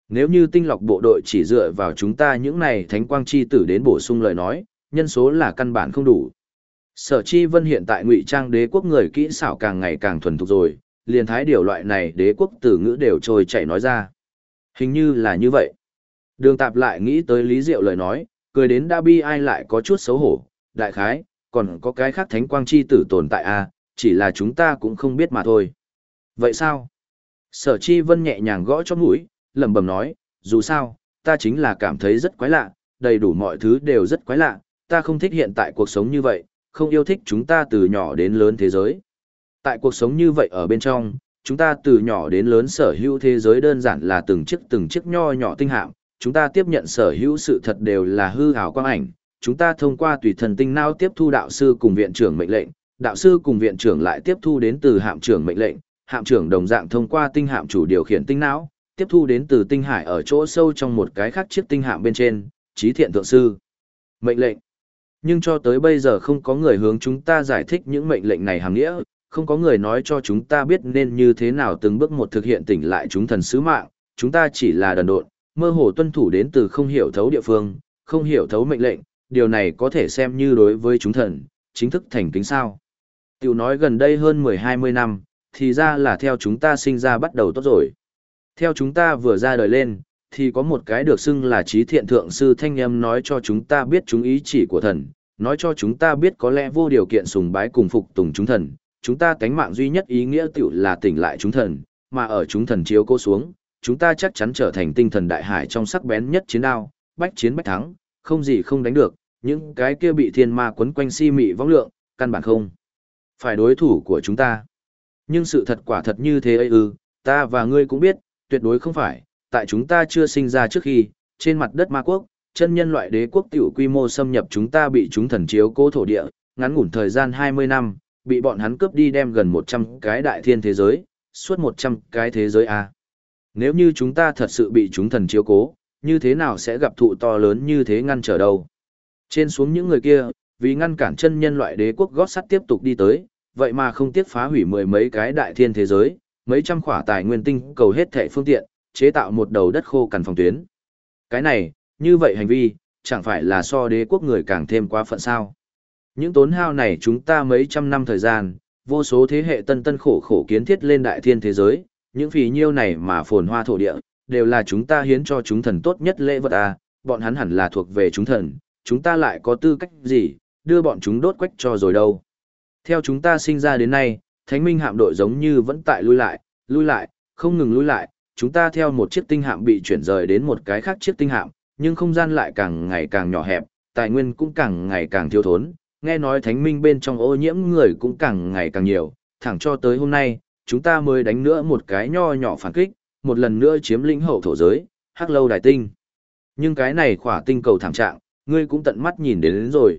Nếu như tinh lọc bộ đội chỉ dựa vào chúng ta những này thánh quang chi tử đến bổ sung lời nói, nhân số là căn bản không đủ. Sở Chi Vân hiện tại ngụy trang đế quốc người kỹ xảo càng ngày càng thuần thục rồi, liền thái điều loại này đế quốc từ ngữ đều trôi chảy nói ra. Hình như là như vậy. Đường Tạp lại nghĩ tới Lý Diệu lời nói, cười đến đã bi ai lại có chút xấu hổ, đại khái, còn có cái khác thánh quang chi tử tồn tại à, chỉ là chúng ta cũng không biết mà thôi. Vậy sao? Sở Chi Vân nhẹ nhàng gõ cho mũi, lẩm bẩm nói, dù sao, ta chính là cảm thấy rất quái lạ, đầy đủ mọi thứ đều rất quái lạ, ta không thích hiện tại cuộc sống như vậy, không yêu thích chúng ta từ nhỏ đến lớn thế giới. Tại cuộc sống như vậy ở bên trong, chúng ta từ nhỏ đến lớn sở hữu thế giới đơn giản là từng chiếc nho nhỏ tinh hạm, chúng ta tiếp nhận sở hữu sự thật đều là hư ảo quang ảnh, chúng ta thông qua tùy thần tinh não tiếp thu đạo sư cùng viện trưởng mệnh lệnh, đạo sư cùng viện trưởng lại tiếp thu đến từ hạm trưởng mệnh lệnh, hạm trưởng đồng dạng thông qua tinh hạm chủ điều khiển tinh não, tiếp thu đến từ tinh hải ở chỗ sâu trong một cái khác chiếc tinh hạm bên trên, trí thiện thượng sư. Mệnh lệnh. Nhưng cho tới bây giờ không có người hướng chúng ta giải thích những mệnh lệnh này hàm nghĩa, không có người nói cho chúng ta biết nên như thế nào từng bước một thực hiện tỉnh lại chúng thần sứ mạng, chúng ta chỉ là đần độn, mơ hồ tuân thủ đến từ không hiểu thấu địa phương, không hiểu thấu mệnh lệnh, điều này có thể xem như đối với chúng thần, chính thức thành kính sao. Tiểu nói gần đây hơn 10-20 năm, thì ra là theo chúng ta sinh ra bắt đầu tốt rồi. Theo chúng ta vừa ra đời lên, thì có một cái được xưng là trí thiện thượng sư thanh âm nói cho chúng ta biết chúng ý chỉ của thần, nói cho chúng ta biết có lẽ vô điều kiện sùng bái cùng phục tùng chúng thần, chúng ta tánh mạng duy nhất ý nghĩa tiểu là tỉnh lại chúng thần, mà ở chúng thần chiếu cố xuống, chúng ta chắc chắn trở thành tinh thần đại hải trong sắc bén nhất chiến đao, bách chiến bách thắng, không gì không đánh được, những cái kia bị thiên ma quấn quanh si mị võng lượng, căn bản không phải đối thủ của chúng ta. Nhưng sự thật quả thật như thế ấy ư, ta và ngươi cũng biết, tuyệt đối không phải, tại chúng ta chưa sinh ra trước khi, trên mặt đất ma quốc, chân nhân loại đế quốc tiểu quy mô xâm nhập chúng ta bị chúng thần chiếu cố thổ địa, ngắn ngủn thời gian 20 năm, bị bọn hắn cướp đi đem gần 100 cái đại thiên thế giới, suốt 100 cái thế giới a. Nếu như chúng ta thật sự bị chúng thần chiếu cố, như thế nào sẽ gặp thụ to lớn như thế ngăn trở đâu. Trên xuống những người kia, vì ngăn cản chân nhân loại đế quốc gót sắt tiếp tục đi tới, vậy mà không tiếc phá hủy mười mấy cái đại thiên thế giới, mấy trăm khỏa tài nguyên tinh cầu hết thảy phương tiện, chế tạo một đầu đất khô cằn phòng tuyến. Cái này, như vậy hành vi, chẳng phải là so đế quốc người càng thêm quá phận sao. Những tốn hao này chúng ta mấy trăm năm thời gian, vô số thế hệ tân tân khổ khổ kiến thiết lên đại thiên thế giới, những phì nhiêu này mà phồn hoa thổ địa, đều là chúng ta hiến cho chúng thần tốt nhất lễ vật à, bọn hắn hẳn là thuộc về chúng thần, chúng ta lại có tư cách gì, đưa bọn chúng đốt quách cho rồi đâu. Theo chúng ta sinh ra đến nay, Thánh Minh hạm đội giống như vẫn tại lui lại, không ngừng lui lại, chúng ta theo một chiếc tinh hạm bị chuyển rời đến một cái khác chiếc tinh hạm, nhưng không gian lại càng ngày càng nhỏ hẹp, tài nguyên cũng càng ngày càng thiếu thốn, nghe nói Thánh Minh bên trong ô nhiễm người cũng càng ngày càng nhiều, thẳng cho tới hôm nay, chúng ta mới đánh nữa một cái nho nhỏ phản kích, một lần nữa chiếm lĩnh hậu thổ giới, Hắc Lâu Đài Tinh. Nhưng cái này khỏa tinh cầu thảm trạng, ngươi cũng tận mắt nhìn đến rồi,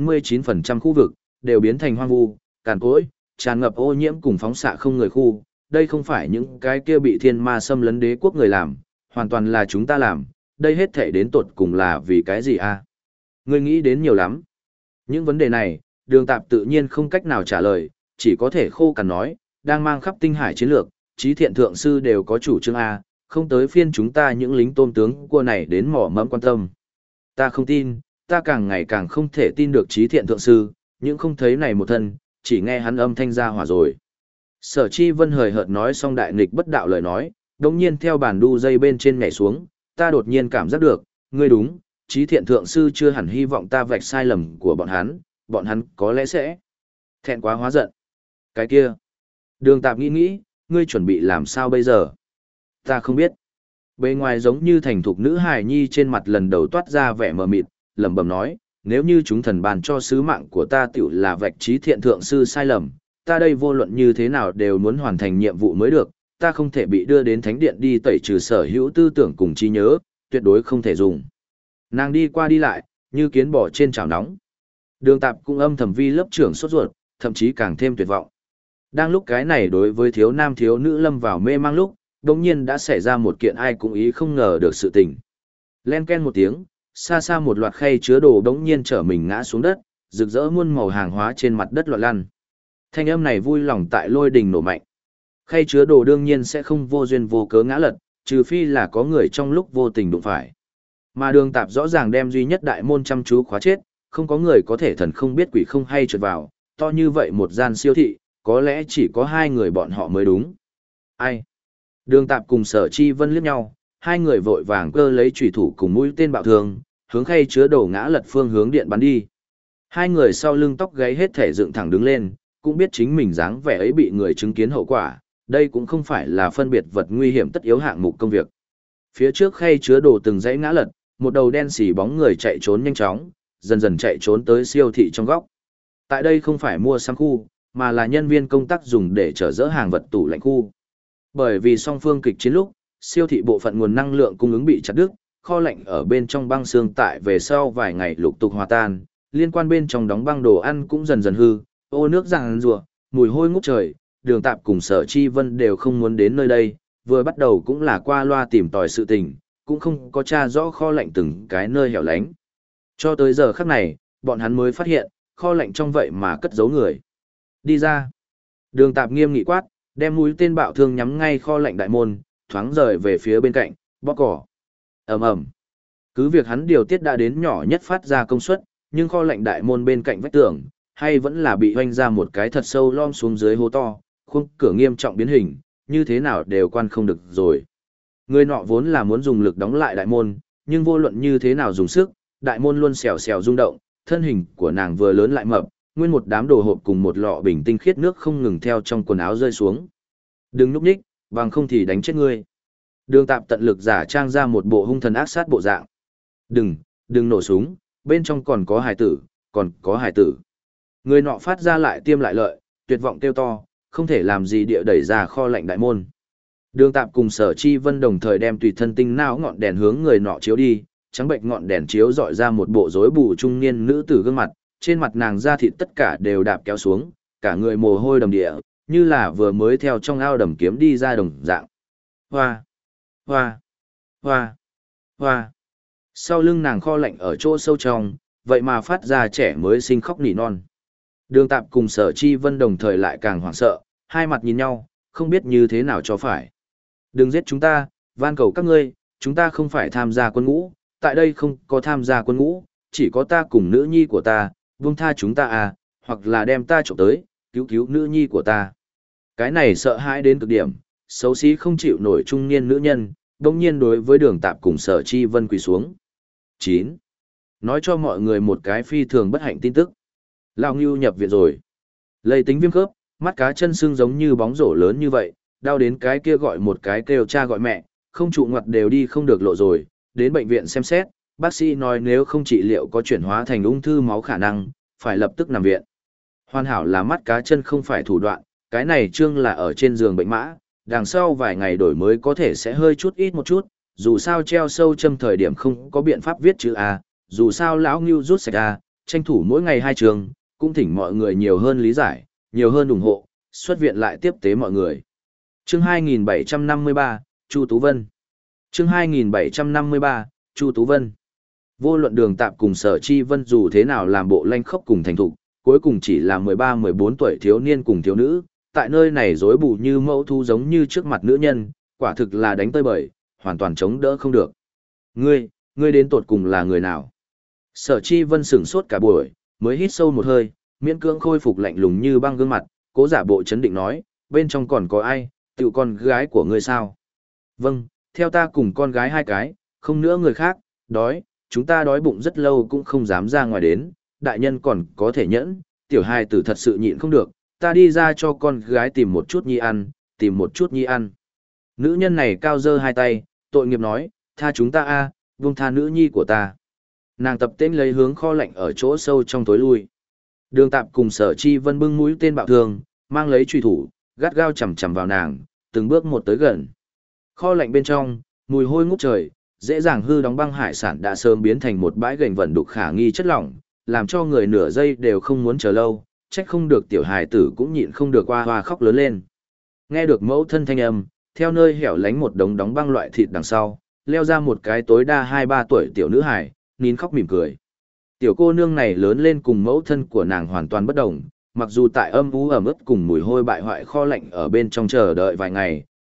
99% khu vực đều biến thành hoang vu, càn cỗi, tràn ngập ô nhiễm cùng phóng xạ không người khu, đây không phải những cái kia bị thiên ma xâm lấn đế quốc người làm, hoàn toàn là chúng ta làm, đây hết thể đến tột cùng là vì cái gì a? Ngươi nghĩ đến nhiều lắm. Những vấn đề này, Đường Tạp tự nhiên không cách nào trả lời, chỉ có thể khô cằn nói, đang mang khắp tinh hải chiến lược, trí thiện thượng sư đều có chủ trương a, không tới phiên chúng ta những lính tôm tướng cua này đến mỏ mẫm quan tâm. Ta không tin, ta càng ngày càng không thể tin được trí thiện thượng sư, nhưng không thấy này một thân, chỉ nghe hắn âm thanh ra hỏa rồi. Sở Chi Vân hời hợt nói xong đại nghịch bất đạo lời nói, đồng nhiên theo bàn đu dây bên trên nhảy xuống, ta đột nhiên cảm giác được, ngươi đúng, trí thiện thượng sư chưa hẳn hy vọng ta vạch sai lầm của bọn hắn có lẽ sẽ thẹn quá hóa giận. Cái kia, Đường Tạp nghĩ, ngươi chuẩn bị làm sao bây giờ? Ta không biết. Bề ngoài giống như thành thục nữ hài nhi trên mặt lần đầu toát ra vẻ mờ mịt, lẩm bẩm nói, nếu như chúng thần bàn cho sứ mạng của ta tiểu là vạch trí thiện thượng sư sai lầm, ta đây vô luận như thế nào đều muốn hoàn thành nhiệm vụ mới được, ta không thể bị đưa đến thánh điện đi tẩy trừ sở hữu tư tưởng cùng trí nhớ, tuyệt đối không thể dùng. Nàng đi qua đi lại, như kiến bò trên chảo nóng. Đường Tạp cũng âm thầm vi lớp trưởng sốt ruột, thậm chí càng thêm tuyệt vọng. Đang lúc cái này đối với thiếu nam thiếu nữ lâm vào mê mang lúc, đồng nhiên đã xảy ra một kiện ai cũng ý không ngờ được sự tình. Len ken một tiếng, xa xa một loạt khay chứa đồ đống nhiên trở mình ngã xuống đất, rực rỡ muôn màu hàng hóa trên mặt đất loạn lăn. Thanh âm này vui lòng tại lôi đình nổ mạnh. Khay chứa đồ đương nhiên sẽ không vô duyên vô cớ ngã lật, Trừ phi là có người trong lúc vô tình đụng phải. Mà Đường Tạp rõ ràng đem duy nhất đại môn chăm chú khóa chết, không có người có thể thần không biết quỷ không hay trượt vào, to như vậy một gian siêu thị, có lẽ chỉ có hai người bọn họ mới đúng. Ai? Đường Tạp cùng Sở Chi Vân liếc nhau, hai người vội vàng cơ lấy chủy thủ cùng mũi tên bạo thương, hướng khay chứa đồ ngã lật phương hướng điện bắn đi. Hai người sau lưng tóc gáy hết thể dựng thẳng đứng lên, cũng biết chính mình dáng vẻ ấy bị người chứng kiến hậu quả, đây cũng không phải là phân biệt vật nguy hiểm tất yếu hạng mục công việc. Phía trước khay chứa đồ từng dãy ngã lật, một đầu đen xì bóng người chạy trốn nhanh chóng, dần dần chạy trốn tới siêu thị trong góc. Tại đây không phải mua sắm khu, mà là nhân viên công tác dùng để chở dỡ hàng vật tủ lạnh khu. Bởi vì song phương kịch chiến lúc, siêu thị bộ phận nguồn năng lượng cung ứng bị chặt đứt, kho lạnh ở bên trong băng xương tại về sau vài ngày lục tục hòa tan, liên quan bên trong đóng băng đồ ăn cũng dần dần hư, ô nước ràng rùa, mùi hôi ngút trời, Đường Tạp cùng Sở Chi Vân đều không muốn đến nơi đây, vừa bắt đầu cũng là qua loa tìm tòi sự tình, cũng không có tra rõ kho lạnh từng cái nơi hẻo lánh. Cho tới giờ khắc này, bọn hắn mới phát hiện, kho lạnh trong vậy mà cất giấu người. Đi ra. Đường Tạp nghiêm nghị quát, đem mũi tên bạo thương nhắm ngay kho lạnh đại môn, thoáng rời về phía bên cạnh, bóp cỏ. Ầm ầm. Cứ việc hắn điều tiết đã đến nhỏ nhất phát ra công suất, nhưng kho lạnh đại môn bên cạnh vách tường, hay vẫn là bị hoanh ra một cái thật sâu lom xuống dưới hố to, khung cửa nghiêm trọng biến hình, như thế nào đều quan không được rồi. Người nọ vốn là muốn dùng lực đóng lại đại môn, nhưng vô luận như thế nào dùng sức, đại môn luôn xèo xèo rung động, thân hình của nàng vừa lớn lại mập, nguyên một đám đồ hộp cùng một lọ bình tinh khiết nước không ngừng theo trong quần áo rơi xuống. Đừng núp nhích, bằng không thì đánh chết ngươi. Đường Tạp tận lực giả trang ra một bộ hung thần ác sát bộ dạng. Đừng nổ súng, bên trong còn có hải tử, còn có hải tử. Người nọ phát ra lại tiêm lại lợi, tuyệt vọng kêu to, không thể làm gì địa đẩy ra kho lạnh đại môn. Đường Tạp cùng Sở Chi Vân đồng thời đem tùy thân tinh não ngọn đèn hướng người nọ chiếu đi, trắng bệnh ngọn đèn chiếu dọi ra một bộ rối bù trung niên nữ tử gương mặt, trên mặt nàng da thịt tất cả đều đạp kéo xuống, cả người mồ hôi đầm địa, như là vừa mới theo trong ao đầm kiếm đi ra đồng dạng. Hoa, hoa, hoa, hoa. Sau lưng nàng kho lạnh ở chỗ sâu trong, vậy mà phát ra trẻ mới sinh khóc nỉ non. Đường Tạp cùng Sở Chi Vân đồng thời lại càng hoảng sợ, hai mặt nhìn nhau, không biết như thế nào cho phải. Đừng giết chúng ta, van cầu các ngươi, chúng ta không phải tham gia quân ngũ, tại đây không có tham gia quân ngũ, chỉ có ta cùng nữ nhi của ta, buông tha chúng ta à, hoặc là đem ta trộm tới, cứu nữ nhi của ta. Cái này sợ hãi đến cực điểm, xấu xí không chịu nổi trung niên nữ nhân, đồng nhiên đối với Đường Tạp cùng Sở Chi Vân quỳ xuống. 9. Nói cho mọi người một cái phi thường bất hạnh tin tức. Lão Ngưu nhập viện rồi. Lây tính viêm khớp, mắt cá chân xương giống như bóng rổ lớn như vậy, đau đến cái kia gọi một cái kêu cha gọi mẹ, không trụ ngoặt đều đi không được lộ rồi, đến bệnh viện xem xét, bác sĩ nói nếu không trị liệu có chuyển hóa thành ung thư máu khả năng, phải lập tức nằm viện. Hoàn hảo là mắt cá chân không phải thủ đoạn, cái này trương là ở trên giường bệnh mã, đằng sau vài ngày đổi mới có thể sẽ hơi chút ít một chút, dù sao treo sâu châm thời điểm không có biện pháp viết chữ A, dù sao lão Ngưu rút sạch A, tranh thủ mỗi ngày 2 trường, cũng thỉnh mọi người nhiều hơn lý giải, nhiều hơn ủng hộ, xuất viện lại tiếp tế mọi người. Chương 2753, Chu Tú Vân. Chương 2753, Chu Tú Vân. Vô luận Đường Tạp cùng Sở Chi Vân dù thế nào làm bộ lanh khốc cùng thành thục, cuối cùng chỉ là 13-14 tuổi thiếu niên cùng thiếu nữ, tại nơi này rối bù như mẫu thu giống như trước mặt nữ nhân, quả thực là đánh tơi bời, hoàn toàn chống đỡ không được. Ngươi đến tột cùng là người nào? Sở Chi Vân sửng sốt cả buổi, mới hít sâu một hơi, miễn cưỡng khôi phục lạnh lùng như băng gương mặt, cố giả bộ chấn định nói, bên trong còn có ai, tiểu con gái của ngươi sao? Vâng, theo ta cùng con gái 2 cái, không nữa người khác, đói, chúng ta đói bụng rất lâu cũng không dám ra ngoài đến, đại nhân còn có thể nhẫn, tiểu hài tử thật sự nhịn không được, ta đi ra cho con gái tìm một chút nhi ăn. Nữ nhân này cao dơ 2 tay, tội nghiệp nói, tha chúng ta a, buông tha nữ nhi của ta. Nàng tập tên lấy hướng kho lạnh ở chỗ sâu trong tối lui. Đường Tạp cùng Sở Chi Vân bưng mũi tên bạo thương, mang lấy truy thủ, gắt gao chầm chầm vào nàng, từng bước một tới gần. Kho lạnh bên trong, mùi hôi ngút trời, dễ dàng hư đóng băng hải sản đã sớm biến thành một bãi gành vẩn đục khả nghi chất lỏng, làm cho người nửa giây đều không muốn chờ lâu, trách không được tiểu hài tử cũng nhịn không được hoa hoa khóc lớn lên. Nghe được mẫu thân thanh âm, theo nơi hẻo lánh một đống đóng băng loại thịt đằng sau, leo ra một cái tối đa 2-3 tuổi tiểu nữ hài, nín khóc mỉm cười. Tiểu cô nương này lớn lên cùng mẫu thân của nàng hoàn toàn bất đồng, mặc dù tại âm u ẩm ướt cùng mùi hôi bại hoại kho lạnh ở bên trong chờ đợi vài ngày,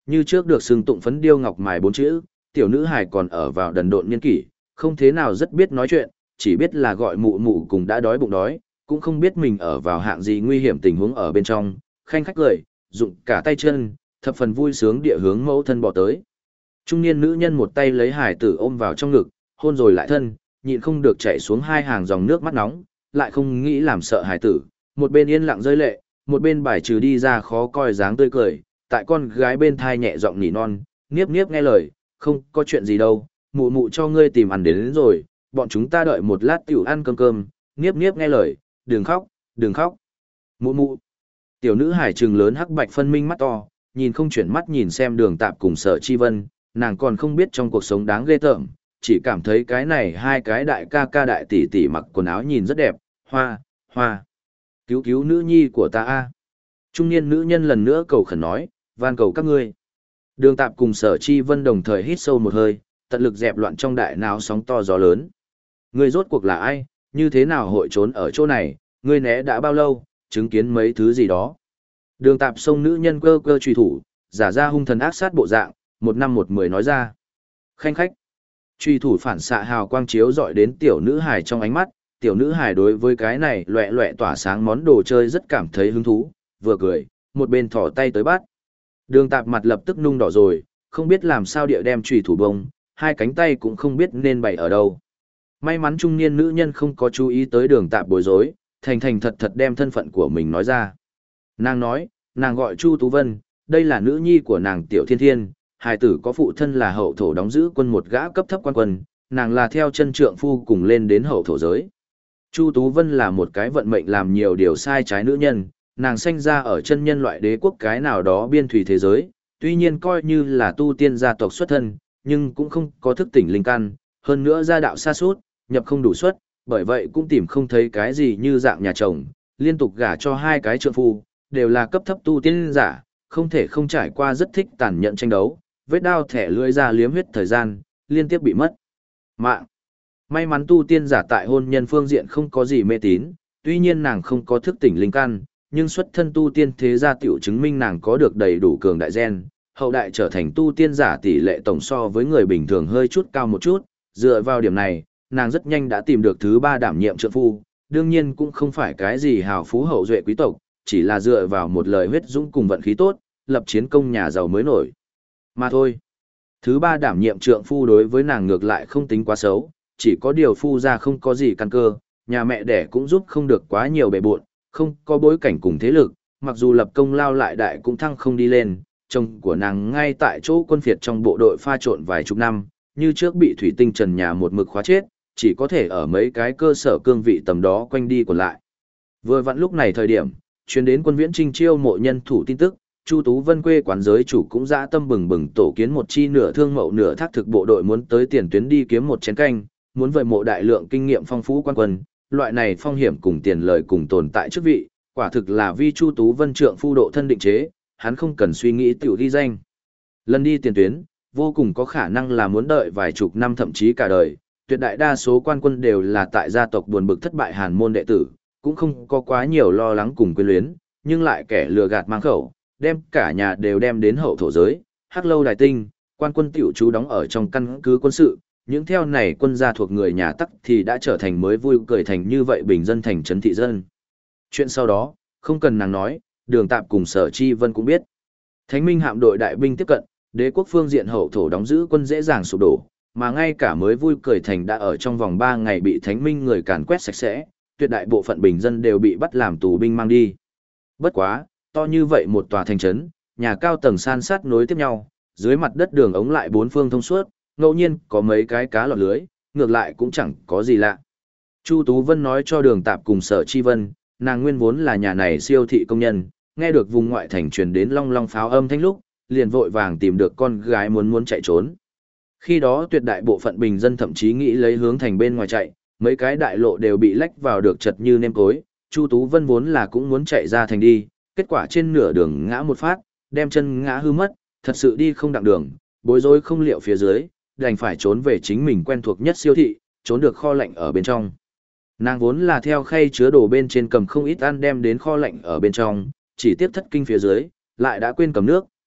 như trước được xưng tụng phấn điêu ngọc mài bốn chữ, tiểu nữ hài còn ở vào đần độn niên kỷ, không thế nào rất biết nói chuyện, chỉ biết là gọi mụ mụ cùng đã đói bụng đói, cũng không biết mình ở vào hạng gì nguy hiểm tình huống ở bên trong, khanh khách cười, dụng cả tay chân, thập phần vui sướng địa hướng mẫu thân bỏ tới. Trung niên nữ nhân một tay lấy hài tử ôm vào trong ngực, hôn rồi lại thân, nhịn không được chảy xuống hai hàng dòng nước mắt nóng, lại không nghĩ làm sợ hài tử, một bên yên lặng rơi lệ, một bên bài trừ đi ra khó coi dáng tươi cười, tại con gái bên thai nhẹ giọng nỉ non, niếp niếp nghe lời, không có chuyện gì đâu, mụ mụ cho ngươi tìm ăn đến rồi, bọn chúng ta đợi một lát tiểu ăn cơm cơm, niếp niếp nghe lời, đừng khóc, đừng khóc. Mụ mụ. Tiểu nữ hải trừng lớn hắc bạch phân minh mắt to, nhìn không chuyển mắt nhìn xem Đường Tạp cùng Sở Chi Vân, nàng còn không biết trong cuộc sống đáng ghê tởm, chỉ cảm thấy cái này hai cái đại ca ca đại tỷ tỷ mặc quần áo nhìn rất đẹp, hoa, hoa. Cứu cứu nữ nhi của ta a. Trung niên nữ nhân lần nữa cầu khẩn nói, van cầu các ngươi. Đường Tạp cùng Sở Chi Vân đồng thời hít sâu một hơi, tận lực dẹp loạn trong đại não sóng to gió lớn. Ngươi rốt cuộc là ai, như thế nào hội trốn ở chỗ này, ngươi né đã bao lâu, chứng kiến mấy thứ gì đó. Đường Tạp xông nữ nhân cơ cơ truy thủ, giả ra hung thần ác sát bộ dạng, 1 năm 1 10 nói ra. Khanh khách. Truy thủ phản xạ hào quang chiếu dọi đến tiểu nữ hài trong ánh mắt, tiểu nữ hài đối với cái này loẹ loẹ tỏa sáng món đồ chơi rất cảm thấy hứng thú, vừa cười, một bên thỏ tay tới bắt. Đường Tạp mặt lập tức nung đỏ rồi, không biết làm sao địa đem truy thủ bông, hai cánh tay cũng không biết nên bày ở đâu. May mắn trung niên nữ nhân không có chú ý tới Đường Tạp bối rối, thành thành thật thật đem thân phận của mình nói ra. Nàng nói, nàng gọi Chu Tú Vân, đây là nữ nhi của nàng Tiểu Thiên Thiên, hài tử có phụ thân là hậu thổ đóng giữ quân một gã cấp thấp quan quân, nàng là theo chân trượng phu cùng lên đến hậu thổ giới. Chu Tú Vân là một cái vận mệnh làm nhiều điều sai trái nữ nhân, nàng sinh ra ở chân nhân loại đế quốc cái nào đó biên thủy thế giới, tuy nhiên coi như là tu tiên gia tộc xuất thân, nhưng cũng không có thức tỉnh linh căn, hơn nữa gia đạo xa suốt, nhập không đủ suất, bởi vậy cũng tìm không thấy cái gì như dạng nhà chồng, liên tục gả cho hai cái trượng phu, đều là cấp thấp tu tiên giả, không thể không trải qua rất thích tàn nhẫn tranh đấu, vết đao thẻ lưỡi ra liếm huyết thời gian, liên tiếp bị mất mạng. May mắn tu tiên giả tại hôn nhân phương diện không có gì mê tín, tuy nhiên nàng không có thức tỉnh linh căn, nhưng xuất thân tu tiên thế gia tiểu chứng minh nàng có được đầy đủ cường đại gen, hậu đại trở thành tu tiên giả tỷ lệ tổng so với người bình thường hơi chút cao một chút, dựa vào điểm này, nàng rất nhanh đã tìm được thứ ba đảm nhiệm trượng phu, đương nhiên cũng không phải cái gì hào phú hậu duệ quý tộc, chỉ là dựa vào một lời huyết dũng cùng vận khí tốt, lập chiến công nhà giàu mới nổi. Mà thôi. Thứ ba đảm nhiệm trượng phu đối với nàng ngược lại không tính quá xấu, chỉ có điều phu ra không có gì căn cơ, nhà mẹ đẻ cũng giúp không được quá nhiều bề bộn, không có bối cảnh cùng thế lực, mặc dù lập công lao lại đại cũng thăng không đi lên, chồng của nàng ngay tại chỗ quân phiệt trong bộ đội pha trộn vài chục năm, như trước bị thủy tinh trần nhà một mực khóa chết, chỉ có thể ở mấy cái cơ sở cương vị tầm đó quanh đi còn lại. Vừa vặn lúc này thời điểm, chuyến đến quân viễn trinh chiêu mộ nhân thủ tin tức, Chu Tú Vân quê quán giới chủ cũng dã tâm bừng bừng tổ kiến một chi nửa thương mậu nửa thác thực bộ đội muốn tới tiền tuyến đi kiếm một chén canh, muốn vời mộ đại lượng kinh nghiệm phong phú quan quân, loại này phong hiểm cùng tiền lời cùng tồn tại chức vị, quả thực là vi Chu Tú Vân trượng phu độ thân định chế, hắn không cần suy nghĩ tiểu ghi danh. Lần đi tiền tuyến, vô cùng có khả năng là muốn đợi vài chục năm thậm chí cả đời, tuyệt đại đa số quan quân đều là tại gia tộc buồn bực thất bại hàn môn đệ tử, cũng không có quá nhiều lo lắng cùng quyến luyến, nhưng lại kẻ lừa gạt mang khẩu, đem cả nhà đều đem đến hậu thổ giới, hắc lâu đài tinh, quan quân tiểu trú đóng ở trong căn cứ quân sự, những theo này quân gia thuộc người nhà Tắc thì đã trở thành mới vui cười thành như vậy bình dân thành trấn thị dân. Chuyện sau đó, không cần nàng nói, Đường Tạp cùng Sở Chi Vân cũng biết. Thánh Minh hạm đội đại binh tiếp cận, đế quốc phương diện hậu thổ đóng giữ quân dễ dàng sụp đổ, mà ngay cả mới vui cười thành đã ở trong vòng 3 ngày bị Thánh Minh người càn quét sạch sẽ, tuyệt đại bộ phận bình dân đều bị bắt làm tù binh mang đi. Bất quá, to như vậy một tòa thành trấn, nhà cao tầng san sát nối tiếp nhau, dưới mặt đất đường ống lại bốn phương thông suốt, ngẫu nhiên có mấy cái cá lọt lưới, ngược lại cũng chẳng có gì lạ. Chu Tú Vân nói cho Đường Tạp cùng Sở Chi Vân, nàng nguyên vốn là nhà này siêu thị công nhân, nghe được vùng ngoại thành truyền đến long long pháo âm thanh lúc, liền vội vàng tìm được con gái muốn chạy trốn. Khi đó tuyệt đại bộ phận bình dân thậm chí nghĩ lấy hướng thành bên ngoài chạy, mấy cái đại lộ đều bị lách vào được chật như nêm cối, Chu Tú Vân vốn là cũng muốn chạy ra thành đi, kết quả trên nửa đường ngã một phát, đem chân ngã hư mất, thật sự đi không đặng đường, bối rối không liệu phía dưới, đành phải trốn về chính mình quen thuộc nhất siêu thị, trốn được kho lạnh ở bên trong. Nàng vốn là theo khay chứa đồ bên trên cầm không ít ăn đem đến kho lạnh ở bên trong, chỉ tiếp thất kinh phía dưới, lại đã quên cầm nước,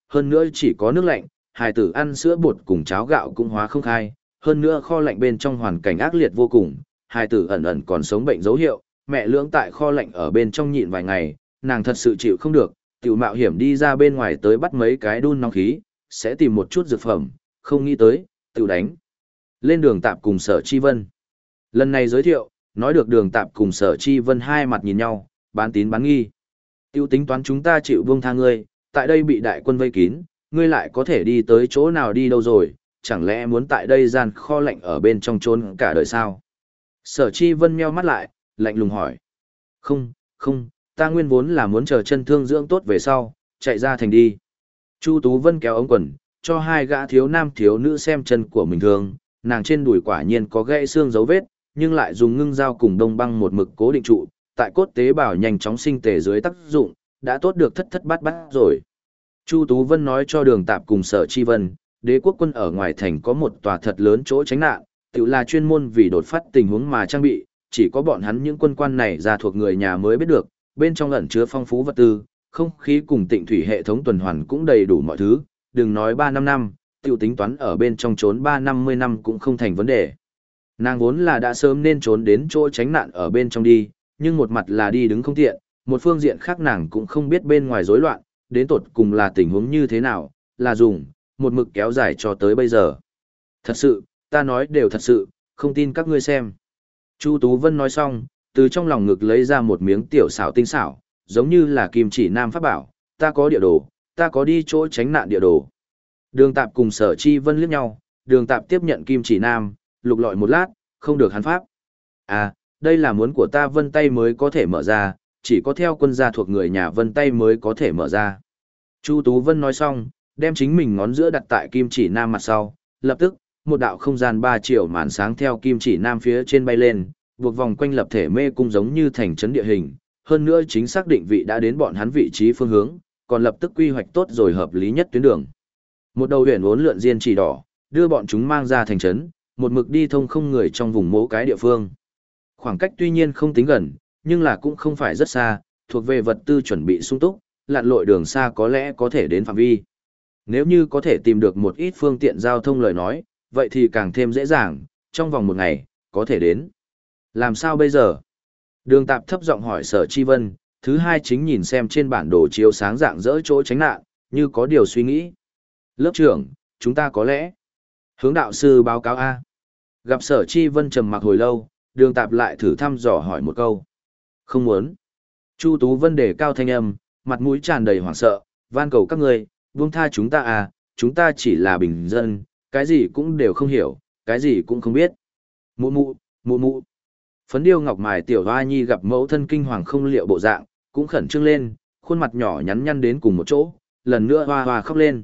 hơn nữa chỉ có nước lạnh, hài tử ăn sữa bột cùng cháo gạo cũng hóa không khai, hơn nữa kho lạnh bên trong hoàn cảnh ác liệt vô cùng, hài tử ẩn ẩn còn sống bệnh dấu hiệu, mẹ lưỡng tại kho lạnh ở bên trong nhịn vài ngày, nàng thật sự chịu không được, tiểu mạo hiểm đi ra bên ngoài tới bắt mấy cái đun nóng khí, sẽ tìm một chút dược phẩm, không nghĩ tới, tiểu đánh. Lên Đường Tạp cùng Sở Chi Vân. Lần này giới thiệu, nói được Đường Tạp cùng Sở Chi Vân hai mặt nhìn nhau, bán tín bán nghi. Tiêu tính toán chúng ta chịu buông tha ngươi, tại đây bị đại quân vây kín, ngươi lại có thể đi tới chỗ nào đi đâu rồi, chẳng lẽ muốn tại đây gian kho lạnh ở bên trong trốn cả đời sao? Sở Chi Vân meo mắt lại, lạnh lùng hỏi. Không, không, ta nguyên vốn là muốn chờ chân thương dưỡng tốt về sau, chạy ra thành đi. Chu Tú Vân kéo ống quần, cho hai gã thiếu nam thiếu nữ xem chân của mình thương, nàng trên đùi quả nhiên có gãy xương dấu vết, nhưng lại dùng ngưng dao cùng đông băng một mực cố định trụ, tại cốt tế bào nhanh chóng sinh tề dưới tác dụng, đã tốt được thất thất bát bát rồi. Chu Tú Vân nói cho Đường Tạp cùng Sở Chi Vân, đế quốc quân ở ngoài thành có một tòa thật lớn chỗ tránh nạn, tự là chuyên môn vì đột phát tình huống mà trang bị, chỉ có bọn hắn những quân quan này ra thuộc người nhà mới biết được, bên trong ẩn chứa phong phú vật tư, không khí cùng tịnh thủy hệ thống tuần hoàn cũng đầy đủ mọi thứ, đừng nói 3-5 năm, tiêu tính toán ở bên trong trốn 3-50 năm cũng không thành vấn đề. Nàng vốn là đã sớm nên trốn đến chỗ tránh nạn ở bên trong đi, nhưng một mặt là đi đứng không tiện, một phương diện khác nàng cũng không biết bên ngoài rối loạn, đến tột cùng là tình huống như thế nào, là dùng, một mực kéo dài cho tới bây giờ. Thật sự, ta nói đều thật sự, không tin các ngươi xem. Chu Tú Vân nói xong, từ trong lòng ngực lấy ra một miếng tiểu xảo tinh xảo, giống như là kim chỉ nam pháp bảo, ta có địa đồ, ta có đi chỗ tránh nạn địa đồ. Đường Tạp cùng Sở Chi Vân liếc nhau, Đường Tạp tiếp nhận kim chỉ nam, lục lọi một lát, không được hắn pháp. À, đây là muốn của ta vân tay mới có thể mở ra, chỉ có theo quân gia thuộc người nhà vân tay mới có thể mở ra. Chu Tú Vân nói xong, đem chính mình ngón giữa đặt tại kim chỉ nam mặt sau, lập tức, một đạo không gian 3 triệu màn sáng theo kim chỉ nam phía trên bay lên, buộc vòng quanh lập thể mê cung giống như thành trấn địa hình, hơn nữa chính xác định vị đã đến bọn hắn vị trí phương hướng, còn lập tức quy hoạch tốt rồi hợp lý nhất tuyến đường. Một đầu huyền uốn lượn diên chỉ đỏ, đưa bọn chúng mang ra thành trấn, một mực đi thông không người trong vùng mố cái địa phương. Khoảng cách tuy nhiên không tính gần, nhưng là cũng không phải rất xa, thuộc về vật tư chuẩn bị sung túc, lặn lội đường xa có lẽ có thể đến phạm vi. Nếu như có thể tìm được một ít phương tiện giao thông lời nói, vậy thì càng thêm dễ dàng, trong vòng một ngày, có thể đến. Làm sao bây giờ? Đường Tạp thấp giọng hỏi Sở Chi Vân, thứ hai chính nhìn xem trên bản đồ chiếu sáng dạng dỡ chỗ tránh nạn, như có điều suy nghĩ. Lớp trưởng, chúng ta có lẽ. Hướng đạo sư báo cáo A. Gặp Sở Chi Vân trầm mặc hồi lâu, Đường Tạp lại thử thăm dò hỏi một câu. Không muốn. Chu Tú Vân đề cao thanh âm, mặt mũi tràn đầy hoảng sợ, van cầu các ngươi, buông tha chúng ta à, chúng ta chỉ là bình dân, cái gì cũng đều không hiểu, cái gì cũng không biết. Mụ mụ, mụ mụ. Phấn điêu ngọc mài tiểu hoa nhi gặp mẫu thân kinh hoàng không liệu bộ dạng, cũng khẩn trương lên, khuôn mặt nhỏ nhắn nhăn đến cùng một chỗ, lần nữa hoa hoa khóc lên.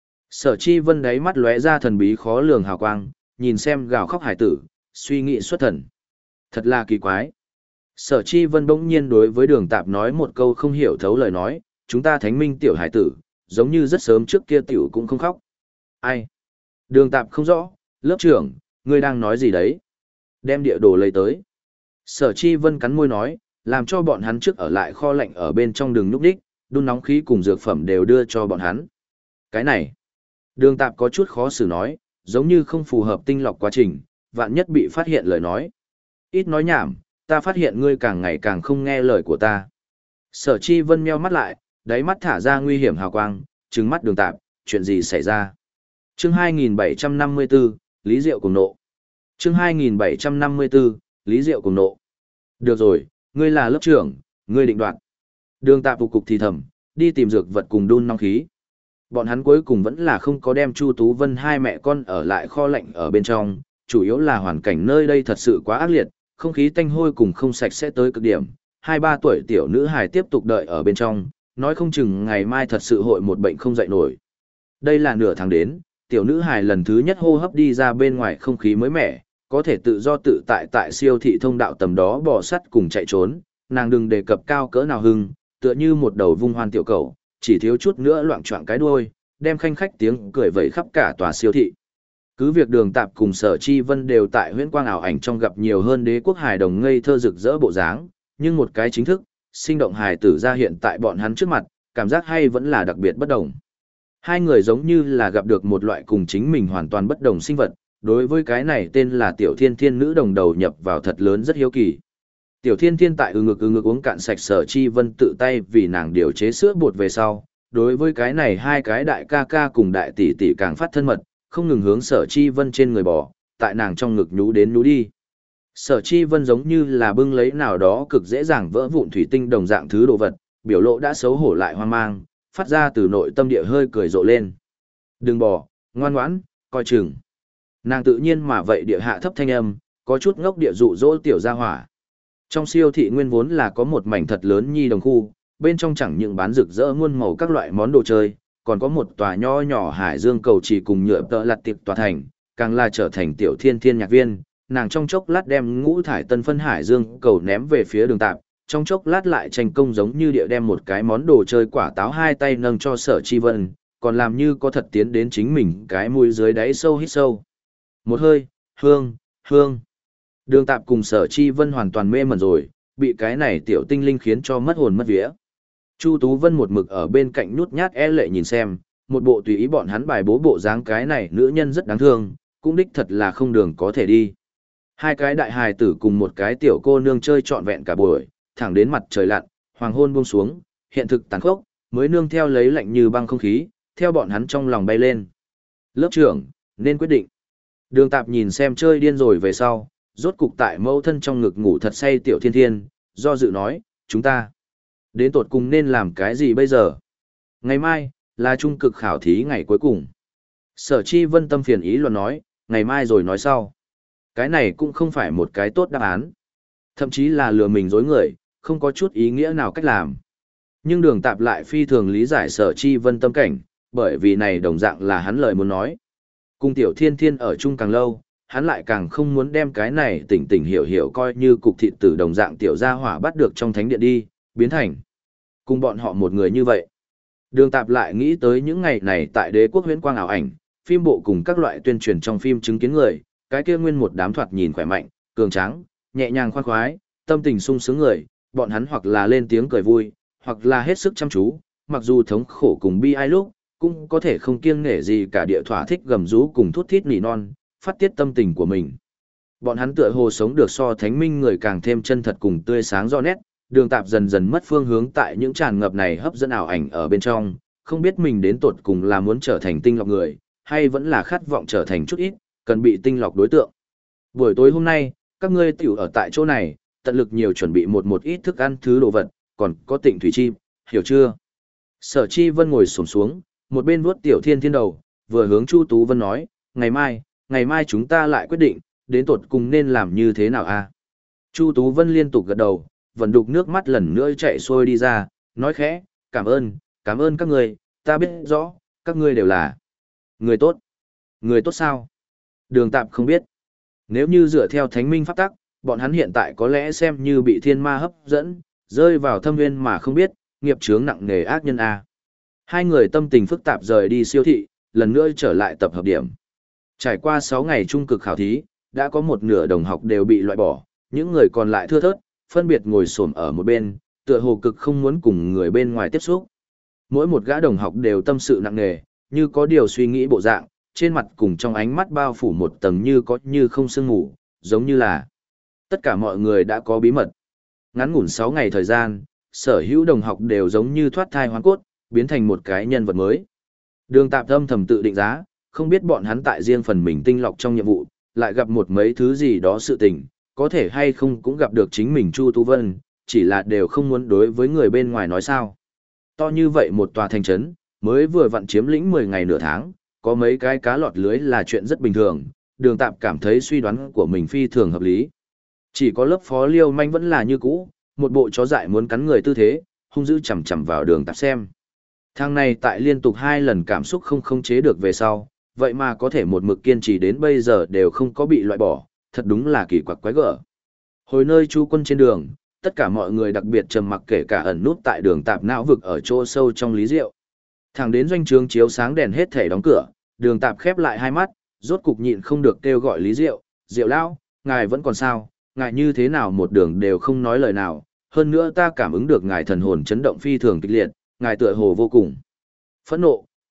Sở Chi Vân đáy mắt lóe ra thần bí khó lường hào quang, nhìn xem gào khóc hải tử, suy nghĩ xuất thần. Thật là kỳ quái. Sở Chi Vân bỗng nhiên đối với Đường Tạp nói một câu không hiểu thấu lời nói, chúng ta thánh minh tiểu hải tử, giống như rất sớm trước kia tiểu cũng không khóc. Ai? Đường Tạp không rõ, lớp trưởng, ngươi đang nói gì đấy? Đem địa đồ lấy tới. Sở Chi Vân cắn môi nói, làm cho bọn hắn trước ở lại kho lạnh ở bên trong đường nhúc đích, đun nóng khí cùng dược phẩm đều đưa cho bọn hắn. Cái này, Đường Tạp có chút khó xử nói, giống như không phù hợp tinh lọc quá trình, vạn nhất bị phát hiện lời nói. Ít nói nhảm, ta phát hiện ngươi càng ngày càng không nghe lời của ta. Sở Chi Vân meo mắt lại, đáy mắt thả ra nguy hiểm hào quang, trừng mắt Đường Tạp, chuyện gì xảy ra? Chương 2754, Lý Diệu cùng nộ. Chương 2754, Lý Diệu cùng nộ. Được rồi, ngươi là lớp trưởng, ngươi định đoạt. Đường Tạp phục cục thì thầm, đi tìm dược vật cùng đun nóng khí. Bọn hắn cuối cùng vẫn là không có đem Chu Tú Vân hai mẹ con ở lại kho lạnh ở bên trong, chủ yếu là hoàn cảnh nơi đây thật sự quá ác liệt, không khí tanh hôi cùng không sạch sẽ tới cực điểm. 2-3 tuổi tiểu nữ hài tiếp tục đợi ở bên trong, nói không chừng ngày mai thật sự hội một bệnh không dậy nổi. Đây là nửa tháng đến, tiểu nữ hài lần thứ nhất hô hấp đi ra bên ngoài không khí mới mẻ, có thể tự do tự tại tại siêu thị thông đạo tầm đó bò sắt cùng chạy trốn, nàng đừng đề cập cao cỡ nào hưng, tựa như một đầu vung hoan tiểu cầu, chỉ thiếu chút nữa loạng choạng cái đuôi, đem khanh khách tiếng cười vẩy khắp cả tòa siêu thị. Cứ việc Đường Tạp cùng Sở Chi Vân đều tại huyễn quang ảo ảnh trong gặp nhiều hơn đế quốc hài đồng ngây thơ rực rỡ bộ dáng, nhưng một cái chính thức, sinh động hài tử ra hiện tại bọn hắn trước mặt, cảm giác hay vẫn là đặc biệt bất đồng. Hai người giống như là gặp được một loại cùng chính mình hoàn toàn bất đồng sinh vật, đối với cái này tên là Tiểu Thiên Thiên nữ đồng đầu nhập vào thật lớn rất hiếu kỳ. Tiểu Thiên Thiên tại ngực uống cạn sạch Sở Chi Vân tự tay vì nàng điều chế sữa bột về sau, đối với cái này hai cái đại ca ca cùng đại tỷ tỷ càng phát thân mật, không ngừng hướng Sở Chi Vân trên người bò, tại nàng trong ngực nhú đến nhú đi. Sở Chi Vân giống như là bưng lấy nào đó cực dễ dàng vỡ vụn thủy tinh đồng dạng thứ đồ vật, biểu lộ đã xấu hổ lại hoang mang, phát ra từ nội tâm địa hơi cười rộ lên. Đừng bỏ, ngoan ngoãn, coi chừng. Nàng tự nhiên mà vậy địa hạ thấp thanh âm, có chút ngốc địa dụ dỗ tiểu gia hỏa. Trong siêu thị nguyên vốn là có một mảnh thật lớn nhi đồng khu, bên trong chẳng những bán rực rỡ muôn màu các loại món đồ chơi, còn có một tòa nho nhỏ hải dương cầu chỉ cùng nhựa tợ lặt tiệp tòa thành, càng là trở thành Tiểu Thiên Thiên nhạc viên. Nàng trong chốc lát đem ngũ thải tân phân hải dương cầu ném về phía đường tạp, trong chốc lát lại tranh công giống như địa đem một cái món đồ chơi quả táo hai tay nâng cho Sở Chi Vân, còn làm như có thật tiến đến chính mình cái mũi dưới đáy sâu hít sâu. Một hơi, hương, hương. Đường tạp cùng Sở Chi Vân hoàn toàn mê mẩn rồi, bị cái này tiểu tinh linh khiến cho mất hồn mất vía. Chu Tú Vân một mực ở bên cạnh nhút nhát e lệ nhìn xem, một bộ tùy ý bọn hắn bài bố bộ dáng cái này nữ nhân rất đáng thương, cũng đích thật là không đường có thể đi. Hai cái đại hài tử cùng một cái tiểu cô nương chơi trọn vẹn cả buổi, thẳng đến mặt trời lặn, hoàng hôn buông xuống, hiện thực tàn khốc, mới nương theo lấy lạnh như băng không khí, theo bọn hắn trong lòng bay lên. Lớp trưởng, nên quyết định. Đường tạp nhìn xem chơi điên rồi về sau, rốt cục tại mẫu thân trong ngực ngủ thật say Tiểu Thiên Thiên, do dự nói, chúng ta đến tột cùng nên làm cái gì bây giờ? Ngày mai, là trung cực khảo thí ngày cuối cùng. Sở Chi Vân tâm phiền ý luận nói, ngày mai rồi nói sau. Cái này cũng không phải một cái tốt đáp án. Thậm chí là lừa mình dối người, không có chút ý nghĩa nào cách làm. Nhưng đường tạp lại phi thường lý giải Sở Chi Vân tâm cảnh, bởi vì này đồng dạng là hắn lời muốn nói. Cùng Tiểu Thiên Thiên ở chung càng lâu, hắn lại càng không muốn đem cái này tỉnh tỉnh hiểu hiểu coi như cục thịt tử đồng dạng tiểu gia hỏa bắt được trong thánh điện đi, biến thành cùng bọn họ một người như vậy. Đường tạp lại nghĩ tới những ngày này tại Đế quốc huyễn quang ảo ảnh, phim bộ cùng các loại tuyên truyền trong phim chứng kiến người, cái kia nguyên một đám thoạt nhìn khỏe mạnh, cường tráng, nhẹ nhàng khoan khoái, tâm tình sung sướng người, bọn hắn hoặc là lên tiếng cười vui, hoặc là hết sức chăm chú, mặc dù thống khổ cùng bi ai lúc, cũng có thể không kiêng nể gì cả địa thỏa thích gầm rú cùng thút thít nỉ non, phát tiết tâm tình của mình. Bọn hắn tựa hồ sống được so thánh minh người càng thêm chân thật cùng tươi sáng rõ nét, đường tạp dần dần mất phương hướng tại những tràn ngập này hấp dẫn ảo ảnh ở bên trong, không biết mình đến tột cùng là muốn trở thành tinh lọc người, hay vẫn là khát vọng trở thành chút ít, cần bị tinh lọc đối tượng. Buổi tối hôm nay, các ngươi tiểu ở tại chỗ này, tận lực nhiều chuẩn bị một ít thức ăn thứ đồ vật, còn có Tịnh thủy chim, hiểu chưa? Sở Chi Vân ngồi xổm xuống, một bên vuốt Tiểu Thiên Thiên đầu, vừa hướng Chu Tú Vân nói, ngày mai chúng ta lại quyết định, đến tột cùng nên làm như thế nào a? Chu Tú Vân liên tục gật đầu, vẫn đục nước mắt lần nữa chạy xuôi đi ra, nói khẽ, cảm ơn các ngươi, ta biết rõ, các ngươi đều là người tốt. Người tốt sao? Đường tạp không biết. Nếu như dựa theo thánh minh pháp tắc, bọn hắn hiện tại có lẽ xem như bị thiên ma hấp dẫn, rơi vào thâm nguyên mà không biết, nghiệp chướng nặng nề ác nhân a. Hai người tâm tình phức tạp rời đi siêu thị, lần nữa trở lại tập hợp điểm. Trải qua 6 ngày trung cực khảo thí, đã có một nửa đồng học đều bị loại bỏ, những người còn lại thưa thớt, phân biệt ngồi xổm ở một bên, tựa hồ cực không muốn cùng người bên ngoài tiếp xúc. Mỗi một gã đồng học đều tâm sự nặng nề, như có điều suy nghĩ bộ dạng, trên mặt cùng trong ánh mắt bao phủ một tầng như có như không sương ngủ, giống như là tất cả mọi người đã có bí mật. Ngắn ngủn 6 ngày thời gian, sở hữu đồng học đều giống như thoát thai hoán cốt, biến thành một cái nhân vật mới. Đường tạp âm thầm tự định giá, không biết bọn hắn tại riêng phần mình tinh lọc trong nhiệm vụ, lại gặp một mấy thứ gì đó sự tình, có thể hay không cũng gặp được chính mình Chu Tú Vân, chỉ là đều không muốn đối với người bên ngoài nói sao. To như vậy một tòa thành trấn, mới vừa vặn chiếm lĩnh 10 ngày nửa tháng, có mấy cái cá lọt lưới là chuyện rất bình thường, đường tạp cảm thấy suy đoán của mình phi thường hợp lý. Chỉ có lớp phó liêu manh vẫn là như cũ, một bộ chó dại muốn cắn người tư thế, hung dữ chầm chầm vào đường tạp xem. Thằng này tại liên tục 2 lần cảm xúc không khống chế được về sau, vậy mà có thể một mực kiên trì đến bây giờ đều không có bị loại bỏ, thật đúng là kỳ quặc quái gở. Hồi nơi Chu Quân trên đường, tất cả mọi người đặc biệt trầm mặc kể cả ẩn nút tại đường tạp não vực ở chỗ sâu trong lý rượu. Thẳng đến doanh trường chiếu sáng đèn hết thể đóng cửa, đường tạp khép lại hai mắt, rốt cục nhịn không được kêu gọi Lý Diệu, Diệu Lão, ngài vẫn còn sao, ngài như thế nào một đường đều không nói lời nào, hơn nữa ta cảm ứng được ngài thần hồn chấn động phi thường kịch liệt, ngài tựa hồ vô cùng phẫn nộ,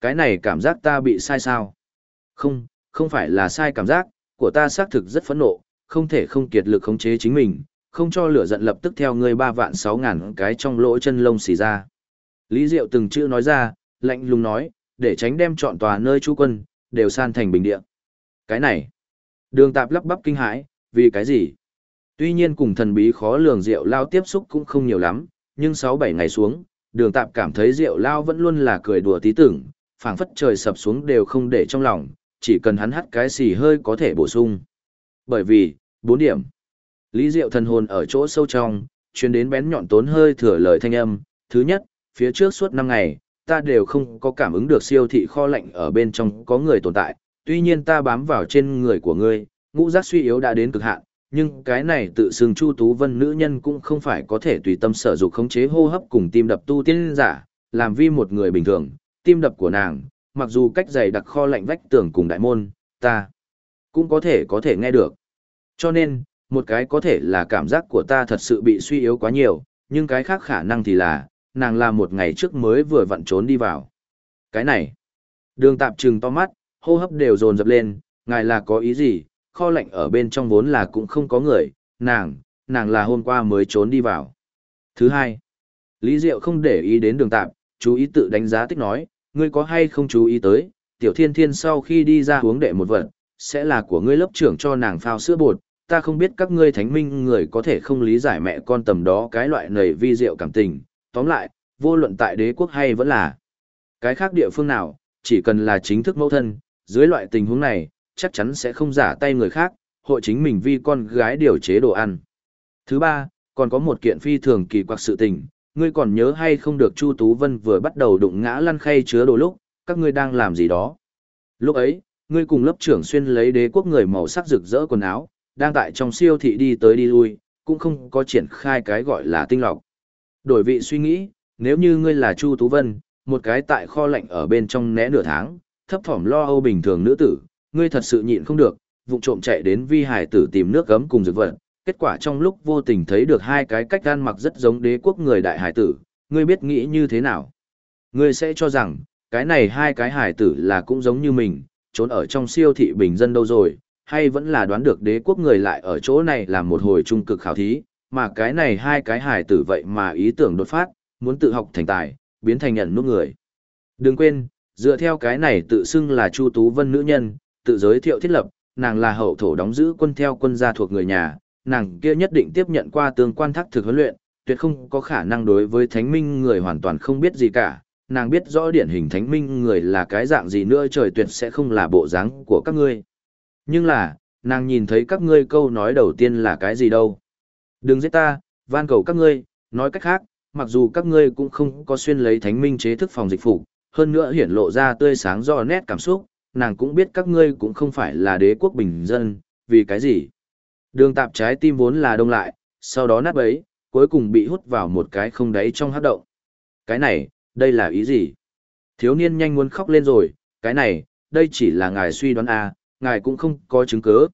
Cái này cảm giác ta bị sai sao? Không, không phải là sai cảm giác, của ta xác thực rất phẫn nộ, không thể không kiệt lực khống chế chính mình, không cho lửa giận lập tức theo ngươi 3.600.000 cái trong lỗ chân lông xì ra. Lý Diệu từng chữ nói ra, lạnh lùng nói, để tránh đem trọn tòa nơi trú quân, đều san thành bình địa. Cái này, Đường Tạp lắp bắp kinh hãi, vì cái gì? Tuy nhiên cùng thần bí khó lường Diệu Lao tiếp xúc cũng không nhiều lắm, nhưng 6-7 ngày xuống, Đường Tạp cảm thấy Diệu Lao vẫn luôn là cười đùa tí tưởng, phảng phất trời sập xuống đều không để trong lòng, chỉ cần hắn hắt cái xì hơi có thể bổ sung. Bởi vì, 4 điểm. Lý Diệu thần hồn ở chỗ sâu trong, chuyên đến bén nhọn tốn hơi thừa lời thanh âm. Thứ nhất, phía trước suốt 5 ngày, ta đều không có cảm ứng được siêu thị kho lạnh ở bên trong có người tồn tại. Tuy nhiên ta bám vào trên người của ngươi, ngũ giác suy yếu đã đến cực hạn, nhưng cái này tự xưng Chu Tú Vân nữ nhân cũng không phải có thể tùy tâm sở dục khống chế hô hấp cùng tim đập tu tiên giả, làm vi một người bình thường, tim đập của nàng, mặc dù cách dày đặc kho lạnh vách tường cùng đại môn, ta cũng có thể nghe được. Cho nên, một cái có thể là cảm giác của ta thật sự bị suy yếu quá nhiều, nhưng cái khác khả năng thì là, nàng là một ngày trước mới vừa vặn trốn đi vào. Cái này, Đường Tạp trừng to mắt, hô hấp đều dồn dập lên, ngài là có ý gì, kho lạnh ở bên trong vốn là cũng không có người, nàng là hôm qua mới trốn đi vào. Thứ hai, Lý Diệu không để ý đến Đường Tạp, chú ý tự đánh giá tích nói, ngươi có hay không chú ý tới, Tiểu Thiên Thiên sau khi đi ra uống đệ một vật, sẽ là của ngươi lớp trưởng cho nàng phao sữa bột, ta không biết các ngươi thánh minh người có thể không lý giải mẹ con tầm đó cái loại nầy vi diệu cảm tình, tóm lại, vô luận tại đế quốc hay vẫn là cái khác địa phương nào, chỉ cần là chính thức mẫu thân, dưới loại tình huống này, chắc chắn sẽ không giả tay người khác, hội chính mình vì con gái điều chế đồ ăn. Thứ ba, còn có một kiện phi thường kỳ quặc sự tình, ngươi còn nhớ hay không được Chu Tú Vân vừa bắt đầu đụng ngã lăn khay chứa đồ lúc, các ngươi đang làm gì đó. Lúc ấy, ngươi cùng lớp trưởng xuyên lấy đế quốc người màu sắc rực rỡ quần áo, đang tại trong siêu thị đi tới đi lui, cũng không có triển khai cái gọi là tinh lọc. Đổi vị suy nghĩ, nếu như ngươi là Chu Tú Vân, một cái tại kho lạnh ở bên trong né nửa tháng, thấp thỏm lo âu bình thường nữ tử, ngươi thật sự nhịn không được, vụng trộm chạy đến vi hải tử tìm nước gấm cùng dược vật, kết quả trong lúc vô tình thấy được hai cái cách ăn mặc rất giống đế quốc người đại hải tử, ngươi biết nghĩ như thế nào? Ngươi sẽ cho rằng, cái này hai cái hải tử là cũng giống như mình, trốn ở trong siêu thị bình dân đâu rồi, hay vẫn là đoán được đế quốc người lại ở chỗ này làm một hồi trung cực khảo thí, mà cái này hai cái hải tử vậy mà ý tưởng đột phát, muốn tự học thành tài, biến thành nhận nút người. Đừng quên, dựa theo cái này tự xưng là Chu Tú Vân nữ nhân, tự giới thiệu thiết lập, nàng là hậu thổ đóng giữ quân theo quân gia thuộc người nhà, nàng kia nhất định tiếp nhận qua tương quan thác thực huấn luyện, tuyệt không có khả năng đối với thánh minh người hoàn toàn không biết gì cả, nàng biết rõ điển hình thánh minh người là cái dạng gì nữa trời tuyệt sẽ không là bộ dáng của các ngươi. Nhưng là, nàng nhìn thấy các ngươi câu nói đầu tiên là cái gì đâu. Đừng giết ta, van cầu các ngươi, nói cách khác, mặc dù các ngươi cũng không có xuyên lấy thánh minh chế thức phòng dịch phục, hơn nữa hiển lộ ra tươi sáng do nét cảm xúc, nàng cũng biết các ngươi cũng không phải là đế quốc bình dân, vì cái gì. Đường Tạp trái tim vốn là đông lại, sau đó nát bấy, cuối cùng bị hút vào một cái không đáy trong hắc động. Cái này, đây là ý gì? Thiếu niên nhanh muốn khóc lên rồi, cái này, đây chỉ là ngài suy đoán à, ngài cũng không có chứng cứ,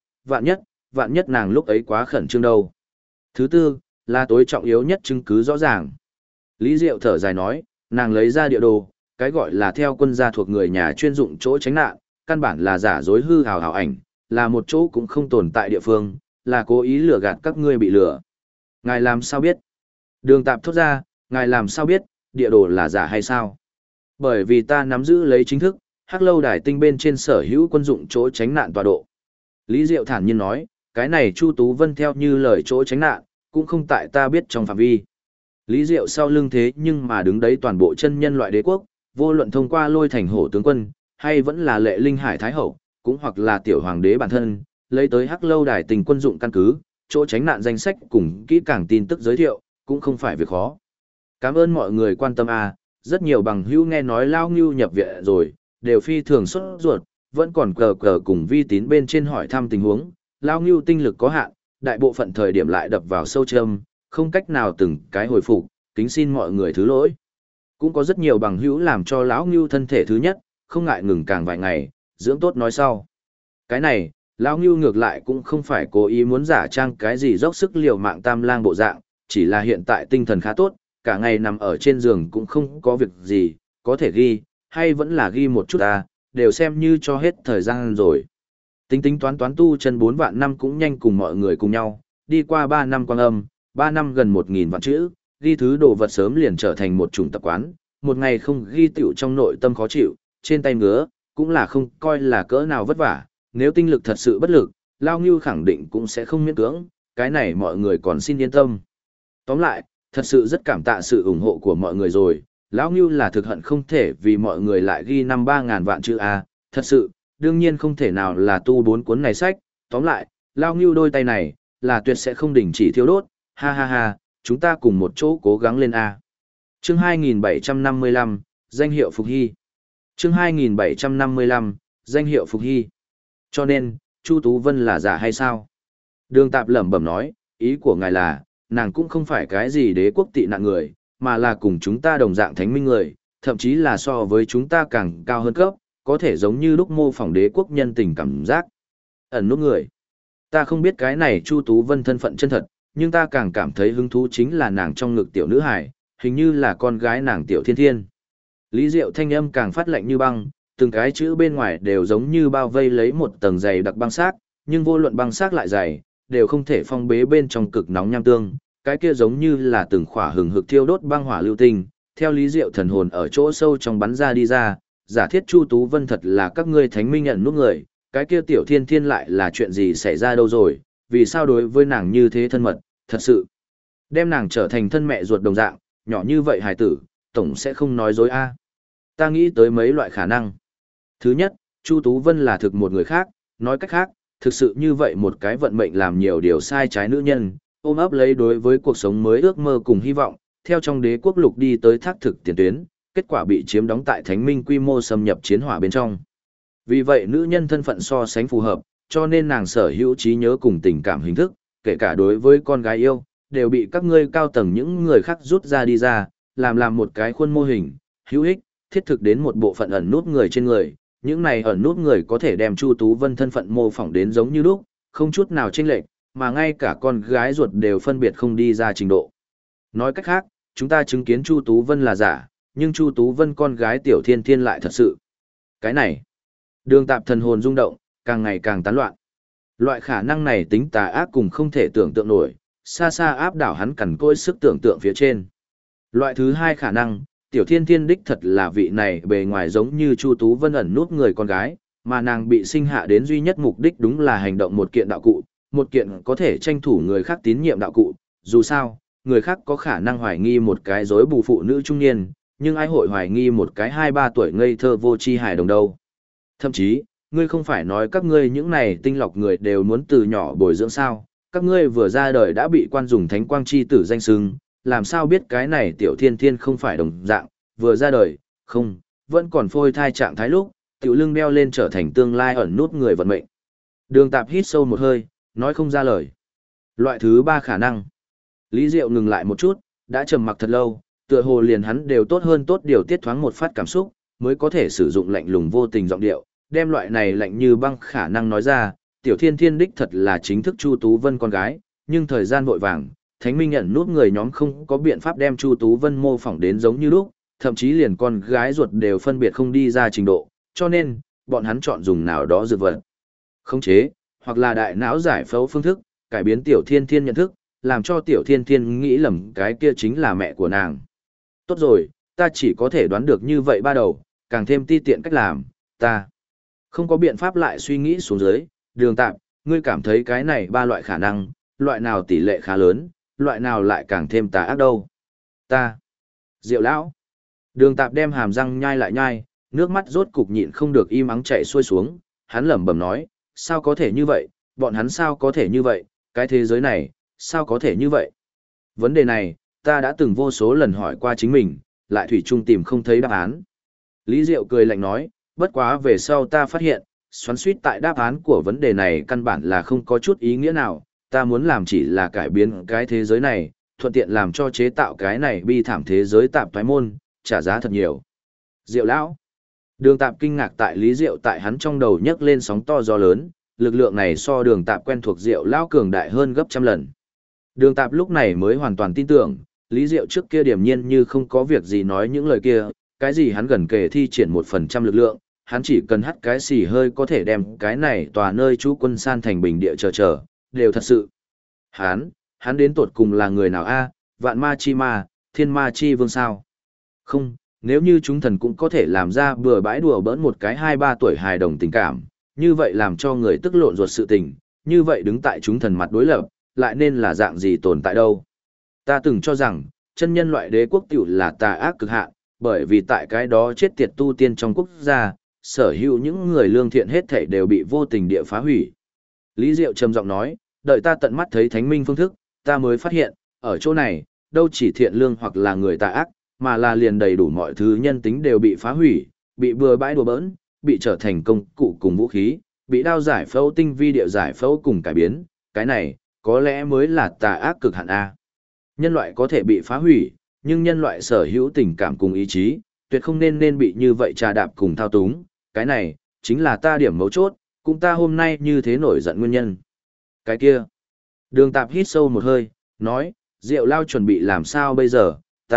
vạn nhất nàng lúc ấy quá khẩn trương đâu. Thứ tư, là tối trọng yếu nhất chứng cứ rõ ràng. Lý Diệu thở dài nói, nàng lấy ra địa đồ, cái gọi là theo quân gia thuộc người nhà chuyên dụng chỗ tránh nạn, căn bản là giả dối hư hào hào ảnh, là một chỗ cũng không tồn tại địa phương, là cố ý lừa gạt các ngươi bị lừa. Ngài làm sao biết? Đường Tạp thốt ra, ngài làm sao biết, địa đồ là giả hay sao? Bởi vì ta nắm giữ lấy chính thức, Hắc Lâu Đài tinh bên trên sở hữu quân dụng chỗ tránh nạn tọa độ. Lý Diệu thản nhiên nói, cái này Chu Tú Vân theo như lời chỗ tránh nạn, cũng không tại ta biết trong phạm vi. Lý Diệu sau lưng thế nhưng mà đứng đấy toàn bộ chân nhân loại đế quốc, vô luận thông qua Lôi Thành Hổ tướng quân, hay vẫn là Lệ Linh Hải Thái Hậu, cũng hoặc là tiểu hoàng đế bản thân, lấy tới Hắc Lâu Đài tình quân dụng căn cứ, chỗ tránh nạn danh sách cùng kỹ càng tin tức giới thiệu, cũng không phải việc khó. Cảm ơn mọi người quan tâm rất nhiều bằng hữu nghe nói Lao Ngưu nhập viện rồi, đều phi thường sốt ruột, vẫn còn cờ cùng vi tín bên trên hỏi thăm tình huống, Lao Ngưu tinh lực có hạn, đại bộ phận thời điểm lại đập vào sâu châm, không cách nào từng cái hồi phục, kính xin mọi người thứ lỗi. Cũng có rất nhiều bằng hữu làm cho lão Ngưu thân thể thứ nhất, không ngại ngừng càng vài ngày, dưỡng tốt nói sau. Cái này, lão Ngưu ngược lại cũng không phải cố ý muốn giả trang cái gì dốc sức liều mạng tam lang bộ dạng, chỉ là hiện tại tinh thần khá tốt, cả ngày nằm ở trên giường cũng không có việc gì, có thể ghi, hay vẫn là ghi một chút ta, đều xem như cho hết thời gian rồi. Tính tính toán toán tu chân 4 vạn năm cũng nhanh cùng mọi người cùng nhau, đi qua 3 năm quang âm, 3 năm gần 1.000 vạn chữ, ghi thứ đồ vật sớm liền trở thành một chủng tập quán, một ngày không ghi tiểu trong nội tâm khó chịu, trên tay ngứa, cũng là không coi là cỡ nào vất vả, nếu tinh lực thật sự bất lực, Lao Ngưu khẳng định cũng sẽ không miễn cưỡng, cái này mọi người còn xin yên tâm. Tóm lại, thật sự rất cảm tạ sự ủng hộ của mọi người rồi, Lão Ngưu là thực hận không thể vì mọi người lại ghi 5-3 ngàn vạn chữ A, thật sự, đương nhiên không thể nào là tu 4 cuốn này sách, tóm lại, Lao Ngưu đôi tay này, là tuyệt sẽ không đình chỉ thiêu đốt, ha ha ha, chúng ta cùng một chỗ cố gắng lên A. Chương 2755, danh hiệu Phục Hy. Chương 2755, danh hiệu Phục Hy. Cho nên, Chu Tú Vân là giả hay sao? Đường Tạp lẩm bẩm nói, ý của ngài là, nàng cũng không phải cái gì đế quốc tị nạn người, mà là cùng chúng ta đồng dạng thánh minh người, thậm chí là so với chúng ta càng cao hơn cấp, có thể giống như lúc mô phỏng đế quốc nhân tình cảm giác. Ẩn nút người. Ta không biết cái này Chu Tú Vân thân phận chân thật, nhưng ta càng cảm thấy hứng thú chính là nàng trong ngực tiểu nữ hải, hình như là con gái nàng tiểu thiên thiên. Lý Diệu thanh âm càng phát lạnh như băng, từng cái chữ bên ngoài đều giống như bao vây lấy một tầng dày đặc băng xác, nhưng vô luận băng xác lại dày, đều không thể phong bế bên trong cực nóng nham tương, cái kia giống như là từng khỏa hừng hực thiêu đốt băng hỏa lưu tinh, theo Lý Diệu thần hồn ở chỗ sâu trong bắn ra đi ra, giả thiết Chu Tú Vân thật là các ngươi thánh minh nhận nút người, cái kia tiểu thiên thiên lại là chuyện gì xảy ra đâu rồi, vì sao đối với nàng như thế thân mật, thật sự đem nàng trở thành thân mẹ ruột đồng dạng, nhỏ như vậy hài tử, tổng sẽ không nói dối a. Ta nghĩ tới mấy loại khả năng. Thứ nhất, Chu Tú Vân là thực một người khác, nói cách khác, thực sự như vậy một cái vận mệnh làm nhiều điều sai trái nữ nhân, ôm ấp lấy đối với cuộc sống mới ước mơ cùng hy vọng, theo trong đế quốc lục đi tới thác thực tiền tuyến, kết quả bị chiếm đóng tại thánh minh quy mô xâm nhập chiến hỏa bên trong. Vì vậy nữ nhân thân phận so sánh phù hợp, cho nên nàng sở hữu trí nhớ cùng tình cảm hình thức, kể cả đối với con gái yêu, đều bị các ngươi cao tầng những người khác rút ra đi ra, làm một cái khuôn mô hình, hữu ích, thiết thực đến một bộ phận ẩn nút người trên người. Những này ẩn nút người có thể đem Chu Tú Vân thân phận mô phỏng đến giống như lúc, không chút nào chênh lệch, mà ngay cả con gái ruột đều phân biệt không đi ra trình độ. Nói cách khác, chúng ta chứng kiến Chu Tú Vân là giả, nhưng Chu Tú Vân con gái Tiểu Thiên Thiên lại thật sự. Cái này, Đường Tạp thần hồn rung động, càng ngày càng tán loạn. Loại khả năng này tính tà ác cùng không thể tưởng tượng nổi, xa xa áp đảo hắn cằn cỗi sức tưởng tượng phía trên. Loại thứ hai khả năng, Tiểu Thiên Thiên đích thật là vị này bề ngoài giống như Chu Tú Vân ẩn nút người con gái, mà nàng bị sinh hạ đến duy nhất mục đích đúng là hành động một kiện đạo cụ, một kiện có thể tranh thủ người khác tín nhiệm đạo cụ. Dù sao, người khác có khả năng hoài nghi một cái rối bù phụ nữ trung niên, nhưng ai hội hoài nghi một cái 2-3 tuổi ngây thơ vô tri hài đồng đâu. Thậm chí, ngươi không phải nói các ngươi những này tinh lọc người đều muốn từ nhỏ bồi dưỡng sao, các ngươi vừa ra đời đã bị quan dùng thánh quang chi tử danh xưng, làm sao biết cái này Tiểu Thiên Thiên không phải đồng dạng, vừa ra đời, không, vẫn còn phôi thai trạng thái lúc, tiểu lưng đeo lên trở thành tương lai ẩn nút người vận mệnh. Đường Tạp hít sâu một hơi, nói không ra lời. Loại thứ ba khả năng. Lý Diệu ngừng lại một chút, đã trầm mặc thật lâu, tựa hồ liền hắn đều tốt hơn tốt điều tiết thoáng một phát cảm xúc, mới có thể sử dụng lạnh lùng vô tình giọng điệu, đem loại này lạnh như băng khả năng nói ra. Tiểu Thiên Thiên đích thật là chính thức Chu Tú Vân con gái, nhưng thời gian vội vàng, Thánh Minh nhận nút người nhóm không có biện pháp đem Chu Tú Vân mô phỏng đến giống như lúc, thậm chí liền con gái ruột đều phân biệt không đi ra trình độ, cho nên, bọn hắn chọn dùng nào đó dược vật. Khống chế, hoặc là đại não giải phẫu phương thức, cải biến Tiểu Thiên Thiên nhận thức, làm cho Tiểu Thiên Thiên nghĩ lầm cái kia chính là mẹ của nàng. Tốt rồi, ta chỉ có thể đoán được như vậy ba đầu, càng thêm ti tiện cách làm, ta không có biện pháp lại suy nghĩ xuống dưới. Đường Tạp, ngươi cảm thấy cái này ba loại khả năng, loại nào tỷ lệ khá lớn, loại nào lại càng thêm tà ác đâu. Ta, Diệu lão. Đường Tạp đem hàm răng nhai lại nhai, nước mắt rốt cục nhịn không được im ắng chảy xuôi xuống, hắn lẩm bẩm nói, sao có thể như vậy, bọn hắn sao có thể như vậy, cái thế giới này, sao có thể như vậy. Vấn đề này, ta đã từng vô số lần hỏi qua chính mình, lại thủy chung tìm không thấy đáp án. Lý Diệu cười lạnh nói, bất quá về sau ta phát hiện, xoắn suýt tại đáp án của vấn đề này căn bản là không có chút ý nghĩa nào, ta muốn làm chỉ là cải biến cái thế giới này, thuận tiện làm cho chế tạo cái này bi thảm thế giới tạp thoái môn, trả giá thật nhiều. Diệu lão. Đường Tạp kinh ngạc tại Lý Diệu tại hắn trong đầu nhấc lên sóng to gió lớn, lực lượng này so Đường Tạp quen thuộc Diệu lão cường đại hơn gấp trăm lần. Đường Tạp lúc này mới hoàn toàn tin tưởng, Lý Diệu trước kia điềm nhiên như không có việc gì nói những lời kia, cái gì hắn gần kề thi triển 1% lực lượng, hắn chỉ cần hắt cái xì hơi có thể đem cái này tòa nơi trú quân san thành bình địa chờ, đều thật sự. Hắn đến tột cùng là người nào a? Vạn ma chi ma, thiên ma chi vương sao? Không, nếu như chúng thần cũng có thể làm ra bừa bãi đùa bỡn một cái 2-3 tuổi hài đồng tình cảm, như vậy làm cho người tức lộn ruột sự tình, như vậy đứng tại chúng thần mặt đối lập, lại nên là dạng gì tồn tại đâu. Ta từng cho rằng, chân nhân loại đế quốc tiểu là tà ác cực hạn, bởi vì tại cái đó chết tiệt tu tiên trong quốc gia, sở hữu những người lương thiện hết thảy đều bị vô tình địa phá hủy. Lý Diệu trầm giọng nói, đợi ta tận mắt thấy thánh minh phương thức, ta mới phát hiện, ở chỗ này, đâu chỉ thiện lương hoặc là người tà ác, mà là liền đầy đủ mọi thứ nhân tính đều bị phá hủy, bị bừa bãi đùa bỡn, bị trở thành công cụ cùng vũ khí, bị đao giải phẫu tinh vi địa giải phẫu cùng cải biến, cái này, có lẽ mới là tà ác cực hạn A. Nhân loại có thể bị phá hủy, nhưng nhân loại sở hữu tình cảm cùng ý chí, tuyệt không nên bị như vậy trà đạp cùng thao túng, cái này, chính là ta điểm mấu chốt, cũng ta hôm nay như thế nổi giận nguyên nhân. Cái kia, Đường Tạp hít sâu một hơi, nói, Diệu Lao chuẩn bị làm sao bây giờ,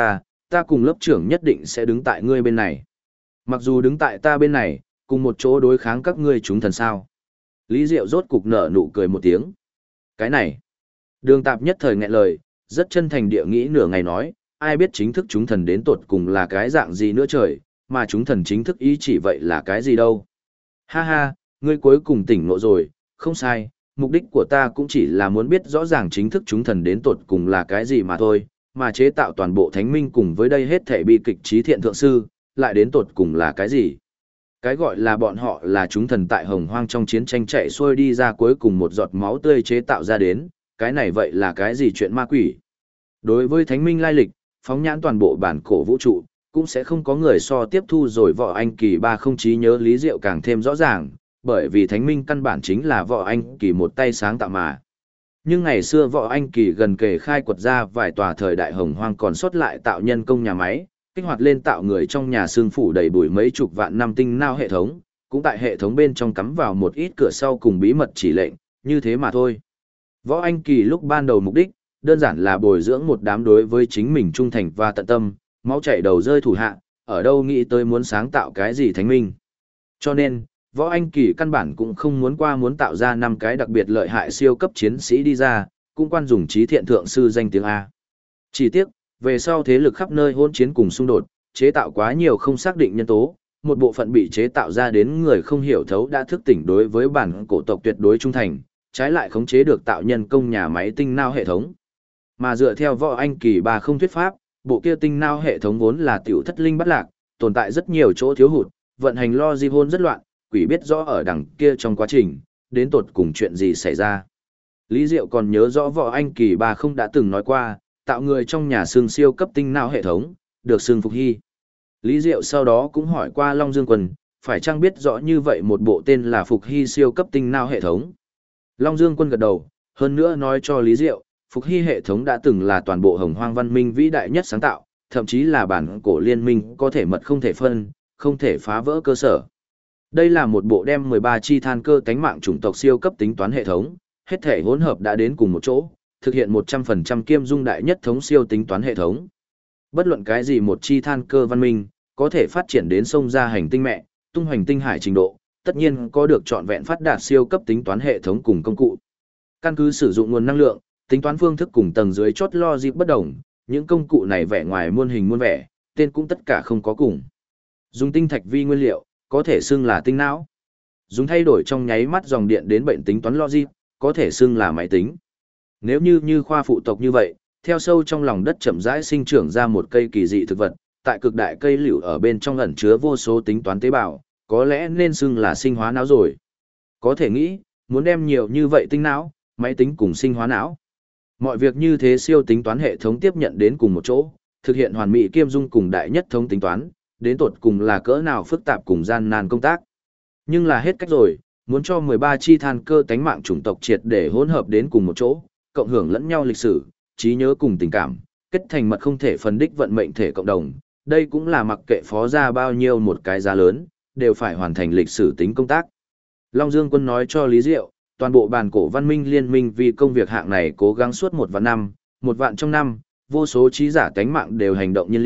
ta cùng lớp trưởng nhất định sẽ đứng tại ngươi bên này. Mặc dù đứng tại ta bên này, cùng một chỗ đối kháng các ngươi chúng thần sao. Lý Diệu rốt cục nở nụ cười một tiếng. Cái này, Đường Tạp nhất thời nghẹn lời, rất chân thành địa nghĩ nửa ngày nói, ai biết chính thức chúng thần đến tột cùng là cái dạng gì nữa trời, mà chúng thần chính thức ý chỉ vậy là cái gì đâu. Ha ha, ngươi cuối cùng tỉnh ngộ rồi, không sai, mục đích của ta cũng chỉ là muốn biết rõ ràng chính thức chúng thần đến tột cùng là cái gì mà thôi, mà chế tạo toàn bộ thánh minh cùng với đây hết thể bi kịch trí thiện thượng sư, lại đến tột cùng là cái gì. Cái gọi là bọn họ là chúng thần tại hồng hoang trong chiến tranh chạy xuôi đi ra cuối cùng một giọt máu tươi chế tạo ra đến, cái này vậy là cái gì chuyện ma quỷ. Đối với thánh minh lai lịch, phóng nhãn toàn bộ bản cổ vũ trụ, cũng sẽ không có người so tiếp thu rồi Võ Anh Kỳ ba không trí nhớ Lý Diệu càng thêm rõ ràng, bởi vì thánh minh căn bản chính là Võ Anh Kỳ một tay sáng tạo mà. Nhưng ngày xưa Võ Anh Kỳ gần kề khai quật ra vài tòa thời đại hồng hoang còn sót lại tạo nhân công nhà máy, kích hoạt lên tạo người trong nhà xương phủ đầy bụi mấy chục vạn năm tinh nao hệ thống, cũng tại hệ thống bên trong cắm vào một ít cửa sau cùng bí mật chỉ lệnh, như thế mà thôi. Võ Anh Kỳ lúc ban đầu mục đích, đơn giản là bồi dưỡng một đám đối với chính mình trung thành và tận tâm, máu chảy đầu rơi thủ hạ, ở đâu nghĩ tới muốn sáng tạo cái gì thánh minh. Cho nên, Võ Anh Kỳ căn bản cũng không muốn tạo ra 5 cái đặc biệt lợi hại siêu cấp chiến sĩ đi ra, cũng quan dùng trí thiện thượng sư danh tiếng A. Chỉ tiếc, về sau thế lực khắp nơi hỗn chiến cùng xung đột, chế tạo quá nhiều không xác định nhân tố, một bộ phận bị chế tạo ra đến người không hiểu thấu đã thức tỉnh đối với bản cổ tộc tuyệt đối trung thành, trái lại khống chế được tạo nhân công nhà máy tinh nao hệ thống. Mà dựa theo Võ Anh Kỳ ba không thuyết pháp, bộ kia tinh nao hệ thống vốn là tiểu thất linh bất lạc, tồn tại rất nhiều chỗ thiếu hụt, vận hành logic hôn rất loạn, quỷ biết rõ ở đằng kia trong quá trình, đến tột cùng chuyện gì xảy ra. Lý Diệu còn nhớ rõ Võ Anh Kỳ ba không đã từng nói qua, tạo người trong nhà xương siêu cấp tinh nao hệ thống, được xương Phục Hy. Lý Diệu sau đó cũng hỏi qua Long Dương Quân, phải chăng biết rõ như vậy một bộ tên là Phục Hy siêu cấp tinh nao hệ thống. Long Dương Quân gật đầu, hơn nữa nói cho Lý Diệu, Phục Hy hệ thống đã từng là toàn bộ hồng hoang văn minh vĩ đại nhất sáng tạo, thậm chí là bản cổ liên minh có thể mật không thể phân, không thể phá vỡ cơ sở. Đây là một bộ đem 13 chi than cơ tánh mạng chủng tộc siêu cấp tính toán hệ thống, hết thể hỗn hợp đã đến cùng một chỗ, thực hiện 100% kiêm dung đại nhất thống siêu tính toán hệ thống. Bất luận cái gì một chi than cơ văn minh, có thể phát triển đến sông ra hành tinh mẹ, tung hoành tinh hải trình độ, tất nhiên có được trọn vẹn phát đạt siêu cấp tính toán hệ thống cùng công cụ. Căn cứ sử dụng nguồn năng lượng, tính toán phương thức cùng tầng dưới chốt logic bất đồng, những công cụ này vẻ ngoài muôn hình muôn vẻ, tên cũng tất cả không có cùng. Dùng tinh thạch vi nguyên liệu, có thể xưng là tinh não. Dùng thay đổi trong nháy mắt dòng điện đến bệnh tính toán logic, có thể xưng là máy tính. Nếu như khoa phụ tộc như vậy, theo sâu trong lòng đất chậm rãi sinh trưởng ra một cây kỳ dị thực vật, tại cực đại cây liễu ở bên trong ẩn chứa vô số tính toán tế bào, có lẽ nên xưng là sinh hóa não rồi. Có thể nghĩ, muốn đem nhiều như vậy tinh não, máy tính cùng sinh hóa não. Mọi việc như thế siêu tính toán hệ thống tiếp nhận đến cùng một chỗ, thực hiện hoàn mỹ kiêm dung cùng đại nhất thống tính toán, đến tột cùng là cỡ nào phức tạp cùng gian nan công tác. Nhưng là hết cách rồi, muốn cho 13 chi than cơ tánh mạng chủng tộc triệt để hỗn hợp đến cùng một chỗ, cộng hưởng lẫn nhau lịch sử, trí nhớ cùng tình cảm, kết thành mật không thể phân đích vận mệnh thể cộng đồng. Đây cũng là mặc kệ phó ra bao nhiêu một cái giá lớn, đều phải hoàn thành lịch sử tính công tác. Long Dương Quân nói cho Lý Diệu, toàn bộ bản cổ văn minh liên minh vì công việc hạng này cố gắng suốt 1 vạn năm, 1 vạn trong năm, vô số trí giả tánh mạng đều hành động nhiên liệu,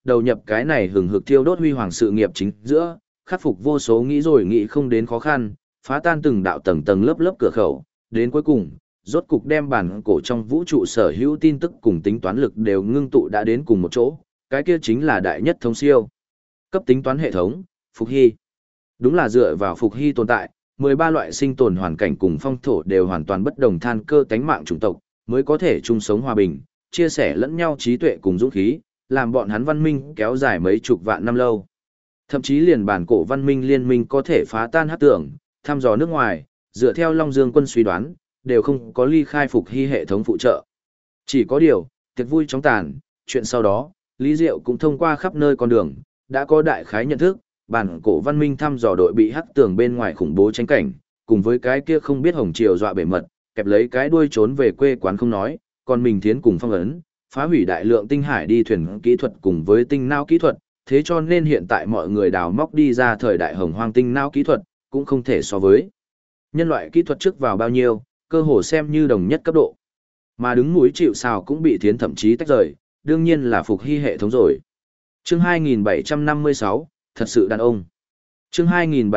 đầu nhập cái này hừng hực thiêu đốt huy hoàng sự nghiệp chính giữa, khắc phục vô số nghĩ rồi nghĩ không đến khó khăn, phá tan từng đạo tầng tầng lớp lớp cửa khẩu, đến cuối cùng, rốt cục đem bản cổ trong vũ trụ sở hữu tin tức cùng tính toán lực đều ngưng tụ đã đến cùng một chỗ, cái kia chính là đại nhất thống siêu cấp tính toán hệ thống, Phục Hy. Đúng là dựa vào Phục Hy tồn tại, 13 loại sinh tồn hoàn cảnh cùng phong thổ đều hoàn toàn bất đồng than cơ tánh mạng chủng tộc, mới có thể chung sống hòa bình, chia sẻ lẫn nhau trí tuệ cùng dũng khí, làm bọn hắn văn minh kéo dài mấy chục vạn năm lâu. Thậm chí liền bản cổ văn minh liên minh có thể phá tan hắc tưởng, thăm dò nước ngoài, dựa theo Long Dương quân suy đoán, đều không có ly khai Phục Hy hệ thống phụ trợ. Chỉ có điều, tiệc vui chóng tàn, chuyện sau đó, Lý Diệu cũng thông qua khắp nơi con đường, đã có đại khái nhận thức, bản cổ văn minh thăm dò đội bị hắc tường bên ngoài khủng bố tranh cảnh, cùng với cái kia không biết hồng triều dọa bể mật, kẹp lấy cái đuôi trốn về quê quán không nói, còn mình thiến cùng phong ấn, phá hủy đại lượng tinh hải đi thuyền kỹ thuật cùng với tinh não kỹ thuật, thế cho nên hiện tại mọi người đào móc đi ra thời đại hồng hoang tinh não kỹ thuật, cũng không thể so với nhân loại kỹ thuật trước vào bao nhiêu, cơ hồ xem như đồng nhất cấp độ. Mà đứng mũi chịu sào cũng bị thiến thậm chí tách rời, đương nhiên là Phục Hy hệ thống rồi. Chương 2756, thật sự đàn ông. Chương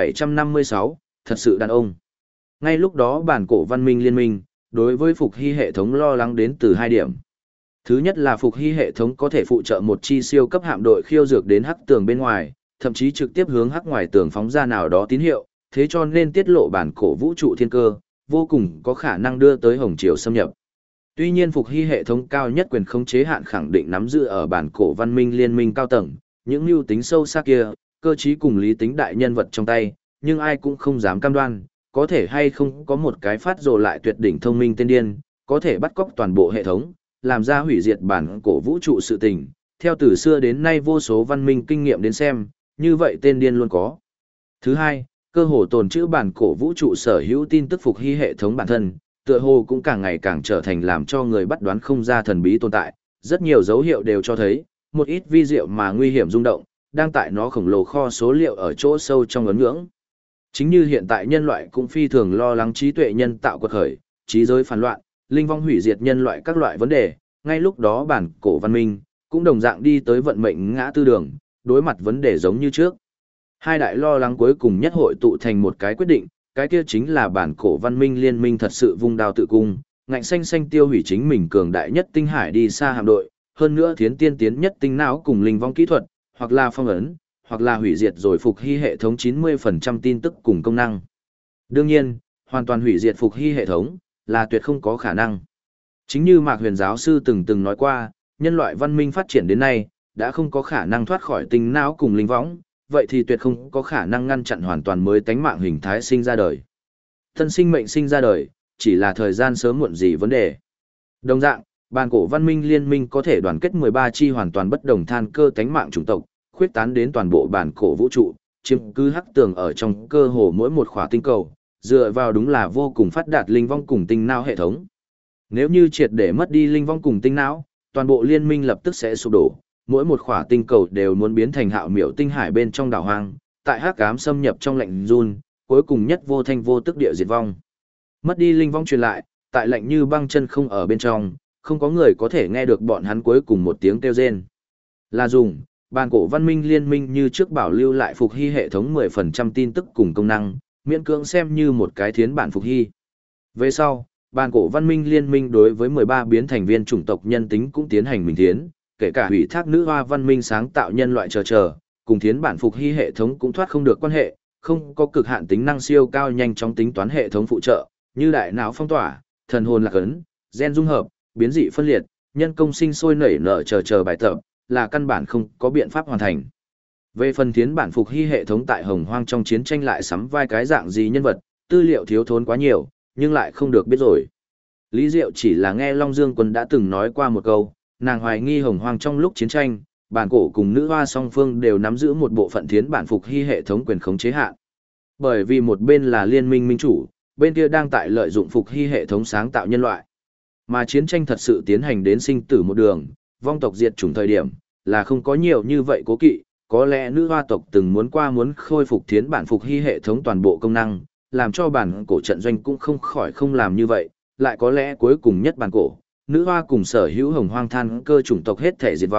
2756, thật sự đàn ông. Ngay lúc đó bản cổ văn minh liên minh, đối với Phục Hy hệ thống lo lắng đến từ hai điểm. Thứ nhất là Phục Hy hệ thống có thể phụ trợ một chi siêu cấp hạm đội khiêu dược đến hắc tường bên ngoài, thậm chí trực tiếp hướng hắc ngoài tường phóng ra nào đó tín hiệu, thế cho nên tiết lộ bản cổ vũ trụ thiên cơ, vô cùng có khả năng đưa tới hồng triều xâm nhập. Tuy nhiên Phục Hy hệ thống cao nhất quyền khống chế hạn khẳng định nắm giữ ở bản cổ văn minh liên minh cao tầng, những mưu tính sâu xa kia, cơ trí cùng lý tính đại nhân vật trong tay, nhưng ai cũng không dám cam đoan, có thể hay không có một cái phát rồ lại tuyệt đỉnh thông minh tên điên, có thể bắt cóc toàn bộ hệ thống, làm ra hủy diệt bản cổ vũ trụ sự tình. Theo từ xưa đến nay vô số văn minh kinh nghiệm đến xem, như vậy tên điên luôn có. Thứ hai, cơ hồ tồn trữ bản cổ vũ trụ sở hữu tin tức Phục Hy hệ thống bản thân, tựa hồ cũng càng ngày càng trở thành làm cho người bắt đoán không ra thần bí tồn tại, rất nhiều dấu hiệu đều cho thấy, một ít vi diệu mà nguy hiểm rung động, đang tại nó khổng lồ kho số liệu ở chỗ sâu trong ấn ngưỡng. Chính như hiện tại nhân loại cũng phi thường lo lắng trí tuệ nhân tạo quật khởi, trí giới phản loạn, linh vong hủy diệt nhân loại các loại vấn đề, ngay lúc đó bản cổ văn minh cũng đồng dạng đi tới vận mệnh ngã tư đường, đối mặt vấn đề giống như trước. Hai đại lo lắng cuối cùng nhất hội tụ thành một cái quyết định, cái kia chính là bản cổ văn minh liên minh thật sự vung đao tự cung, ngạnh xanh xanh tiêu hủy chính mình cường đại nhất tinh hải đi xa hạm đội, hơn nữa thiến tiên tiến nhất tinh não cùng linh vong kỹ thuật, hoặc là phong ấn, hoặc là hủy diệt rồi Phục Hy hệ thống 90% tin tức cùng công năng. Đương nhiên, hoàn toàn hủy diệt Phục Hy hệ thống là tuyệt không có khả năng. Chính như Mạc Huyền giáo sư từng nói qua, nhân loại văn minh phát triển đến nay, đã không có khả năng thoát khỏi tinh não cùng linh võng, vậy thì tuyệt không có khả năng ngăn chặn hoàn toàn mới tánh mạng hình thái sinh ra đời. Thân sinh mệnh sinh ra đời, chỉ là thời gian sớm muộn gì vấn đề. Đồng dạng, bản cổ văn minh liên minh có thể đoàn kết 13 chi hoàn toàn bất đồng than cơ tánh mạng chủng tộc, khuyết tán đến toàn bộ bản cổ vũ trụ, chiếm cứ hắc tường ở trong cơ hồ mỗi một khỏa tinh cầu, dựa vào đúng là vô cùng phát đạt linh vong cùng tinh não hệ thống. Nếu như triệt để mất đi linh vong cùng tinh não, toàn bộ liên minh lập tức sẽ sụp đổ, mỗi một khỏa tinh cầu đều muốn biến thành hạo miểu tinh hải bên trong đảo hoang, tại hắc ám xâm nhập trong lạnh run, cuối cùng nhất vô thanh vô tức địa diệt vong. Mất đi linh vong truyền lại, tại lạnh như băng chân không ở bên trong, không có người có thể nghe được bọn hắn cuối cùng một tiếng kêu rên. Là dùng, bản cổ văn minh liên minh như trước bảo lưu lại Phục Hy hệ thống 10% tin tức cùng công năng, miễn cưỡng xem như một cái thiến bản Phục Hy. Về sau, bản cổ văn minh liên minh đối với 13 biến thành viên chủng tộc nhân tính cũng tiến hành mình thiến, kể cả hủy thác nữ hoa văn minh sáng tạo nhân loại chờ, cùng thiến bản Phục Hy hệ thống cũng thoát không được quan hệ, không có cực hạn tính năng siêu cao nhanh chóng tính toán hệ thống phụ trợ, như đại não phong tỏa, thần hồn lạc ấn, gen dung hợp, biến dị phân liệt, nhân công sinh sôi nảy nở chờ bài tập, là căn bản không có biện pháp hoàn thành. Về phần thiến bản Phục Hy hệ thống tại Hồng Hoang trong chiến tranh lại sắm vai cái dạng gì nhân vật, tư liệu thiếu thốn quá nhiều, nhưng lại không được biết rồi. Lý Diệu chỉ là nghe Long Dương Quân đã từng nói qua một câu, nàng hoài nghi Hồng Hoang trong lúc chiến tranh, bản cổ cùng nữ hoa song phương đều nắm giữ một bộ phận thiến bản Phục Hy hệ thống quyền khống chế hạn. Bởi vì một bên là liên minh minh chủ, bên kia đang tại lợi dụng Phục Hy hệ thống sáng tạo nhân loại. Mà chiến tranh thật sự tiến hành đến sinh tử một đường, vong tộc diệt chủng thời điểm, là không có nhiều như vậy cố kỵ, có lẽ nữ hoa tộc từng muốn khôi phục thiến bản Phục Hy hệ thống toàn bộ công năng, làm cho bản cổ trận doanh cũng không khỏi không làm như vậy, lại có lẽ cuối cùng nhất bản cổ, nữ hoa cùng sở hữu Hồng Hoang than cơ chủng tộc hết thể diệt vong,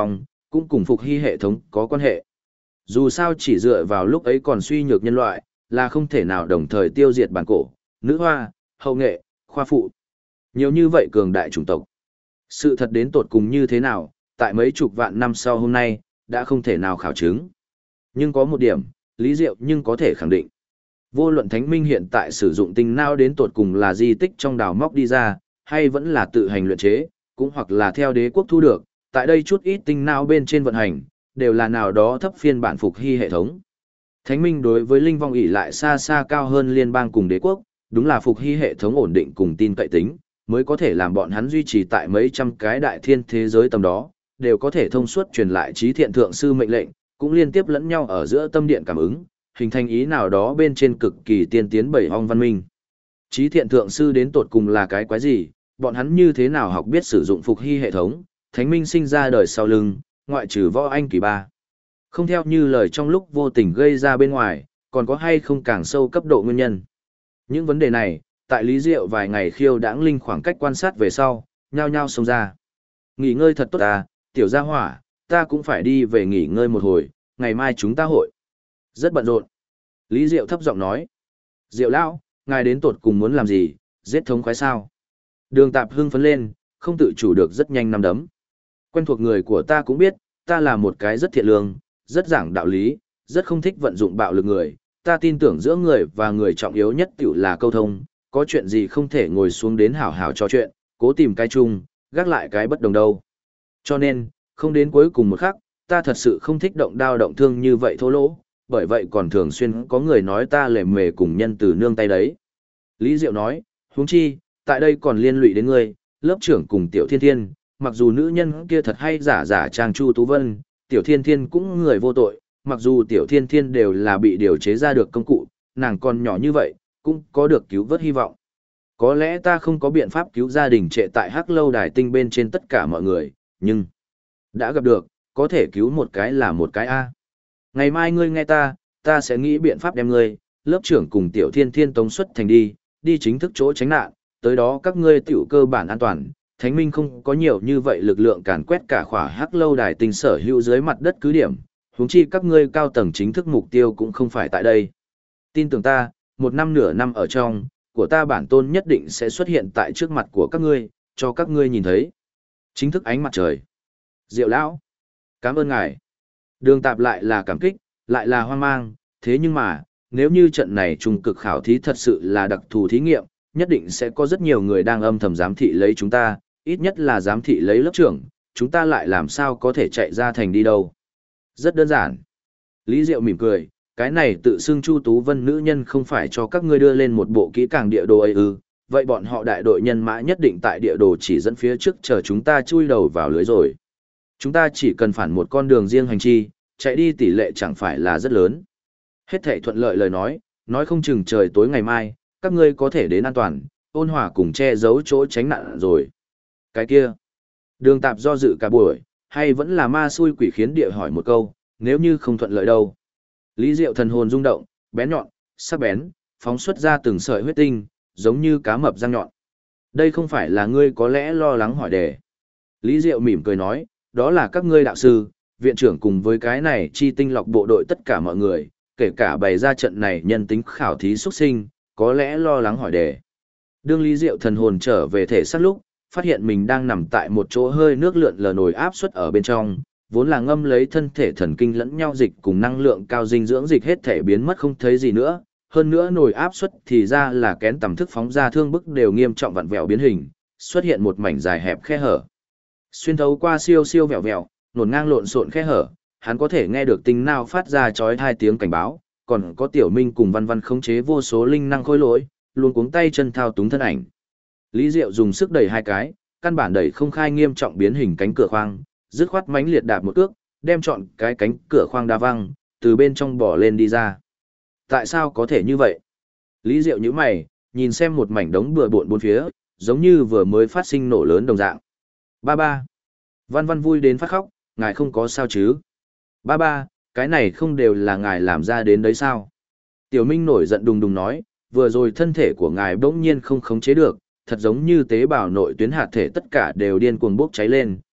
cũng cùng phục hy hệ thống có quan hệ. Dù sao chỉ dựa vào lúc ấy còn suy nhược nhân loại, là không thể nào đồng thời tiêu diệt bản cổ, nữ hoa, hậu nghệ, khoa phụ. Nhiều như vậy cường đại chủng tộc. Sự thật đến tột cùng như thế nào, tại mấy chục vạn năm sau hôm nay, đã không thể nào khảo chứng. Nhưng có một điểm, Lý Diệu nhưng có thể khẳng định. Vô luận Thánh Minh hiện tại sử dụng tinh não đến tột cùng là di tích trong đào móc đi ra, hay vẫn là tự hành luyện chế, cũng hoặc là theo đế quốc thu được, tại đây chút ít tinh não bên trên vận hành, đều là nào đó thấp phiên bản phục hy hệ thống. Thánh Minh đối với linh vong ỷ lại xa xa cao hơn liên bang cùng đế quốc, đúng là phục hy hệ thống ổn định cùng tin cậy tính, mới có thể làm bọn hắn duy trì tại mấy trăm cái đại thiên thế giới tầm đó, đều có thể thông suốt truyền lại trí thiện thượng sư mệnh lệnh, cũng liên tiếp lẫn nhau ở giữa tâm điện cảm ứng, hình thành ý nào đó bên trên cực kỳ tiên tiến bảy hong văn minh. Trí thiện thượng sư đến tột cùng là cái quái gì, bọn hắn như thế nào học biết sử dụng phục hy hệ thống, Thánh Minh sinh ra đời sau lưng, ngoại trừ võ anh kỳ ba. Không theo như lời trong lúc vô tình gây ra bên ngoài, còn có hay không càng sâu cấp độ nguyên nhân. Những vấn đề này, tại Lý Diệu vài ngày khiêu đãng linh khoảng cách quan sát về sau, nhao nhao xông ra. Nghỉ ngơi thật tốt à, tiểu gia hỏa, ta cũng phải đi về nghỉ ngơi một hồi, ngày mai chúng ta hội. Rất bận rộn. Lý Diệu thấp giọng nói. Diệu lão, ngài đến tột cùng muốn làm gì, giết thống khoái sao? Đường Tạp hưng phấn lên, không tự chủ được rất nhanh nắm đấm. Quen thuộc người của ta cũng biết, ta là một cái rất thiện lương, rất giảng đạo lý, rất không thích vận dụng bạo lực người. Ta tin tưởng giữa người và người trọng yếu nhất tiểu là câu thông, có chuyện gì không thể ngồi xuống đến hảo hảo trò chuyện, cố tìm cái chung, gác lại cái bất đồng đâu. Cho nên, không đến cuối cùng một khắc, ta thật sự không thích động đao động thương như vậy thô lỗ, bởi vậy còn thường xuyên có người nói ta lề mề cùng nhân từ nương tay đấy. Lý Diệu nói, huống chi, tại đây còn liên lụy đến ngươi, lớp trưởng cùng Tiểu Thiên Thiên, mặc dù nữ nhân kia thật hay giả giả trang Chu Tú Vân, Tiểu Thiên Thiên cũng người vô tội, mặc dù Tiểu Thiên Thiên đều là bị điều chế ra được công cụ, nàng còn nhỏ như vậy, cũng có được cứu vớt hy vọng. Có lẽ ta không có biện pháp cứu gia đình trệ tại Hắc Lâu Đài Tinh bên trên tất cả mọi người, nhưng đã gặp được, có thể cứu một cái là một cái A. Ngày mai ngươi nghe ta sẽ nghĩ biện pháp đem ngươi, lớp trưởng cùng Tiểu Thiên Thiên tống xuất thành đi chính thức chỗ tránh nạn, tới đó các ngươi tiểu cơ bản an toàn. Thánh Minh không có nhiều như vậy lực lượng càn quét cả khỏa Hắc Lâu Đài Tinh sở hữu dưới mặt đất cứ điểm, huống chi các ngươi cao tầng chính thức mục tiêu cũng không phải tại đây. Tin tưởng ta, một năm nửa năm ở trong, của ta bản tôn nhất định sẽ xuất hiện tại trước mặt của các ngươi, cho các ngươi nhìn thấy. Chính thức ánh mặt trời. Diệu lão, cảm ơn ngài. Đường Tạp lại là cảm kích, lại là hoang mang, thế nhưng mà, nếu như trận này trung cực khảo thí thật sự là đặc thù thí nghiệm, nhất định sẽ có rất nhiều người đang âm thầm giám thị lấy chúng ta, ít nhất là giám thị lấy lớp trưởng, chúng ta lại làm sao có thể chạy ra thành đi đâu. Rất đơn giản. Lý Diệu mỉm cười, cái này tự xưng Chu Tú Vân nữ nhân không phải cho các ngươi đưa lên một bộ kỹ càng địa đồ ấy ư, vậy bọn họ đại đội nhân mã nhất định tại địa đồ chỉ dẫn phía trước chờ chúng ta chui đầu vào lưới rồi. Chúng ta chỉ cần phản một con đường riêng hành chi, chạy đi tỷ lệ chẳng phải là rất lớn. Hết thảy thuận lợi lời nói không chừng trời tối ngày mai, các ngươi có thể đến an toàn, ôn hòa cùng che giấu chỗ tránh nạn rồi. Cái kia, Đường Tạp do dự cả buổi, hay vẫn là ma xui quỷ khiến địa hỏi một câu, nếu như không thuận lợi đâu. Lý Diệu thần hồn rung động, bén nhọn, sắc bén, phóng xuất ra từng sợi huyết tinh, giống như cá mập răng nhọn. Đây không phải là ngươi có lẽ lo lắng hỏi đề. Lý Diệu mỉm cười nói, đó là các ngươi đạo sư, viện trưởng cùng với cái này chi tinh lọc bộ đội tất cả mọi người, kể cả bày ra trận này nhân tính khảo thí xuất sinh, có lẽ lo lắng hỏi đề. Đương Lý Diệu thần hồn trở về thể xác lúc, phát hiện mình đang nằm tại một chỗ hơi nước lượn lờ nồi áp suất ở bên trong, vốn là ngâm lấy thân thể thần kinh lẫn nhau dịch cùng năng lượng cao dinh dưỡng dịch hết thể biến mất không thấy gì nữa, hơn nữa nồi áp suất thì ra là kén tầm thức phóng ra thương bức đều nghiêm trọng vặn vẹo biến hình, xuất hiện một mảnh dài hẹp khe hở. Xuyên thấu qua siêu siêu vẹo vẹo, nổn ngang lộn xộn khe hở, hắn có thể nghe được tinh nào phát ra chói hai tiếng cảnh báo, còn có Tiểu Minh cùng Văn Văn khống chế vô số linh năng khôi lỗi, luôn cuống tay chân thao túng thân ảnh. Lý Diệu dùng sức đẩy hai cái, căn bản đẩy không khai nghiêm trọng biến hình cánh cửa khoang, dứt khoát mãnh liệt đạp một cước, đem trọn cái cánh cửa khoang đá văng, từ bên trong bỏ lên đi ra. Tại sao có thể như vậy? Lý Diệu nhíu mày, nhìn xem một mảnh đống bừa bộn bốn phía, giống như vừa mới phát sinh nổ lớn đồng dạng. Ba ba. Văn Văn vui đến phát khóc, ngài không có sao chứ? Ba ba, cái này không đều là ngài làm ra đến đấy sao? Tiểu Minh nổi giận đùng đùng nói, vừa rồi thân thể của ngài bỗng nhiên không khống chế được, thật giống như tế bào nội tuyến hạt thể tất cả đều điên cuồng bốc cháy lên,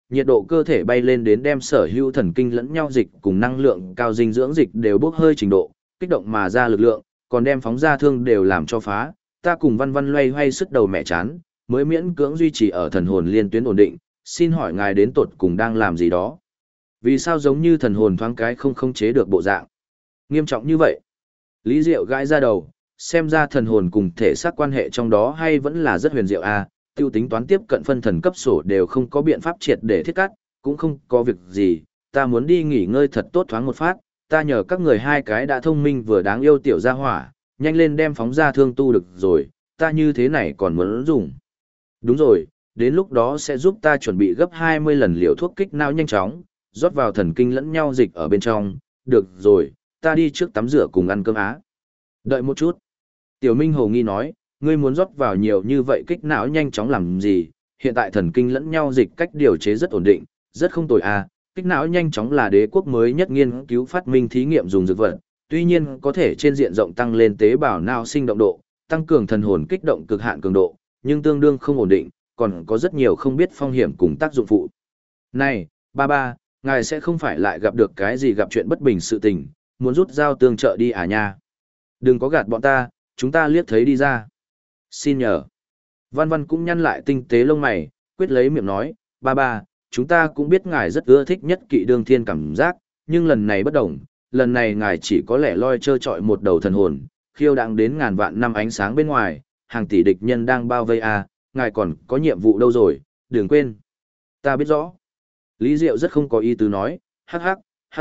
Nhiệt độ cơ thể bay lên đến đem sở hữu thần kinh lẫn nhau dịch cùng năng lượng cao dinh dưỡng dịch đều bốc hơi trình độ, kích động mà ra lực lượng, còn đem phóng ra thương đều làm cho phá. Ta cùng Văn Văn loay hoay sức đầu mẹ chán, mới miễn cưỡng duy trì ở thần hồn liên tuyến ổn định, xin hỏi ngài đến tột cùng đang làm gì đó? Vì sao giống như thần hồn thoáng cái không khống chế được bộ dạng? Nghiêm trọng như vậy. Lý Diệu gãi ra đầu, xem ra thần hồn cùng thể xác quan hệ trong đó hay vẫn là rất huyền diệu a, tiêu tính toán tiếp cận phân thần cấp sổ đều không có biện pháp triệt để thiết cắt, cũng không có việc gì, ta muốn đi nghỉ ngơi thật tốt thoáng một phát, ta nhờ các người hai cái đã thông minh vừa đáng yêu tiểu gia hỏa, nhanh lên đem phóng ra thương tu được rồi, ta như thế này còn muốn dùng. Đúng rồi, đến lúc đó sẽ giúp ta chuẩn bị gấp 20 lần liều thuốc kích não nhanh chóng, rót vào thần kinh lẫn nhau dịch ở bên trong, được rồi, ta đi trước tắm rửa cùng ăn cơm á. Đợi một chút. Tiểu Minh hồ nghi nói, ngươi muốn rót vào nhiều như vậy kích não nhanh chóng làm gì, hiện tại thần kinh lẫn nhau dịch cách điều chế rất ổn định, rất không tồi à, kích não nhanh chóng là đế quốc mới nhất nghiên cứu phát minh thí nghiệm dùng dược vật, tuy nhiên có thể trên diện rộng tăng lên tế bào não sinh động độ, tăng cường thần hồn kích động cực hạn cường độ, nhưng tương đương không ổn định, còn có rất nhiều không biết phong hiểm cùng tác dụng phụ. Này, ba, ngài sẽ không phải lại gặp được cái gì gặp chuyện bất bình sự tình, muốn rút dao tương trợ đi à nha. Đừng có gạt bọn ta, chúng ta liếc thấy đi ra. Xin nhờ. Văn Văn cũng nhăn lại tinh tế lông mày, quyết lấy miệng nói, ba, chúng ta cũng biết ngài rất ưa thích nhất kỵ đương thiên cảm giác, nhưng lần này bất đồng, lần này ngài chỉ có lẻ loi trơ trọi một đầu thần hồn, khiêu đặng đến ngàn vạn năm ánh sáng bên ngoài, hàng tỷ địch nhân đang bao vây à, ngài còn có nhiệm vụ đâu rồi, đừng quên. Ta biết rõ. Lý Diệu rất không có ý tứ nói, hắc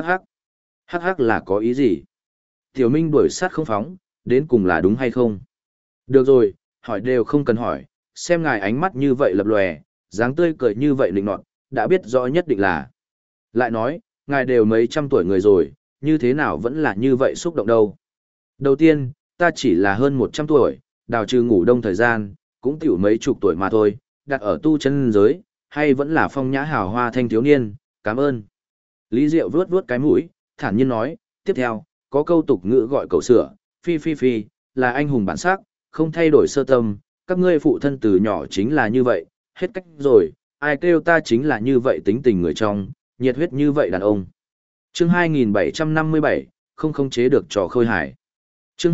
hắc là có ý gì? Tiểu Minh đuổi sát không phóng, đến cùng là đúng hay không? Được rồi, hỏi đều không cần hỏi, xem ngài ánh mắt như vậy lập lòe, dáng tươi cười như vậy định nọt, đã biết rõ nhất định là. Lại nói, ngài đều mấy trăm tuổi người rồi, như thế nào vẫn là như vậy xúc động đâu. Đầu tiên, ta chỉ là hơn 100 tuổi, đào trừ ngủ đông thời gian, cũng tiểu mấy chục tuổi mà thôi, đặt ở tu chân giới, hay vẫn là phong nhã hào hoa thanh thiếu niên, cảm ơn. Lý Diệu vuốt cái mũi, thản nhiên nói, tiếp theo, có câu tục ngữ gọi cậu sửa, phi, là anh hùng bản sắc, không thay đổi sơ tâm, các ngươi phụ thân từ nhỏ chính là như vậy, hết cách rồi, ai kêu ta chính là như vậy tính tình người trong, nhiệt huyết như vậy đàn ông. Chương 2757, không khống chế được trò khôi hài. Chương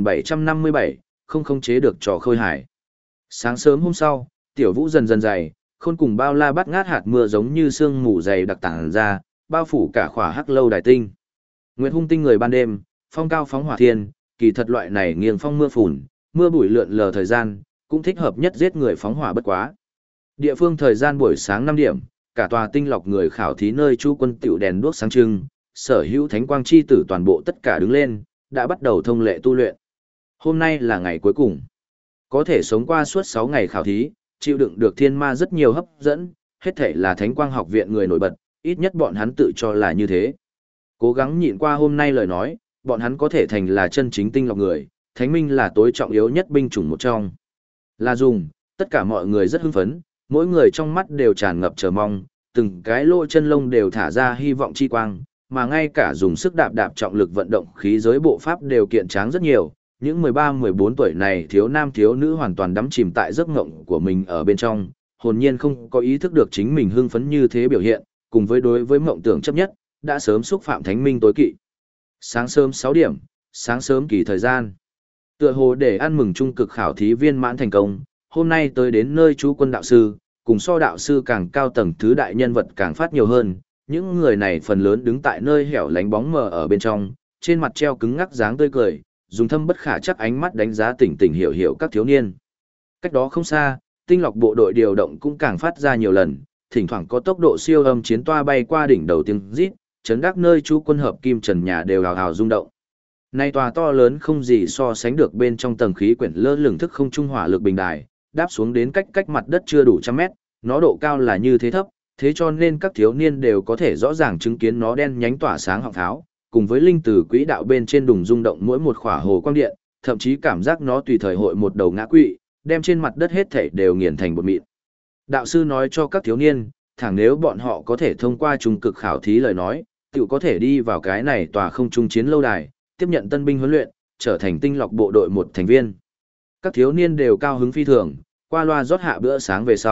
2757, không khống chế được trò khôi hài. Sáng sớm hôm sau, tiểu vũ dần dần dày, khôn cùng bao la bắt ngát hạt mưa giống như sương mù dày đặc tàng ra, bao phủ cả khỏa hắc lâu đài tinh. Nguyệt hung tinh người ban đêm, phong cao phóng hỏa thiên, kỳ thật loại này nghiêng phong mưa phùn, mưa bụi lượn lờ thời gian, cũng thích hợp nhất giết người phóng hỏa bất quá. Địa phương thời gian buổi sáng 5 điểm, cả tòa tinh lọc người khảo thí nơi chu quân tiểu đèn đuốc sáng trưng, sở hữu thánh quang chi tử toàn bộ tất cả đứng lên, đã bắt đầu thông lệ tu luyện. Hôm nay là ngày cuối cùng. Có thể sống qua suốt 6 ngày khảo thí, chịu đựng được thiên ma rất nhiều hấp dẫn, hết thể là thánh quang học viện người nổi bật, ít nhất bọn hắn tự cho là như thế. Cố gắng nhịn qua hôm nay lời nói, bọn hắn có thể thành là chân chính tinh lọc người, thánh minh là tối trọng yếu nhất binh chủng một trong. Là dùng, tất cả mọi người rất hưng phấn, mỗi người trong mắt đều tràn ngập chờ mong, từng cái lỗ chân lông đều thả ra hy vọng chi quang, mà ngay cả dùng sức đạp trọng lực vận động khí giới bộ pháp đều kiện tráng rất nhiều. Những 13-14 tuổi này thiếu nam thiếu nữ hoàn toàn đắm chìm tại giấc ngộng của mình ở bên trong, hồn nhiên không có ý thức được chính mình hưng phấn như thế biểu hiện, cùng với đối với mộng tưởng chấp nhất, đã sớm xúc phạm thánh minh tối kỵ. Sáng sớm 6 điểm, sáng sớm kỳ thời gian. Tựa hồ để ăn mừng trung cực khảo thí viên mãn thành công, hôm nay tới đến nơi chú quân đạo sư, cùng so đạo sư càng cao tầng thứ đại nhân vật càng phát nhiều hơn, những người này phần lớn đứng tại nơi hẻo lánh bóng mờ ở bên trong, trên mặt treo cứng ngắc dáng tươi cười, dùng thâm bất khả chắc ánh mắt đánh giá tỉnh tỉnh hiểu các thiếu niên. Cách đó không xa, tinh lọc bộ đội điều động cũng càng phát ra nhiều lần, thỉnh thoảng có tốc độ siêu âm chiến toa bay qua đỉnh đầu tiếng rít, chấn đắc nơi chú quân hợp kim trần nhà đều hào hào rung động. Nay tòa to lớn không gì so sánh được bên trong tầng khí quyển lơ lửng thức không trung hỏa lực bình đài, đáp xuống đến cách mặt đất chưa đủ trăm mét, nó độ cao là như thế thấp, thế cho nên các thiếu niên đều có thể rõ ràng chứng kiến nó đen nhánh tỏa sáng họng tháo, cùng với linh từ quỹ đạo bên trên đùng rung động mỗi một khỏa hồ quang điện, thậm chí cảm giác nó tùy thời hội một đầu ngã quỵ, đem trên mặt đất hết thảy đều nghiền thành bột mịn. Đạo sư nói cho các thiếu niên, thẳng nếu bọn họ có thể thông qua trung cực khảo thí lời nói, tự có thể đi vào cái này tòa không trung chiến lâu đài, tiếp nhận tân binh huấn luyện, trở thành tinh lọc bộ đội một thành viên. Các thiếu niên đều cao hứng phi thường, qua loa rót hạ bữa sáng về sau,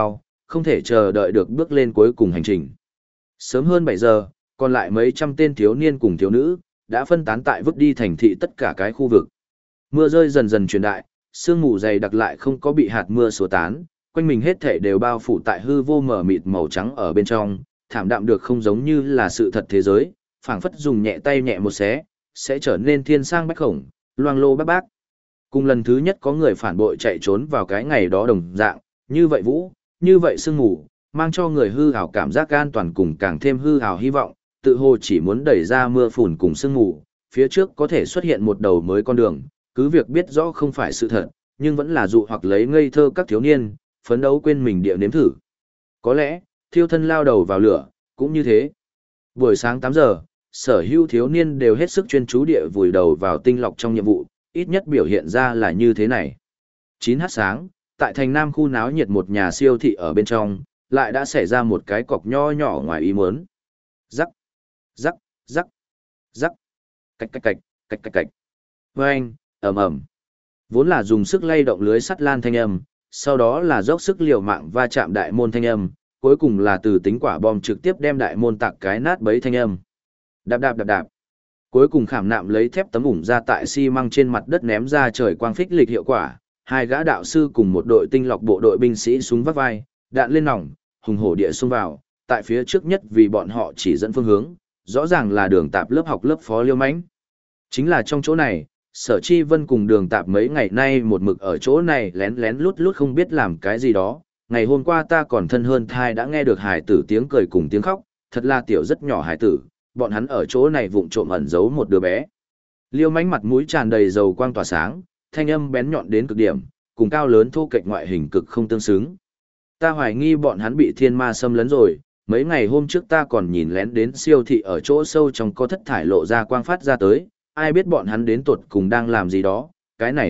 không thể chờ đợi được bước lên cuối cùng hành trình. Sớm hơn 7 giờ, còn lại mấy trăm tên thiếu niên cùng thiếu nữ, đã phân tán tại vứt đi thành thị tất cả cái khu vực. Mưa rơi dần dần truyền đại, sương mù dày đặc lại không có bị hạt mưa xua tán, quanh mình hết thể đều bao phủ tại hư vô mờ mịt màu trắng ở bên trong, thảm đạm được không giống như là sự thật thế giới, phảng phất dùng nhẹ tay nhẹ một xé, sẽ trở nên thiên sang bách khổng, loang lô bác bác. Cùng lần thứ nhất có người phản bội chạy trốn vào cái ngày đó đồng dạng, như vậy vũ, như vậy sương mù, mang cho người hư hào cảm giác an toàn cùng càng thêm hư hào hy vọng, tự hồ chỉ muốn đẩy ra mưa phùn cùng sương mù, phía trước có thể xuất hiện một đầu mới con đường, cứ việc biết rõ không phải sự thật, nhưng vẫn là dụ hoặc lấy ngây thơ các thiếu niên, phấn đấu quên mình địa nếm thử. Có lẽ, thiêu thân lao đầu vào lửa, cũng như thế. Buổi sáng 8 giờ, sở hữu thiếu niên đều hết sức chuyên chú địa vùi đầu vào tinh lọc trong nhiệm vụ, ít nhất biểu hiện ra là như thế này. 9h sáng, tại thành Nam khu náo nhiệt một nhà siêu thị ở bên trong, lại đã xảy ra một cái cọc nho nhỏ ngoài ý muốn. Rắc, rắc, rắc, rắc, cạch cạch cạch, cạch cạch cạch. Vâng, ầm ầm. Vốn là dùng sức lay động lưới sắt lan thanh âm, sau đó là dốc sức liều mạng va chạm đại môn thanh âm, cuối cùng là từ tính quả bom trực tiếp đem đại môn tạc cái nát bấy thanh âm. Đạp đạp đạp đạp. Cuối cùng khảm nạm lấy thép tấm ủng ra tại xi măng trên mặt đất ném ra trời quang phích lịch hiệu quả, hai gã đạo sư cùng một đội tinh lọc bộ đội binh sĩ súng vắt vai, đạn lên nòng, hùng hổ địa xông vào, tại phía trước nhất vì bọn họ chỉ dẫn phương hướng, rõ ràng là đường tạp lớp học lớp phó Liêu Mãnh. Chính là trong chỗ này, Sở Chi Vân cùng đường tạp mấy ngày nay một mực ở chỗ này lén lén lút lút không biết làm cái gì đó. Ngày hôm qua ta còn thân hơn thai đã nghe được hải tử tiếng cười cùng tiếng khóc, thật là tiểu rất nhỏ hải tử, bọn hắn ở chỗ này vụng trộm ẩn giấu một đứa bé. Liêu Mãnh mặt mũi tràn đầy dầu quang tỏa sáng, thanh âm bén nhọn đến cực điểm, cùng cao lớn thô kệch ngoại hình cực không tương xứng. Ta hoài nghi bọn hắn bị thiên ma xâm lấn rồi, mấy ngày hôm trước ta còn nhìn lén đến siêu thị ở chỗ sâu trong có thất thải lộ ra quang phát ra tới, ai biết bọn hắn đến tuột cùng đang làm gì đó, cái này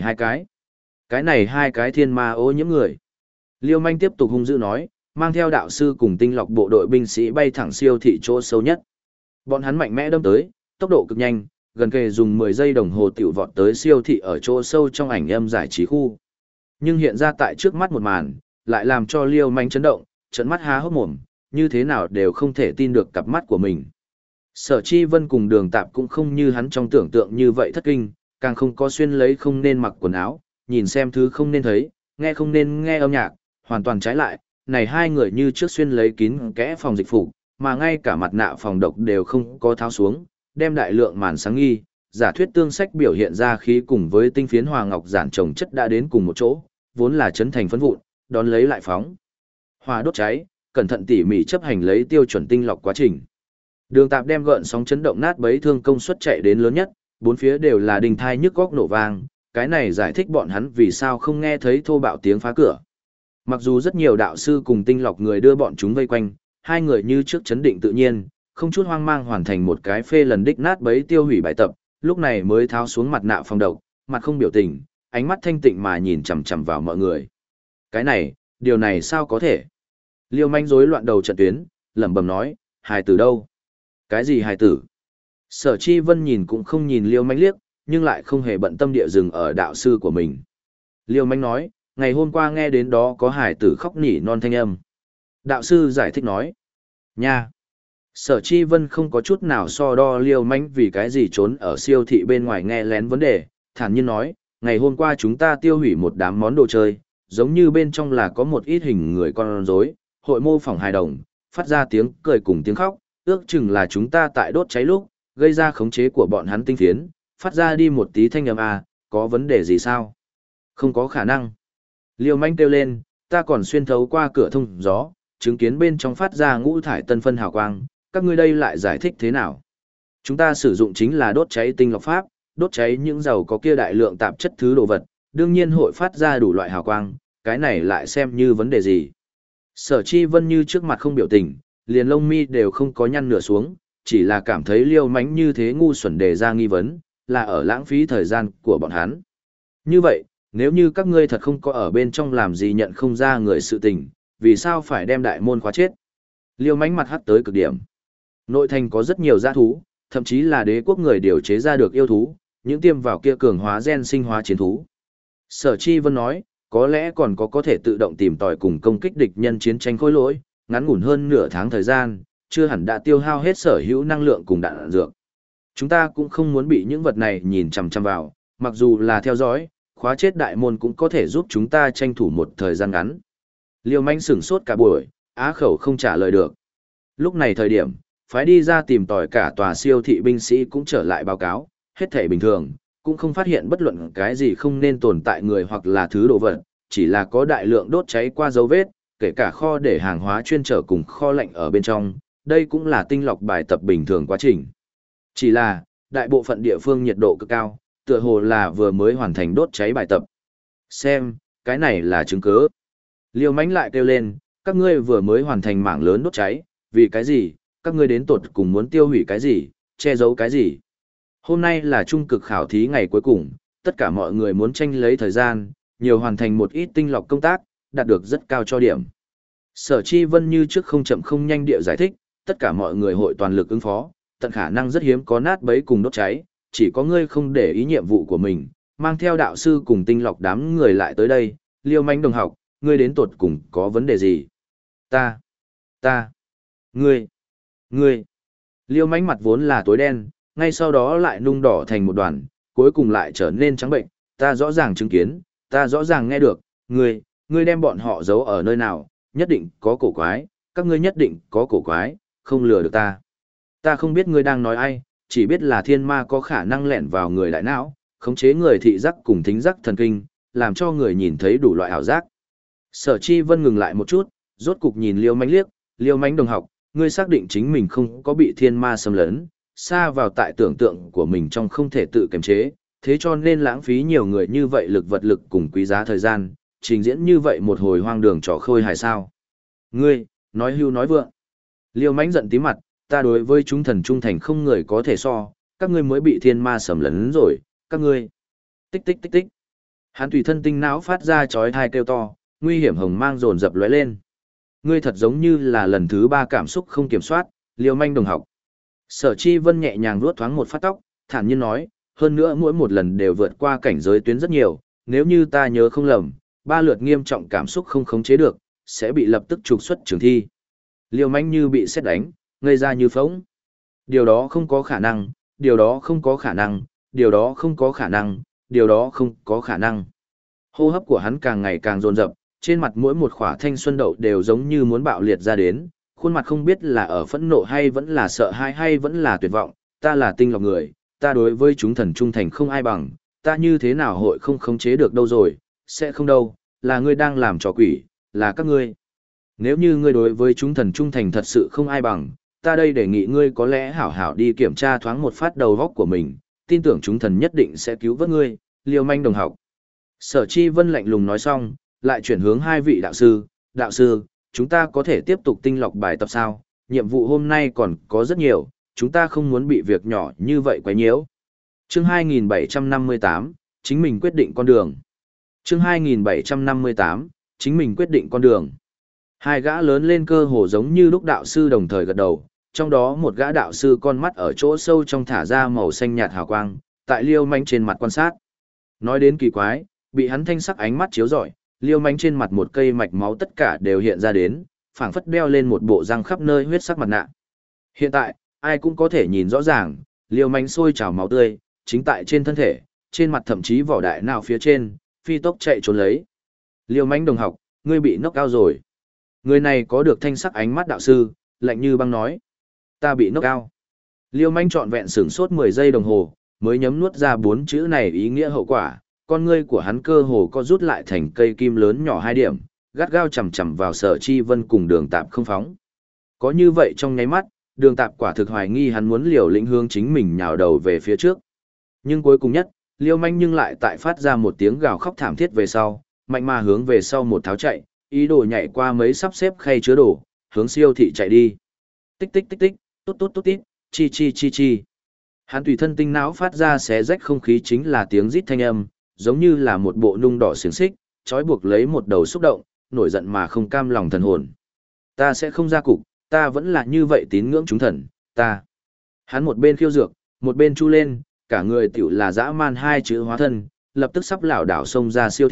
hai cái thiên ma ô nhiễm người. Liêu Manh tiếp tục hung dữ nói, mang theo đạo sư cùng tinh lọc bộ đội binh sĩ bay thẳng siêu thị chỗ sâu nhất. Bọn hắn mạnh mẽ đâm tới, tốc độ cực nhanh, gần kề dùng 10 giây đồng hồ tiểu vọt tới siêu thị ở chỗ sâu trong ảnh âm giải trí khu. Nhưng hiện ra tại trước mắt một màn, lại làm cho Liêu Manh chấn động, trợn mắt há hốc mồm, như thế nào đều không thể tin được cặp mắt của mình. Sở Chi Vân cùng đường tạp cũng không như hắn trong tưởng tượng như vậy thất kinh, càng không có xuyên lấy không nên mặc quần áo, nhìn xem thứ không nên thấy, nghe không nên nghe âm nhạc, hoàn toàn trái lại, này hai người như trước xuyên lấy kín kẽ phòng dịch phục, mà ngay cả mặt nạ phòng độc đều không có tháo xuống, đem đại lượng màn sáng nghi, giả thuyết tương sách biểu hiện ra khí cùng với tinh phiến hòa ngọc giản trồng chất đã đến cùng một chỗ, vốn là chấn thành phấn vụn, đón lấy lại phóng. Hòa đốt cháy, cẩn thận tỉ mỉ chấp hành lấy tiêu chuẩn tinh lọc quá trình. Đường tạp đem gợn sóng chấn động nát bấy thương công suất chạy đến lớn nhất, bốn phía đều là đình thai nhức góc nổ vang, cái này giải thích bọn hắn vì sao không nghe thấy thô bạo tiếng phá cửa. Mặc dù rất nhiều đạo sư cùng tinh lọc người đưa bọn chúng vây quanh, hai người như trước chấn định tự nhiên, không chút hoang mang hoàn thành một cái phê lần đích nát bấy tiêu hủy bài tập, lúc này mới tháo xuống mặt nạ phòng độc, mặt không biểu tình, ánh mắt thanh tịnh mà nhìn chằm chằm vào mọi người. Cái này, điều này sao có thể? Liêu Manh rối loạn đầu trận tuyến, lẩm bẩm nói, hài tử đâu? Cái gì hài tử? Sở Chi Vân nhìn cũng không nhìn Liêu Manh liếc, nhưng lại không hề bận tâm địa dừng ở đạo sư của mình. Liêu Manh nói, ngày hôm qua nghe đến đó có hài tử khóc nỉ non thanh âm. Đạo sư giải thích nói, nha. Sở Chi Vân không có chút nào so đo Liêu Manh vì cái gì trốn ở siêu thị bên ngoài nghe lén vấn đề, thản nhiên nói, ngày hôm qua chúng ta tiêu hủy một đám món đồ chơi, giống như bên trong là có một ít hình người con rối, hội mô phỏng hài đồng, phát ra tiếng cười cùng tiếng khóc, ước chừng là chúng ta tại đốt cháy lúc, gây ra khống chế của bọn hắn tinh phiến, phát ra đi một tí thanh âm à, có vấn đề gì sao? Không có khả năng. Liêu Manh kêu lên, ta còn xuyên thấu qua cửa thông gió, chứng kiến bên trong phát ra ngũ thải tân phân hào quang, các ngươi đây lại giải thích thế nào? Chúng ta sử dụng chính là đốt cháy tinh lọc pháp, đốt cháy những dầu có kia đại lượng tạp chất thứ đồ vật, đương nhiên hội phát ra đủ loại hào quang, cái này lại xem như vấn đề gì? Sở Chi Vân như trước mặt không biểu tình, liền lông mi đều không có nhăn nửa xuống, chỉ là cảm thấy Liêu Mánh như thế ngu xuẩn đề ra nghi vấn, là ở lãng phí thời gian của bọn hắn. Như vậy, nếu như các ngươi thật không có ở bên trong làm gì nhận không ra người sự tình, vì sao phải đem đại môn khóa chết? Liêu Mánh mặt hắt tới cực điểm. Nội thành có rất nhiều dã thú, thậm chí là đế quốc người điều chế ra được yêu thú, những tiêm vào kia cường hóa gen sinh hóa chiến thú. Sở Chi Vân nói, có lẽ còn có thể tự động tìm tòi cùng công kích địch nhân chiến tranh khối lỗi, ngắn ngủn hơn nửa tháng thời gian, chưa hẳn đã tiêu hao hết sở hữu năng lượng cùng đạn dược. Chúng ta cũng không muốn bị những vật này nhìn chằm chằm vào, mặc dù là theo dõi, khóa chết đại môn cũng có thể giúp chúng ta tranh thủ một thời gian ngắn. Liêu Manh sửng sốt cả buổi, á khẩu không trả lời được. Lúc này thời điểm, phái đi ra tìm tòi cả tòa siêu thị binh sĩ cũng trở lại báo cáo, hết thể bình thường, cũng không phát hiện bất luận cái gì không nên tồn tại người hoặc là thứ đồ vật, chỉ là có đại lượng đốt cháy qua dấu vết, kể cả kho để hàng hóa chuyên trở cùng kho lạnh ở bên trong, đây cũng là tinh lọc bài tập bình thường quá trình. Chỉ là, đại bộ phận địa phương nhiệt độ cực cao, tựa hồ là vừa mới hoàn thành đốt cháy bài tập. Xem, cái này là chứng cứ. Liêu Mánh lại kêu lên, các ngươi vừa mới hoàn thành mảng lớn đốt cháy, vì cái gì, các ngươi đến tột cùng muốn tiêu hủy cái gì, che giấu cái gì. Hôm nay là trung cực khảo thí ngày cuối cùng, tất cả mọi người muốn tranh lấy thời gian, nhiều hoàn thành một ít tinh lọc công tác, đạt được rất cao cho điểm. Sở Chi Vân như trước không chậm không nhanh địa giải thích, tất cả mọi người hội toàn lực ứng phó, tận khả năng rất hiếm có nát bấy cùng đốt cháy, chỉ có ngươi không để ý nhiệm vụ của mình, mang theo đạo sư cùng tinh lọc đám người lại tới đây, Liêu Mánh đồng học, ngươi đến tột cùng có vấn đề gì? Ngươi. Liêu Mánh mặt vốn là tối đen, ngay sau đó lại nung đỏ thành một đoàn, cuối cùng lại trở nên trắng bệnh, ta rõ ràng chứng kiến, ta rõ ràng nghe được, ngươi đem bọn họ giấu ở nơi nào, nhất định có cổ quái, các ngươi nhất định có cổ quái, không lừa được ta. Ta không biết ngươi đang nói ai, chỉ biết là thiên ma có khả năng lẻn vào người đại não, khống chế người thị giác cùng thính giác thần kinh, làm cho người nhìn thấy đủ loại ảo giác. Sở Chi Vân ngừng lại một chút, rốt cục nhìn Liêu Mánh liếc, Liêu Mánh đồng học, ngươi xác định chính mình không có bị thiên ma xâm lấn, xa vào tại tưởng tượng của mình trong không thể tự kiềm chế, thế cho nên lãng phí nhiều người như vậy lực vật lực cùng quý giá thời gian, trình diễn như vậy một hồi hoang đường trò khôi hài sao. Ngươi, nói hưu nói vượng. Liêu Mánh giận tí mặt, ta đối với chúng thần trung thành không người có thể so, các ngươi mới bị thiên ma xâm lấn rồi, các ngươi. Tích tích tích tích. Hắn tùy thân tinh não phát ra chói tai kêu to, nguy hiểm hồng mang dồn dập lóe lên. Ngươi thật giống như là lần thứ 3 cảm xúc không kiểm soát, Liêu Manh đồng học. Sở Chi Vân nhẹ nhàng vuốt thoáng một phát tóc, thản nhiên nói, hơn nữa mỗi một lần đều vượt qua cảnh giới tuyến rất nhiều, nếu như ta nhớ không lầm, 3 lượt nghiêm trọng cảm xúc không khống chế được, sẽ bị lập tức trục xuất trường thi. Liêu Manh như bị sét đánh, ngây ra như phỗng. Điều đó không có khả năng, điều đó không có khả năng, điều đó không có khả năng, điều đó không có khả năng. Hô hấp của hắn càng ngày càng dồn dập, trên mặt mỗi một khỏa thanh xuân đậu đều giống như muốn bạo liệt ra đến, khuôn mặt không biết là ở phẫn nộ hay vẫn là sợ hãi hay vẫn là tuyệt vọng, ta là tinh lọc người, ta đối với chúng thần trung thành không ai bằng, ta như thế nào hội không khống chế được đâu rồi, sẽ không đâu, là ngươi đang làm trò quỷ, là các ngươi. Nếu như ngươi đối với chúng thần trung thành thật sự không ai bằng, ta đây đề nghị ngươi có lẽ hảo hảo đi kiểm tra thoáng một phát đầu góc của mình, tin tưởng chúng thần nhất định sẽ cứu vớt ngươi, Liêu Manh đồng học. Sở Chi Vân lạnh lùng nói xong, lại chuyển hướng hai vị đạo sư, chúng ta có thể tiếp tục tinh lọc bài tập sao, nhiệm vụ hôm nay còn có rất nhiều, chúng ta không muốn bị việc nhỏ như vậy quấy nhiễu. Chương 2758, chính mình quyết định con đường. Chương 2758, chính mình quyết định con đường. Hai gã lớn lên cơ hồ giống như lúc đạo sư đồng thời gật đầu, trong đó một gã đạo sư con mắt ở chỗ sâu trong thả ra màu xanh nhạt hào quang, tại Liêu Manh trên mặt quan sát. Nói đến kỳ quái, bị hắn thanh sắc ánh mắt chiếu rọi, Liêu Manh trên mặt một cây mạch máu tất cả đều hiện ra đến, phảng phất đeo lên một bộ răng khắp nơi huyết sắc mặt nạ. Hiện tại, ai cũng có thể nhìn rõ ràng, Liêu Manh sôi trào máu tươi, chính tại trên thân thể, trên mặt thậm chí vỏ đại nào phía trên, phi tốc chạy trốn lấy. Liêu Manh đồng học, ngươi bị knock out rồi. Người này có được thanh sắc ánh mắt đạo sư, lạnh như băng nói. Ta bị knock out. Liêu Manh trọn vẹn sửng sốt 10 giây đồng hồ, mới nhấm nuốt ra 4 chữ này ý nghĩa hậu quả. Con ngươi của hắn cơ hồ có rút lại thành cây kim lớn nhỏ 2 điểm, gắt gao chầm chầm vào Sở Chi Vân cùng Đường Tạp không phóng. Có như vậy trong nháy mắt, Đường Tạp quả thực hoài nghi hắn muốn liều lĩnh hướng chính mình nhào đầu về phía trước. Nhưng cuối cùng nhất, Liêu Manh nhưng lại tại phát ra một tiếng gào khóc thảm thiết về sau, mạnh mà hướng về sau một tháo chạy, ý đồ nhảy qua mấy sắp xếp khay chứa đồ, hướng siêu thị chạy đi. Tích tích tích tích, tốt tốt tốt tít, chi chi chi chi. Hắn tùy thân tinh não phát ra xé rách không khí chính là tiếng rít thanh âm, giống như là một bộ nung đỏ xiềng xích, trói buộc lấy một đầu xúc động, nổi giận mà không cam lòng thần hồn. Ta sẽ không ra cục, ta vẫn là như vậy tín ngưỡng chúng thần, ta. Hắn một bên khiêu dược, một bên chu lên, cả người tiểu là dã man 2 chữ hóa thân, lập tức sắp lảo đảo xông ra siêu thị,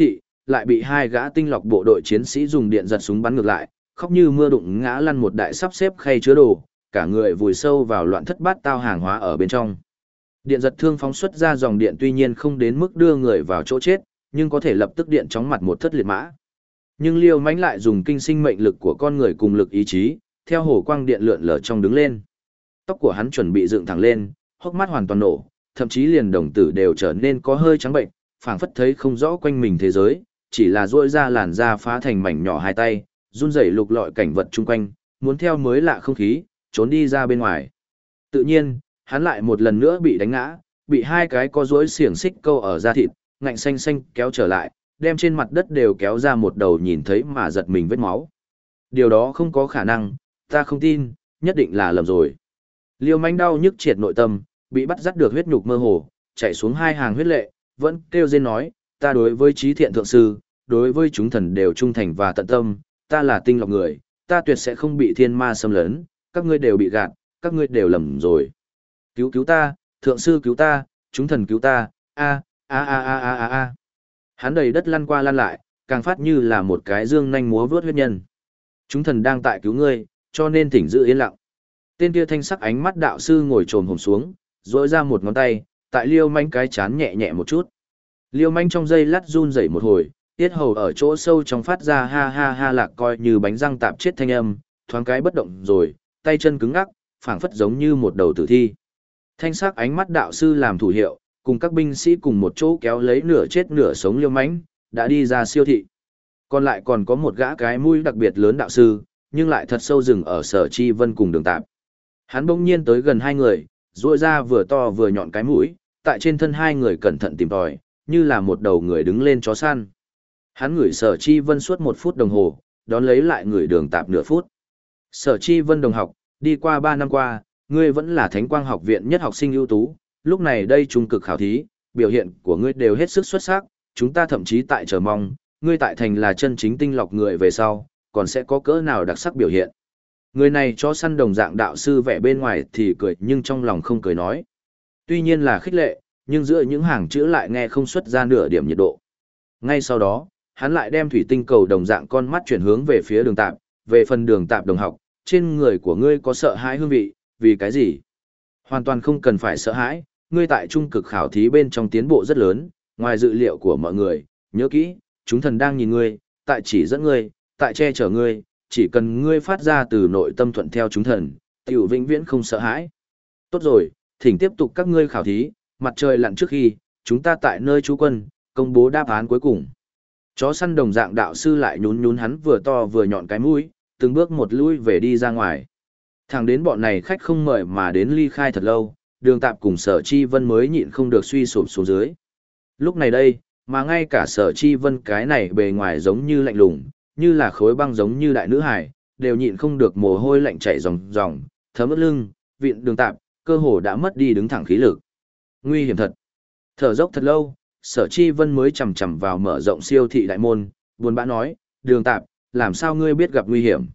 lại bị hai gã tinh lọc bộ đội chiến sĩ dùng điện giật súng bắn ngược lại, khóc như mưa đụng ngã lăn một đại sắp xếp khay chứa đồ, cả người vùi sâu vào loạn thất bát tao hàng hóa ở bên trong. Điện giật thương phóng xuất ra dòng điện tuy nhiên không đến mức đưa người vào chỗ chết, nhưng có thể lập tức điện chóng mặt một thất liệt mã. Nhưng Liêu Mãnh lại dùng kinh sinh mệnh lực của con người cùng lực ý chí, theo hồ quang điện lượn lờ trong đứng lên. Tóc của hắn chuẩn bị dựng thẳng lên, hốc mắt hoàn toàn nổ, thậm chí liền đồng tử đều trở nên có hơi trắng bệnh, phảng phất thấy không rõ quanh mình thế giới, chỉ là duỗi ra làn da phá thành mảnh nhỏ hai tay, run rẩy lục lọi cảnh vật chung quanh, muốn theo mới lạ không khí, trốn đi ra bên ngoài. Tự nhiên, hắn lại một lần nữa bị đánh ngã, bị hai cái có duỗi xiềng xích câu ở da thịt, ngạnh xanh xanh kéo trở lại, đem trên mặt đất đều kéo ra một đầu nhìn thấy mà giật mình vết máu. Điều đó không có khả năng, ta không tin, nhất định là lầm rồi. Liêu Mãnh đau nhức triệt nội tâm, bị bắt dắt được huyết nhục mơ hồ, chảy xuống hai hàng huyết lệ, vẫn kêu rên nói, ta đối với trí thiện thượng sư, đối với chúng thần đều trung thành và tận tâm, ta là tinh lọc người, ta tuyệt sẽ không bị thiên ma xâm lấn, các ngươi đều bị gạt, các ngươi đều lầm rồi. Cứu ta, thượng sư cứu ta, chúng thần cứu ta, a a a a a a a. Hắn đầy đất lăn qua lăn lại, càng phát như là một cái dương nhanh múa vớt huyết nhân. Chúng thần đang tại cứu ngươi, cho nên thỉnh giữ yên lặng. Tên kia thanh sắc ánh mắt đạo sư ngồi trồm hổm xuống, duỗi ra một ngón tay, tại Liêu Mãnh cái chán nhẹ nhẹ một chút. Liêu Mãnh trong giây lát run rẩy một hồi, tiết hầu ở chỗ sâu trong phát ra ha ha ha lạc coi như bánh răng tạp chết thanh âm, thoáng cái bất động rồi, tay chân cứng ngắc, phảng phất giống như một đầu tử thi. Thanh sắc ánh mắt đạo sư làm thủ hiệu, cùng các binh sĩ cùng một chỗ kéo lấy nửa chết nửa sống Liêu Mãnh, đã đi ra siêu thị. Còn lại còn có một gã cái mũi đặc biệt lớn đạo sư, nhưng lại thật sâu rừng ở Sở Chi Vân cùng Đường Tạp. Hắn bỗng nhiên tới gần hai người, duỗi ra vừa to vừa nhọn cái mũi, tại trên thân hai người cẩn thận tìm tòi, như là một đầu người đứng lên chó săn. Hắn ngửi Sở Chi Vân suốt 1 phút đồng hồ, đón lấy lại ngửi Đường Tạp nửa phút. Sở Chi Vân đồng học, đi qua 3 năm qua, ngươi vẫn là Thánh Quang học viện nhất học sinh ưu tú, lúc này đây trung cực khảo thí, biểu hiện của ngươi đều hết sức xuất sắc, chúng ta thậm chí tại chờ mong, ngươi tại thành là chân chính tinh lọc người về sau, còn sẽ có cỡ nào đặc sắc biểu hiện. Người này cho săn đồng dạng đạo sư vẻ bên ngoài thì cười nhưng trong lòng không cười nói. Tuy nhiên là khích lệ, nhưng giữa những hàng chữ lại nghe không xuất ra nửa điểm nhiệt độ. Ngay sau đó, hắn lại đem thủy tinh cầu đồng dạng con mắt chuyển hướng về phía Đường Tạp, về phần Đường Tạp đồng học, trên người của ngươi có sợ hãi hương vị, vì cái gì? Hoàn toàn không cần phải sợ hãi, ngươi tại trung cực khảo thí bên trong tiến bộ rất lớn, ngoài dự liệu của mọi người, nhớ kỹ, chúng thần đang nhìn ngươi, tại chỉ dẫn ngươi, tại che chở ngươi, chỉ cần ngươi phát ra từ nội tâm thuận theo chúng thần, tiểu vĩnh viễn không sợ hãi. Tốt rồi, thỉnh tiếp tục các ngươi khảo thí, mặt trời lặn trước khi, chúng ta tại nơi trú quân, công bố đáp án cuối cùng. Chó săn đồng dạng đạo sư lại nhún nhún hắn vừa to vừa nhọn cái mũi, từng bước một lui về đi ra ngoài. Thẳng đến bọn này khách không mời mà đến ly khai thật lâu, Đường Tạp cùng Sở Chi Vân mới nhịn không được suy sụp xuống dưới. Lúc này đây, mà ngay cả Sở Chi Vân cái này bề ngoài giống như lạnh lùng, như là khối băng giống như đại nữ hải, đều nhịn không được mồ hôi lạnh chảy ròng ròng, thấm ướt lưng, viện Đường Tạp, cơ hồ đã mất đi đứng thẳng khí lực. Nguy hiểm thật. Thở dốc thật lâu, Sở Chi Vân mới chầm chậm vào mở rộng siêu thị đại môn, buồn bã nói, Đường Tạp, làm sao ngươi biết gặp nguy hiểm?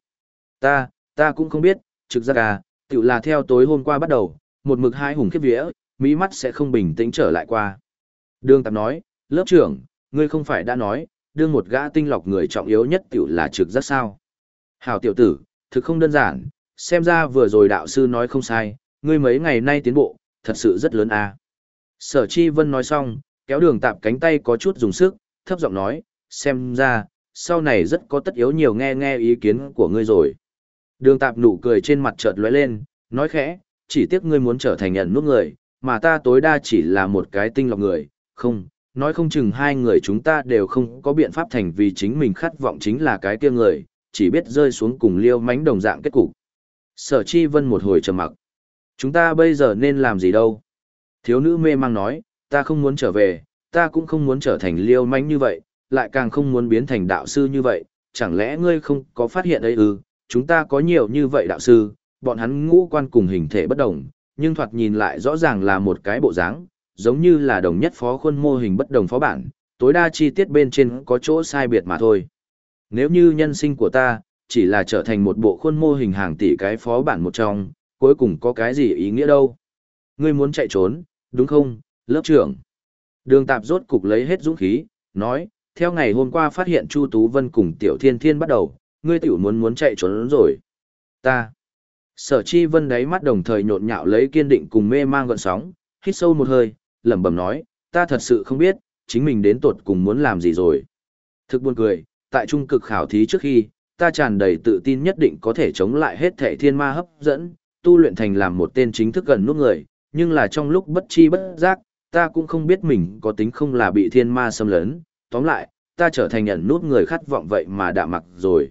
Ta cũng không biết, trực giác à, tự là theo tối hôm qua bắt đầu, một mực hai hùng khiếp vía, mỹ mắt sẽ không bình tĩnh trở lại qua. Đường Tạp nói, lớp trưởng, ngươi không phải đã nói, đương một gã tinh lọc người trọng yếu nhất tiểu là trực giác sao? Hảo tiểu tử, thực không đơn giản, xem ra vừa rồi đạo sư nói không sai, ngươi mấy ngày nay tiến bộ, thật sự rất lớn à. Sở Chi Vân nói xong, kéo Đường Tạp cánh tay có chút dùng sức, thấp giọng nói, xem ra, sau này rất có tất yếu nhiều nghe ý kiến của ngươi rồi. Đường Tạp nụ cười trên mặt chợt lóe lên, nói khẽ, chỉ tiếc ngươi muốn trở thành nhận nút người, mà ta tối đa chỉ là một cái tinh lọc người, không, nói không chừng hai người chúng ta đều không có biện pháp thành vì chính mình khát vọng chính là cái kia người, chỉ biết rơi xuống cùng Liêu Mãnh đồng dạng kết cục. Sở Chi Vân một hồi trầm mặc. Chúng ta bây giờ nên làm gì đâu? Thiếu nữ mê mang nói, ta không muốn trở về, ta cũng không muốn trở thành Liêu Mãnh như vậy, lại càng không muốn biến thành đạo sư như vậy, chẳng lẽ ngươi không có phát hiện đấy ư? Chúng ta có nhiều như vậy đạo sư, bọn hắn ngũ quan cùng hình thể bất đồng, nhưng thoạt nhìn lại rõ ràng là một cái bộ dáng, giống như là đồng nhất phó khuôn mô hình bất đồng phó bản, tối đa chi tiết bên trên có chỗ sai biệt mà thôi. Nếu như nhân sinh của ta, chỉ là trở thành một bộ khuôn mô hình hàng tỷ cái phó bản một trong, cuối cùng có cái gì ý nghĩa đâu. Ngươi muốn chạy trốn, đúng không, lớp trưởng? Đường Tạp rốt cục lấy hết dũng khí, nói, Theo ngày hôm qua phát hiện Chu Tú Vân cùng Tiểu Thiên Thiên bắt đầu, ngươi tiểu muốn chạy trốn rồi. Ta. Sở Chi Vân đáy mắt đồng thời nhộn nhạo lấy kiên định cùng mê mang gợn sóng, hít sâu một hơi, lẩm bẩm nói, ta thật sự không biết, chính mình đến tột cùng muốn làm gì rồi. Thực buồn cười, tại trung cực khảo thí trước khi, ta tràn đầy tự tin nhất định có thể chống lại hết thảy thiên ma hấp dẫn, tu luyện thành làm một tên chính thức gần nút người, nhưng là trong lúc bất chi bất giác, ta cũng không biết mình có tính không là bị thiên ma xâm lấn, tóm lại, ta trở thành ẩn nút người khát vọng vậy mà đã mặc rồi.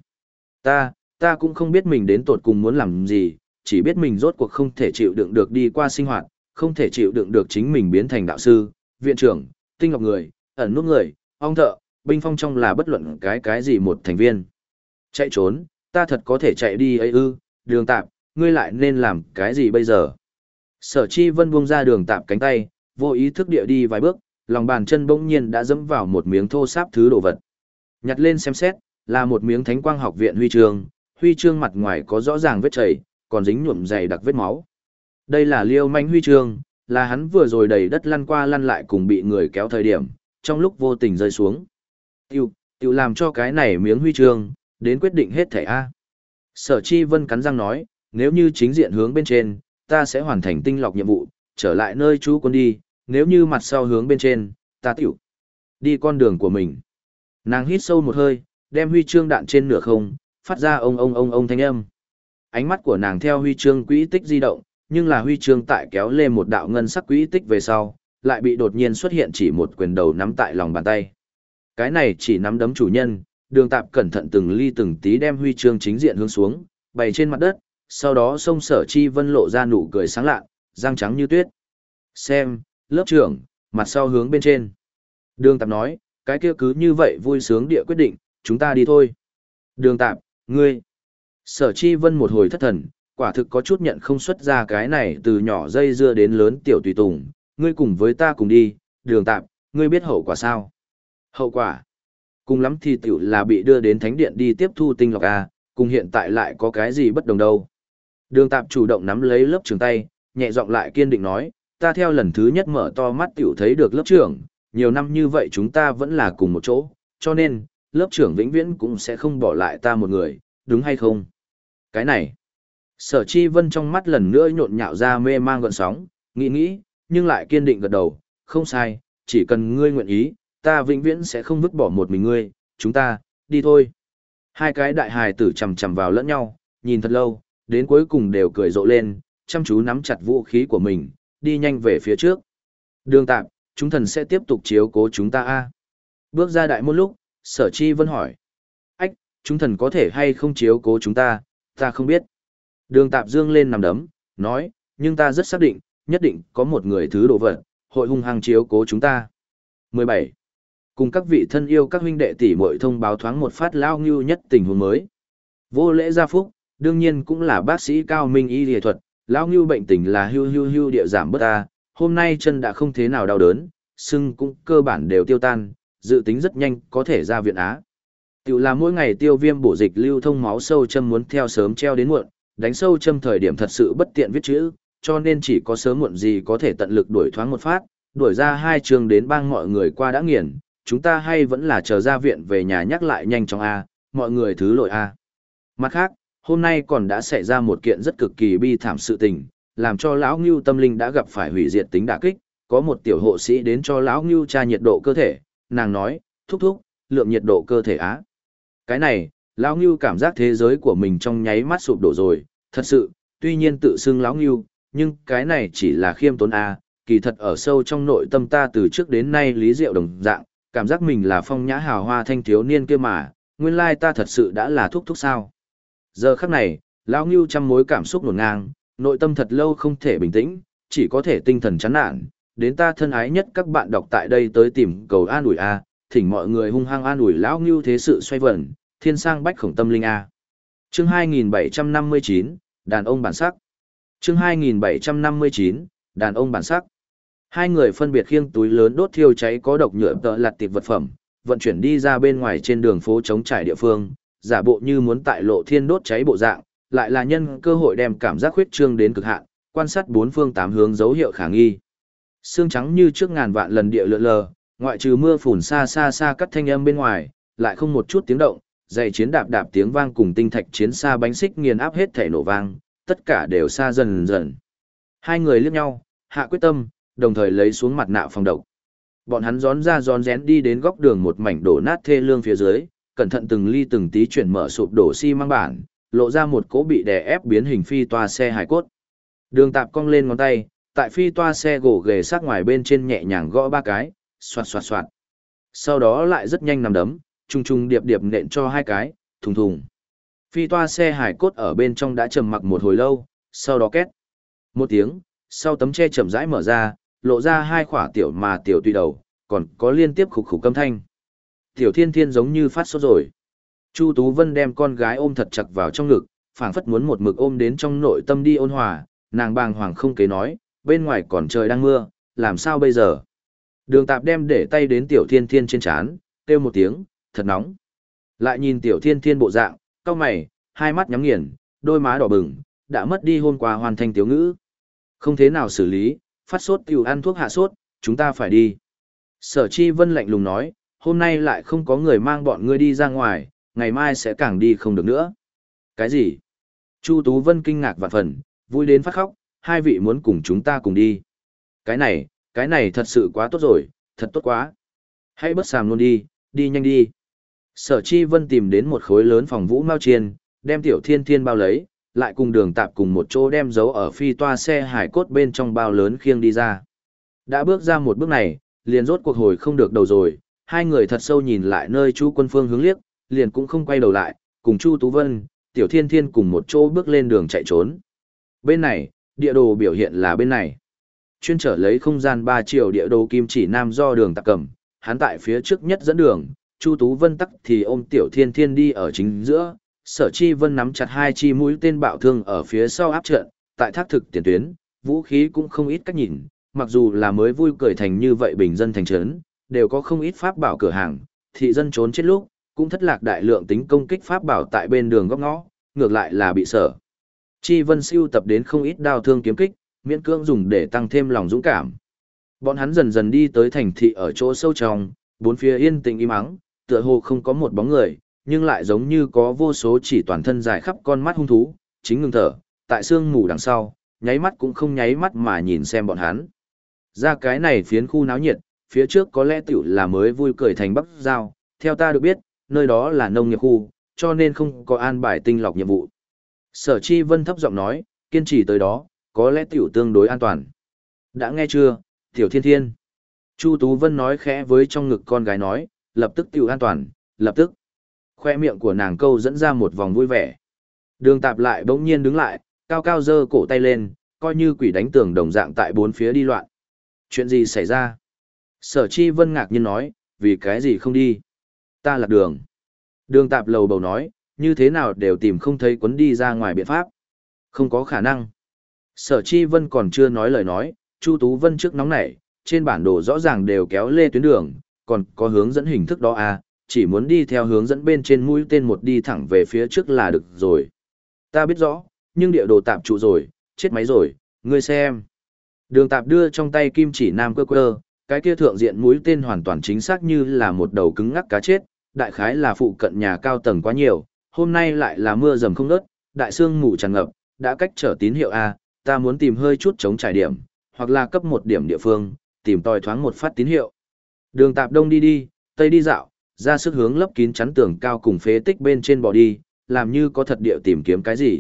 Ta cũng không biết mình đến tột cùng muốn làm gì, chỉ biết mình rốt cuộc không thể chịu đựng được đi qua sinh hoạt, không thể chịu đựng được chính mình biến thành đạo sư, viện trưởng, tinh ngọc người, ẩn nút người, ong thợ, binh phong trong là bất luận cái gì một thành viên. Chạy trốn, ta thật có thể chạy đi ấy ư, Đường Tạp, ngươi lại nên làm cái gì bây giờ? Sở Chi Vân buông ra Đường Tạp cánh tay, vô ý thức địa đi vài bước, lòng bàn chân bỗng nhiên đã dẫm vào một miếng thô sáp thứ đồ vật. Nhặt lên xem xét, là một miếng Thánh Quang Học viện huy chương mặt ngoài có rõ ràng vết chảy, còn dính nhuộm dày đặc vết máu. Đây là Liêu Manh huy chương, là hắn vừa rồi đầy đất lăn qua lăn lại cùng bị người kéo thời điểm, trong lúc vô tình rơi xuống. Tiểu làm cho cái này miếng huy chương, đến quyết định hết thảy A. Sở Chi Vân cắn răng nói, nếu như chính diện hướng bên trên, ta sẽ hoàn thành tinh lọc nhiệm vụ, trở lại nơi chú quân đi, nếu như mặt sau hướng bên trên, ta tiểu đi con đường của mình. Nàng hít sâu một hơi, đem huy chương đạn trên nửa không, phát ra ông thanh âm. Ánh mắt của nàng theo huy chương quỹ tích di động, nhưng là huy chương tại kéo lên một đạo ngân sắc quỹ tích về sau, lại bị đột nhiên xuất hiện chỉ một quyền đầu nắm tại lòng bàn tay. Cái này chỉ nắm đấm chủ nhân, Đường Tạp cẩn thận từng ly từng tí đem huy chương chính diện hướng xuống, bày trên mặt đất, sau đó xông Sở Chi Vân lộ ra nụ cười sáng lạ, răng trắng như tuyết. Xem, lớp trưởng, mặt sau hướng bên trên. Đường Tạp nói, cái kia cứ như vậy vui sướng địa quyết định, chúng ta đi thôi. Đường Tạp, ngươi. Sở Chi Vân một hồi thất thần, quả thực có chút nhận không xuất ra cái này từ nhỏ dây dưa đến lớn tiểu tùy tùng, ngươi cùng với ta cùng đi, Đường Tạp, ngươi biết hậu quả sao? Hậu quả? Cùng lắm thì tiểu là bị đưa đến thánh điện đi tiếp thu tinh lọc A, cùng hiện tại lại có cái gì bất đồng đâu. Đường Tạp chủ động nắm lấy lớp trưởng tay, nhẹ giọng lại kiên định nói, ta theo lần thứ nhất mở to mắt tiểu thấy được lớp trưởng, nhiều năm như vậy chúng ta vẫn là cùng một chỗ, cho nên, lớp trưởng vĩnh viễn cũng sẽ không bỏ lại ta một người, đúng hay không? Cái này, Sở Chi Vân trong mắt lần nữa nhộn nhạo ra mê mang gợn sóng, nghĩ, nhưng lại kiên định gật đầu, không sai, chỉ cần ngươi nguyện ý, ta vĩnh viễn sẽ không vứt bỏ một mình ngươi, chúng ta, đi thôi. Hai cái đại hài tử chầm chầm vào lẫn nhau, nhìn thật lâu, đến cuối cùng đều cười rộ lên, chăm chú nắm chặt vũ khí của mình, đi nhanh về phía trước. Đường Tạp, chúng thần sẽ tiếp tục chiếu cố chúng ta a. Bước ra đại môn lúc, Sở Chi Vân hỏi. Ách, chúng thần có thể hay không chiếu cố chúng ta không biết. Đường Tạp dương lên nằm đấm, nói, nhưng ta rất xác định, nhất định có một người thứ đồ vật, hội hung hăng chiếu cố chúng ta. 17. Cùng các vị thân yêu các huynh đệ tỷ muội thông báo thoáng một phát lao ngưu nhất tình huống mới. Vô lễ gia phúc, đương nhiên cũng là bác sĩ cao minh y y thuật, lao ngưu bệnh tình là hưu địa giảm bớt ta, hôm nay chân đã không thế nào đau đớn, sưng cũng cơ bản đều tiêu tan, dự tính rất nhanh có thể ra viện Á. Tiểu là mỗi ngày tiêu viêm bổ dịch lưu thông máu sâu châm muốn theo sớm treo đến muộn, đánh sâu châm thời điểm thật sự bất tiện viết chữ, cho nên chỉ có sớm muộn gì có thể tận lực đuổi thoáng một phát, đuổi ra hai trường đến bang mọi người qua đã nghiền, chúng ta hay vẫn là chờ ra viện về nhà nhắc lại nhanh chóng A, mọi người thứ lỗi A. Mặt khác, hôm nay còn đã xảy ra một kiện rất cực kỳ bi thảm sự tình, làm cho lão Ngưu tâm linh đã gặp phải hủy diệt tính đả kích, có một tiểu hộ sĩ đến cho lão Ngưu tra nhiệt độ cơ thể, nàng nói, thúc, lượng nhiệt độ cơ thể Á. Cái này, lão Ngưu cảm giác thế giới của mình trong nháy mắt sụp đổ rồi, thật sự, tuy nhiên tự xưng lão Ngưu, nhưng cái này chỉ là khiêm tốn A, kỳ thật ở sâu trong nội tâm ta từ trước đến nay lý diệu đồng dạng, cảm giác mình là phong nhã hào hoa thanh thiếu niên kia mà, nguyên lai ta thật sự đã là thúc sao. Giờ khắc này, lão Ngưu trăm mối cảm xúc nổn ngang, nội tâm thật lâu không thể bình tĩnh, chỉ có thể tinh thần chán nản, đến ta thân ái nhất các bạn đọc tại đây tới tìm cầu an ủi A, thỉnh mọi người hung hăng an ủi lão Ngưu thế sự xoay vần, thiên sang bách khổng tâm linh A. Chương 2759, đàn ông bản sắc. Chương 2759, đàn ông bản sắc. Hai người phân biệt khiêng túi lớn đốt thiêu cháy có độc nhựa tợ lặt tiệp vật phẩm, vận chuyển đi ra bên ngoài trên đường phố trống trải địa phương, giả bộ như muốn tại lộ thiên đốt cháy bộ dạng, lại là nhân cơ hội đem cảm giác huyết trương đến cực hạn, quan sát bốn phương tám hướng dấu hiệu khả nghi. Xương trắng như trước ngàn vạn lần địa lượn lờ, Ngoại trừ mưa phùn xa xa xa cắt thanh âm bên ngoài, lại không một chút tiếng động, dày chiến đạp đạp tiếng vang cùng tinh thạch chiến xa bánh xích nghiền áp hết thể nổ vang, tất cả đều xa dần dần. Hai người liếc nhau, hạ quyết tâm, đồng thời lấy xuống mặt nạ phòng độc. Bọn hắn rón ra rón rén đi đến góc đường một mảnh đổ nát thê lương phía dưới, cẩn thận từng ly từng tí chuyển mở sụp đổ xi măng bản, lộ ra một cỗ bị đè ép biến hình phi toa xe hài cốt. Đường Tạp cong lên ngón tay, tại phi toa xe gỗ ghề sát ngoài bên trên nhẹ nhàng gõ ba cái, xoạt xoạt xoạt. Sau đó lại rất nhanh nằm đấm, trùng trùng điệp điệp nện cho hai cái, thùng thùng. Phi toa xe hài cốt ở bên trong đã trầm mặc một hồi lâu, sau đó két. Một tiếng, sau tấm che chậm rãi mở ra, lộ ra hai khỏa tiểu mà tiểu tùy đầu, còn có liên tiếp khục khục âm thanh. Tiểu Thiên Thiên giống như phát sốt rồi. Chu Tú Vân đem con gái ôm thật chặt vào trong ngực, phảng phất muốn một mực ôm đến trong nội tâm đi ôn hòa, nàng bàng hoàng không kế nói, bên ngoài còn trời đang mưa, làm sao bây giờ? Đường Tạp đem để tay đến Tiểu Thiên Thiên trên trán, kêu một tiếng, thật nóng. Lại nhìn Tiểu Thiên Thiên bộ dạng, cau mày, hai mắt nhắm nghiền, đôi má đỏ bừng, đã mất đi hôm qua hoàn thành tiểu ngữ. Không thế nào xử lý, phát sốt tiểu ăn thuốc hạ sốt, chúng ta phải đi. Sở Chi Vân lạnh lùng nói, hôm nay lại không có người mang bọn ngươi đi ra ngoài, ngày mai sẽ càng đi không được nữa. Cái gì? Chu Tú Vân kinh ngạc vạn phần, vui đến phát khóc, hai vị muốn cùng chúng ta cùng đi. Cái này thật sự quá tốt rồi, thật tốt quá. Hãy bất sàm luôn đi, đi nhanh đi. Sở Chi Vân tìm đến một khối lớn phòng vũ mao chiên, đem Tiểu Thiên Thiên bao lấy, lại cùng Đường Tạp cùng một chỗ đem giấu ở phi toa xe hải cốt bên trong bao lớn khiêng đi ra. Đã bước ra một bước này, liền rốt cuộc hồi không được đầu rồi, hai người thật sâu nhìn lại nơi Chu Quân Phương hướng liếc, liền cũng không quay đầu lại, cùng Chu Tú Vân, Tiểu Thiên Thiên cùng một chỗ bước lên đường chạy trốn. Bên này, địa đồ biểu hiện là bên này. Chuyên trở lấy không gian 3 triệu địa đồ kim chỉ nam do Đường Tạp cầm, hắn tại phía trước nhất dẫn đường, Chu Tú Vân tắc thì ôm Tiểu Thiên Thiên đi ở chính giữa, Sở Chi Vân nắm chặt hai chi mũi tên bạo thương ở phía sau áp trận, tại thác thực tiền tuyến, vũ khí cũng không ít cách nhìn, mặc dù là mới vui cười thành như vậy bình dân thành trấn, đều có không ít pháp bảo cửa hàng, thị dân trốn chết lúc, cũng thất lạc đại lượng tính công kích pháp bảo tại bên đường góc ngõ, ngược lại là bị Sở Chi Vân siêu tập đến không ít đao thương kiếm kích, miễn cưỡng dùng để tăng thêm lòng dũng cảm. Bọn hắn dần dần đi tới thành thị ở chỗ sâu trong, bốn phía yên tĩnh im ắng, tựa hồ không có một bóng người, nhưng lại giống như có vô số chỉ toàn thân dài khắp con mắt hung thú, chính ngừng thở, tại sương mù đằng sau, nháy mắt cũng không nháy mắt mà nhìn xem bọn hắn. Ra cái này phiến khu náo nhiệt, phía trước có lẽ tiểu là mới vui cười thành Bắc Giao, theo ta được biết, nơi đó là nông nghiệp khu, cho nên không có an bài tinh lọc nhiệm vụ. Sở Chi Vân thấp giọng nói, kiên trì tới đó, có lẽ tiểu tương đối an toàn. Đã nghe chưa, Tiểu Thiên Thiên? Chu Tú Vân nói khẽ với trong ngực con gái nói, lập tức tiểu an toàn, lập tức. Khoe miệng của nàng câu dẫn ra một vòng vui vẻ. Đường Tạp lại bỗng nhiên đứng lại, cao cao giơ cổ tay lên, coi như quỷ đánh tường đồng dạng tại bốn phía đi loạn. Chuyện gì xảy ra? Sở Chi Vân ngạc nhiên nói, vì cái gì không đi? Ta lạc đường. Đường Tạp lầu bầu nói, như thế nào đều tìm không thấy quấn đi ra ngoài biện pháp. Không có khả năng. Sở Chi Vân còn chưa nói lời nói, Chu Tú Vân trước nóng nảy, trên bản đồ rõ ràng đều kéo lê tuyến đường, còn có hướng dẫn hình thức đó à, chỉ muốn đi theo hướng dẫn bên trên mũi tên một đi thẳng về phía trước là được rồi. Ta biết rõ, nhưng địa đồ tạm trụ rồi, chết máy rồi, ngươi xem. Đường Tạp đưa trong tay kim chỉ nam cơ cơ, cái kia thượng diện mũi tên hoàn toàn chính xác như là một đầu cứng ngắc cá chết, đại khái là phụ cận nhà cao tầng quá nhiều, hôm nay lại là mưa dầm không ngớt, đại sương mù tràn ngập, đã cách trở tín hiệu A, ta muốn tìm hơi chút chống trải điểm, hoặc là cấp một điểm địa phương, tìm tòi thoáng một phát tín hiệu. Đường Tạp đông đi đi, tây đi dạo, ra sức hướng lấp kín chắn tường cao cùng phế tích bên trên bỏ đi, làm như có thật địa tìm kiếm cái gì.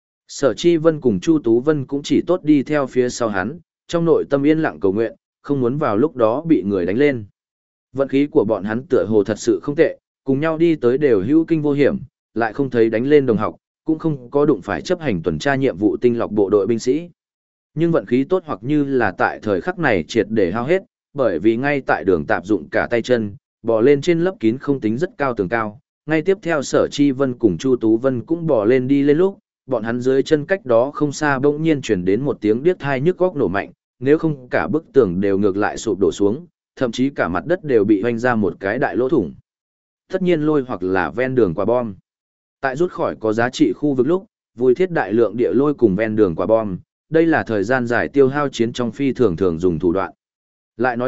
Sở Chi Vân cùng Chu Tú Vân cũng chỉ tốt đi theo phía sau hắn, trong nội tâm yên lặng cầu nguyện, không muốn vào lúc đó bị người đánh lên. Vận khí của bọn hắn tựa hồ thật sự không tệ, cùng nhau đi tới đều hữu kinh vô hiểm, lại không thấy đánh lên đồng học, cũng không có đụng phải chấp hành tuần tra nhiệm vụ tinh lọc bộ đội binh sĩ. Nhưng vận khí tốt hoặc như là tại thời khắc này triệt để hao hết, bởi vì ngay tại Đường Tạp dụng cả tay chân, bò lên trên lớp kín không tính rất cao tường cao, ngay tiếp theo Sở Chi Vân cùng Chu Tú Vân cũng bò lên đi lên lúc, bọn hắn dưới chân cách đó không xa bỗng nhiên chuyển đến một tiếng điếc tai nhức óc nổ mạnh, nếu không cả bức tường đều ngược lại sụp đổ xuống, thậm chí cả mặt đất đều bị hoanh ra một cái đại lỗ thủng. Tất nhiên lôi hoặc là ven đường quả bom. Tại rút khỏi có giá trị khu vực lúc, vui thiết đại lượng địa lôi cùng ven đường quả bom, đây là thời gian dài tiêu hao chiến trong phi thường thường dùng thủ đoạn. Lại nói tiếp,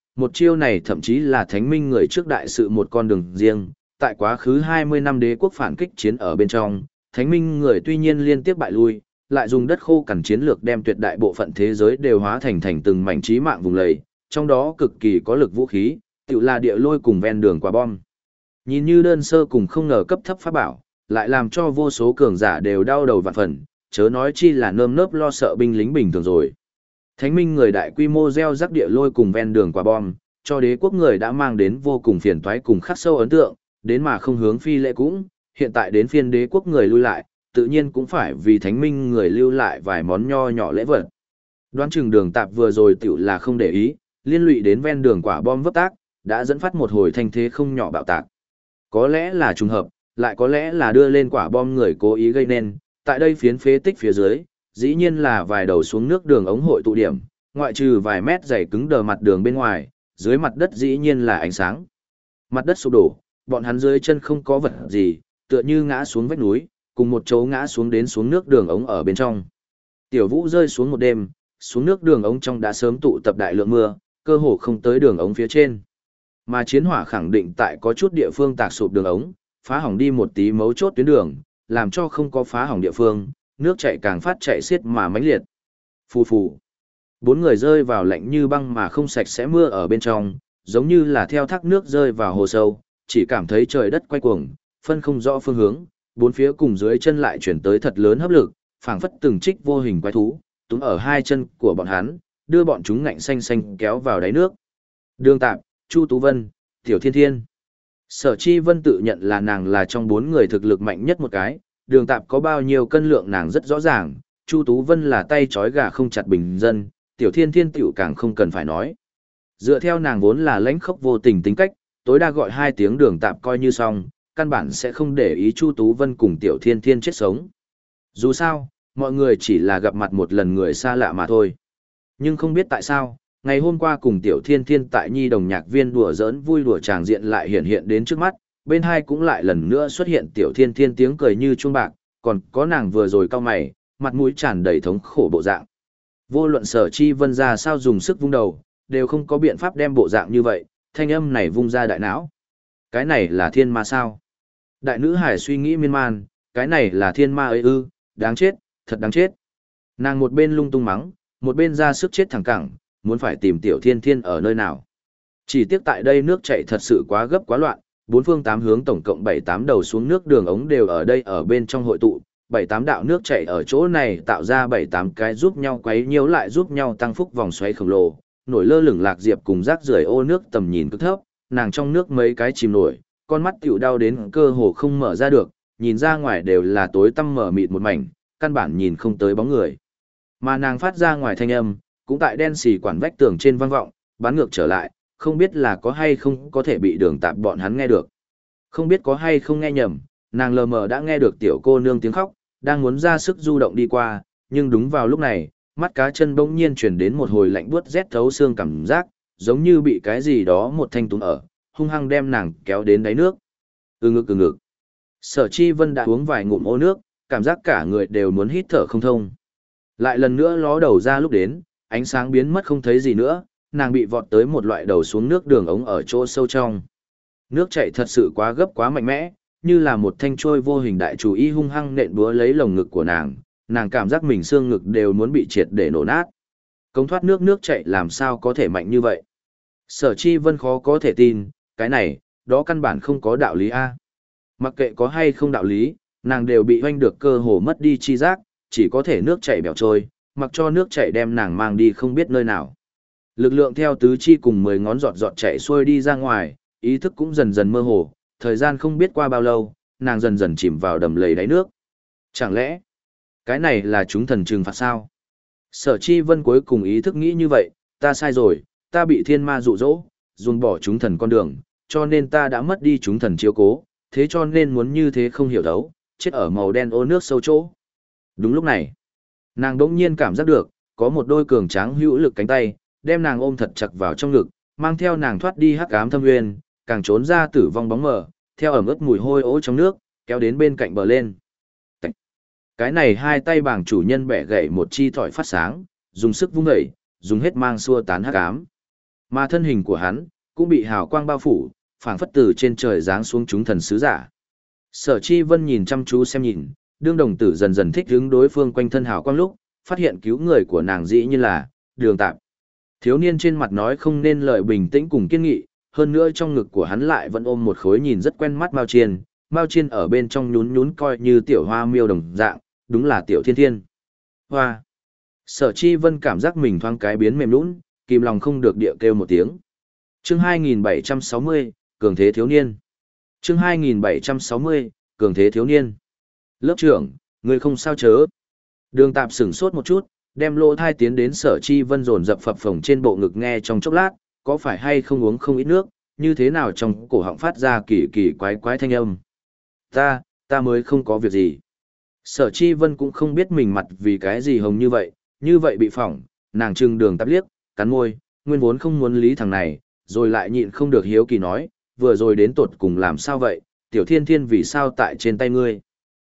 một chiêu này thậm chí là thánh minh người trước đại sự một con đường riêng, tại quá khứ 20 năm đế quốc phản kích chiến ở bên trong, thánh minh người tuy nhiên liên tiếp bại lui, lại dùng đất khô cằn chiến lược đem tuyệt đại bộ phận thế giới đều hóa thành từng mảnh chí mạng vùng lầy, trong đó cực kỳ có lực vũ khí, tựu là địa lôi cùng ven đường quả bom. Nhìn như đơn sơ cùng không ngờ cấp thấp pháp bảo, lại làm cho vô số cường giả đều đau đầu vạn phần, chớ nói chi là nơm nớp lo sợ binh lính bình thường rồi. Thánh minh người đại quy mô gieo rắc địa lôi cùng ven đường quả bom, cho đế quốc người đã mang đến vô cùng phiền toái cùng khắc sâu ấn tượng, đến mà không hướng phi lệ cũng, hiện tại đến phiên đế quốc người lui lại, tự nhiên cũng phải vì thánh minh người lưu lại vài món nho nhỏ lễ vật. Đoán chừng đường tạp vừa rồi tiểu là không để ý, liên lụy đến ven đường quả bom vấp tác, đã dẫn phát một hồi thanh thế không nhỏ bạo tạc. Có lẽ là trùng hợp, lại có lẽ là đưa lên quả bom người cố ý gây nên, tại đây phiến phế tích phía dưới, dĩ nhiên là vài đầu xuống nước đường ống hội tụ điểm, ngoại trừ vài mét dày cứng đờ mặt đường bên ngoài, dưới mặt đất dĩ nhiên là ánh sáng. Mặt đất sụp đổ, bọn hắn dưới chân không có vật gì, tựa như ngã xuống vách núi, cùng một chỗ ngã xuống đến xuống nước đường ống ở bên trong. Tiểu Vũ rơi xuống một đêm, xuống nước đường ống trong đã sớm tụ tập đại lượng mưa, cơ hồ không tới đường ống phía trên. Mà chiến hỏa khẳng định tại có chút địa phương tạc sụp đường ống, phá hỏng đi một tí mấu chốt tuyến đường, làm cho không có phá hỏng địa phương, nước chảy càng phát chạy xiết mà mãnh liệt. Phù phù. Bốn người rơi vào lạnh như băng mà không sạch sẽ mưa ở bên trong, giống như là theo thác nước rơi vào hồ sâu, chỉ cảm thấy trời đất quay cuồng, phân không rõ phương hướng, bốn phía cùng dưới chân lại chuyển tới thật lớn hấp lực, phảng phất từng trích vô hình quái thú, túm ở hai chân của bọn hắn, đưa bọn chúng ngạnh xanh xanh kéo vào đáy nước. Đường Tạp, Chu Tú Vân, Tiểu Thiên Thiên. Sở Chi Vân tự nhận là nàng là trong bốn người thực lực mạnh nhất một cái, Đường Tạp có bao nhiêu cân lượng nàng rất rõ ràng, Chu Tú Vân là tay trói gà không chặt bình dân, Tiểu Thiên Thiên tiểu càng không cần phải nói. Dựa theo nàng vốn là lãnh khốc vô tình tính cách, tối đa gọi hai tiếng Đường Tạp coi như xong, căn bản sẽ không để ý Chu Tú Vân cùng Tiểu Thiên Thiên chết sống. Dù sao, mọi người chỉ là gặp mặt một lần người xa lạ mà thôi. Nhưng không biết tại sao, ngày hôm qua cùng Tiểu Thiên Thiên tại Nhi đồng nhạc viên đùa giỡn vui đùa tràng diện lại hiện đến trước mắt, bên hai cũng lại lần nữa xuất hiện Tiểu Thiên Thiên tiếng cười như chuông bạc, còn có nàng vừa rồi cau mày, mặt mũi tràn đầy thống khổ bộ dạng. Vô luận Sở Chi Vân ra sao dùng sức vung đầu, đều không có biện pháp đem bộ dạng như vậy, thanh âm này vung ra đại não. Cái này là thiên ma sao? Đại nữ hải suy nghĩ miên man, cái này là thiên ma ấy ư, đáng chết, thật đáng chết. Nàng một bên lung tung mắng, một bên ra sức chết thẳng cẳng, muốn phải tìm Tiểu Thiên Thiên ở nơi nào. Chỉ tiếc tại đây nước chảy thật sự quá gấp quá loạn, bốn phương tám hướng tổng cộng 7-8 đầu xuống nước đường ống đều ở đây ở bên trong hội tụ, 7-8 đạo nước chảy ở chỗ này tạo ra 7-8 cái giúp nhau quấy nhiễu lại giúp nhau tăng phúc vòng xoáy khổng lồ, nổi lơ lửng lạc diệp cùng rác rưởi ô nước tầm nhìn cực thấp, nàng trong nước mấy cái chìm nổi, con mắt tiểu đau đến cơ hồ không mở ra được, nhìn ra ngoài đều là tối tăm mở mịt một mảnh, căn bản nhìn không tới bóng người. Mà nàng phát ra ngoài thanh âm, cũng tại đen xì quản vách tường trên vang vọng, bắn ngược trở lại, không biết là có hay không có thể bị Đường Tạp bọn hắn nghe được. Không biết có hay không nghe nhầm, nàng lờ mờ đã nghe được tiểu cô nương tiếng khóc, đang muốn ra sức du động đi qua, nhưng đúng vào lúc này, mắt cá chân bỗng nhiên chuyển đến một hồi lạnh buốt rét thấu xương cảm giác, giống như bị cái gì đó một thanh túm ở, hung hăng đem nàng kéo đến đáy nước. Ừ ngực. Sở Chi Vân đã uống vài ngụm ô nước, cảm giác cả người đều muốn hít thở không thông. Lại lần nữa ló đầu ra lúc đến, ánh sáng biến mất không thấy gì nữa, nàng bị vọt tới một loại đầu xuống nước đường ống ở chỗ sâu trong. Nước chảy thật sự quá gấp quá mạnh mẽ, như là một thanh trôi vô hình đại chủ y hung hăng nện búa lấy lồng ngực của nàng cảm giác mình xương ngực đều muốn bị triệt để nổ nát. Cống thoát nước chảy làm sao có thể mạnh như vậy? Sở Chi Vân khó có thể tin, cái này, đó căn bản không có đạo lý a. Mặc kệ có hay không đạo lý, nàng đều bị hoanh được cơ hồ mất đi chi giác, chỉ có thể nước chảy bèo trôi, mặc cho nước chảy đem nàng mang đi không biết nơi nào. Lực lượng theo tứ chi cùng 10 ngón giọt giọt chảy xuôi đi ra ngoài, ý thức cũng dần dần mơ hồ, thời gian không biết qua bao lâu, nàng dần dần chìm vào đầm lầy đáy nước. Chẳng lẽ, cái này là chúng thần trừng phạt sao? Sở Chi Vân cuối cùng ý thức nghĩ như vậy, ta sai rồi, ta bị thiên ma dụ dỗ, dồn bỏ chúng thần con đường, cho nên ta đã mất đi chúng thần chiếu cố, thế cho nên muốn như thế không hiểu thấu, chết ở màu đen ô nước sâu chỗ. Đúng lúc này, nàng đỗng nhiên cảm giác được, có một đôi cường tráng hữu lực cánh tay, đem nàng ôm thật chặt vào trong ngực, mang theo nàng thoát đi hắc ám thâm nguyên, càng trốn ra tử vong bóng mờ, theo ẩm ướt mùi hôi ố trong nước, kéo đến bên cạnh bờ lên. Cái này hai tay bảng chủ nhân bẻ gãy một chi thỏi phát sáng, dùng sức vung dậy, dùng hết mang xua tán hắc ám. Mà thân hình của hắn cũng bị hào quang bao phủ, phảng phất từ trên trời giáng xuống chúng thần sứ giả. Sở Chi Vân nhìn chăm chú xem nhìn, đương đồng tử dần dần thích ứng đối phương quanh thân hào quang lúc, phát hiện cứu người của nàng dĩ như là Đường Tạp. Thiếu niên trên mặt nói không nên lời bình tĩnh cùng kiên nghị, hơn nữa trong ngực của hắn lại vẫn ôm một khối nhìn rất quen mắt mao chiên ở bên trong nhún nhún coi như tiểu hoa miêu đồng dạng, đúng là tiểu thiên thiên. Hoa! Sở Chi Vân cảm giác mình thoáng cái biến mềm nhũn, kìm lòng không được địa kêu một tiếng. Chương 2760, Cường thế thiếu niên. Chương 2760, Cường thế thiếu niên. Lớp trưởng, người không sao chớ. Đường Tạp sửng sốt một chút, đem lỗ thai tiến đến Sở Chi Vân dồn dập phập phồng trên bộ ngực nghe trong chốc lát, có phải hay không uống không ít nước, như thế nào trong cổ họng phát ra kỳ kỳ quái quái thanh âm. Ta mới không có việc gì. Sở Chi Vân cũng không biết mình mặt vì cái gì hồng như vậy bị phỏng, nàng trừng Đường Tạp liếc, cắn môi, nguyên vốn không muốn lý thằng này, rồi lại nhịn không được hiếu kỳ nói, vừa rồi đến tột cùng làm sao vậy, tiểu thiên thiên vì sao tại trên tay ngươi.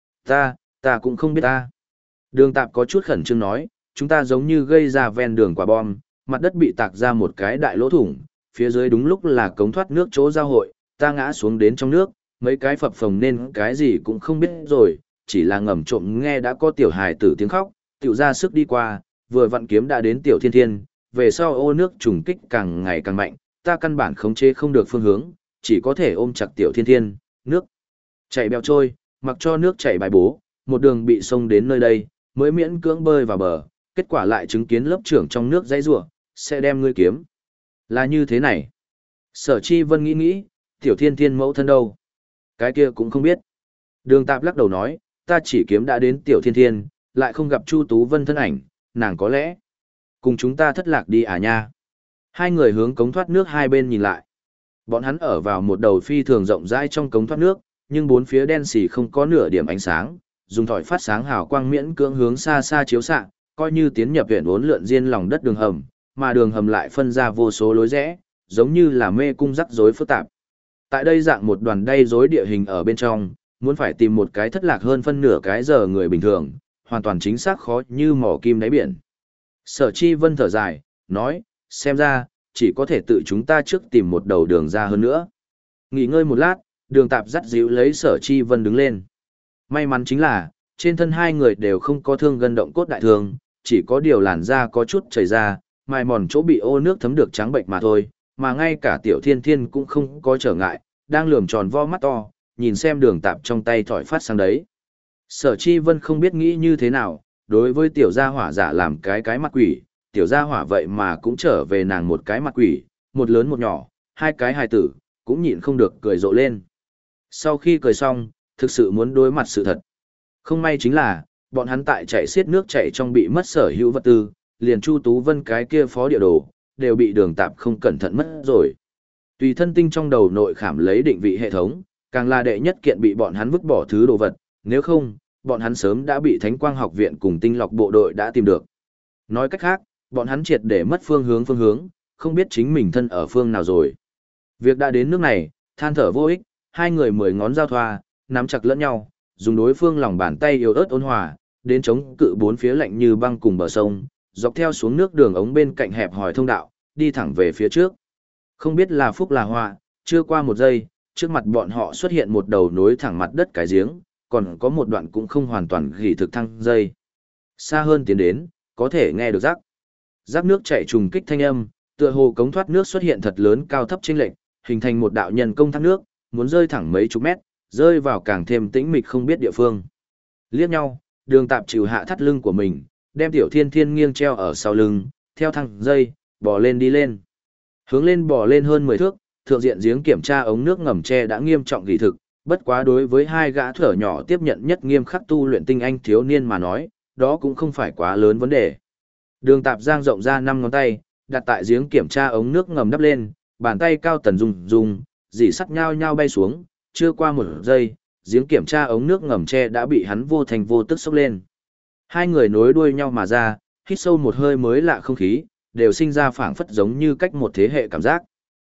Ta cũng không biết ta. Đường Tạp có chút khẩn trương nói, chúng ta giống như gây ra ven đường quả bom, mặt đất bị tạc ra một cái đại lỗ thủng, phía dưới đúng lúc là cống thoát nước chỗ giao hội, ta ngã xuống đến trong nước, mấy cái phập phồng nên cái gì cũng không biết rồi, chỉ là ngầm trộm nghe đã có tiểu hài tử tiếng khóc, tiểu ra sức đi qua, vừa vặn kiếm đã đến tiểu thiên thiên, về sau ô nước trùng kích càng ngày càng mạnh, ta căn bản khống chế không được phương hướng, chỉ có thể ôm chặt tiểu thiên thiên, nước chảy bèo trôi, mặc cho nước chảy bài bố, một đường bị sông đến nơi đây, mới miễn cưỡng bơi vào bờ, kết quả lại chứng kiến lớp trưởng trong nước dãy rủa, sẽ đem ngươi kiếm. Là như thế này. Sở Chi Vân nghĩ, tiểu thiên thiên mẫu thân đâu? Cái kia cũng không biết. Đường Tạp lắc đầu nói, ta chỉ kiếm đã đến tiểu thiên thiên, lại không gặp Chu Tú Vân thân ảnh, nàng có lẽ cùng chúng ta thất lạc đi à nha. Hai người hướng cống thoát nước hai bên nhìn lại. Bọn hắn ở vào một đầu phi thường rộng rãi trong cống thoát nước, nhưng bốn phía đen xì không có nửa điểm ánh sáng, dùng thỏi phát sáng hào quang miễn cưỡng hướng xa xa chiếu xạ, coi như tiến nhập viện uốn lượn diên lòng đất đường hầm, mà đường hầm lại phân ra vô số lối rẽ, giống như là mê cung rắc rối phức tạp. Tại đây dạng một đoàn đay rối địa hình ở bên trong, muốn phải tìm một cái thất lạc hơn phân nửa cái giờ người bình thường, hoàn toàn chính xác khó như mỏ kim đáy biển. Sở Chi Vân thở dài, nói, xem ra, chỉ có thể tự chúng ta trước tìm một đầu đường ra hơn nữa. Nghỉ ngơi một lát, Đường Tạp dắt dịu lấy Sở Chi Vân đứng lên. May mắn chính là, trên thân hai người đều không có thương gân động cốt đại thương, chỉ có điều làn da có chút chảy ra, mài mòn chỗ bị ô nước thấm được trắng bệnh mà thôi, mà ngay cả tiểu thiên thiên cũng không có trở ngại, đang lườm tròn vo mắt to, nhìn xem Đường Tạp trong tay thỏi phát sang đấy. Sở Chi Vân không biết nghĩ như thế nào, đối với tiểu gia hỏa giả làm cái mặt quỷ, tiểu gia hỏa vậy mà cũng trở về nàng một cái mặt quỷ, một lớn một nhỏ, hai cái hài tử, cũng nhịn không được cười rộ lên. Sau khi cười xong, thực sự muốn đối mặt sự thật. Không may chính là, bọn hắn tại chạy xiết nước chạy trong bị mất sở hữu vật tư, liền Chu Tú Vân cái kia phó địa đồ, đều bị Đường Tạp không cẩn thận mất rồi. Tùy thân tinh trong đầu nội khảm lấy định vị hệ thống, càng là đệ nhất kiện bị bọn hắn vứt bỏ thứ đồ vật, nếu không, bọn hắn sớm đã bị Thánh Quang Học Viện cùng tinh lọc bộ đội đã tìm được. Nói cách khác, bọn hắn triệt để mất phương hướng, không biết chính mình thân ở phương nào rồi. Việc đã đến nước này, than thở vô ích, hai người 10 ngón giao thoa, nắm chặt lẫn nhau, dùng đối phương lòng bàn tay yếu ớt ôn hòa, đến chống cự bốn phía lạnh như băng cùng bờ sông, dọc theo xuống nước đường ống bên cạnh hẹp hòi thông đạo, đi thẳng về phía trước. Không biết là phúc là họa, chưa qua một giây, trước mặt bọn họ xuất hiện một đầu nối thẳng mặt đất cái giếng, còn có một đoạn cũng không hoàn toàn gỉ thực thăng dây. Xa hơn tiến đến, có thể nghe được rác nước chảy trùng kích thanh âm, tựa hồ cống thoát nước xuất hiện thật lớn cao thấp chênh lệch, hình thành một đạo nhân công thác nước, muốn rơi thẳng mấy chục mét, rơi vào càng thêm tĩnh mịch không biết địa phương. Liếc nhau, Đường Tạp chịu hạ thắt lưng của mình, đem tiểu thiên thiên nghiêng treo ở sau lưng, theo thang dây, bò lên đi lên. Hướng lên bò lên hơn 10 thước, thượng diện giếng kiểm tra ống nước ngầm tre đã nghiêm trọng gỉ thực, bất quá đối với hai gã thở nhỏ tiếp nhận nhất nghiêm khắc tu luyện tinh anh thiếu niên mà nói, đó cũng không phải quá lớn vấn đề. Đường Tạp giang rộng ra 5 ngón tay, đặt tại giếng kiểm tra ống nước ngầm đắp lên, bàn tay cao tần rung, dỉ sắt nhao nhao bay xuống, chưa qua một giây, giếng kiểm tra ống nước ngầm tre đã bị hắn vô thành vô tức xốc lên. Hai người nối đuôi nhau mà ra, hít sâu một hơi mới lạ không khí, đều sinh ra phảng phất giống như cách một thế hệ cảm giác.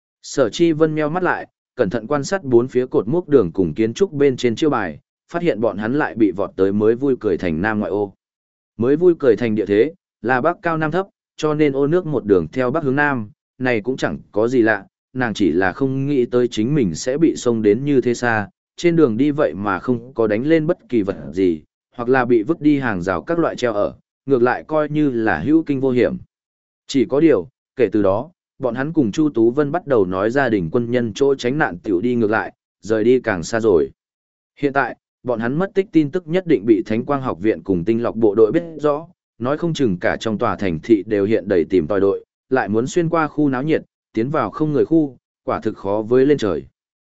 Sở Chi Vân meo mắt lại, cẩn thận quan sát bốn phía cột mốc đường cùng kiến trúc bên trên chiêu bài, phát hiện bọn hắn lại bị vọt tới mới vui cười thành nam ngoại ô. Mới vui cười thành địa thế, là bắc cao nam thấp, cho nên ô nước một đường theo bắc hướng nam, này cũng chẳng có gì lạ, nàng chỉ là không nghĩ tới chính mình sẽ bị xông đến như thế xa, trên đường đi vậy mà không có đánh lên bất kỳ vật gì, hoặc là bị vứt đi hàng rào các loại treo ở, ngược lại coi như là hữu kinh vô hiểm. Chỉ có điều, kể từ đó, bọn hắn cùng Chu Tú Vân bắt đầu nói gia đình quân nhân chỗ tránh nạn tiểu đi ngược lại, rời đi càng xa rồi. Hiện tại, bọn hắn mất tích tin tức nhất định bị Thánh Quang Học viện cùng tinh lọc bộ đội biết rõ, nói không chừng cả trong tòa thành thị đều hiện đầy tìm tòi đội, lại muốn xuyên qua khu náo nhiệt, tiến vào không người khu, quả thực khó với lên trời.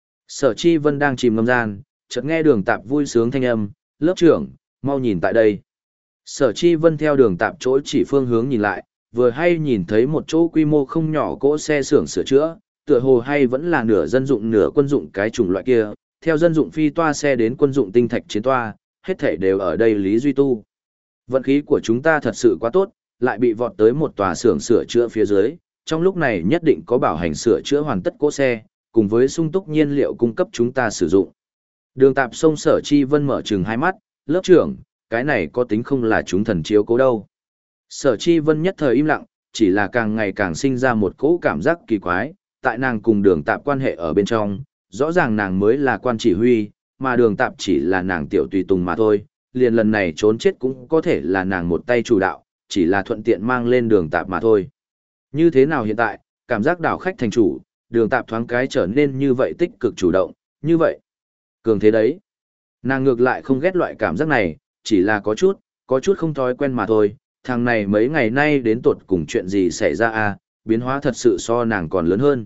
Sở Chi Vân đang chìm ngâm gian, chợt nghe Đường Tạp vui sướng thanh âm, "Lớp trưởng, mau nhìn tại đây." Sở Chi Vân theo Đường Tạp chỗ chỉ phương hướng nhìn lại, vừa hay nhìn thấy một chỗ quy mô không nhỏ cỗ xe xưởng sửa chữa, tựa hồ hay vẫn là nửa dân dụng nửa quân dụng cái chủng loại kia, theo dân dụng phi toa xe đến quân dụng tinh thạch chiến toa, hết thảy đều ở đây Lý Duy Tu. Vận khí của chúng ta thật sự quá tốt, lại bị vọt tới một tòa xưởng sửa chữa phía dưới, trong lúc này nhất định có bảo hành sửa chữa hoàn tất cỗ xe, cùng với sung túc nhiên liệu cung cấp chúng ta sử dụng. Đường Tạp sông Sở Chi Vân mở trừng hai mắt, "Lớp trưởng, cái này có tính không là chúng thần chiếu cố đâu." Sở Chi Vân nhất thời im lặng, chỉ là càng ngày càng sinh ra một cỗ cảm giác kỳ quái, tại nàng cùng Đường Tạp quan hệ ở bên trong, rõ ràng nàng mới là quan chỉ huy, mà Đường Tạp chỉ là nàng tiểu tùy tùng mà thôi, liền lần này trốn chết cũng có thể là nàng một tay chủ đạo, chỉ là thuận tiện mang lên Đường Tạp mà thôi. Như thế nào hiện tại, cảm giác đảo khách thành chủ, Đường Tạp thoáng cái trở nên như vậy tích cực chủ động, như vậy. Cường thế đấy. Nàng ngược lại không ghét loại cảm giác này, chỉ là có chút không thói quen mà thôi, thằng này mấy ngày nay đến tột cùng chuyện gì xảy ra à, biến hóa thật sự so nàng còn lớn hơn.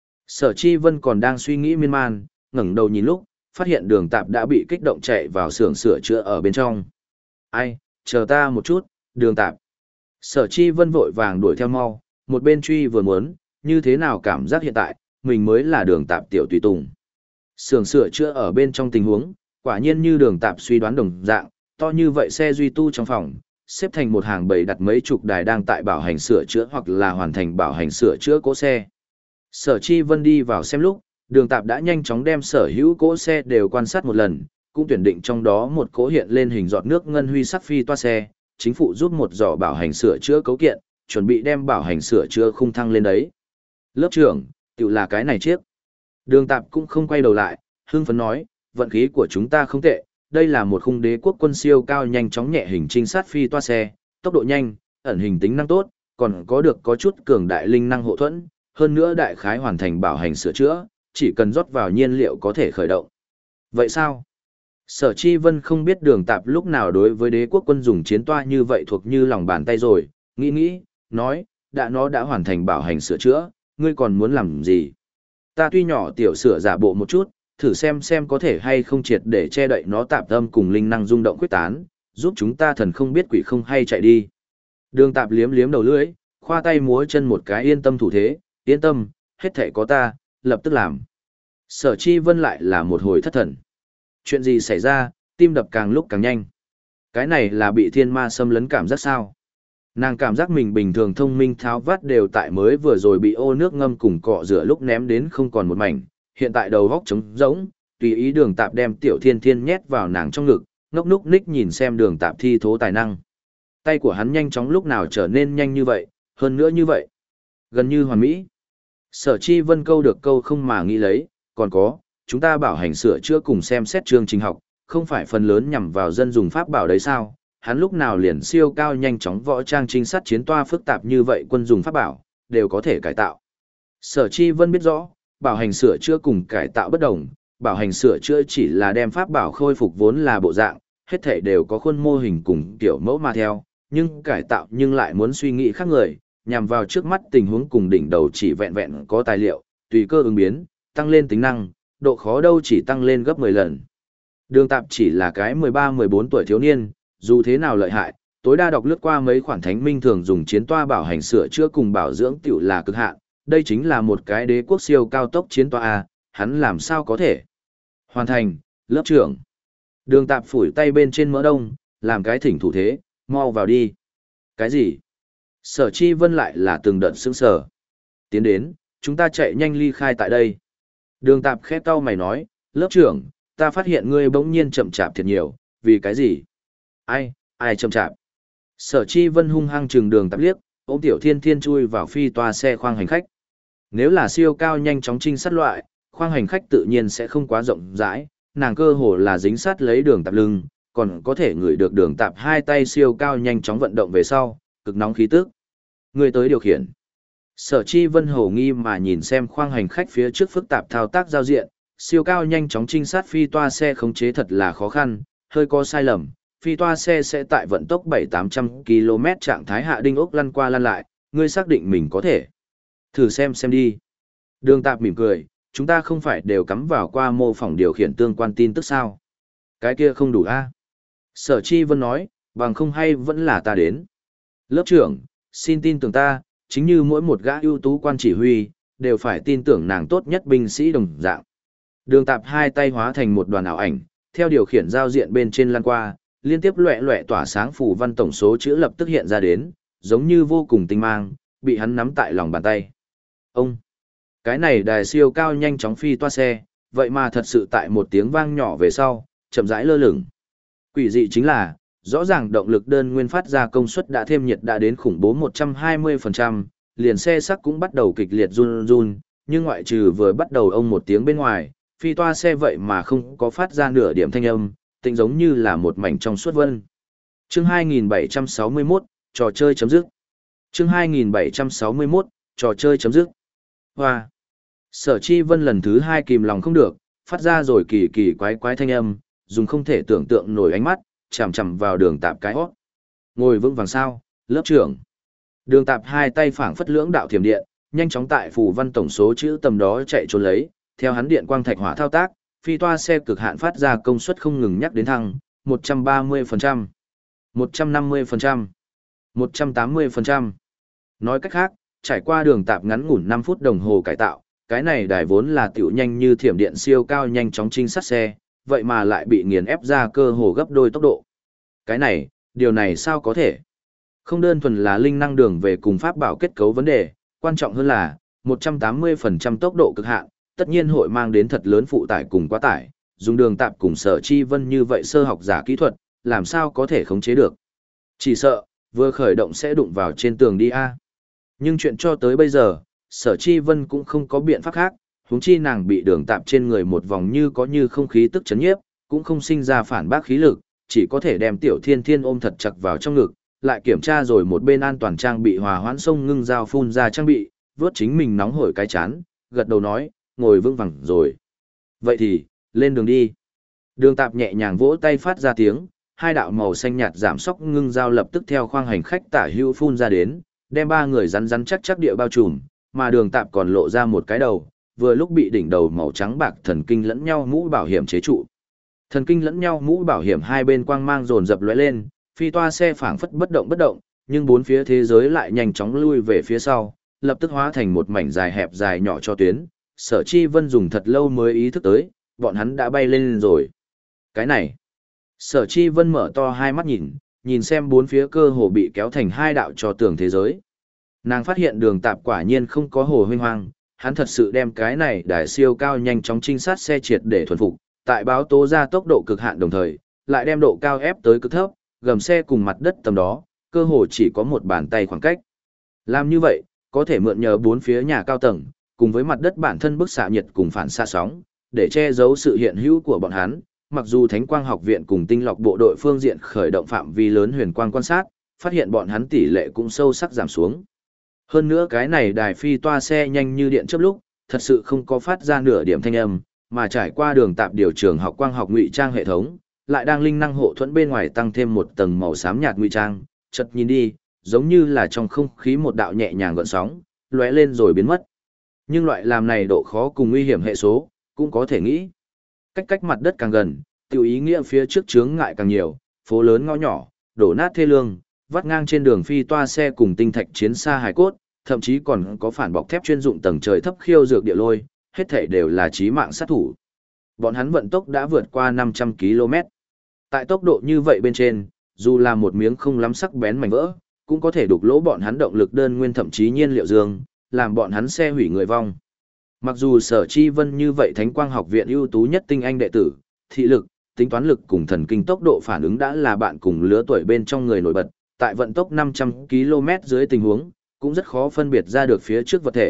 Sở Chi Vân còn đang suy nghĩ miên man, ngẩng đầu nhìn lúc, phát hiện Đường Tạp đã bị kích động chạy vào xưởng sửa chữa ở bên trong. "Ai, chờ ta một chút, Đường Tạp." Sở Chi Vân vội vàng đuổi theo mau, một bên truy vừa muốn, như thế nào cảm giác hiện tại, mình mới là Đường Tạp tiểu tùy tùng. Xưởng sửa chữa ở bên trong tình huống, quả nhiên như Đường Tạp suy đoán đồng dạng, to như vậy xe duy tu trong phòng, xếp thành một hàng bầy đặt mấy chục đài đang tại bảo hành sửa chữa hoặc là hoàn thành bảo hành sửa chữa cỗ xe. Sở Chi Vân đi vào xem lúc, Đường Tạp đã nhanh chóng đem sở hữu cỗ xe đều quan sát một lần, cũng tuyển định trong đó một cỗ hiện lên hình giọt nước ngân huy sắc phi toa xe, chính phủ giúp một giỏ bảo hành sửa chữa cấu kiện, chuẩn bị đem bảo hành sửa chữa khung thăng lên đấy. "Lớp trưởng, tự là cái này chiếc." Đường Tạp cũng không quay đầu lại, hưng phấn nói, "Vận khí của chúng ta không tệ, đây là một khung đế quốc quân siêu cao nhanh chóng nhẹ hình trinh sát phi toa xe, tốc độ nhanh, ẩn hình tính năng tốt, còn có chút cường đại linh năng hộ thuẫn, hơn nữa đại khái hoàn thành bảo hành sửa chữa, chỉ cần rót vào nhiên liệu có thể khởi động." "Vậy sao?" Sở Chi Vân không biết Đường Tạp lúc nào đối với đế quốc quân dùng chiến toa như vậy thuộc như lòng bàn tay rồi, nghĩ, nói, nó đã hoàn thành bảo hành sửa chữa, ngươi còn muốn làm gì?" "Ta tuy nhỏ tiểu sửa giả bộ một chút, thử xem có thể hay không triệt để che đậy nó tạp âm cùng linh năng rung động quyết tán, giúp chúng ta thần không biết quỷ không hay chạy đi." Đường Tạp liếm liếm đầu lưỡi, khoa tay múa chân một cái yên tâm thủ thế, "Yên tâm, hết thảy có ta, lập tức làm." Sở Chi Vân lại là một hồi thất thần. Chuyện gì xảy ra, tim đập càng lúc càng nhanh. Cái này là bị thiên ma xâm lấn cảm giác sao? Nàng cảm giác mình bình thường thông minh tháo vát đều tại mới vừa rồi bị ô nước ngâm cùng cọ rửa lúc ném đến không còn một mảnh, hiện tại đầu góc trống rỗng, tùy ý Đường Tạp đem Tiểu Thiên Thiên nhét vào nàng trong ngực, ngốc núc ních nhìn xem Đường Tạp thi thố tài năng. Tay của hắn nhanh chóng lúc nào trở nên nhanh như vậy, hơn nữa như vậy. Gần như hoàn mỹ. Sở Chi Vân câu được câu không mà nghĩ lấy, còn có, chúng ta bảo hành sửa chữa cùng xem xét chương trình học, không phải phần lớn nhằm vào dân dùng pháp bảo đấy sao? Hắn lúc nào liền siêu cao nhanh chóng võ trang trinh sát chiến toa phức tạp như vậy quân dùng pháp bảo, đều có thể cải tạo. Sở Chi Vân biết rõ, bảo hành sửa chữa cùng cải tạo bất đồng, bảo hành sửa chữa chỉ là đem pháp bảo khôi phục vốn là bộ dạng, hết thảy đều có khuôn mô hình cùng kiểu mẫu mà theo, nhưng cải tạo nhưng lại muốn suy nghĩ khác người, nhằm vào trước mắt tình huống cùng đỉnh đầu chỉ vẹn vẹn có tài liệu, tùy cơ ứng biến, tăng lên tính năng, độ khó đâu chỉ tăng lên gấp 10 lần. Đường Tạp chỉ là cái 13-14 tuổi thiếu niên, dù thế nào lợi hại, tối đa đọc lướt qua mấy khoản thánh minh thường dùng chiến toa bảo hành sửa chữa cùng bảo dưỡng tiểu là cực hạn, đây chính là một cái đế quốc siêu cao tốc chiến toa A, hắn làm sao có thể hoàn thành. Lớp trưởng. Đường Tạp phủi tay bên trên mỡ đông, làm cái thỉnh thủ thế, mau vào đi. Cái gì? Sở Chi Vân lại là từng đợt sững sờ. Tiến đến, chúng ta chạy nhanh ly khai tại đây. Đường Tạp khẽ cau mày nói, lớp trưởng, ta phát hiện ngươi bỗng nhiên chậm chạp thiệt nhiều, vì cái gì? Ai chậm chạp? Sở Chi Vân hung hăng trừng Đường Tạp liếc, ôm Tiểu Thiên Thiên chui vào phi toa xe khoang hành khách. Nếu là siêu cao nhanh chóng trinh sát loại, khoang hành khách tự nhiên sẽ không quá rộng rãi, nàng cơ hồ là dính sát lấy đường tạp lưng, còn có thể ngửi được đường tạp hai tay siêu cao nhanh chóng vận động về sau, cực nóng khí tức. Người tới điều khiển. Sở Chi Vân hồ nghi mà nhìn xem khoang hành khách phía trước phức tạp thao tác giao diện, siêu cao nhanh chóng trinh sát phi toa xe khống chế thật là khó khăn, hơi có sai lầm, phi toa xe sẽ tại vận tốc 700-800 km trạng thái hạ đinh ốc lăn qua lăn lại, ngươi xác định mình có thể. Thử xem đi. Đường tạp mỉm cười, chúng ta không phải đều cắm vào qua mô phỏng điều khiển tương quan tin tức sao. Cái kia không đủ a. Sở Chi Vân nói, bằng không hay vẫn là ta đến. Lớp trưởng, xin tin tưởng ta, chính như mỗi một gã ưu tú quan chỉ huy, đều phải tin tưởng nàng tốt nhất binh sĩ đồng dạng. Đường tạp hai tay hóa thành một đoàn ảo ảnh, theo điều khiển giao diện bên trên lan qua, liên tiếp loẹ loẹ tỏa sáng phù văn tổng số chữ lập tức hiện ra đến, giống như vô cùng tinh mang, bị hắn nắm tại lòng bàn tay. Ông! Cái này đài siêu cao nhanh chóng phi toa xe, vậy mà thật sự tại một tiếng vang nhỏ về sau, chậm rãi lơ lửng. Quỷ dị chính là, rõ ràng động lực đơn nguyên phát ra công suất đã thêm nhiệt đã đến khủng bố 120%, liền xe sắc cũng bắt đầu kịch liệt run run, nhưng ngoại trừ vừa bắt đầu ông một tiếng bên ngoài, phi toa xe vậy mà không có phát ra nửa điểm thanh âm, tĩnh giống như là một mảnh trong suốt vân. Chương 2761, trò chơi chấm dứt. Chương 2761, trò chơi chấm dứt. Hoa. Sở Chi Vân lần thứ hai kìm lòng không được, phát ra rồi kỳ kỳ quái quái thanh âm, dùng không thể tưởng tượng nổi ánh mắt, chằm chằm vào đường tạp cái hót. Ngồi vững vàng sao, lớp trưởng. Đường tạp hai tay phảng phất lưỡng đạo thiểm điện, nhanh chóng tại phù văn tổng số chữ tầm đó chạy trốn lấy, theo hắn điện quang thạch hỏa thao tác, phi toa xe cực hạn phát ra công suất không ngừng nhắc đến thăng, 130%, 150%, 180%. Nói cách khác, trải qua đường tạp ngắn ngủn 5 phút đồng hồ cải tạo, cái này đài vốn là tiểu nhanh như thiểm điện siêu cao nhanh chóng trinh sát xe, vậy mà lại bị nghiền ép ra cơ hồ gấp đôi tốc độ. Cái này, điều này sao có thể? Không đơn thuần là linh năng đường về cùng pháp bảo kết cấu vấn đề, quan trọng hơn là 180% tốc độ cực hạn, tất nhiên hội mang đến thật lớn phụ tải cùng quá tải, dùng đường tạp cùng Sở Chi Vân như vậy sơ học giả kỹ thuật, làm sao có thể khống chế được. Chỉ sợ, vừa khởi động sẽ đụng vào trên tường đi a. Nhưng chuyện cho tới bây giờ, Sở Chi Vân cũng không có biện pháp khác, huống chi nàng bị đường tạp trên người một vòng như có như không khí tức chấn nhiếp, cũng không sinh ra phản bác khí lực, chỉ có thể đem Tiểu Thiên Thiên ôm thật chặt vào trong ngực, lại kiểm tra rồi một bên an toàn trang bị hòa hoãn sông ngưng dao phun ra trang bị, vớt chính mình nóng hổi cái chán, gật đầu nói, ngồi vững vàng rồi. Vậy thì, lên đường đi. Đường tạp nhẹ nhàng vỗ tay phát ra tiếng, hai đạo màu xanh nhạt giảm sóc ngưng dao lập tức theo khoang hành khách tả hữu phun ra đến, đem ba người rắn rắn chắc chắc địa bao trùm, mà đường tạp còn lộ ra một cái đầu, vừa lúc bị đỉnh đầu màu trắng bạc thần kinh lẫn nhau mũ bảo hiểm chế trụ. Thần kinh lẫn nhau mũ bảo hiểm hai bên quang mang dồn dập lóe lên, phi toa xe phảng phất bất động, nhưng bốn phía thế giới lại nhanh chóng lui về phía sau, lập tức hóa thành một mảnh dài hẹp dài nhỏ cho tuyến. Sở Chi Vân dùng thật lâu mới ý thức tới, bọn hắn đã bay lên rồi. Cái này. Sở Chi Vân mở to hai mắt nhìn xem bốn phía cơ hồ bị kéo thành hai đạo cho tường thế giới. Nàng phát hiện đường tạp quả nhiên không có hồ huynh hoang, hắn thật sự đem cái này đài siêu cao nhanh chóng trinh sát xe triệt để thuần phục, tại báo tố ra tốc độ cực hạn đồng thời, lại đem độ cao ép tới cực thấp, gầm xe cùng mặt đất tầm đó, cơ hồ chỉ có một bàn tay khoảng cách. Làm như vậy, có thể mượn nhờ bốn phía nhà cao tầng, cùng với mặt đất bản thân bức xạ nhiệt cùng phản xạ sóng, để che giấu sự hiện hữu của bọn hắn. Mặc dù Thánh Quang Học viện cùng tinh lọc bộ đội phương diện khởi động phạm vi lớn huyền quang quan sát, phát hiện bọn hắn tỷ lệ cũng sâu sắc giảm xuống. Hơn nữa cái này đài phi toa xe nhanh như điện chớp lúc, thật sự không có phát ra nửa điểm thanh âm, mà trải qua đường tạp điều trường học quang học ngụy trang hệ thống, lại đang linh năng hộ thuẫn bên ngoài tăng thêm một tầng màu xám nhạt ngụy trang, chợt nhìn đi, giống như là trong không khí một đạo nhẹ nhàng gợn sóng, lóe lên rồi biến mất. Nhưng loại làm này độ khó cùng nguy hiểm hệ số, cũng có thể nghĩ. Cách mặt đất càng gần, tiểu ý nghĩa phía trước chướng ngại càng nhiều, phố lớn ngõ nhỏ, đổ nát thê lương, vắt ngang trên đường phi toa xe cùng tinh thạch chiến xa hài cốt, thậm chí còn có phản bọc thép chuyên dụng tầng trời thấp khiêu dược địa lôi, hết thảy đều là chí mạng sát thủ. Bọn hắn vận tốc đã vượt qua 500 km. Tại tốc độ như vậy bên trên, dù là một miếng không lắm sắc bén mảnh vỡ, cũng có thể đục lỗ bọn hắn động lực đơn nguyên thậm chí nhiên liệu dương, làm bọn hắn xe hủy người vong. Mặc dù Sở Chi Vân như vậy Thánh Quang Học viện ưu tú nhất tinh anh đệ tử, thị lực, tính toán lực cùng thần kinh tốc độ phản ứng đã là bạn cùng lứa tuổi bên trong người nổi bật, tại vận tốc 500 km dưới tình huống, cũng rất khó phân biệt ra được phía trước vật thể,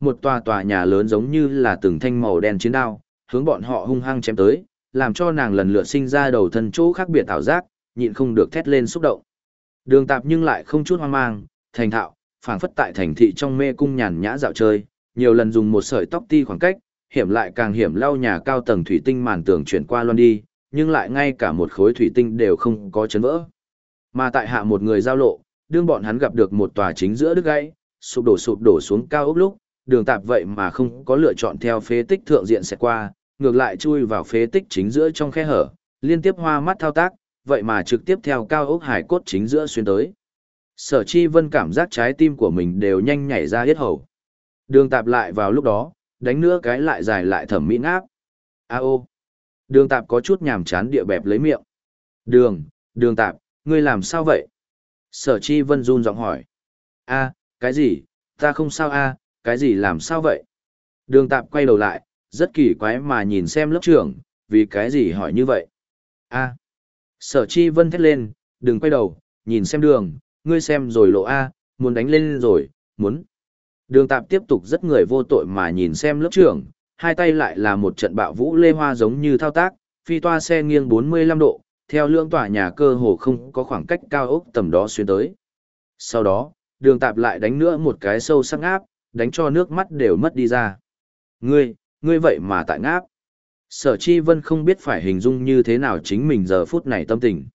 một tòa tòa nhà lớn giống như là từng thanh màu đen chiến đao, hướng bọn họ hung hăng chém tới, làm cho nàng lần lượt sinh ra đầu thân chỗ khác biệt ảo giác, nhịn không được thét lên xúc động. Đường Tạp nhưng lại không chút hoang mang, thành thạo, phảng phất tại thành thị trong mê cung nhàn nhã dạo chơi, nhiều lần dùng một sợi tóc ti khoảng cách, hiểm lại càng hiểm lau nhà cao tầng thủy tinh màn tường chuyển qua loan đi, nhưng lại ngay cả một khối thủy tinh đều không có chấn vỡ. Mà tại hạ một người giao lộ, đương bọn hắn gặp được một tòa chính giữa đứt gãy, sụp đổ xuống cao ốc lúc, Đường Tạp vậy mà không có lựa chọn theo phế tích thượng diện sẽ qua, ngược lại chui vào phế tích chính giữa trong khe hở, liên tiếp hoa mắt thao tác, vậy mà trực tiếp theo cao ốc hải cốt chính giữa xuyên tới. Sở Chi Vân cảm giác trái tim của mình đều nhanh nhảy ra yết hầu. Đường Tạp lại vào lúc đó, đánh nữa cái lại dài lại thẩm mỹ ngáp. A ô. Đường Tạp có chút nhàm chán địa bẹp lấy miệng. Đường Tạp, ngươi làm sao vậy? Sở Chi Vân run giọng hỏi. A, cái gì, ta không sao a, cái gì làm sao vậy? Đường Tạp quay đầu lại, rất kỳ quái mà nhìn xem lớp trưởng, vì cái gì hỏi như vậy? A. Sở Chi Vân thét lên, đừng quay đầu, nhìn xem đường, ngươi xem rồi lộ A, muốn đánh lên rồi, muốn. Đường Tạp tiếp tục rất người vô tội mà nhìn xem lớp trưởng, hai tay lại là một trận bạo vũ lê hoa giống như thao tác, phi toa xe nghiêng 45 độ, theo lưỡng tòa nhà cơ hồ không có khoảng cách cao ốc tầm đó xuyên tới. Sau đó, Đường Tạp lại đánh nữa một cái sâu sắc áp, đánh cho nước mắt đều mất đi ra. Ngươi vậy mà tại ngáp. Sở Chi Vân không biết phải hình dung như thế nào chính mình giờ phút này tâm tình.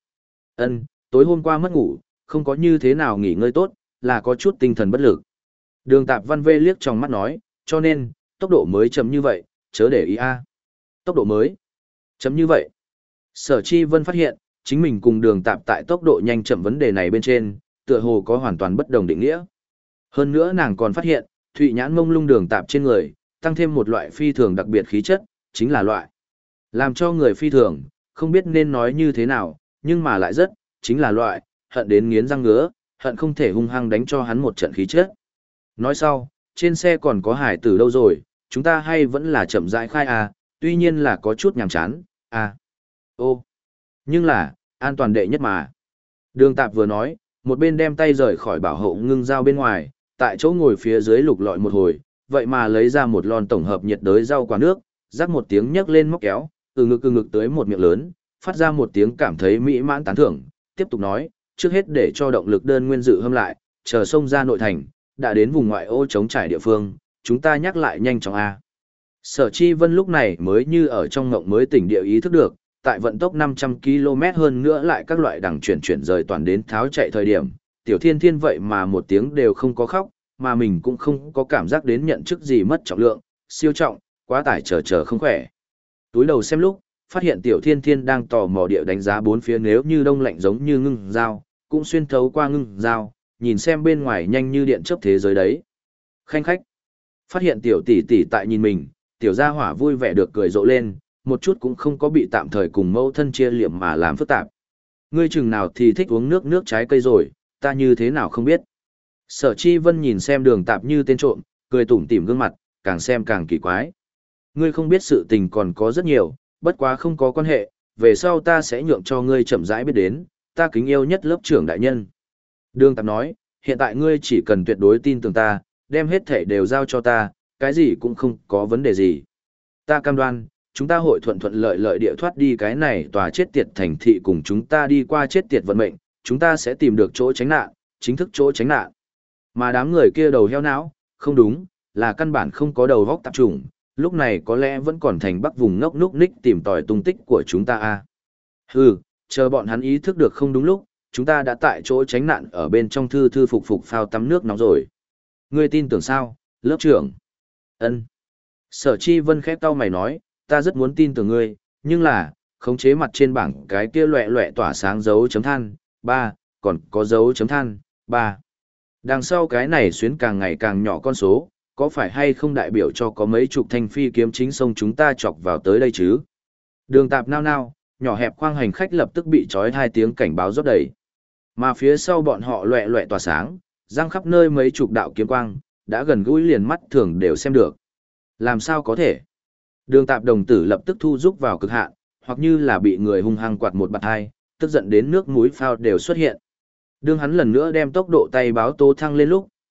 Tối hôm qua mất ngủ, không có như thế nào nghỉ ngơi tốt, là có chút tinh thần bất lực. Đường Tạp Văn vê liếc trong mắt nói, cho nên, tốc độ mới chậm như vậy, chớ để ý a. Tốc độ mới chậm như vậy. Sở Chi Vân phát hiện, chính mình cùng Đường Tạp tại tốc độ nhanh chậm vấn đề này bên trên, tựa hồ có hoàn toàn bất đồng định nghĩa. Hơn nữa nàng còn phát hiện, thụy nhãn mông lung Đường Tạp trên người, tăng thêm một loại phi thường đặc biệt khí chất, chính là loại làm cho người phi thường, không biết nên nói như thế nào, nhưng mà lại rất, chính là loại, hận đến nghiến răng ngứa, hận không thể hung hăng đánh cho hắn một trận khí chất. Nói sau, trên xe còn có hải tử đâu rồi, chúng ta hay vẫn là chậm rãi khai à, tuy nhiên là có chút nhàm chán, à. Ô, nhưng là, an toàn đệ nhất mà. Đường Tạp vừa nói, một bên đem tay rời khỏi bảo hộ ngưng dao bên ngoài, tại chỗ ngồi phía dưới lục lọi một hồi, vậy mà lấy ra một lon tổng hợp nhiệt đới rau quả nước, rắc một tiếng nhấc lên móc kéo, từ ngực tới một miệng lớn, phát ra một tiếng cảm thấy mỹ mãn tán thưởng, tiếp tục nói, trước hết để cho động lực đơn nguyên dự hâm lại, chờ xông ra nội thành, đã đến vùng ngoại ô chống trải địa phương, chúng ta nhắc lại nhanh chóng A. Sở Chi Vân lúc này mới như ở trong ngộng mới tỉnh địa ý thức được, tại vận tốc 500 km hơn nữa lại các loại đằng chuyển rời toàn đến tháo chạy thời điểm, Tiểu Thiên Thiên vậy mà một tiếng đều không có khóc, mà mình cũng không có cảm giác đến nhận chức gì mất trọng lượng, siêu trọng, quá tải chờ không khỏe. Túi đầu xem lúc, phát hiện Tiểu Thiên Thiên đang tò mò địa đánh giá bốn phía nếu như đông lạnh giống như ngưng dao, cũng xuyên thấu qua ngưng dao, nhìn xem bên ngoài nhanh như điện chớp thế giới đấy. Khanh khách. Phát hiện Tiểu tỷ tỷ tại nhìn mình, Tiểu gia hỏa vui vẻ được cười rộ lên, một chút cũng không có bị tạm thời cùng mẫu thân chia liệm mà làm phức tạp. Ngươi chừng nào thì thích uống nước trái cây rồi, ta như thế nào không biết. Sở Chi Vân nhìn xem Đường Tạp như tên trộm, cười tủm tỉm gương mặt, càng xem càng kỳ quái. Ngươi không biết sự tình còn có rất nhiều, bất quá không có quan hệ, về sau ta sẽ nhượng cho ngươi chậm rãi biết đến, ta kính yêu nhất lớp trưởng đại nhân. Đường Tạp nói, hiện tại ngươi chỉ cần tuyệt đối tin tưởng ta, đem hết thể đều giao cho ta, cái gì cũng không có vấn đề gì. Ta cam đoan, chúng ta hội thuận lợi địa thoát đi cái này tòa chết tiệt thành thị cùng chúng ta đi qua chết tiệt vận mệnh, chúng ta sẽ tìm được chỗ tránh nạn, chính thức chỗ tránh nạn. Mà đám người kia đầu heo não, không đúng, là căn bản không có đầu góc tạp chủng, lúc này có lẽ vẫn còn thành bắc vùng ngốc núc ních tìm tòi tung tích của chúng ta a. Hừ, chờ bọn hắn ý thức được không đúng lúc, chúng ta đã tại chỗ tránh nạn ở bên trong thư phục phao tắm nước nóng rồi. Ngươi tin tưởng sao, lớp trưởng? Ân. Sở Chi Vân khép cau mày nói, ta rất muốn tin tưởng ngươi, nhưng là, khống chế mặt trên bảng cái kia loẹ tỏa sáng dấu chấm than, 3, còn có dấu chấm than, 3. Đằng sau cái này xuyến càng ngày càng nhỏ con số, có phải hay không đại biểu cho có mấy chục thanh phi kiếm chính sông chúng ta chọc vào tới đây chứ? Đường Tạp nao, nhỏ hẹp khoang hành khách lập tức bị trói hai tiếng cảnh báo rót đầy. Mà phía sau bọn họ loẹ tỏa sáng, răng khắp nơi mấy chục đạo kiếm quang, đã gần gũi liền mắt thường đều xem được. Làm sao có thể? Đường Tạp đồng tử lập tức thu rúc vào cực hạn, hoặc như là bị người hung hăng quạt một bạt hai, tức giận đến nước mũi phao đều xuất hiện. Đương hắn lần nữa đem tốc độ tay báo tố thăng lên lúc,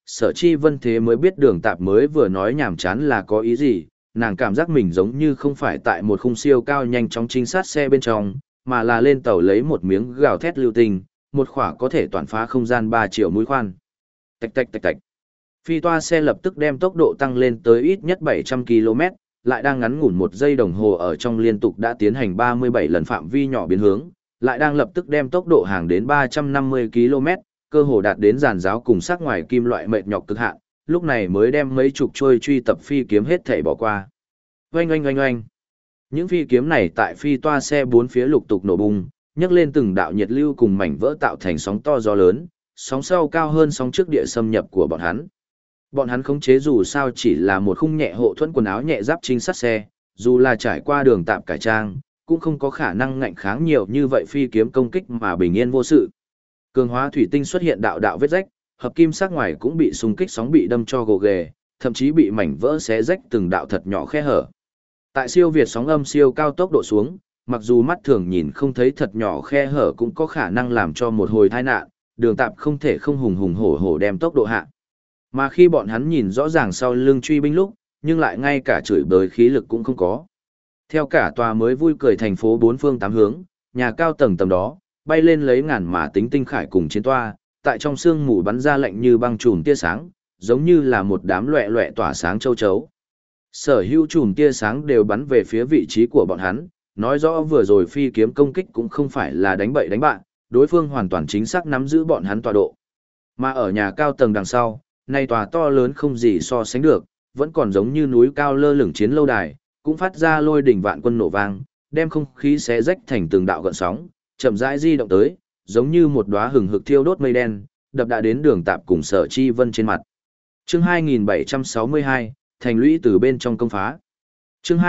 Sở Chi Vân thế mới biết Đường Tạp mới vừa nói nhảm chán là có ý gì, nàng cảm giác mình giống như không phải tại một khung siêu cao nhanh chóng trinh sát xe bên trong, mà là lên tàu lấy một miếng gào thét lưu tình, một khỏa có thể toàn phá không gian 3 triệu mũi khoan. Tạch tạch tạch tạch. Phi toa xe lập tức đem tốc độ tăng lên tới ít nhất 700 km, lại đang ngắn ngủn 1 giây đồng hồ ở trong liên tục đã tiến hành 37 lần phạm vi nhỏ biến hướng, lại đang lập tức đem tốc độ hàng đến 350 km, cơ hồ đạt đến giàn giáo cùng sắc ngoài kim loại mệt nhọc cực hạn, lúc này mới đem mấy chục trôi truy tập phi kiếm hết thảy bỏ qua. Oanh oanh oanh oanh. Những phi kiếm này tại phi toa xe bốn phía lục tục nổ bung, nhấc lên từng đạo nhiệt lưu cùng mảnh vỡ tạo thành sóng to gió lớn, sóng sau cao hơn sóng trước địa xâm nhập của bọn hắn. Bọn hắn khống chế dù sao chỉ là một khung nhẹ hộ thuẫn quần áo nhẹ giáp trinh sát xe, dù là trải qua đường tạm cải trang, cũng không có khả năng ngạnh kháng nhiều như vậy phi kiếm công kích mà bình yên vô sự. Cường hóa thủy tinh xuất hiện đạo đạo vết rách, hợp kim sắc ngoài cũng bị xung kích sóng bị đâm cho gồ ghề, thậm chí bị mảnh vỡ xé rách từng đạo thật nhỏ khe hở. Tại siêu việt sóng âm siêu cao tốc độ xuống, mặc dù mắt thường nhìn không thấy thật nhỏ khe hở cũng có khả năng làm cho một hồi tai nạn, đường tạp không thể không hùng hùng hổ hổ đem tốc độ hạ. Mà khi bọn hắn nhìn rõ ràng sau lưng truy binh lúc, nhưng lại ngay cả chửi bới khí lực cũng không có. Theo cả tòa mới vui cười thành phố bốn phương tám hướng, nhà cao tầng tầm đó, bay lên lấy ngàn mà tính tinh khải cùng chiến toa, tại trong sương mù bắn ra lạnh như băng chùm tia sáng, giống như là một đám loẹ loẹ tỏa sáng châu chấu. Sở hữu chùm tia sáng đều bắn về phía vị trí của bọn hắn, nói rõ vừa rồi phi kiếm công kích cũng không phải là đánh bậy đánh bạn, đối phương hoàn toàn chính xác nắm giữ bọn hắn tọa độ. Mà ở nhà cao tầng đằng sau, nay tòa to lớn không gì so sánh được, vẫn còn giống như núi cao lơ lửng chiến lâu đài, cũng phát ra lôi đỉnh vạn quân nổ vang, đem không khí xé rách thành từng đạo gợn sóng, chậm rãi di động tới, giống như một đóa hừng hực thiêu đốt mây đen, đập đã đến đường tạp cùng Sở Chi Vân trên mặt. Chương 2762, thành lũy từ bên trong công phá. Chương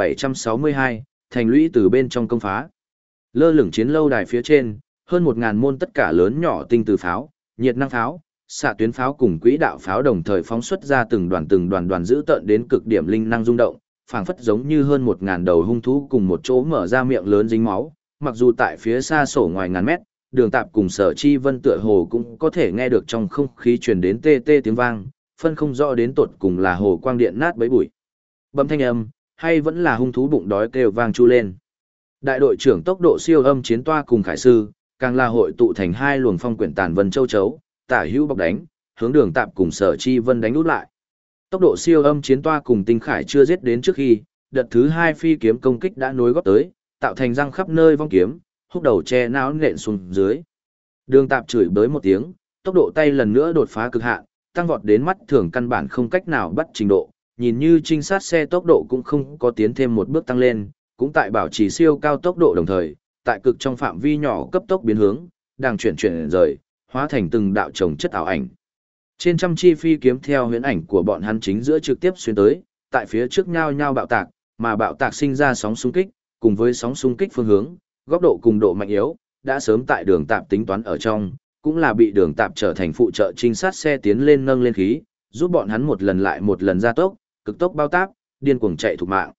2762, thành lũy từ bên trong công phá. Lơ lửng chiến lâu đài phía trên, hơn 1000 môn tất cả lớn nhỏ tinh từ pháo, nhiệt năng pháo, xạ tuyến pháo cùng quỹ đạo pháo đồng thời phóng xuất ra từng đoàn dữ tợn đến cực điểm linh năng rung động, phảng phất giống như hơn 1000 đầu hung thú cùng một chỗ mở ra miệng lớn dính máu, mặc dù tại phía xa sổ ngoài ngàn mét, đường tạp cùng Sở Chi Vân tựa hồ cũng có thể nghe được trong không khí truyền đến tê tê tiếng vang, phân không rõ đến tột cùng là hồ quang điện nát bấy bụi. Bấm thanh âm, hay vẫn là hung thú bụng đói kêu vang chu lên. Đại đội trưởng tốc độ siêu âm chiến toa cùng khải sư, càng là hội tụ thành hai luồng phong quyển tàn vân châu chấu, tả hữu bọc đánh, hướng đường tạp cùng Sở Chi Vân đánh út lại. Tốc độ siêu âm chiến toa cùng tinh khải chưa giết đến trước khi, đợt thứ hai phi kiếm công kích đã nối góp tới, tạo thành răng khắp nơi vong kiếm, húc đầu che não nện xuống dưới. Đường tạp chửi bới một tiếng, tốc độ tay lần nữa đột phá cực hạn, tăng vọt đến mắt thường căn bản không cách nào bắt trình độ, nhìn như trinh sát xe tốc độ cũng không có tiến thêm một bước tăng lên, cũng tại bảo trì siêu cao tốc độ đồng thời, tại cực trong phạm vi nhỏ cấp tốc biến hướng, đang chuyển rời, hóa thành từng đạo chồng chất ảo ảnh. Trên trăm chi phi kiếm theo huyễn ảnh của bọn hắn chính giữa trực tiếp xuyên tới, tại phía trước nhau nhau bạo tạc, mà bạo tạc sinh ra sóng xung kích, cùng với sóng xung kích phương hướng, góc độ cùng độ mạnh yếu, đã sớm tại đường tạp tính toán ở trong, cũng là bị đường tạp trở thành phụ trợ trinh sát xe tiến lên nâng lên khí, giúp bọn hắn một lần lại một lần gia tốc, cực tốc bao tác, điên cuồng chạy thục mạng.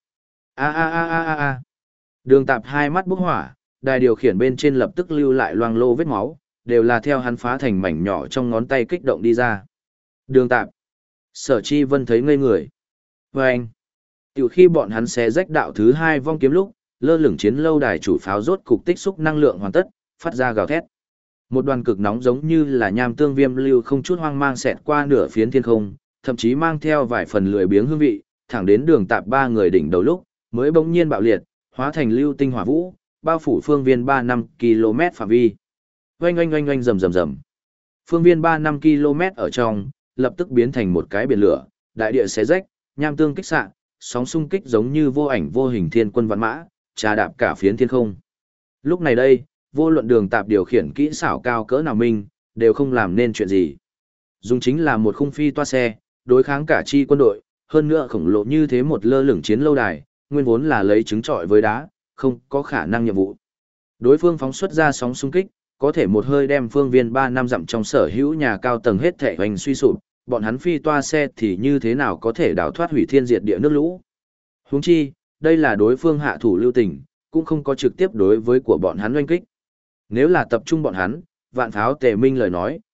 A. Đường tạp hai mắt bốc hỏa, đài điều khiển bên trên lập tức lưu lại loang lô vết máu, đều là theo hắn phá thành mảnh nhỏ trong ngón tay kích động đi ra. Đường tạp. Sở Chi Vân thấy ngây người. Vâng. Tiểu khi bọn hắn xé rách đạo thứ hai vong kiếm lúc, lơ lửng chiến lâu đài chủ pháo rốt cục tích xúc năng lượng hoàn tất, phát ra gào thét. Một đoàn cực nóng giống như là nham tương viêm lưu không chút hoang mang xẹt qua nửa phiến thiên không, thậm chí mang theo vài phần lười biếng hương vị, thẳng đến đường tạp ba người đỉnh đầu lúc, mới bỗng nhiên bạo liệt, hóa thành lưu tinh hỏa vũ, bao phủ phương viên 3-5 km phạm vi. Oanh rầm. Phương viên 3-5 km ở trong, lập tức biến thành một cái biển lửa, đại địa xé rách, nham tương kích xạ, sóng xung kích giống như vô ảnh vô hình thiên quân vạn mã, trà đạp cả phiến thiên không. Lúc này đây, vô luận đường tạp điều khiển kỹ xảo cao cỡ nào minh, đều không làm nên chuyện gì. Dùng chính là một khung phi toa xe, đối kháng cả chi quân đội, hơn nữa khổng lồ như thế một lơ lửng chiến lâu đài, nguyên vốn là lấy trứng trọi với đá, không có khả năng nhiệm vụ. Đối phương phóng xuất ra sóng xung kích, có thể một hơi đem phương viên 3 năm dặm trong sở hữu nhà cao tầng hết thể hoành suy sụp, bọn hắn phi toa xe thì như thế nào có thể đào thoát hủy thiên diệt địa nước lũ. Huống chi, đây là đối phương hạ thủ lưu tình, cũng không có trực tiếp đối với của bọn hắn oanh kích. Nếu là tập trung bọn hắn, vạn pháo tề minh lời nói,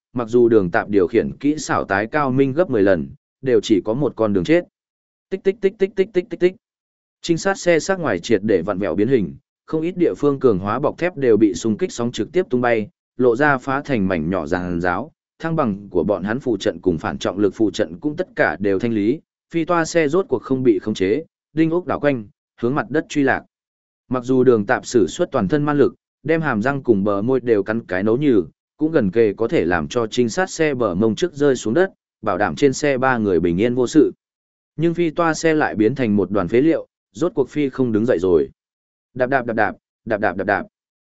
mặc dù đường tạp điều khiển kỹ xảo tái cao minh gấp 10 lần, đều chỉ có một con đường chết. Tích tích tích tích tích tích tích tích. Trinh sát xe sát ngoài triệt để vặn vẹo biến hình, không ít địa phương cường hóa bọc thép đều bị xung kích sóng trực tiếp tung bay, lộ ra phá thành mảnh nhỏ ràng ráo, thăng bằng của bọn hắn phụ trận cùng phản trọng lực phụ trận cũng tất cả đều thanh lý, phi toa xe rốt cuộc không bị khống chế, đinh ốc đảo quanh, hướng mặt đất truy lạc. Mặc dù đường tạp sử xuất toàn thân man lực, đem hàm răng cùng bờ môi đều cắn cái nấu nhừ, cũng gần kề có thể làm cho trinh sát xe bờ mông trước rơi xuống đất, bảo đảm trên xe 3 người bình yên vô sự. Nhưng phi toa xe lại biến thành một đoàn phế liệu, rốt cuộc phi không đứng dậy rồi. Đạp đạp đạp đạp, đạp đạp đạp đạp.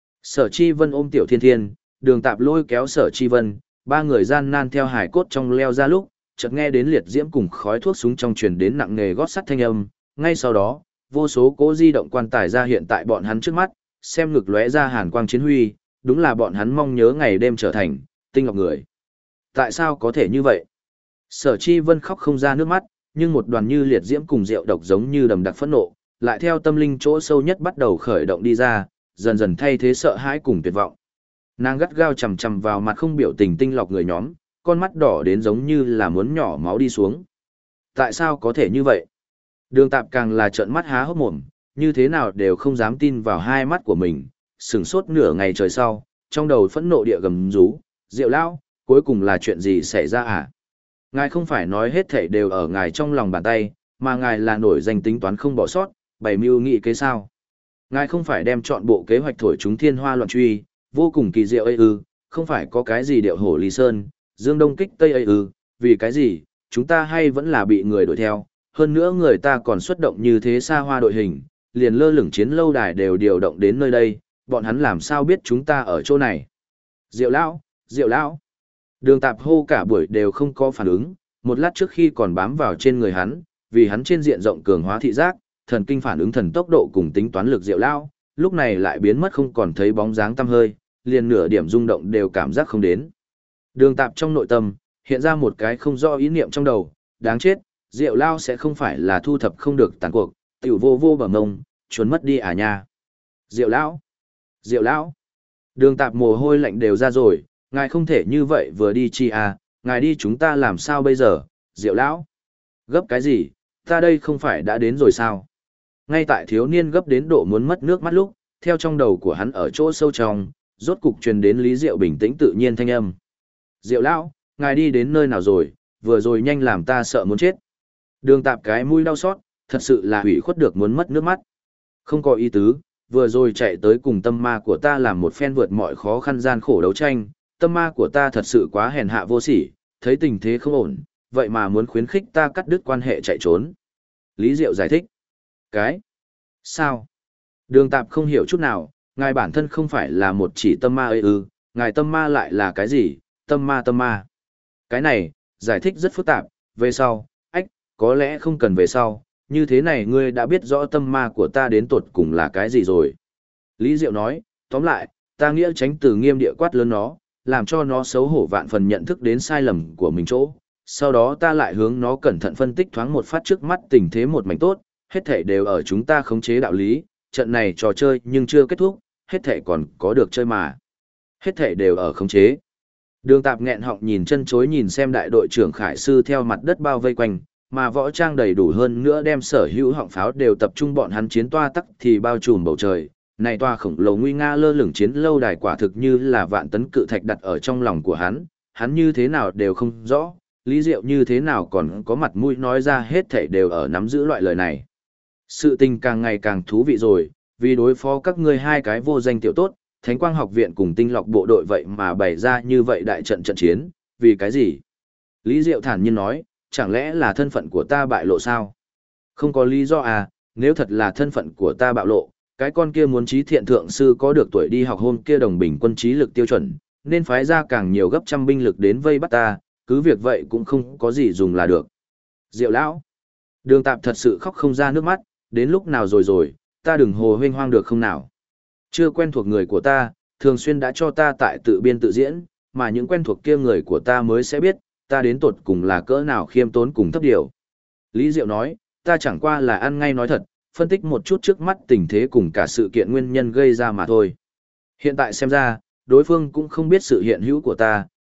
Sở Chi Vân ôm Tiểu Thiên Thiên, đường tạp lôi kéo Sở Chi Vân, 3 người gian nan theo hải cốt trong leo ra lúc, chợt nghe đến liệt diễm cùng khói thuốc súng trong truyền đến nặng nề gót sắt thanh âm, ngay sau đó, vô số cỗ di động quan tài ra hiện tại bọn hắn trước mắt, xem ngực lóe ra hàn quang chiến huy, đúng là bọn hắn mong nhớ ngày đêm trở thành tinh ngọc người. Tại sao có thể như vậy? Sở Chi Vân khóc không ra nước mắt, nhưng một đoàn như liệt diễm cùng rượu độc giống như đầm đặc phẫn nộ, lại theo tâm linh chỗ sâu nhất bắt đầu khởi động đi ra, dần dần thay thế sợ hãi cùng tuyệt vọng. Nàng gắt gao chằm chằm vào mặt không biểu tình tinh lọc người nhóm, con mắt đỏ đến giống như là muốn nhỏ máu đi xuống. Tại sao có thể như vậy? Đường tạp càng là trợn mắt há hốc mồm, như thế nào đều không dám tin vào hai mắt của mình, sửng sốt nửa ngày trời sau, trong đầu phẫn nộ địa gầm rú, Diệu lão, cuối cùng là chuyện gì xảy ra à? Ngài không phải nói hết thảy đều ở ngài trong lòng bàn tay, mà ngài là nổi danh tính toán không bỏ sót, bày mưu nghị kế sao? Ngài không phải đem chọn bộ kế hoạch thổi chúng thiên hoa loạn truy, vô cùng kỳ diệu ấy ư, không phải có cái gì điệu hổ Lý Sơn, Dương Đông kích Tây ấy ư, vì cái gì, chúng ta hay vẫn là bị người đuổi theo, hơn nữa người ta còn xuất động như thế xa hoa đội hình, liền lơ lửng chiến lâu đài đều điều động đến nơi đây, bọn hắn làm sao biết chúng ta ở chỗ này? Diệu lão, Diệu lão. Đường tạp hô cả buổi đều không có phản ứng, một lát trước khi còn bám vào trên người hắn, vì hắn trên diện rộng cường hóa thị giác, thần kinh phản ứng thần tốc độ cùng tính toán lực Diệu lão, lúc này lại biến mất không còn thấy bóng dáng tăm hơi, liền nửa điểm rung động đều cảm giác không đến. Đường tạp trong nội tâm, hiện ra một cái không rõ ý niệm trong đầu, đáng chết, Diệu lão sẽ không phải là thu thập không được tàn cuộc, tiểu vô vô bờ mông, trốn mất đi à nha. Diệu lão, Diệu lão. Đường tạp mồ hôi lạnh đều ra rồi, ngài không thể như vậy vừa đi chi à, ngài đi chúng ta làm sao bây giờ, Diệu lão. Gấp cái gì, ta đây không phải đã đến rồi sao? Ngay tại thiếu niên gấp đến độ muốn mất nước mắt lúc, theo trong đầu của hắn ở chỗ sâu trong, rốt cục truyền đến Lý Diệu bình tĩnh tự nhiên thanh âm. Diệu lão, ngài đi đến nơi nào rồi, vừa rồi nhanh làm ta sợ muốn chết. Đường tạp cái mũi đau xót, thật sự là hủy khuất được muốn mất nước mắt. Không có ý tứ, vừa rồi chạy tới cùng tâm ma của ta làm một phen vượt mọi khó khăn gian khổ đấu tranh, tâm ma của ta thật sự quá hèn hạ vô sỉ, thấy tình thế không ổn, vậy mà muốn khuyến khích ta cắt đứt quan hệ chạy trốn. Lý Diệu giải thích. Cái? Sao? Đường tạp không hiểu chút nào, ngài bản thân không phải là một chỉ tâm ma ấy ư, ngài tâm ma lại là cái gì, tâm ma tâm ma. Cái này, giải thích rất phức tạp, về sau, có lẽ không cần về sau, như thế này ngươi đã biết rõ tâm ma của ta đến tột cùng là cái gì rồi. Lý Diệu nói, tóm lại, ta nghĩa tránh từ nghiêm địa quát lớn nó, làm cho nó xấu hổ vạn phần nhận thức đến sai lầm của mình chỗ. Sau đó ta lại hướng nó cẩn thận phân tích thoáng một phát trước mắt tình thế một mảnh tốt, hết thể đều ở chúng ta khống chế đạo lý, trận này trò chơi nhưng chưa kết thúc, hết thể còn có được chơi mà. Hết thể đều ở khống chế. Đường tạp nghẹn họng nhìn chân chối nhìn xem đại đội trưởng Khải Sư theo mặt đất bao vây quanh, mà võ trang đầy đủ hơn nữa đem sở hữu họng pháo đều tập trung bọn hắn chiến toa tắc thì bao trùm bầu trời. Này toa khổng lồ nguy nga lơ lửng chiến lâu đài quả thực như là vạn tấn cự thạch đặt ở trong lòng của hắn như thế nào đều không rõ, Lý Diệu như thế nào còn có mặt mũi nói ra hết thảy đều ở nắm giữ loại lời này. Sự tình càng ngày càng thú vị rồi, vì đối phó các ngươi hai cái vô danh tiểu tốt, Thánh Quang học viện cùng tinh lọc bộ đội vậy mà bày ra như vậy đại trận trận chiến, vì cái gì? Lý Diệu thản nhiên nói, chẳng lẽ là thân phận của ta bại lộ sao? Không có lý do à, nếu thật là thân phận của ta bạo lộ, cái con kia muốn trí thiện thượng sư có được tuổi đi học hôm kia đồng bình quân trí lực tiêu chuẩn, nên phái ra càng nhiều gấp trăm binh lực đến vây bắt ta, cứ việc vậy cũng không có gì dùng là được. Diệu lão, đường tạp thật sự khóc không ra nước mắt, đến lúc nào rồi, ta đừng hồ huynh hoang được không nào. Chưa quen thuộc người của ta, thường xuyên đã cho ta tại tự biên tự diễn, mà những quen thuộc kia người của ta mới sẽ biết, ta đến tột cùng là cỡ nào khiêm tốn cùng thấp điều. Lý Diệu nói, ta chẳng qua là ăn ngay nói thật, phân tích một chút trước mắt tình thế cùng cả sự kiện nguyên nhân gây ra mà thôi. Hiện tại xem ra, đối phương cũng không biết sự hiện hữu của ta,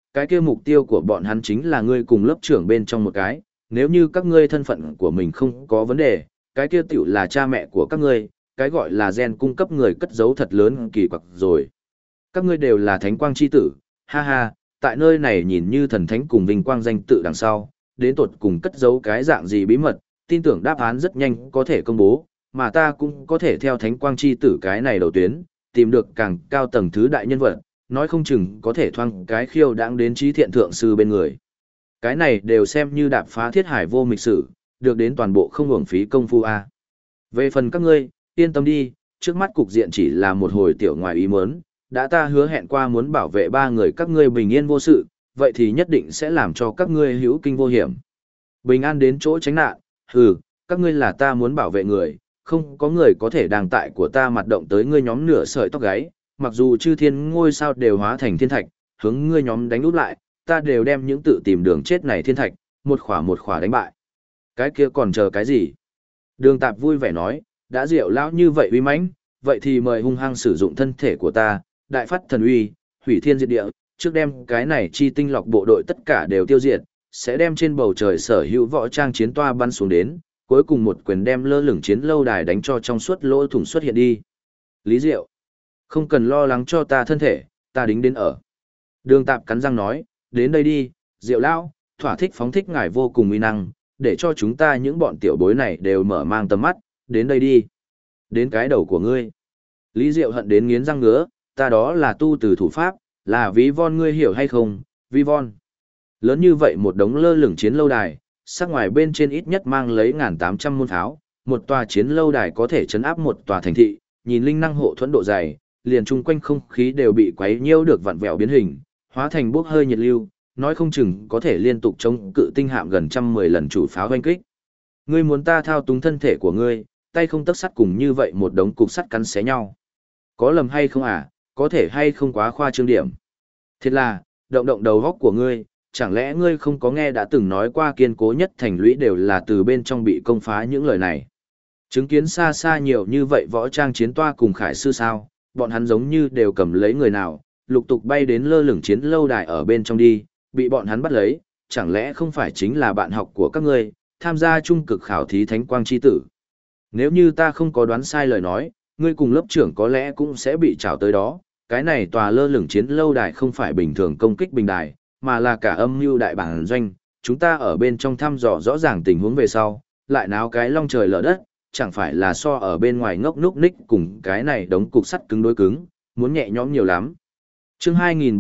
cái kia mục tiêu của bọn hắn chính là ngươi cùng lớp trưởng bên trong một cái, nếu như các ngươi thân phận của mình không có vấn đề, cái kia tiểu là cha mẹ của các ngươi, cái gọi là gen cung cấp người cất giấu thật lớn kỳ quặc rồi. Các ngươi đều là thánh quang chi tử, ha ha, tại nơi này nhìn như thần thánh cùng vinh quang danh tự đằng sau, đến tột cùng cất giấu cái dạng gì bí mật, tin tưởng đáp án rất nhanh có thể công bố, mà ta cũng có thể theo thánh quang chi tử cái này đầu tuyến, tìm được càng cao tầng thứ đại nhân vật, nói không chừng có thể thoang cái khiêu đãng đến trí thiện thượng sư bên người. Cái này đều xem như đạp phá thiết hải vô mịch sử, được đến toàn bộ không hưởng phí công phu a. Về phần các ngươi, yên tâm đi, trước mắt cục diện chỉ là một hồi tiểu ngoài ý muốn, đã ta hứa hẹn qua muốn bảo vệ ba người các ngươi bình yên vô sự, vậy thì nhất định sẽ làm cho các ngươi hữu kinh vô hiểm. Bình an đến chỗ tránh nạn, hừ, các ngươi là ta muốn bảo vệ người, không có người có thể đàng tại của ta mặt động tới ngươi nhóm nửa sợi tóc gáy, mặc dù chư thiên ngôi sao đều hóa thành thiên thạch, hướng ngươi nhóm đánh úp lại, ta đều đem những tự tìm đường chết này thiên thạch, một khỏa đánh bại. Cái kia còn chờ cái gì? Đường Tạp vui vẻ nói, đã Diệu lão như vậy uy mãnh, vậy thì mời hung hăng sử dụng thân thể của ta, đại phát thần uy, hủy thiên diệt địa, trước đem cái này chi tinh lọc bộ đội tất cả đều tiêu diệt, sẽ đem trên bầu trời sở hữu võ trang chiến toa bắn xuống đến, cuối cùng một quyền đem lơ lửng chiến lâu đài đánh cho trong suốt lỗ thủng xuất hiện đi. Lý Diệu, không cần lo lắng cho ta thân thể, ta đính đến ở. Đường Tạp cắn răng nói, đến đây đi, Diệu lão, thỏa thích phóng thích ngài vô cùng uy năng, để cho chúng ta những bọn tiểu bối này đều mở mang tầm mắt, đến đây đi. Đến cái đầu của ngươi. Lý Diệu hận đến nghiến răng ngứa, ta đó là tu từ thủ pháp, là ví von ngươi hiểu hay không, vi von. Lớn như vậy một đống lơ lửng chiến lâu đài, sắc ngoài bên trên ít nhất mang lấy 1.800 môn pháo, một tòa chiến lâu đài có thể chấn áp một tòa thành thị, nhìn linh năng hộ thuẫn độ dày, liền chung quanh không khí đều bị quấy nhiễu được vặn vẹo biến hình, hóa thành bốc hơi nhiệt lưu, nói không chừng có thể liên tục chống cự tinh hạm gần 110 lần chủ pháo hoanh kích. Ngươi muốn ta thao túng thân thể của ngươi, tay không tấc sắt cùng như vậy một đống cục sắt cắn xé nhau. Có lầm hay không à, có thể hay không quá khoa trương điểm. Thiệt là, động đầu góc của ngươi, chẳng lẽ ngươi không có nghe đã từng nói qua kiên cố nhất thành lũy đều là từ bên trong bị công phá những lời này. Chứng kiến xa xa nhiều như vậy võ trang chiến toa cùng khải sư sao, bọn hắn giống như đều cầm lấy người nào, lục tục bay đến lơ lửng chiến lâu đài ở bên trong đi, bị bọn hắn bắt lấy, chẳng lẽ không phải chính là bạn học của các ngươi, tham gia trung cực khảo thí thánh quang chi tử. Nếu như ta không có đoán sai lời nói, ngươi cùng lớp trưởng có lẽ cũng sẽ bị trảo tới đó, cái này tòa lơ lửng chiến lâu đài không phải bình thường công kích bình đài, mà là cả âm mưu đại bản doanh, chúng ta ở bên trong thăm dò rõ ràng tình huống về sau, lại náo cái long trời lở đất, chẳng phải là so ở bên ngoài ngốc núc ních cùng cái này đống cục sắt cứng đối cứng, muốn nhẹ nhõm nhiều lắm. Chương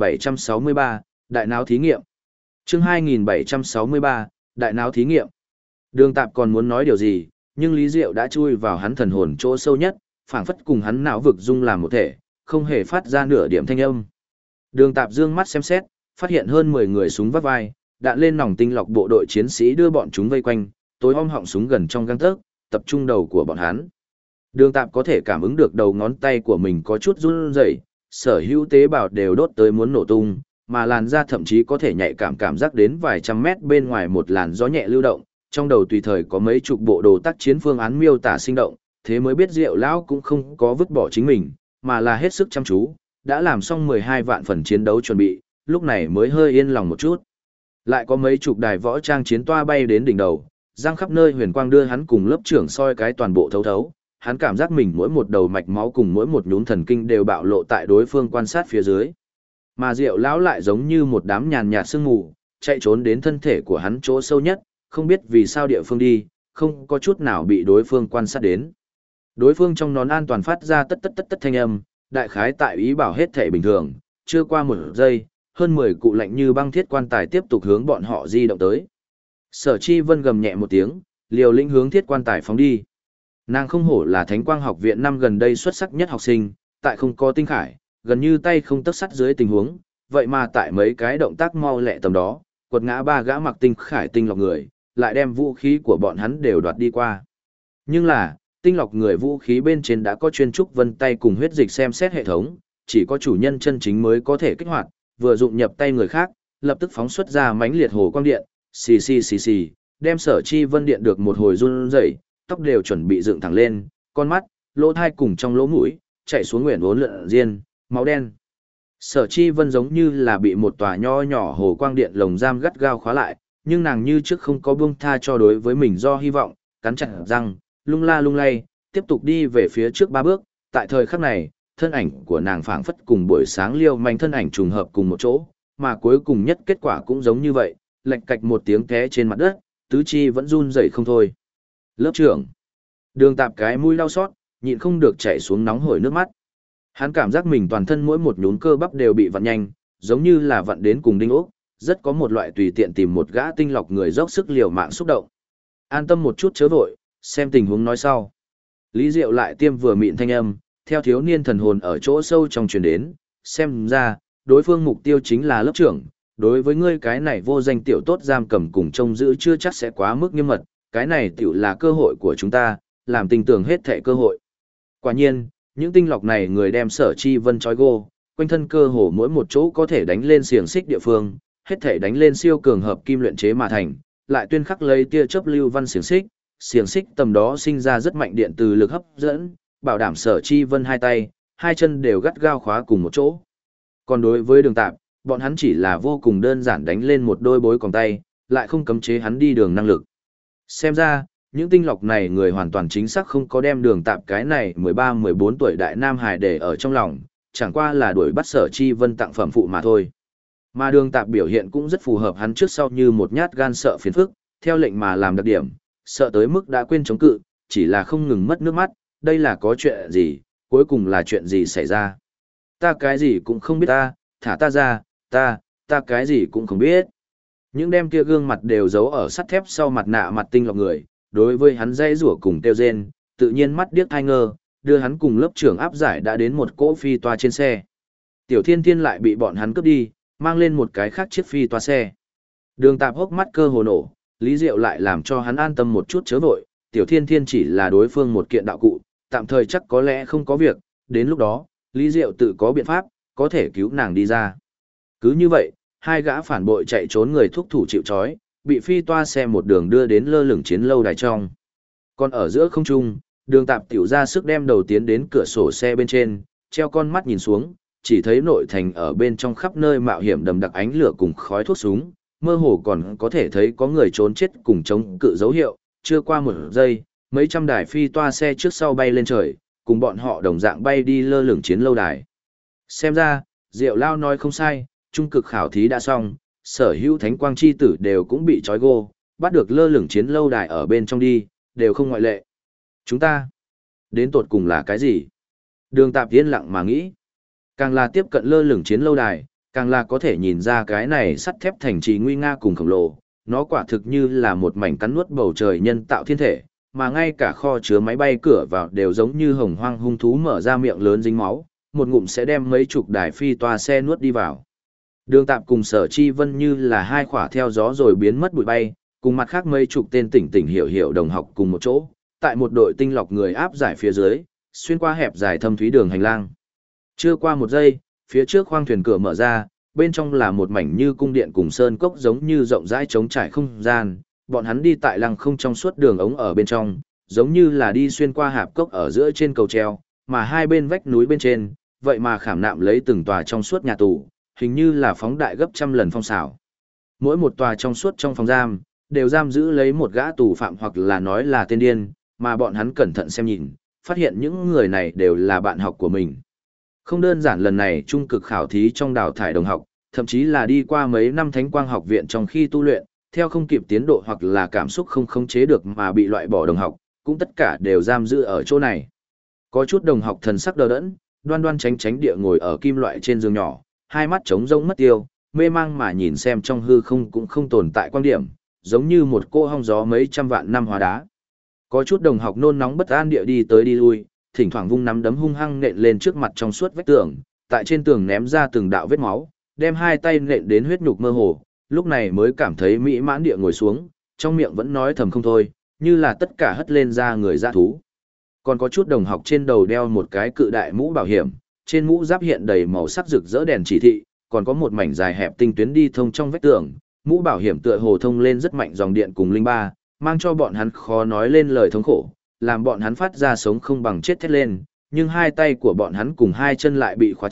2763, Đại náo thí nghiệm. Chương 2763, Đại náo thí nghiệm. Đường Tạp còn muốn nói điều gì, nhưng Lý Diệu đã chui vào hắn thần hồn chỗ sâu nhất, phảng phất cùng hắn não vực dung làm một thể, không hề phát ra nửa điểm thanh âm. Đường Tạp dương mắt xem xét, phát hiện hơn 10 người súng vắt vai, đạn lên nòng tinh lọc bộ đội chiến sĩ đưa bọn chúng vây quanh, tối om họng súng gần trong gang tấc, tập trung đầu của bọn hắn. Đường Tạp có thể cảm ứng được đầu ngón tay của mình có chút run rẩy, sở hữu tế bào đều đốt tới muốn nổ tung, mà làn da thậm chí có thể nhạy cảm giác đến vài trăm mét bên ngoài một làn gió nhẹ lưu động, trong đầu tùy thời có mấy chục bộ đồ tác chiến phương án miêu tả sinh động, thế mới biết Diệu lão cũng không có vứt bỏ chính mình, mà là hết sức chăm chú, đã làm xong 12 vạn phần chiến đấu chuẩn bị, lúc này mới hơi yên lòng một chút. Lại có mấy chục đài võ trang chiến toa bay đến đỉnh đầu, giăng khắp nơi huyền quang đưa hắn cùng lớp trưởng soi cái toàn bộ thấu thấu, hắn cảm giác mình mỗi một đầu mạch máu cùng mỗi một nhún thần kinh đều bạo lộ tại đối phương quan sát phía dưới. Mà Diệu lão lại giống như một đám nhàn nhạt sương mù, chạy trốn đến thân thể của hắn chỗ sâu nhất, không biết vì sao địa phương đi, không có chút nào bị đối phương quan sát đến. Đối phương trong nón an toàn phát ra tất thanh âm, đại khái tại ý bảo hết thể bình thường, chưa qua một giây, hơn 10 cụ lạnh như băng thiết quan tài tiếp tục hướng bọn họ di động tới. Sở Chi Vân gầm nhẹ một tiếng, liều lĩnh hướng thiết quan tài phóng đi. Nàng không hổ là Thánh Quang học viện năm gần đây xuất sắc nhất học sinh, tại không có tinh khải, gần như tay không tấc sắt dưới tình huống, vậy mà tại mấy cái động tác mau lẹ tầm đó, quật ngã ba gã mặc tinh khải tinh lọc người, lại đem vũ khí của bọn hắn đều đoạt đi qua. Nhưng là, tinh lọc người vũ khí bên trên đã có chuyên trúc vân tay cùng huyết dịch xem xét hệ thống, chỉ có chủ nhân chân chính mới có thể kích hoạt, vừa dụng nhập tay người khác, lập tức phóng xuất ra mãnh liệt hồ quang điện, xì, đem Sở Chi Vân điện được một hồi run rẩy, tóc đều chuẩn bị dựng thẳng lên, con mắt, lỗ tai cùng trong lỗ mũi, chảy xuống nguyện vốn lượn riêng, máu đen. Sở Chi Vân giống như là bị một tòa nho nhỏ hồ quang điện lồng giam gắt gao khóa lại, nhưng nàng như trước không có buông tha cho đối với mình do hy vọng, cắn chặt răng, lung la lung lay, tiếp tục đi về phía trước 3 bước. Tại thời khắc này, thân ảnh của nàng phảng phất cùng buổi sáng liêu manh thân ảnh trùng hợp cùng một chỗ, mà cuối cùng nhất kết quả cũng giống như vậy, lạch cạch một tiếng té trên mặt đất, tứ chi vẫn run rẩy không thôi. Lớp trưởng. Đường Tạp cái mũi đau xót, nhịn không được chảy xuống nóng hổi nước mắt. Hắn cảm giác mình toàn thân mỗi một nhún cơ bắp đều bị vặn nhanh, giống như là vặn đến cùng đinh ốc, rất có một loại tùy tiện tìm một gã tinh lọc người dốc sức liều mạng xúc động. An tâm một chút chớ vội, xem tình huống nói sau. Lý Diệu lại tiêm vừa mịn thanh âm, theo thiếu niên thần hồn ở chỗ sâu trong truyền đến, xem ra, đối phương mục tiêu chính là lớp trưởng. Đối với ngươi cái này vô danh tiểu tốt giam cầm cùng trông giữ chưa chắc sẽ quá mức nghiêm mật, cái này tiểu là cơ hội của chúng ta, làm tình tưởng hết thệ cơ hội. Quả nhiên, những tinh lọc này người đem Sở Chi Vân trói gô, quanh thân cơ hồ mỗi một chỗ có thể đánh lên xiềng xích địa phương, hết thể đánh lên siêu cường hợp kim luyện chế mà thành, lại tuyên khắc lấy tia chớp lưu văn xiềng xích tầm đó sinh ra rất mạnh điện từ lực hấp dẫn, bảo đảm Sở Chi Vân hai tay, hai chân đều gắt gao khóa cùng một chỗ. Còn đối với Đường Tạp, bọn hắn chỉ là vô cùng đơn giản đánh lên một đôi bối còng tay, lại không cấm chế hắn đi đường năng lực. Xem ra, những tinh lọc này người hoàn toàn chính xác không có đem Đường Tạp cái này 13-14 tuổi đại nam hải để ở trong lòng, chẳng qua là đuổi bắt Sở Chi Vân tặng phẩm phụ mà thôi. Mà Đường Tạp biểu hiện cũng rất phù hợp hắn trước sau như một nhát gan sợ phiền phức, theo lệnh mà làm đặc điểm, sợ tới mức đã quên chống cự, chỉ là không ngừng mất nước mắt, đây là có chuyện gì, cuối cùng là chuyện gì xảy ra. Ta cái gì cũng không biết ta, thả ta ra, ta cái gì cũng không biết. Những đem kia gương mặt đều giấu ở sắt thép sau mặt nạ mặt tinh lọc người, đối với hắn dây rủa cùng tiêu rên, tự nhiên mắt điếc thai ngơ, đưa hắn cùng lớp trưởng áp giải đã đến một cỗ phi toa trên xe. Tiểu Thiên Thiên lại bị bọn hắn cướp đi, mang lên một cái khác chiếc phi toa xe. Đường Tạp hốc mắt cơ hồ nổ, Lý Diệu lại làm cho hắn an tâm một chút chớ vội, Tiểu Thiên Thiên chỉ là đối phương một kiện đạo cụ, tạm thời chắc có lẽ không có việc, đến lúc đó, Lý Diệu tự có biện pháp, có thể cứu nàng đi ra. Cứ như vậy, hai gã phản bội chạy trốn người thúc thủ chịu trói, bị phi toa xe một đường đưa đến lơ lửng chiến lâu đài trong. Còn ở giữa không trung, Đường Tạp tiểu ra sức đem đầu tiến đến cửa sổ xe bên trên, treo con mắt nhìn xuống, chỉ thấy nội thành ở bên trong khắp nơi mạo hiểm đầm đặc ánh lửa cùng khói thuốc súng, mơ hồ còn có thể thấy có người trốn chết cùng chống cự dấu hiệu, chưa qua một giây, mấy trăm đài phi toa xe trước sau bay lên trời, cùng bọn họ đồng dạng bay đi lơ lửng chiến lâu đài. Xem ra, Diệu Lao nói không sai, trung cực khảo thí đã xong, sở hữu thánh quang chi tử đều cũng bị trói gô, bắt được lơ lửng chiến lâu đài ở bên trong đi, đều không ngoại lệ. Chúng ta, đến tột cùng là cái gì? Đường Tạp yên lặng mà nghĩ. Càng là tiếp cận lơ lửng chiến lâu đài, càng là có thể nhìn ra cái này sắt thép thành trì nguy nga cùng khổng lồ, nó quả thực như là một mảnh cắn nuốt bầu trời nhân tạo thiên thể, mà ngay cả kho chứa máy bay cửa vào đều giống như hồng hoang hung thú mở ra miệng lớn dính máu, một ngụm sẽ đem mấy chục đài phi toa xe nuốt đi vào. Đường Tạp cùng Sở Chi Vân như là hai khỏa theo gió rồi biến mất bụi bay, cùng mặt khác mấy chục tên tỉnh hiểu đồng học cùng một chỗ, tại một đội tinh lọc người áp giải phía dưới, xuyên qua hẹp dài thâm thúy đường hành lang. Chưa qua một giây, phía trước khoang thuyền cửa mở ra, bên trong là một mảnh như cung điện cùng sơn cốc giống như rộng rãi trống trải không gian, bọn hắn đi tại lăng không trong suốt đường ống ở bên trong, giống như là đi xuyên qua hạp cốc ở giữa trên cầu treo, mà hai bên vách núi bên trên, vậy mà khảm nạm lấy từng tòa trong suốt nhà tù, hình như là phóng đại gấp trăm lần phong xảo. Mỗi một tòa trong suốt trong phòng giam, đều giam giữ lấy một gã tù phạm hoặc là nói là tên điên, mà bọn hắn cẩn thận xem nhìn, phát hiện những người này đều là bạn học của mình. Không đơn giản lần này trung cực khảo thí trong đào thải đồng học, thậm chí là đi qua mấy năm Thánh Quang học viện trong khi tu luyện, theo không kịp tiến độ hoặc là cảm xúc không khống chế được mà bị loại bỏ đồng học, cũng tất cả đều giam giữ ở chỗ này. Có chút đồng học thần sắc đờ đẫn, đoan đoan tránh tránh địa ngồi ở kim loại trên giường nhỏ, hai mắt trống rỗng mất tiêu, mê mang mà nhìn xem trong hư không cũng không tồn tại quan điểm, giống như một cô hong gió mấy trăm vạn năm hóa đá. Có chút đồng học nôn nóng bất an địa đi tới đi lui, thỉnh thoảng vung nắm đấm hung hăng nện lên trước mặt trong suốt vách tường, tại trên tường ném ra từng đạo vết máu, đem hai tay nện đến huyết nhục mơ hồ, lúc này mới cảm thấy mỹ mãn địa ngồi xuống, trong miệng vẫn nói thầm không thôi, như là tất cả hất lên ra người dã thú. Còn có chút đồng học trên đầu đeo một cái cự đại mũ bảo hiểm, trên mũ giáp hiện đầy màu sắc rực rỡ đèn chỉ thị, còn có một mảnh dài hẹp tinh tuyến đi thông trong vách tường, mũ bảo hiểm tựa hồ thông lên rất mạnh dòng điện cùng linh ba, mang cho bọn hắn khó nói lên lời thống khổ, làm bọn hắn phát ra sống không bằng chết thét lên, nhưng hai tay của bọn hắn cùng hai chân lại bị khóa chết,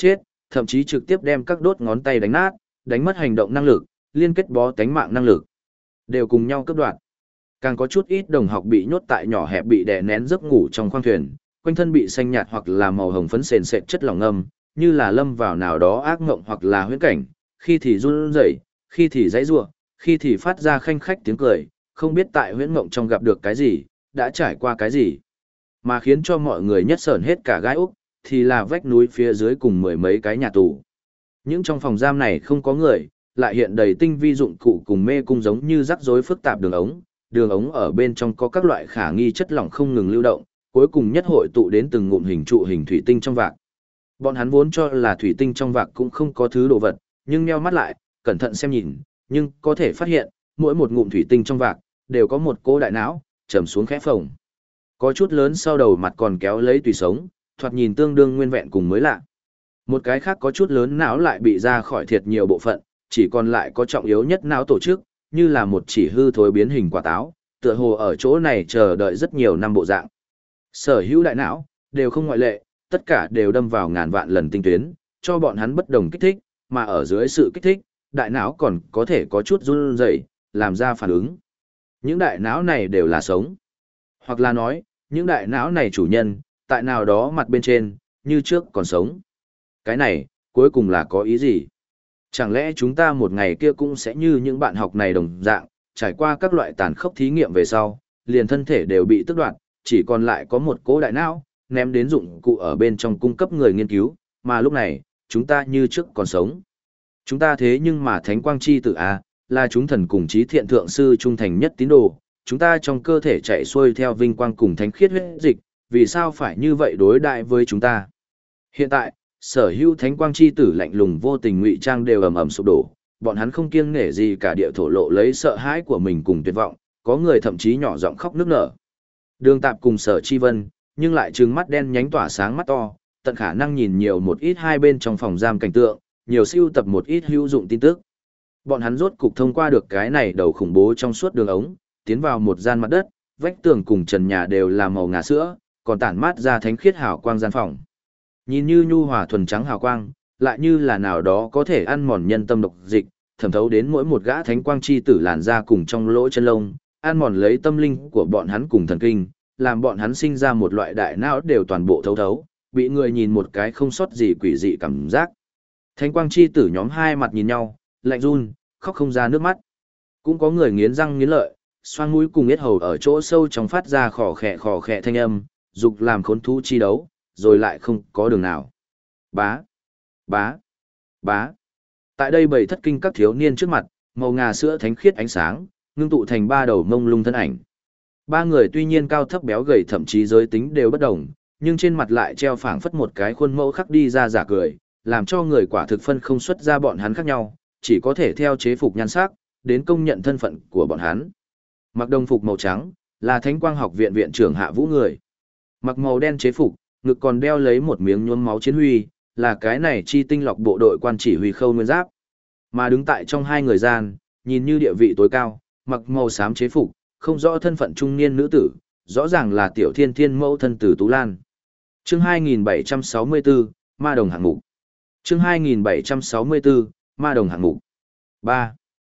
thậm chí trực tiếp đem các đốt ngón tay đánh nát, đánh mất hành động năng lực, liên kết bó tánh mạng năng lực, đều cùng nhau cướp đoạt. Càng có chút ít đồng học bị nhốt tại nhỏ hẹp bị đè nén giấc ngủ trong khoang thuyền, quanh thân bị xanh nhạt hoặc là màu hồng phấn sền sệt chất lỏng ngâm, như là lâm vào nào đó ác ngộng hoặc là huyễn cảnh, khi thì run rẩy, khi thì giãy giụa, khi thì phát ra khanh khách tiếng cười, không biết tại huyễn ngộng trong gặp được cái gì, đã trải qua cái gì. Mà khiến cho mọi người nhất sởn hết cả gai úc, thì là vách núi phía dưới cùng mười mấy cái nhà tù. Những trong phòng giam này không có người, lại hiện đầy tinh vi dụng cụ cùng mê cung giống như rắc rối phức tạp đường ống ở bên trong có các loại khả nghi chất lỏng không ngừng lưu động, cuối cùng nhất hội tụ đến từng ngụm hình trụ hình thủy tinh trong vạc. Bọn hắn vốn cho là thủy tinh trong vạc cũng không có thứ đồ vật, nhưng nheo mắt lại, cẩn thận xem nhìn, nhưng có thể phát hiện, mỗi một ngụm thủy tinh trong vạc đều có một cỗ đại não trầm xuống khẽ phồng. Có chút lớn sau đầu mặt còn kéo lấy tùy sống, thoạt nhìn tương đương nguyên vẹn cùng mới lạ. Một cái khác có chút lớn não lại bị ra khỏi thiệt nhiều bộ phận, chỉ còn lại có trọng yếu nhất não tổ chức, như là một chỉ hư thối biến hình quả táo, tựa hồ ở chỗ này chờ đợi rất nhiều năm bộ dạng. Sở hữu đại não, đều không ngoại lệ, tất cả đều đâm vào ngàn vạn lần tinh tuyến, cho bọn hắn bất đồng kích thích, mà ở dưới sự kích thích, đại não còn có thể có chút run rẩy, làm ra phản ứng. Những đại não này đều là sống. Hoặc là nói, những đại não này chủ nhân, tại nào đó mặt bên trên, như trước còn sống. Cái này, cuối cùng là có ý gì? Chẳng lẽ chúng ta một ngày kia cũng sẽ như những bạn học này đồng dạng, trải qua các loại tàn khốc thí nghiệm về sau, liền thân thể đều bị tước đoạt, chỉ còn lại có một cỗ đại não, ném đến dụng cụ ở bên trong cung cấp người nghiên cứu, mà lúc này, chúng ta như trước còn sống. Chúng ta thế nhưng mà Thánh Quang Chi Tử A, là chúng thần cùng chí thiện thượng sư trung thành nhất tín đồ, chúng ta trong cơ thể chạy xuôi theo vinh quang cùng thánh khiết huyết dịch, vì sao phải như vậy đối đại với chúng ta? Hiện tại, sở hữu Thánh Quang Chi Tử lạnh lùng vô tình ngụy trang đều ầm ầm sụp đổ, bọn hắn không kiêng nể gì cả địa thổ lộ lấy sợ hãi của mình cùng tuyệt vọng, có người thậm chí nhỏ giọng khóc nức nở. Đường Tạp cùng Sở Chi Vân, nhưng lại trừng mắt đen nhánh tỏa sáng mắt to, tận khả năng nhìn nhiều một ít hai bên trong phòng giam cảnh tượng, nhiều siêu tập một ít hữu dụng tin tức. Bọn hắn rốt cục thông qua được cái này đầu khủng bố trong suốt đường ống, tiến vào một gian mặt đất, vách tường cùng trần nhà đều là màu ngà sữa, còn tản mát ra thánh khiết hào quang gian phòng. Nhìn như nhu hòa thuần trắng hào quang, lại như là nào đó có thể ăn mòn nhân tâm độc dịch, thẩm thấu đến mỗi một gã thánh quang chi tử làn ra cùng trong lỗ chân lông, ăn mòn lấy tâm linh của bọn hắn cùng thần kinh, làm bọn hắn sinh ra một loại đại não đều toàn bộ thấu thấu, bị người nhìn một cái không sót gì quỷ dị cảm giác. Thánh quang chi tử nhóm hai mặt nhìn nhau, lạnh run, khóc không ra nước mắt. Cũng có người nghiến răng nghiến lợi, xoang mũi cùng yết hầu ở chỗ sâu trong phát ra khò khẽ thanh âm, dục làm khốn thú chi đấu, rồi lại không có đường nào. Bá, bá, bá. Tại đây bầy thất kinh các thiếu niên trước mặt, màu ngà sữa thánh khiết ánh sáng, ngưng tụ thành ba đầu mông lung thân ảnh. Ba người tuy nhiên cao thấp béo gầy thậm chí giới tính đều bất đồng, nhưng trên mặt lại treo phảng phất một cái khuôn mẫu khắc đi ra giả cười, làm cho người quả thực phân không xuất ra bọn hắn khác nhau, chỉ có thể theo chế phục nhan sắc, đến công nhận thân phận của bọn hắn. Mặc đồng phục màu trắng, là Thánh Quang Học viện viện trưởng Hạ Vũ người. Mặc màu đen chế phục, ngực còn đeo lấy một miếng nhuốm máu chiến huy, là cái này chi tinh lọc bộ đội quan chỉ huy Khâu Nguyên Giáp. Mà đứng tại trong hai người gian, nhìn như địa vị tối cao, mặc màu xám chế phục, không rõ thân phận trung niên nữ tử, rõ ràng là Tiểu Thiên Thiên mẫu thân Từ Tú Lan. Chương 2764, Ma đồng hạng mục. Chương 2764, Ma đồng hạng mục. 3.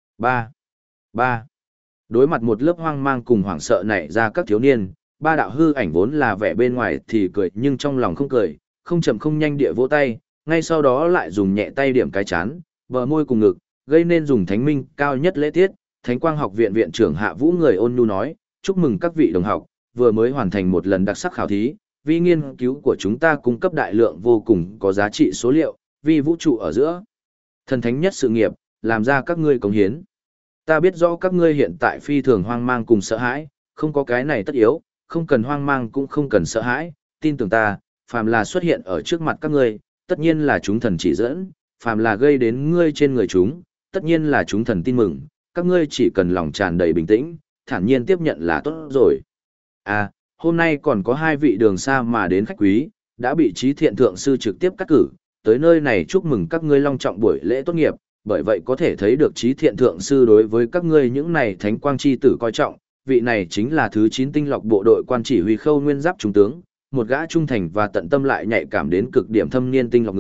Đối mặt một lớp hoang mang cùng hoảng sợ nảy ra các thiếu niên, ba đạo hư ảnh vốn là vẻ bên ngoài thì cười nhưng trong lòng không cười, không chậm không nhanh địa vỗ tay, ngay sau đó lại dùng nhẹ tay điểm cái chán, bờ môi cùng ngực, gây nên dùng thánh minh cao nhất lễ tiết. Thánh Quang Học viện viện trưởng Hạ Vũ người ôn nhu nói, chúc mừng các vị đồng học, vừa mới hoàn thành một lần đặc sắc khảo thí, vì nghiên cứu của chúng ta cung cấp đại lượng vô cùng có giá trị số liệu, vì vũ trụ ở giữa thần thánh nhất sự nghiệp, làm ra các ngươi cống hiến. Ta biết rõ các ngươi hiện tại phi thường hoang mang cùng sợ hãi, không có cái này tất yếu, không cần hoang mang cũng không cần sợ hãi, tin tưởng ta, phàm là xuất hiện ở trước mặt các ngươi, tất nhiên là chúng thần chỉ dẫn, phàm là gây đến ngươi trên người chúng, tất nhiên là chúng thần tin mừng, các ngươi chỉ cần lòng tràn đầy bình tĩnh, thản nhiên tiếp nhận là tốt rồi. À, hôm nay còn có hai vị đường xa mà đến khách quý, đã bị Chí Thiện Thượng Sư trực tiếp cắt cử, tới nơi này chúc mừng các ngươi long trọng buổi lễ tốt nghiệp, bởi vậy có thể thấy được Chí Thiện Thượng Sư đối với các ngươi những này thánh quang chi tử coi trọng, vị này chính là thứ 9 tinh lọc bộ đội quan chỉ huy Khâu Nguyên Giáp trung tướng, một gã trung thành và tận tâm lại nhạy cảm đến cực điểm thâm niên tinh lọc người,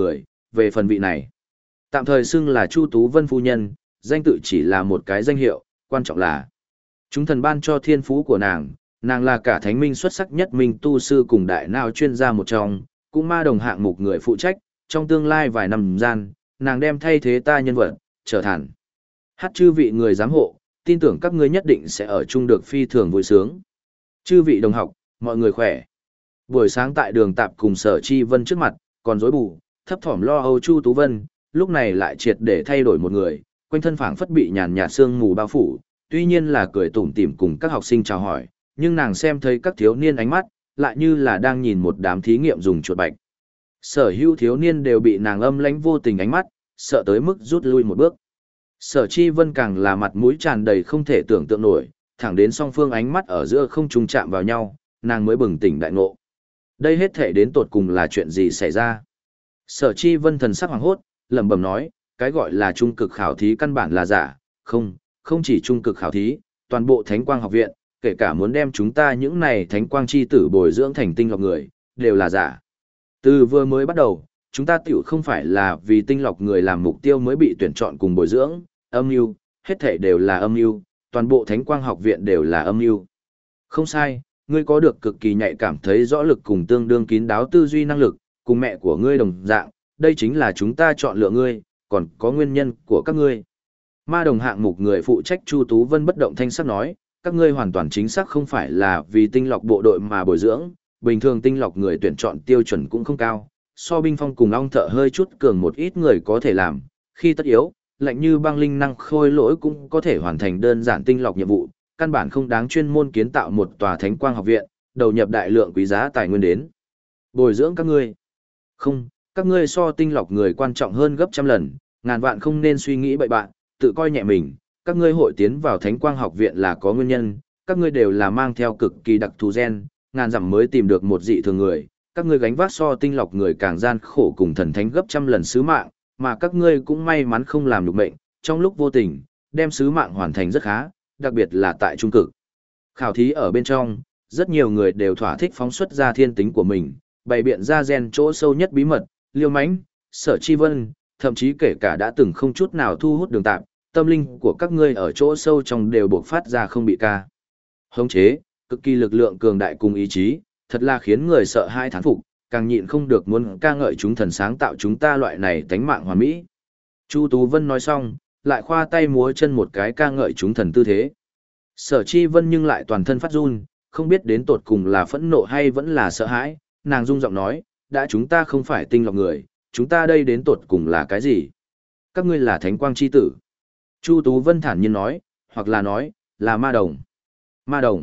về phần vị này. Tạm thời xưng là Chu Tú Vân phu nhân, danh tự chỉ là một cái danh hiệu, quan trọng là chúng thần ban cho thiên phú của nàng là cả thánh minh xuất sắc nhất minh tu sư cùng đại nào chuyên gia một trong, cũng ma đồng hạng mục người phụ trách, trong tương lai vài năm gian, nàng đem thay thế ta nhân vật, trở thành hát chư vị người giám hộ, tin tưởng các ngươi nhất định sẽ ở chung được phi thường vui sướng. Chư vị đồng học, mọi người khỏe. Buổi sáng tại đường tạp cùng Sở Chi Vân trước mặt, còn rối bù, thấp thỏm lo âu Chu Tú Vân, lúc này lại triệt để thay đổi một người, quanh thân phảng phất bị nhàn nhạt sương mù bao phủ, tuy nhiên là cười tủm tỉm cùng các học sinh chào hỏi, nhưng nàng xem thấy các thiếu niên ánh mắt, lại như là đang nhìn một đám thí nghiệm dùng chuột bạch. Sở hữu thiếu niên đều bị nàng âm lãnh vô tình ánh mắt, sợ tới mức rút lui một bước. Sở Chi Vân càng là mặt mũi tràn đầy không thể tưởng tượng nổi, thẳng đến song phương ánh mắt ở giữa không trùng chạm vào nhau, nàng mới bừng tỉnh đại ngộ. Đây hết thể đến tột cùng là chuyện gì xảy ra? Sở Chi Vân thần sắc hoàng hốt, lẩm bẩm nói, cái gọi là trung cực khảo thí căn bản là giả, không chỉ trung cực khảo thí, toàn bộ Thánh Quang học viện, kể cả muốn đem chúng ta những này Thánh Quang chi tử bồi dưỡng thành tinh lọc người, đều là giả. Từ vừa mới bắt đầu, chúng ta tiểu không phải là vì tinh lọc người làm mục tiêu mới bị tuyển chọn cùng bồi dưỡng, âm mưu, hết thảy đều là âm mưu, toàn bộ Thánh Quang học viện đều là âm mưu. Không sai, ngươi có được cực kỳ nhạy cảm thấy rõ lực cùng tương đương kín đáo tư duy năng lực, cùng mẹ của ngươi đồng dạng, đây chính là chúng ta chọn lựa ngươi, còn có nguyên nhân của các ngươi. Ma đồng hạng mục người phụ trách Chu Tú Vân bất động thanh sắc nói, các ngươi hoàn toàn chính xác không phải là vì tinh lọc bộ đội mà bồi dưỡng, bình thường tinh lọc người tuyển chọn tiêu chuẩn cũng không cao, so binh phong cùng ong thợ hơi chút cường một ít người có thể làm, khi tất yếu, lạnh như băng linh năng khôi lỗi cũng có thể hoàn thành đơn giản tinh lọc nhiệm vụ, căn bản không đáng chuyên môn kiến tạo một tòa Thánh Quang học viện, đầu nhập đại lượng quý giá tài nguyên đến bồi dưỡng các ngươi. Không, các ngươi so tinh lọc người quan trọng hơn gấp trăm lần, ngàn vạn không nên suy nghĩ bậy bạn, tự coi nhẹ mình, các ngươi hội tiến vào Thánh Quang học viện là có nguyên nhân, các ngươi đều là mang theo cực kỳ đặc thù gen, ngàn dặm mới tìm được một dị thường người, các ngươi gánh vác so tinh lọc người càng gian khổ cùng thần thánh gấp trăm lần sứ mạng, mà các ngươi cũng may mắn không làm nhục mệnh, trong lúc vô tình, đem sứ mạng hoàn thành rất khá, đặc biệt là tại trung cực. Khảo thí ở bên trong, rất nhiều người đều thỏa thích phóng xuất ra thiên tính của mình, bày biện ra gen chỗ sâu nhất bí mật, liêu mãnh, Sở Chi Vân, thậm chí kể cả đã từng không chút nào thu hút đường tạm, tâm linh của các ngươi ở chỗ sâu trong đều buộc phát ra không bị ca hống chế, cực kỳ lực lượng cường đại cùng ý chí, thật là khiến người sợ hai thán phục, càng nhịn không được muốn ca ngợi chúng thần sáng tạo chúng ta loại này tánh mạng hoàn mỹ. Chu Tú Vân nói xong, lại khoa tay múa chân một cái ca ngợi chúng thần tư thế. Sở Chi Vân nhưng lại toàn thân phát run, không biết đến tột cùng là phẫn nộ hay vẫn là sợ hãi, nàng rung giọng nói, đã chúng ta không phải tinh lọc người, chúng ta đây đến tột cùng là cái gì? Các ngươi là Thánh Quang chi tử. Chu Tú Vân thản nhiên nói, hoặc là nói, là ma đồng. Ma đồng.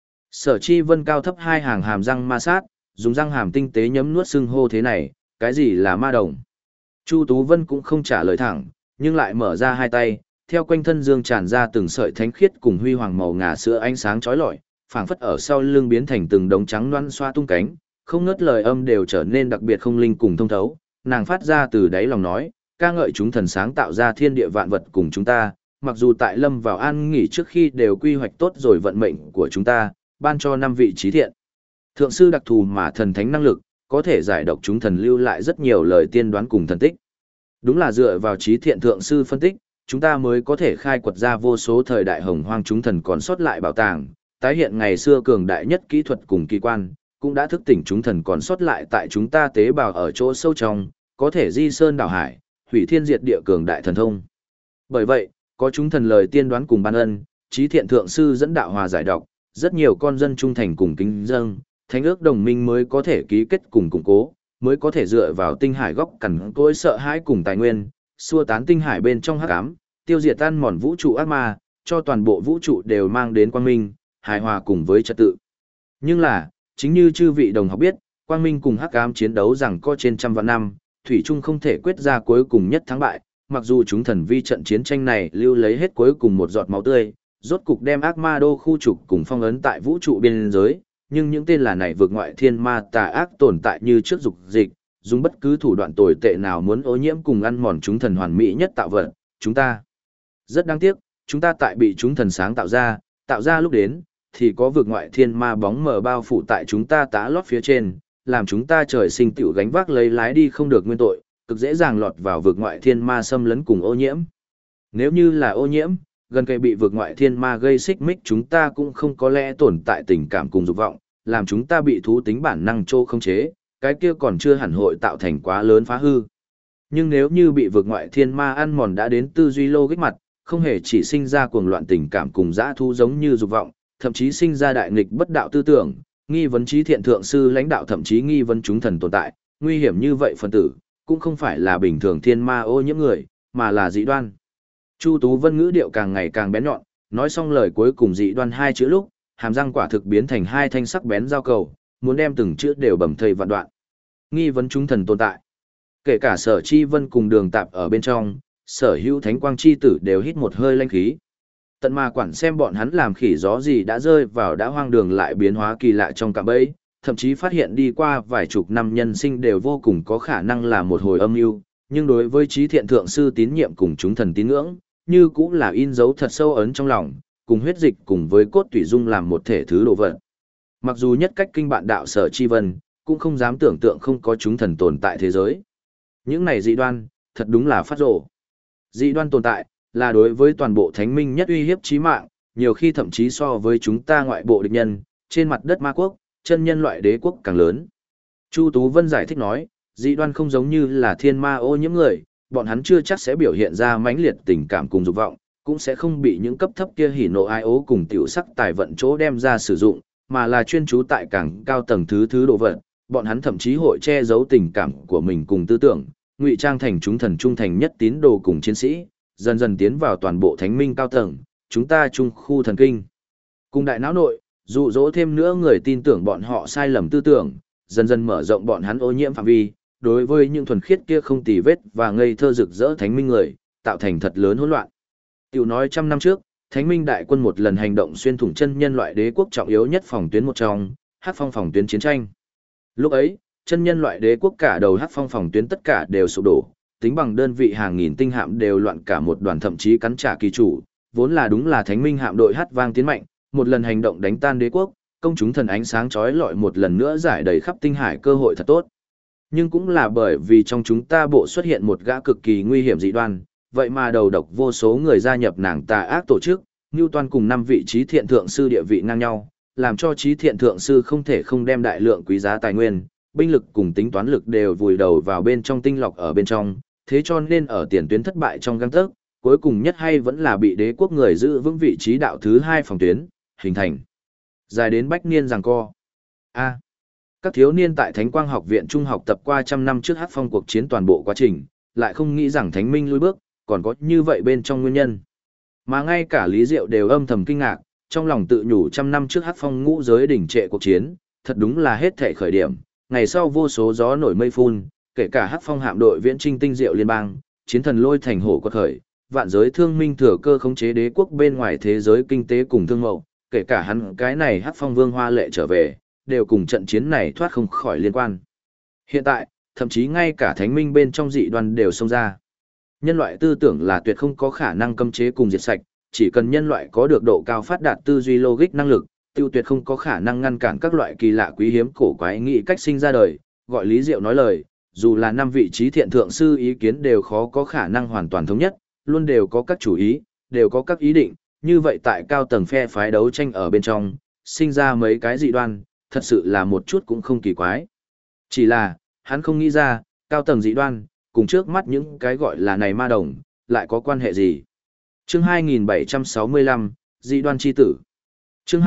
Sở Chi Vân cao thấp hai hàng hàm răng ma sát, dùng răng hàm tinh tế nhấm nuốt xưng hô thế này, cái gì là ma đồng? Chu Tú Vân cũng không trả lời thẳng, nhưng lại mở ra hai tay, theo quanh thân dương tràn ra từng sợi thánh khiết cùng huy hoàng màu ngà sữa ánh sáng chói lọi, phảng phất ở sau lưng biến thành từng đống trắng loăn xoa tung cánh, không ngớt lời âm đều trở nên đặc biệt không linh cùng thông thấu, nàng phát ra từ đáy lòng nói, ca ngợi chúng thần sáng tạo ra thiên địa vạn vật cùng chúng ta, mặc dù tại lâm vào an nghỉ trước khi đều quy hoạch tốt rồi vận mệnh của chúng ta, ban cho 5 vị trí thiện. Thượng sư đặc thù mà thần thánh năng lực, có thể giải độc chúng thần lưu lại rất nhiều lời tiên đoán cùng thần tích. Đúng là dựa vào trí thiện thượng sư phân tích, chúng ta mới có thể khai quật ra vô số thời đại hồng hoang chúng thần còn sót lại bảo tàng, tái hiện ngày xưa cường đại nhất kỹ thuật cùng kỳ quan, cũng đã thức tỉnh chúng thần còn sót lại tại chúng ta tế bào ở chỗ sâu trong, có thể di sơn đảo hải, hủy thiên diệt địa cường đại thần thông. Bởi vậy, có chúng thần lời tiên đoán cùng ban ân, trí thiện thượng sư dẫn đạo hòa giải độc, rất nhiều con dân trung thành cùng kính dâng, thánh ước đồng minh mới có thể ký kết cùng củng cố, mới có thể dựa vào tinh hải góc cằn cỗi sợ hãi cùng tài nguyên, xua tán tinh hải bên trong hắc ám, tiêu diệt tan mòn vũ trụ ác ma, cho toàn bộ vũ trụ đều mang đến quang minh, hài hòa cùng với trật tự. Nhưng là, chính như chư vị đồng học biết, quang minh cùng hắc ám chiến đấu rằng có trên trăm vạn năm, thủy chung không thể quyết ra cuối cùng nhất thắng bại, mặc dù chúng thần vi trận chiến tranh này lưu lấy hết cuối cùng một giọt máu tươi, rốt cục đem ác ma đô khu trục cùng phong ấn tại vũ trụ biên giới, nhưng những tên là này vượt ngoại thiên ma tà ác tồn tại như trước dục dịch, dùng bất cứ thủ đoạn tồi tệ nào muốn ô nhiễm cùng ăn mòn chúng thần hoàn mỹ nhất tạo vật, chúng ta. Rất đáng tiếc, chúng ta tại bị chúng thần sáng tạo ra lúc đến, thì có vượt ngoại thiên ma bóng mờ bao phủ tại chúng ta tá lót phía trên, làm chúng ta trời sinh tiểu gánh vác lấy lái đi không được nguyên tội, cực dễ dàng lọt vào vực ngoại thiên ma xâm lấn cùng ô nhiễm. Nếu như là ô nhiễm, gần kề bị vực ngoại thiên ma gây xích mích, chúng ta cũng không có lẽ tồn tại tình cảm cùng dục vọng, làm chúng ta bị thú tính bản năng trô không chế, cái kia còn chưa hẳn hội tạo thành quá lớn phá hư. Nhưng nếu như bị vực ngoại thiên ma ăn mòn đã đến tư duy logic mặt, không hề chỉ sinh ra cuồng loạn tình cảm cùng dã thú giống như dục vọng, thậm chí sinh ra đại nghịch bất đạo tư tưởng, nghi vấn trí thiện thượng sư lãnh đạo, thậm chí nghi vấn chúng thần tồn tại, nguy hiểm như vậy phân tử, cũng không phải là bình thường thiên ma ô nhiễm người, mà là dị đoan. Chu Tú Vân ngữ điệu càng ngày càng bén nhọn, nói xong lời cuối cùng dị đoan hai chữ lúc, hàm răng quả thực biến thành hai thanh sắc bén dao cầu, muốn đem từng chữ đều bầm thây vạn đoạn. Nghi vấn chúng thần tồn tại. Kể cả Sở Chi Vân cùng Đường Tạp ở bên trong, sở hữu thánh quang chi tử đều hít một hơi lanh khí. Tận mà quản xem bọn hắn làm khỉ gió gì đã rơi vào đã hoang đường lại biến hóa kỳ lạ trong cạm bẫy, thậm chí phát hiện đi qua vài chục năm nhân sinh đều vô cùng có khả năng là một hồi âm mưu, nhưng đối với trí thiện thượng sư tín nhiệm cùng chúng thần tín ngưỡng, như cũng là in dấu thật sâu ấn trong lòng, cùng huyết dịch cùng với cốt tủy dung làm một thể thứ đồ vật. Mặc dù nhất cách kinh bạn đạo Sở Chi Vân, cũng không dám tưởng tượng không có chúng thần tồn tại thế giới. Những này dị đoan, thật đúng là phát rồ. Dị đoan tồn tại, là đối với toàn bộ thánh minh nhất uy hiếp chí mạng, nhiều khi thậm chí so với chúng ta ngoại bộ địch nhân, trên mặt đất ma quốc, chân nhân loại đế quốc càng lớn. Chu Tú Vân giải thích nói, dị đoan không giống như là thiên ma ô nhiễm người, bọn hắn chưa chắc sẽ biểu hiện ra mãnh liệt tình cảm cùng dục vọng, cũng sẽ không bị những cấp thấp kia hỉ nộ ai ố cùng tiểu sắc tài vận chỗ đem ra sử dụng, mà là chuyên trú tại càng cao tầng thứ độ vật, bọn hắn thậm chí hội che giấu tình cảm của mình cùng tư tưởng, ngụy trang thành chúng thần trung thành nhất tín đồ cùng chiến sĩ, dần dần tiến vào toàn bộ thánh minh cao tầng, chúng ta trung khu thần kinh. Cùng đại não nội, dụ dỗ thêm nữa người tin tưởng bọn họ sai lầm tư tưởng, dần dần mở rộng bọn hắn ô nhiễm phạm vi, đối với những thuần khiết kia không tì vết và ngây thơ rực rỡ thánh minh người, tạo thành thật lớn hỗn loạn. Tiểu nói trăm năm trước, thánh minh đại quân một lần hành động xuyên thủng chân nhân loại đế quốc trọng yếu nhất phòng tuyến một trong, Hắc Phong phòng tuyến chiến tranh. Lúc ấy, chân nhân loại đế quốc cả đầu Hắc Phong phòng tuyến tất cả đều sụp đổ, tính bằng đơn vị hàng nghìn tinh hạm đều loạn cả một đoàn, thậm chí cắn trả kỳ chủ, vốn là đúng là thánh minh hạm đội hát vang tiến mạnh, một lần hành động đánh tan đế quốc, công chúng thần ánh sáng chói lọi một lần nữa giải đầy khắp tinh hải cơ hội thật tốt. Nhưng cũng là bởi vì trong chúng ta bộ xuất hiện một gã cực kỳ nguy hiểm dị đoan, vậy mà đầu độc vô số người gia nhập nàng tà ác tổ chức, Newton cùng 5 vị trí thiện thượng sư địa vị ngang nhau, làm cho trí thiện thượng sư không thể không đem đại lượng quý giá tài nguyên, binh lực cùng tính toán lực đều vùi đầu vào bên trong tinh lọc ở bên trong, thế cho nên ở tiền tuyến thất bại trong gang tấc, cuối cùng nhất hay vẫn là bị đế quốc người giữ vững vị trí đạo thứ 2 phòng tuyến, hình thành dài đến bách niên giằng co. Các thiếu niên tại Thánh Quang Học viện Trung học tập qua trăm năm trước Hắc Phong cuộc chiến toàn bộ quá trình, lại không nghĩ rằng Thánh Minh lui bước, còn có như vậy bên trong nguyên nhân. Mà ngay cả Lý Diệu đều âm thầm kinh ngạc, trong lòng tự nhủ trăm năm trước Hắc Phong ngũ giới đỉnh trệ cuộc chiến, thật đúng là hết thảy khởi điểm, ngày sau vô số gió nổi mây phun, kể cả Hắc Phong hạm đội viễn trinh tinh diệu liên bang, chiến thần lôi thành hổ quật khởi, vạn giới thương minh thừa cơ khống chế đế quốc bên ngoài thế giới kinh tế cùng thương mậu, kể cả hắn cái này Hắc Phong vương hoa lệ trở về, đều cùng trận chiến này thoát không khỏi liên quan. Hiện tại, thậm chí ngay cả thánh minh bên trong dị đoan đều xông ra. Nhân loại tư tưởng là tuyệt không có khả năng cấm chế cùng diệt sạch, chỉ cần nhân loại có được độ cao phát đạt tư duy logic năng lực, tiêu tuyệt không có khả năng ngăn cản các loại kỳ lạ quý hiếm cổ quái nghĩ cách sinh ra đời, gọi Lý Diệu nói lời, dù là 5 vị trí thiện thượng sư ý kiến đều khó có khả năng hoàn toàn thống nhất, luôn đều có các chủ ý, đều có các ý định, như vậy tại cao tầng phe phái đấu tranh ở bên trong, sinh ra mấy cái dị đoan, thật sự là một chút cũng không kỳ quái. Chỉ là, hắn không nghĩ ra, cao tầng dị đoan, cùng trước mắt những cái gọi là này ma đồng, lại có quan hệ gì. Chương 2765, dị đoan chi tử. Chương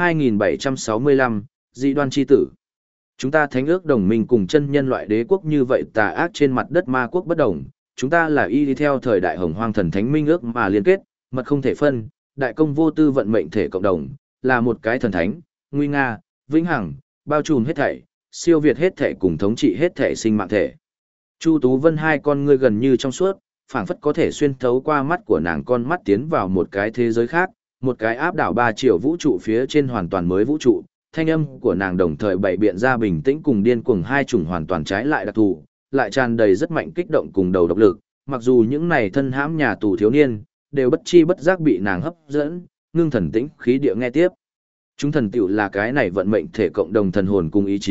2765, dị đoan chi tử. Chúng ta thánh ước đồng minh cùng chân nhân loại đế quốc như vậy tà ác trên mặt đất ma quốc bất đồng, chúng ta là y đi theo thời đại hồng hoang thần thánh minh ước mà liên kết, mật không thể phân, đại công vô tư vận mệnh thể cộng đồng, là một cái thần thánh, nguy nga, vĩnh hằng, bao trùm hết thảy, siêu việt hết thảy cùng thống trị hết thảy sinh mạng thể. Chu Tú Vân hai con ngươi gần như trong suốt, phảng phất có thể xuyên thấu qua mắt của nàng con mắt tiến vào một cái thế giới khác, một cái áp đảo 3 triệu vũ trụ phía trên hoàn toàn mới vũ trụ. Thanh âm của nàng đồng thời bày biện ra bình tĩnh cùng điên cuồng hai chủng hoàn toàn trái lại đặc thù, lại tràn đầy rất mạnh kích động cùng đầu độc lực, mặc dù những này thân hãm nhà tù thiếu niên, đều bất chi bất giác bị nàng hấp dẫn, ngưng thần tĩnh khí địa nghe tiếp. Chúng thần tiểu là cái này vận mệnh thể cộng đồng thần hồn cùng ý chí,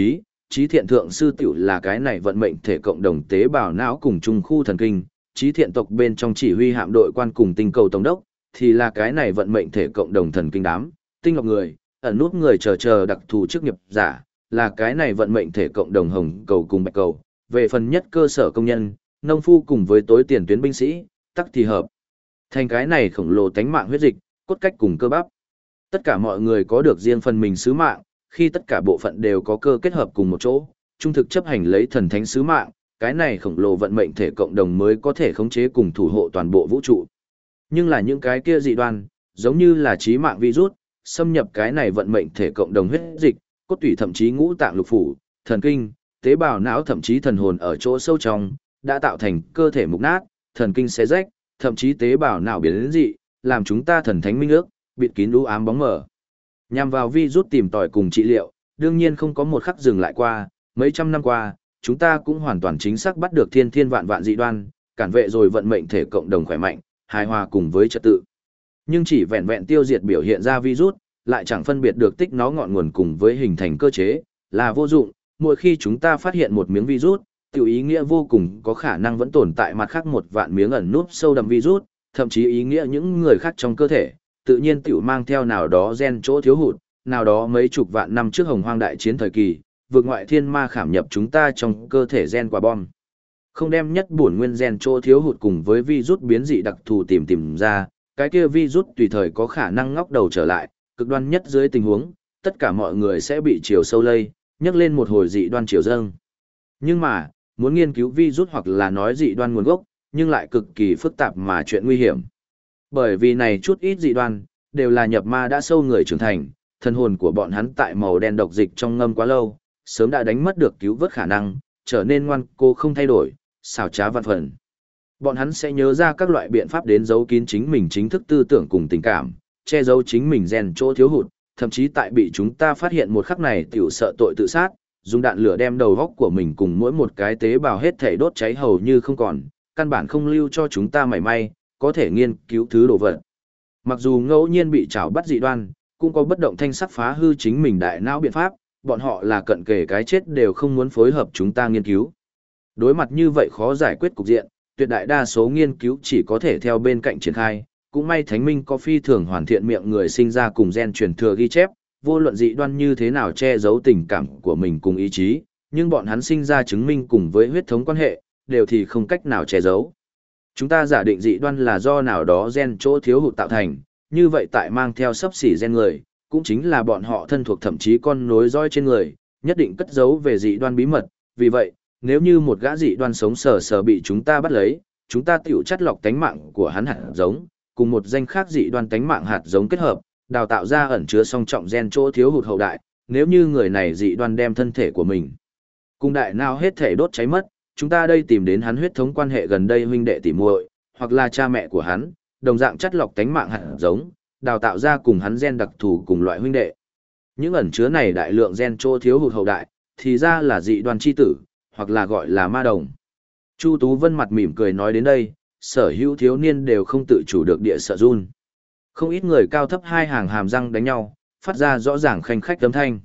trí thiện thượng sư tiểu là cái này vận mệnh thể cộng đồng tế bào não cùng trung khu thần kinh, trí thiện tộc bên trong chỉ huy hạm đội quan cùng tinh cầu tổng đốc, thì là cái này vận mệnh thể cộng đồng thần kinh đám, tinh lọc người, ẩn nút người chờ đặc thù chức nghiệp giả, là cái này vận mệnh thể cộng đồng hồng cầu cùng bạch cầu, về phần nhất cơ sở công nhân, nông phu cùng với tối tiền tuyến binh sĩ, tắc thì hợp. Thành cái này khổng lồ tánh mạng huyết dịch, cốt cách cùng cơ bắp. Tất cả mọi người có được riêng phần mình sứ mạng, khi tất cả bộ phận đều có cơ kết hợp cùng một chỗ, trung thực chấp hành lấy thần thánh sứ mạng, cái này khổng lồ vận mệnh thể cộng đồng mới có thể khống chế cùng thủ hộ toàn bộ vũ trụ. Nhưng là những cái kia dị đoan, giống như là chí mạng virus, xâm nhập cái này vận mệnh thể cộng đồng huyết dịch, cốt tủy thậm chí ngũ tạng lục phủ, thần kinh, tế bào não thậm chí thần hồn ở chỗ sâu trong, đã tạo thành cơ thể mục nát, thần kinh xé rách, thậm chí tế bào não biến đến dị, làm chúng ta thần thánh minh ước, bịt kín u ám bóng mờ. Nhằm vào virus tìm tòi cùng trị liệu, đương nhiên không có một khắc dừng lại qua, mấy trăm năm qua, chúng ta cũng hoàn toàn chính xác bắt được thiên thiên vạn vạn dị đoan, cản vệ rồi vận mệnh thể cộng đồng khỏe mạnh, hài hòa cùng với trật tự. Nhưng chỉ vẹn vẹn tiêu diệt biểu hiện ra virus, lại chẳng phân biệt được tích nó ngọn nguồn cùng với hình thành cơ chế, là vô dụng. Mỗi khi chúng ta phát hiện một miếng virus, tiểu ý nghĩa vô cùng có khả năng vẫn tồn tại mặt khác một vạn miếng ẩn núp sâu đậm virus, thậm chí ý nghĩa những người khác trong cơ thể, tự nhiên tiểu mang theo nào đó gen chỗ thiếu hụt, nào đó mấy chục vạn năm trước hồng hoang đại chiến thời kỳ, vượt ngoại thiên ma khảm nhập chúng ta trong cơ thể gen quả bom. Không đem nhất bổn nguyên gen chỗ thiếu hụt cùng với virus biến dị đặc thù tìm ra, cái kia virus tùy thời có khả năng ngóc đầu trở lại, cực đoan nhất dưới tình huống, tất cả mọi người sẽ bị chiều sâu lây, nhấc lên một hồi dị đoan chiều dâng. Nhưng mà, muốn nghiên cứu virus hoặc là nói dị đoan nguồn gốc, nhưng lại cực kỳ phức tạp mà chuyện nguy hiểm. Bởi vì này chút ít dị đoan, đều là nhập ma đã sâu người trưởng thành, thân hồn của bọn hắn tại màu đen độc dịch trong ngâm quá lâu, sớm đã đánh mất được cứu vớt khả năng, trở nên ngoan cố không thay đổi, xảo trá vạn phần. Bọn hắn sẽ nhớ ra các loại biện pháp đến giấu kín chính mình chính thức tư tưởng cùng tình cảm, che giấu chính mình gen chỗ thiếu hụt, thậm chí tại bị chúng ta phát hiện một khắc này tiểu sợ tội tự sát, dùng đạn lửa đem đầu góc của mình cùng mỗi một cái tế bào hết thể đốt cháy hầu như không còn, căn bản không lưu cho chúng ta mảy may, có thể nghiên cứu thứ đồ vật. Mặc dù ngẫu nhiên bị trảo bắt dị đoan, cũng có bất động thanh sắc phá hư chính mình đại não biện pháp, bọn họ là cận kề cái chết đều không muốn phối hợp chúng ta nghiên cứu. Đối mặt như vậy khó giải quyết cục diện, tuyệt đại đa số nghiên cứu chỉ có thể theo bên cạnh triển khai, cũng may Thánh Minh có phi thường hoàn thiện miệng người sinh ra cùng gen truyền thừa ghi chép, vô luận dị đoan như thế nào che giấu tình cảm của mình cùng ý chí, nhưng bọn hắn sinh ra chứng minh cùng với huyết thống quan hệ, đều thì không cách nào che giấu. Chúng ta giả định dị đoan là do nào đó gen chỗ thiếu hụt tạo thành, như vậy tại mang theo xấp xỉ gen người, cũng chính là bọn họ thân thuộc thậm chí con nối dõi trên người, nhất định cất giấu về dị đoan bí mật, vì vậy, nếu như một gã dị đoan sống sờ bị chúng ta bắt lấy, chúng ta tiểu chắt lọc tánh mạng của hắn hạt giống, cùng một danh khác dị đoan tánh mạng hạt giống kết hợp, đào tạo ra ẩn chứa song trọng gen chỗ thiếu hụt hậu đại, nếu như người này dị đoan đem thân thể của mình cùng đại nào hết thể đốt cháy mất, chúng ta đây tìm đến hắn huyết thống quan hệ gần đây huynh đệ tỉ muội, hoặc là cha mẹ của hắn, đồng dạng chắt lọc tánh mạng hạt giống, đào tạo ra cùng hắn gen đặc thù cùng loại huynh đệ. Những ẩn chứa này đại lượng gen chỗ thiếu hụt hậu đại, thì ra là dị đoan chi tử, hoặc là gọi là ma đồng. Chu Tú Vân mặt mỉm cười nói đến đây, sở hữu thiếu niên đều không tự chủ được địa sợ run. Không ít người cao thấp hai hàng hàm răng đánh nhau, phát ra rõ ràng khanh khách âm thanh.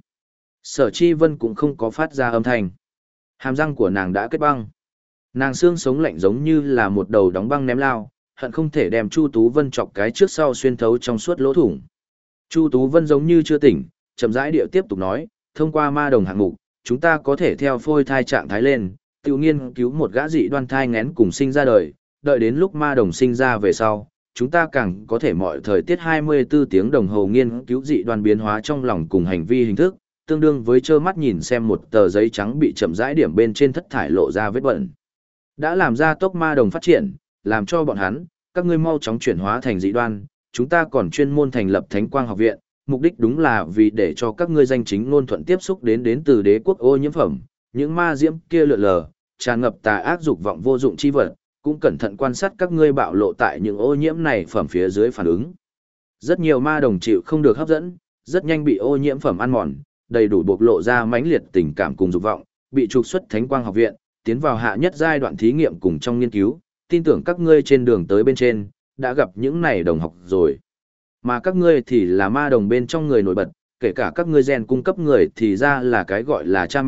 Sở Chi Vân cũng không có phát ra âm thanh. Hàm răng của nàng đã kết băng. Nàng xương sống lạnh giống như là một đầu đóng băng ném lao, hận không thể đem Chu Tú Vân chọc cái trước sau xuyên thấu trong suốt lỗ thủng. Chu Tú Vân giống như chưa tỉnh, chậm rãi địa tiếp tục nói, thông qua ma đồng hạng mục, chúng ta có thể theo phôi thai trạng thái lên, tự nghiên cứu một gã dị đoan thai ngén cùng sinh ra đời, đợi đến lúc ma đồng sinh ra về sau, chúng ta càng có thể mọi thời tiết 24 tiếng đồng hồ nghiên cứu dị đoan biến hóa trong lòng cùng hành vi hình thức, tương đương với trơ mắt nhìn xem một tờ giấy trắng bị chậm rãi điểm bên trên thất thải lộ ra vết bẩn. Đã làm ra tốc ma đồng phát triển, làm cho bọn hắn, các ngươi mau chóng chuyển hóa thành dị đoan, chúng ta còn chuyên môn thành lập Thánh Quang Học Viện, mục đích đúng là vì để cho các ngươi danh chính ngôn thuận tiếp xúc đến từ đế quốc ô nhiễm phẩm, những ma diễm kia lượn lờ, tràn ngập tà ác dục vọng vô dụng chi vật, cũng cẩn thận quan sát các ngươi bạo lộ tại những ô nhiễm này phẩm phía dưới phản ứng. Rất nhiều ma đồng chịu không được hấp dẫn, rất nhanh bị ô nhiễm phẩm ăn mòn, đầy đủ bộc lộ ra mãnh liệt tình cảm cùng dục vọng, bị trục xuất Thánh Quang Học Viện, tiến vào hạ nhất giai đoạn thí nghiệm cùng trong nghiên cứu, tin tưởng các ngươi trên đường tới bên trên, đã gặp những này đồng học rồi. Mà các ngươi thì là ma đồng bên trong người nổi bật, kể cả các ngươi gen cung cấp người thì ra là cái gọi là cha mẹ,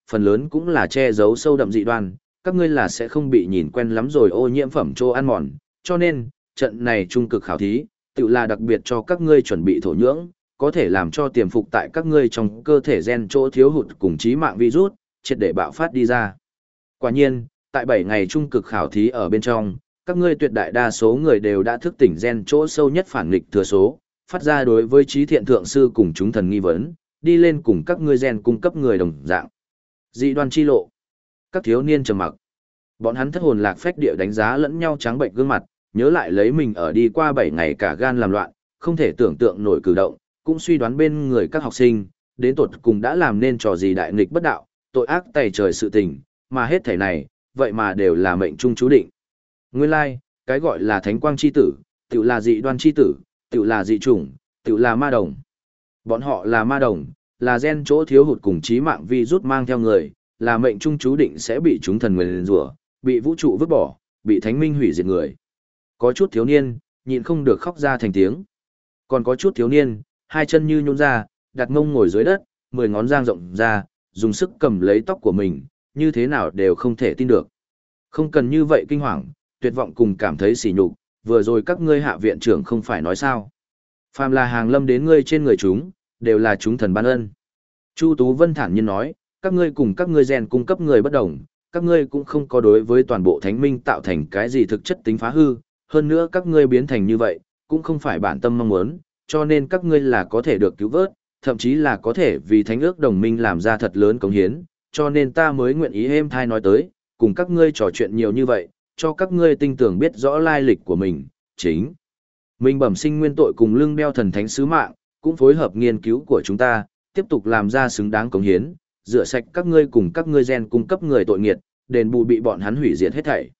phần lớn cũng là che giấu sâu đậm dị đoan, các ngươi là sẽ không bị nhìn quen lắm rồi ô nhiễm phẩm chỗ ăn mòn, cho nên, trận này trung cực khảo thí, tự là đặc biệt cho các ngươi chuẩn bị thổ nhưỡng, có thể làm cho tiềm phục tại các ngươi trong cơ thể gen chỗ thiếu hụt cùng chí mạng virus, triệt để bạo phát đi ra. Quả nhiên, tại 7 ngày trung cực khảo thí ở bên trong, các ngươi tuyệt đại đa số người đều đã thức tỉnh gen chỗ sâu nhất phản nghịch thừa số, phát ra đối với trí thiện thượng sư cùng chúng thần nghi vấn, đi lên cùng các ngươi gen cung cấp người đồng dạng. Dị đoan chi lộ. Các thiếu niên trầm mặc. Bọn hắn thất hồn lạc phách địa đánh giá lẫn nhau trắng bệnh gương mặt, nhớ lại lấy mình ở đi qua 7 ngày cả gan làm loạn, không thể tưởng tượng nổi cử động, cũng suy đoán bên người các học sinh, đến tột cùng đã làm nên trò gì đại nghịch bất đạo, tội ác tày trời sự tình, mà hết thảy này, vậy mà đều là mệnh trung chú định. Nguyên lai, cái gọi là thánh quang chi tử, tự là dị đoan chi tử, tự là dị chủng, tự là ma đồng. Bọn họ là ma đồng, là gen chỗ thiếu hụt cùng chí mạng virus mang theo người, là mệnh trung chú định sẽ bị chúng thần nguyền rủa, bị vũ trụ vứt bỏ, bị thánh minh hủy diệt người. Có chút thiếu niên, nhịn không được khóc ra thành tiếng. Còn có chút thiếu niên, hai chân như nhũn ra, đặt mông ngồi dưới đất, 10 ngón dang rộng ra, dùng sức cầm lấy tóc của mình, như thế nào đều không thể tin được. Không cần như vậy kinh hoàng, tuyệt vọng cùng cảm thấy sỉ nhục, vừa rồi các ngươi hạ viện trưởng không phải nói sao. Phàm là hàng lâm đến ngươi trên người chúng, đều là chúng thần ban ân. Chu Tú Vân thản nhiên nói, các ngươi cùng các ngươi gen cung cấp người bất đồng, các ngươi cũng không có đối với toàn bộ thánh minh tạo thành cái gì thực chất tính phá hư, hơn nữa các ngươi biến thành như vậy, cũng không phải bản tâm mong muốn, cho nên các ngươi là có thể được cứu vớt, thậm chí là có thể vì thánh ước đồng minh làm ra thật lớn cống hiến, cho nên ta mới nguyện ý êm thai nói tới, cùng các ngươi trò chuyện nhiều như vậy, cho các ngươi tinh tưởng biết rõ lai lịch của mình, chính. Mình bẩm sinh nguyên tội cùng lưng đeo thần thánh sứ mạng, cũng phối hợp nghiên cứu của chúng ta, tiếp tục làm ra xứng đáng cống hiến, rửa sạch các ngươi cùng các ngươi gen cung cấp người tội nghiệt, đền bù bị bọn hắn hủy diệt hết thảy.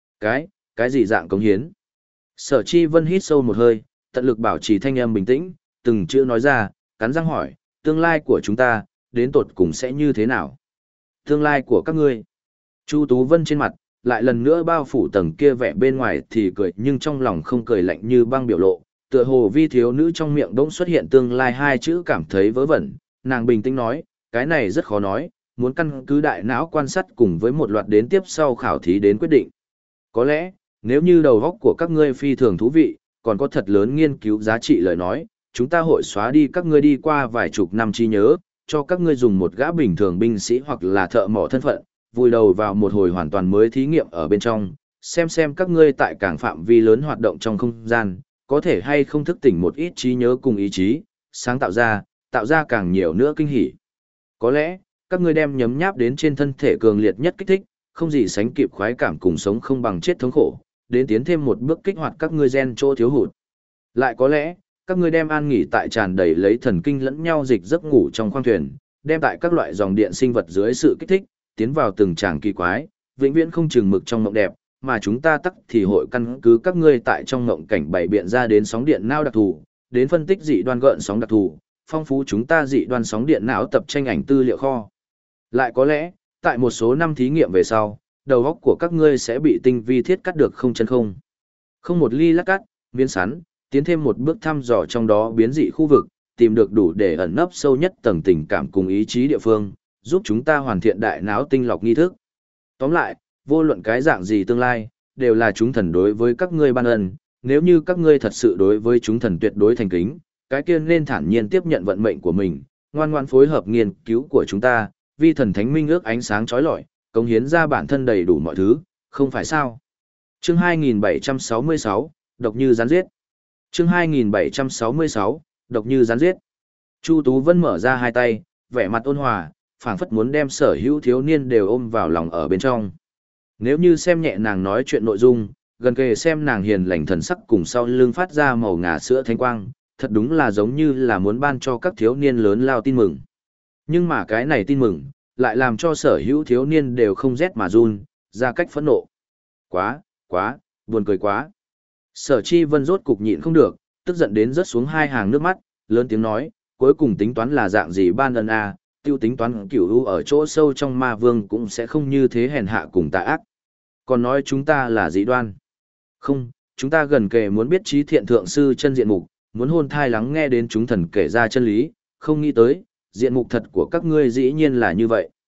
Cái gì dạng cống hiến? Sở Chi Vân hít sâu một hơi, tận lực bảo trì thanh âm bình tĩnh, từng chữ nói ra, cắn răng hỏi, tương lai của chúng ta, đến tột cùng sẽ như thế nào? Tương lai của các ngươi. Chu Tú Vân trên mặt, lại lần nữa bao phủ tầng kia vẻ bên ngoài thì cười nhưng trong lòng không cười lạnh như băng biểu lộ, tựa hồ vi thiếu nữ trong miệng bỗng xuất hiện tương lai hai chữ cảm thấy vớ vẩn, nàng bình tĩnh nói, cái này rất khó nói, muốn căn cứ đại não quan sát cùng với một loạt đến tiếp sau khảo thí đến quyết định. Có lẽ, nếu như đầu óc của các ngươi phi thường thú vị, còn có thật lớn nghiên cứu giá trị lời nói, chúng ta hội xóa đi các ngươi đi qua vài chục năm trí nhớ, cho các ngươi dùng một gã bình thường binh sĩ hoặc là thợ mỏ thân phận, vùi đầu vào một hồi hoàn toàn mới thí nghiệm ở bên trong, xem các ngươi tại cảng phạm vi lớn hoạt động trong không gian, có thể hay không thức tỉnh một ít trí nhớ cùng ý chí, sáng tạo ra càng nhiều nữa kinh hỉ. Có lẽ, các ngươi đem nhấm nháp đến trên thân thể cường liệt nhất kích thích, không gì sánh kịp khoái cảm cùng sống không bằng chết thống khổ, đến tiến thêm một bước kích hoạt các ngươi gen chỗ thiếu hụt. Lại có lẽ, các ngươi đem an nghỉ tại tràn đầy lấy thần kinh lẫn nhau dịch giấc ngủ trong khoang thuyền, đem tại các loại dòng điện sinh vật dưới sự kích thích, tiến vào từng tràng kỳ quái, vĩnh viễn không chừng mực trong mộng đẹp, mà chúng ta tắc thì hội căn cứ các ngươi tại trong mộng cảnh bày biện ra đến sóng điện não đặc thù, đến phân tích dị đoan gợn sóng đặc thù, phong phú chúng ta dị đoan sóng điện não tập tranh ảnh tư liệu kho. Lại có lẽ, tại một số năm thí nghiệm về sau, đầu óc của các ngươi sẽ bị tinh vi thiết cắt được không chân không. Không một ly lát cắt, miếng sắn, tiến thêm một bước thăm dò trong đó biến dị khu vực, tìm được đủ để ẩn nấp sâu nhất tầng tình cảm cùng ý chí địa phương, giúp chúng ta hoàn thiện đại não tinh lọc nghi thức. Tóm lại, vô luận cái dạng gì tương lai, đều là chúng thần đối với các ngươi ban ân, nếu như các ngươi thật sự đối với chúng thần tuyệt đối thành kính, cái kia nên thản nhiên tiếp nhận vận mệnh của mình, ngoan ngoãn phối hợp nghiên cứu của chúng ta, vi thần thánh minh ước ánh sáng chói lọi, cống hiến ra bản thân đầy đủ mọi thứ, không phải sao? Chương 2766, độc như rắn giết. Chương 2766, độc như rắn giết. Chu Tú Vân mở ra hai tay, vẻ mặt ôn hòa, phảng phất muốn đem sở hữu thiếu niên đều ôm vào lòng ở bên trong. Nếu như xem nhẹ nàng nói chuyện nội dung, gần kề xem nàng hiền lành thần sắc cùng sau lưng phát ra màu ngà sữa thanh quang, thật đúng là giống như là muốn ban cho các thiếu niên lớn lao tin mừng. Nhưng mà cái này tin mừng, lại làm cho sở hữu thiếu niên đều không rét mà run, ra cách phẫn nộ. Quá, buồn cười quá. Sở Chi Vân rốt cục nhịn không được, tức giận đến rớt xuống hai hàng nước mắt, lớn tiếng nói, cuối cùng tính toán là dạng gì ban ân a, tiêu tính toán cửu u ở chỗ sâu trong ma vương cũng sẽ không như thế hèn hạ cùng tà ác. Còn nói chúng ta là dị đoan. Không, chúng ta gần kề muốn biết trí thiện thượng sư chân diện mục, muốn hôn thai lắng nghe đến chúng thần kể ra chân lý, không nghĩ tới, diện mục thật của các ngươi dĩ nhiên là như vậy.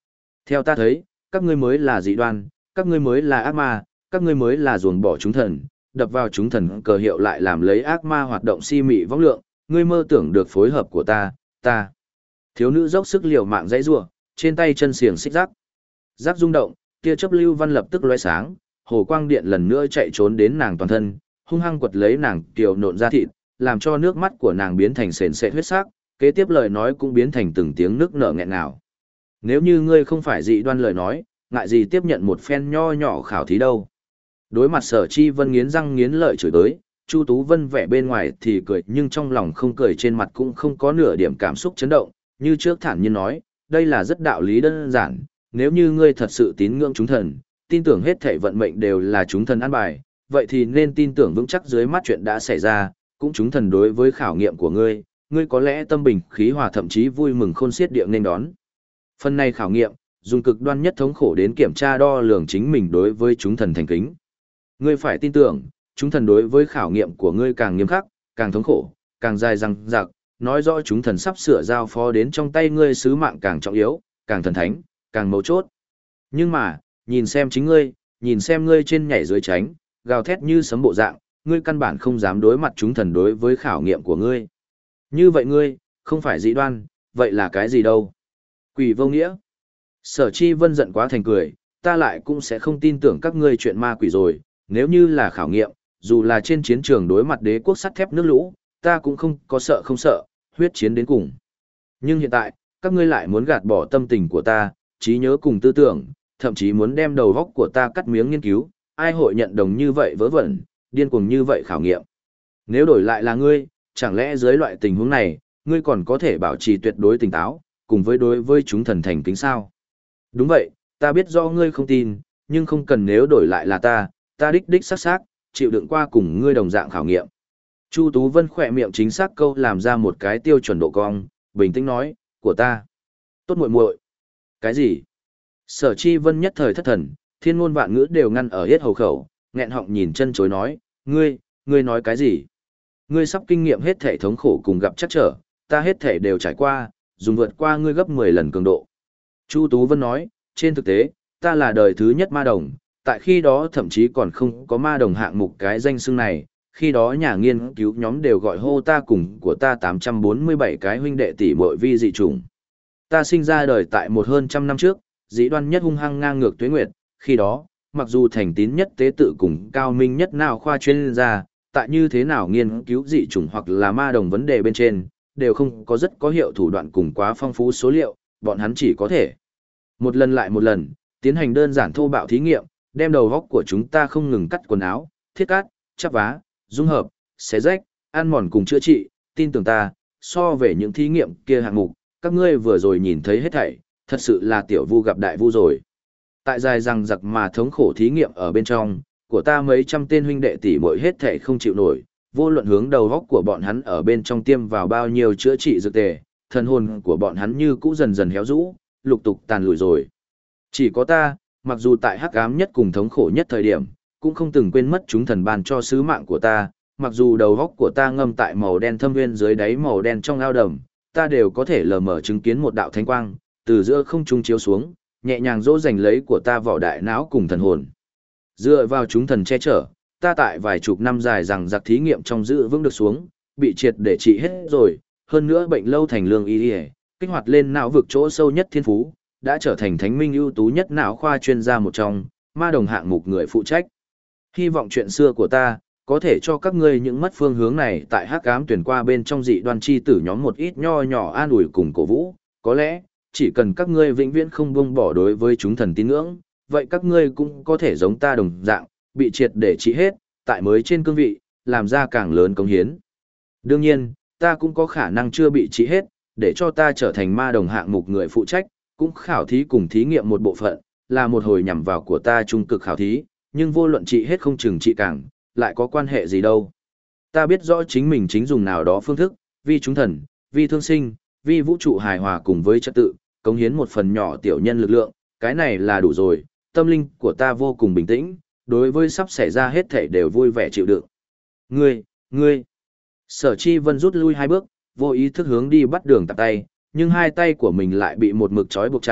Theo ta thấy, các ngươi mới là dị đoan, các ngươi mới là ác ma, các ngươi mới là ruồng bỏ chúng thần, đập vào chúng thần cờ hiệu lại làm lấy ác ma hoạt động si mị vong lượng, ngươi mơ tưởng được phối hợp của ta. Thiếu nữ dốc sức liều mạng dãy rủa, trên tay chân xiềng xích rắc. Rắc rung động, tia chớp lưu văn lập tức lóe sáng, hồ quang điện lần nữa chạy trốn đến nàng toàn thân, hung hăng quật lấy nàng kiều nộn ra thịt, làm cho nước mắt của nàng biến thành sền sệt huyết sắc, kế tiếp lời nói cũng biến thành từng tiếng nước nở nghẹn ngào. Nếu như ngươi không phải dị đoan lời nói, ngại gì tiếp nhận một phen nho nhỏ khảo thí đâu. Đối mặt Sở Chi Vân nghiến răng nghiến lợi chửi tới, Chu Tú Vân vẻ bên ngoài thì cười nhưng trong lòng không cười, trên mặt cũng không có nửa điểm cảm xúc chấn động, như trước thản nhiên nói, đây là rất đạo lý đơn giản, nếu như ngươi thật sự tín ngưỡng chúng thần, tin tưởng hết thảy vận mệnh đều là chúng thần an bài, vậy thì nên tin tưởng vững chắc dưới mắt chuyện đã xảy ra, cũng chúng thần đối với khảo nghiệm của ngươi, ngươi có lẽ tâm bình khí hòa thậm chí vui mừng khôn xiết địa nên đón. Phần này khảo nghiệm, dùng cực đoan nhất thống khổ đến kiểm tra đo lường chính mình đối với chúng thần thành kính. Ngươi phải tin tưởng, chúng thần đối với khảo nghiệm của ngươi càng nghiêm khắc, càng thống khổ, càng dài dằng dặc, nói rõ chúng thần sắp sửa giao phó đến trong tay ngươi sứ mạng càng trọng yếu, càng thần thánh, càng mấu chốt. Nhưng mà, nhìn xem chính ngươi, nhìn xem ngươi trên nhảy dưới tránh, gào thét như sấm bộ dạng, ngươi căn bản không dám đối mặt chúng thần đối với khảo nghiệm của ngươi. Như vậy ngươi, không phải dị đoan, vậy là cái gì đâu? Quỷ vô nghĩa. Sở Chi Vân giận quá thành cười, ta lại cũng sẽ không tin tưởng các ngươi chuyện ma quỷ rồi, nếu như là khảo nghiệm, dù là trên chiến trường đối mặt đế quốc sắt thép nước lũ, ta cũng không có sợ không sợ, huyết chiến đến cùng. Nhưng hiện tại, các ngươi lại muốn gạt bỏ tâm tình của ta, trí nhớ cùng tư tưởng, thậm chí muốn đem đầu góc của ta cắt miếng nghiên cứu, ai hội nhận đồng như vậy vớ vẩn, điên cuồng như vậy khảo nghiệm. Nếu đổi lại là ngươi, chẳng lẽ dưới loại tình huống này, ngươi còn có thể bảo trì tuyệt đối tỉnh táo, cùng với đối với chúng thần thành kính sao? Đúng vậy, ta biết do ngươi không tin, nhưng không cần nếu đổi lại là ta đích đích xác xác, chịu đựng qua cùng ngươi đồng dạng khảo nghiệm. Chu Tú Vân khỏe miệng chính xác câu làm ra một cái tiêu chuẩn độ cong, bình tĩnh nói, của ta. Tốt muội muội. Cái gì? Sở Chi Vân nhất thời thất thần, thiên ngôn vạn ngữ đều ngăn ở hết hầu khẩu, nghẹn họng nhìn chân chối nói, ngươi nói cái gì? Ngươi sắp kinh nghiệm hết thể thống khổ cùng gặp chắc trở, ta hết thể đều trải qua, dùng vượt qua ngươi gấp 10 lần cường độ. Chu Tú Vân nói, trên thực tế, ta là đời thứ nhất ma đồng, tại khi đó thậm chí còn không có ma đồng hạng mục cái danh xưng này, khi đó nhà nghiên cứu nhóm đều gọi hô ta cùng của ta 847 cái huynh đệ tỷ muội vi dị chủng. Ta sinh ra đời tại một hơn trăm năm trước, dĩ đoan nhất hung hăng ngang ngược tuế nguyệt, khi đó, mặc dù thành tín nhất tế tự cùng cao minh nhất nào khoa chuyên gia, tại như thế nào nghiên cứu dị chủng hoặc là ma đồng vấn đề bên trên, đều không có rất có hiệu thủ đoạn cùng quá phong phú số liệu, bọn hắn chỉ có thể một lần lại một lần, tiến hành đơn giản thô bạo thí nghiệm, đem đầu góc của chúng ta không ngừng cắt quần áo, thiết cắt, chắp vá, dung hợp, xé rách, ăn mòn cùng chữa trị, tin tưởng ta, so về những thí nghiệm kia hạng mục, các ngươi vừa rồi nhìn thấy hết thảy, thật sự là tiểu vu gặp đại vu rồi. Tại dài rằng giặc mà thống khổ thí nghiệm ở bên trong, của ta mấy trăm tên huynh đệ tỷ muội hết thảy không chịu nổi, vô luận hướng đầu góc của bọn hắn ở bên trong tiêm vào bao nhiêu chữa trị dược tề, thần hồn của bọn hắn như cũ dần dần héo rũ, lục tục tàn lụi rồi. Chỉ có ta, mặc dù tại hắc ám nhất cùng thống khổ nhất thời điểm, cũng không từng quên mất chúng thần ban cho sứ mạng của ta, mặc dù đầu góc của ta ngâm tại màu đen thâm nguyên dưới đáy màu đen trong ao đầm, ta đều có thể lờ mờ chứng kiến một đạo thánh quang, từ giữa không trung chiếu xuống, nhẹ nhàng dỗ dành lấy của ta vỏ đại não cùng thần hồn. Dựa vào chúng thần che chở, ta tại vài chục năm dài rằng giặc thí nghiệm trong giữ vững được xuống, bị triệt để trị hết rồi, hơn nữa bệnh lâu thành lương y kích hoạt lên não vực chỗ sâu nhất thiên phú, đã trở thành thánh minh ưu tú nhất não khoa chuyên gia một trong, ma đồng hạng mục người phụ trách. Hy vọng chuyện xưa của ta, có thể cho các ngươi những mất phương hướng này tại hắc ám tuyển qua bên trong dị đoan chi tử nhóm một ít nho nhỏ an ủi cùng cổ vũ, có lẽ, chỉ cần các ngươi vĩnh viễn không buông bỏ đối với chúng thần tín ngưỡng, vậy các ngươi cũng có thể giống ta đồng dạng, bị triệt để trị hết, tại mới trên cương vị, làm ra càng lớn công hiến. Đương nhiên, ta cũng có khả năng chưa bị trị hết, để cho ta trở thành ma đồng hạng mục người phụ trách, cũng khảo thí cùng thí nghiệm một bộ phận, là một hồi nhằm vào của ta trung cực khảo thí, nhưng vô luận trị hết không chừng trị càng, lại có quan hệ gì đâu. Ta biết rõ chính mình chính dùng nào đó phương thức, vì chúng thần, vì thương sinh, vì vũ trụ hài hòa cùng với trật tự, cống hiến một phần nhỏ tiểu nhân lực lượng, cái này là đủ rồi, tâm linh của ta vô cùng bình tĩnh, đối với sắp xảy ra hết thảy đều vui vẻ chịu đựng. Ngươi. Sở Chi Vân rút lui 2 bước, vô ý thức hướng đi bắt đường tạp tay, nhưng hai tay của mình lại bị một mực trói buộc chặt,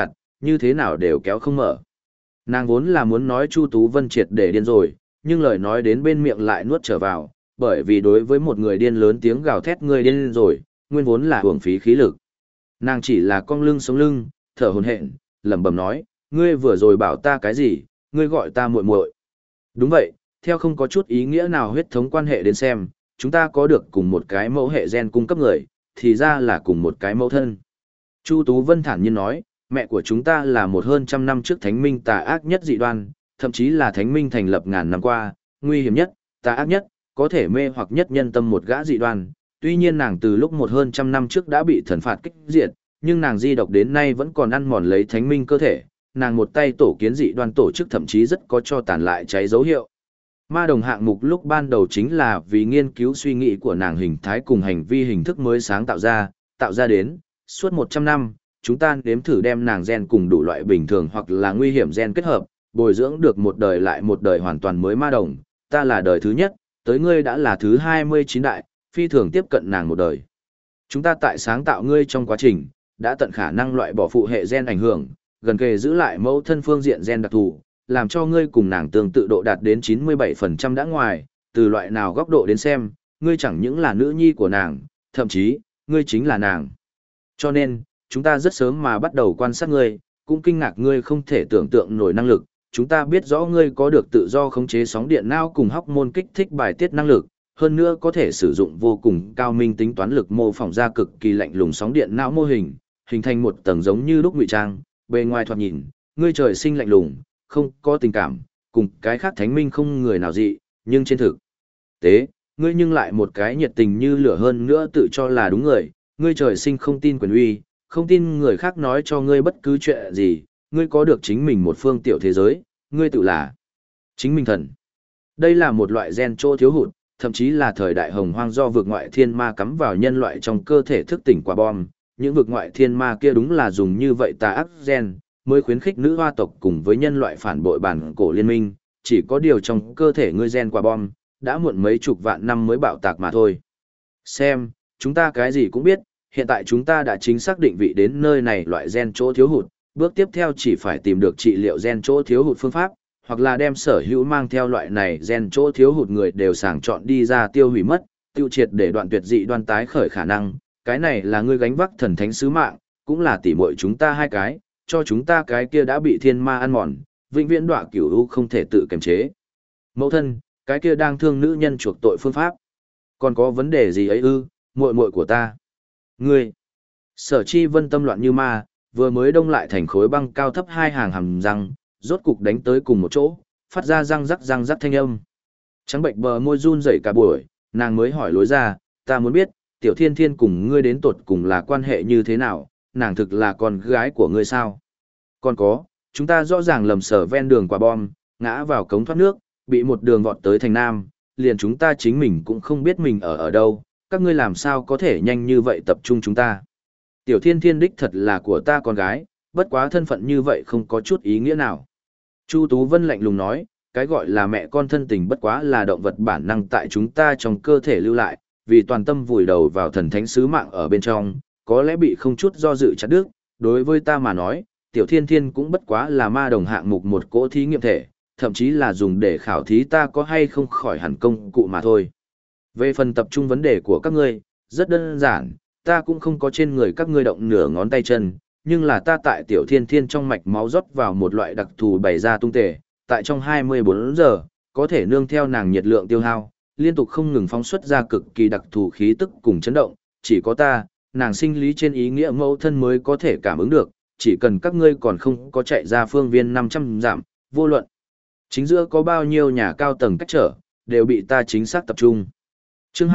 như thế nào đều kéo không mở. Nàng vốn là muốn nói Chu Tú Vân triệt để điên rồi, nhưng lời nói đến bên miệng lại nuốt trở vào, bởi vì đối với một người điên lớn tiếng gào thét người điên rồi, nguyên vốn là hưởng phí khí lực. Nàng chỉ là cong lưng sống lưng, thở hổn hển, lẩm bẩm nói, ngươi vừa rồi bảo ta cái gì, ngươi gọi ta muội muội. Đúng vậy, theo không có chút ý nghĩa nào huyết thống quan hệ đến xem, chúng ta có được cùng một cái mẫu hệ gen cung cấp người, thì ra là cùng một cái mẫu thân. Chu Tú Vân thản nhiên nói, mẹ của chúng ta là một hơn trăm năm trước thánh minh tà ác nhất dị đoan, thậm chí là thánh minh thành lập ngàn năm qua, nguy hiểm nhất, tà ác nhất, có thể mê hoặc nhất nhân tâm một gã dị đoan. Tuy nhiên nàng từ lúc một hơn trăm năm trước đã bị thần phạt kích diệt, nhưng nàng di độc đến nay vẫn còn ăn mòn lấy thánh minh cơ thể, nàng một tay tổ kiến dị đoan tổ chức thậm chí rất có cho tàn lại cháy dấu hiệu. Ma đồng hạng mục lúc ban đầu chính là vì nghiên cứu suy nghĩ của nàng hình thái cùng hành vi hình thức mới sáng tạo ra đến, suốt 100 năm, chúng ta nếm thử đem nàng gen cùng đủ loại bình thường hoặc là nguy hiểm gen kết hợp, bồi dưỡng được một đời lại một đời hoàn toàn mới ma đồng, ta là đời thứ nhất, tới ngươi đã là thứ 29 đại, phi thường tiếp cận nàng một đời. Chúng ta tại sáng tạo ngươi trong quá trình, đã tận khả năng loại bỏ phụ hệ gen ảnh hưởng, gần kề giữ lại mẫu thân phương diện gen đặc thù, làm cho ngươi cùng nàng tương tự độ đạt đến 97% đã ngoài, từ loại nào góc độ đến xem, ngươi chẳng những là nữ nhi của nàng, thậm chí, ngươi chính là nàng. Cho nên, chúng ta rất sớm mà bắt đầu quan sát ngươi, cũng kinh ngạc ngươi không thể tưởng tượng nổi năng lực, chúng ta biết rõ ngươi có được tự do khống chế sóng điện não cùng hormone kích thích bài tiết năng lực, hơn nữa có thể sử dụng vô cùng cao minh tính toán lực mô phỏng ra cực kỳ lạnh lùng sóng điện não mô hình, hình thành một tầng giống như lúc ngụy trang, bề ngoài thoạt nhìn, ngươi trời sinh lạnh lùng, không có tình cảm, cùng cái khác thánh minh không người nào dị, nhưng trên thực tế, ngươi nhưng lại một cái nhiệt tình như lửa hơn nữa tự cho là đúng người, ngươi trời sinh không tin quyền uy, không tin người khác nói cho ngươi bất cứ chuyện gì, ngươi có được chính mình một phương tiểu thế giới, ngươi tự là chính mình thần. Đây là một loại gen chỗ thiếu hụt, thậm chí là thời đại hồng hoang do vực ngoại thiên ma cắm vào nhân loại trong cơ thể thức tỉnh quả bom, những vực ngoại thiên ma kia đúng là dùng như vậy tà ác gen, mới khuyến khích nữ hoa tộc cùng với nhân loại phản bội bản cổ liên minh, chỉ có điều trong cơ thể ngươi gen quả bom, đã muộn mấy chục vạn năm mới bạo tạc mà thôi. Xem, chúng ta cái gì cũng biết, hiện tại chúng ta đã chính xác định vị đến nơi này loại gen chỗ thiếu hụt, bước tiếp theo chỉ phải tìm được trị liệu gen chỗ thiếu hụt phương pháp, hoặc là đem sở hữu mang theo loại này gen chỗ thiếu hụt người đều sàng chọn đi ra tiêu hủy mất, tiêu triệt để đoạn tuyệt dị đoan tái khởi khả năng, cái này là ngươi gánh vác thần thánh sứ mạng, cũng là tỉ muội chúng ta hai cái, cho chúng ta cái kia đã bị thiên ma ăn mòn, vĩnh viễn đọa cửu u không thể tự kiềm chế. Mẫu thân, cái kia đang thương nữ nhân chuộc tội phương pháp. Còn có vấn đề gì ấy ư, muội muội của ta? Ngươi. Sở Chi Vân tâm loạn như ma, vừa mới đông lại thành khối băng cao thấp hai hàng hàm răng, rốt cục đánh tới cùng một chỗ, phát ra răng rắc thanh âm. Trắng bệnh bờ môi run rẩy cả buổi, nàng mới hỏi lối ra, ta muốn biết, Tiểu Thiên Thiên cùng ngươi đến tột cùng là quan hệ như thế nào, nàng thực là con gái của ngươi sao? Còn có, chúng ta rõ ràng lầm sở ven đường quả bom, ngã vào cống thoát nước, bị một đường vọt tới thành Nam, liền chúng ta chính mình cũng không biết mình ở đâu, các ngươi làm sao có thể nhanh như vậy tập trung chúng ta. Tiểu Thiên Thiên đích thật là của ta con gái, bất quá thân phận như vậy không có chút ý nghĩa nào. Chu Tú Vân lạnh lùng nói, cái gọi là mẹ con thân tình bất quá là động vật bản năng tại chúng ta trong cơ thể lưu lại, vì toàn tâm vùi đầu vào thần thánh sứ mạng ở bên trong, có lẽ bị không chút do dự chặt đứt, đối với ta mà nói, Tiểu Thiên Thiên cũng bất quá là ma đồng hạng mục một cỗ thí nghiệm thể, thậm chí là dùng để khảo thí ta có hay không khỏi hẳn công cụ mà thôi. Về phần tập trung vấn đề của các ngươi, rất đơn giản, ta cũng không có trên người các ngươi động nửa ngón tay chân, nhưng là ta tại Tiểu Thiên Thiên trong mạch máu rót vào một loại đặc thù bày ra tung tề, tại trong 24 giờ, có thể nương theo nàng nhiệt lượng tiêu hao, liên tục không ngừng phóng xuất ra cực kỳ đặc thù khí tức cùng chấn động, chỉ có ta, nàng sinh lý trên ý nghĩa mẫu thân mới có thể cảm ứng được, chỉ cần các ngươi còn không có chạy ra phương viên 500 dặm, vô luận. Chính giữa có bao nhiêu nhà cao tầng cách trở, đều bị ta chính xác tập trung. Chương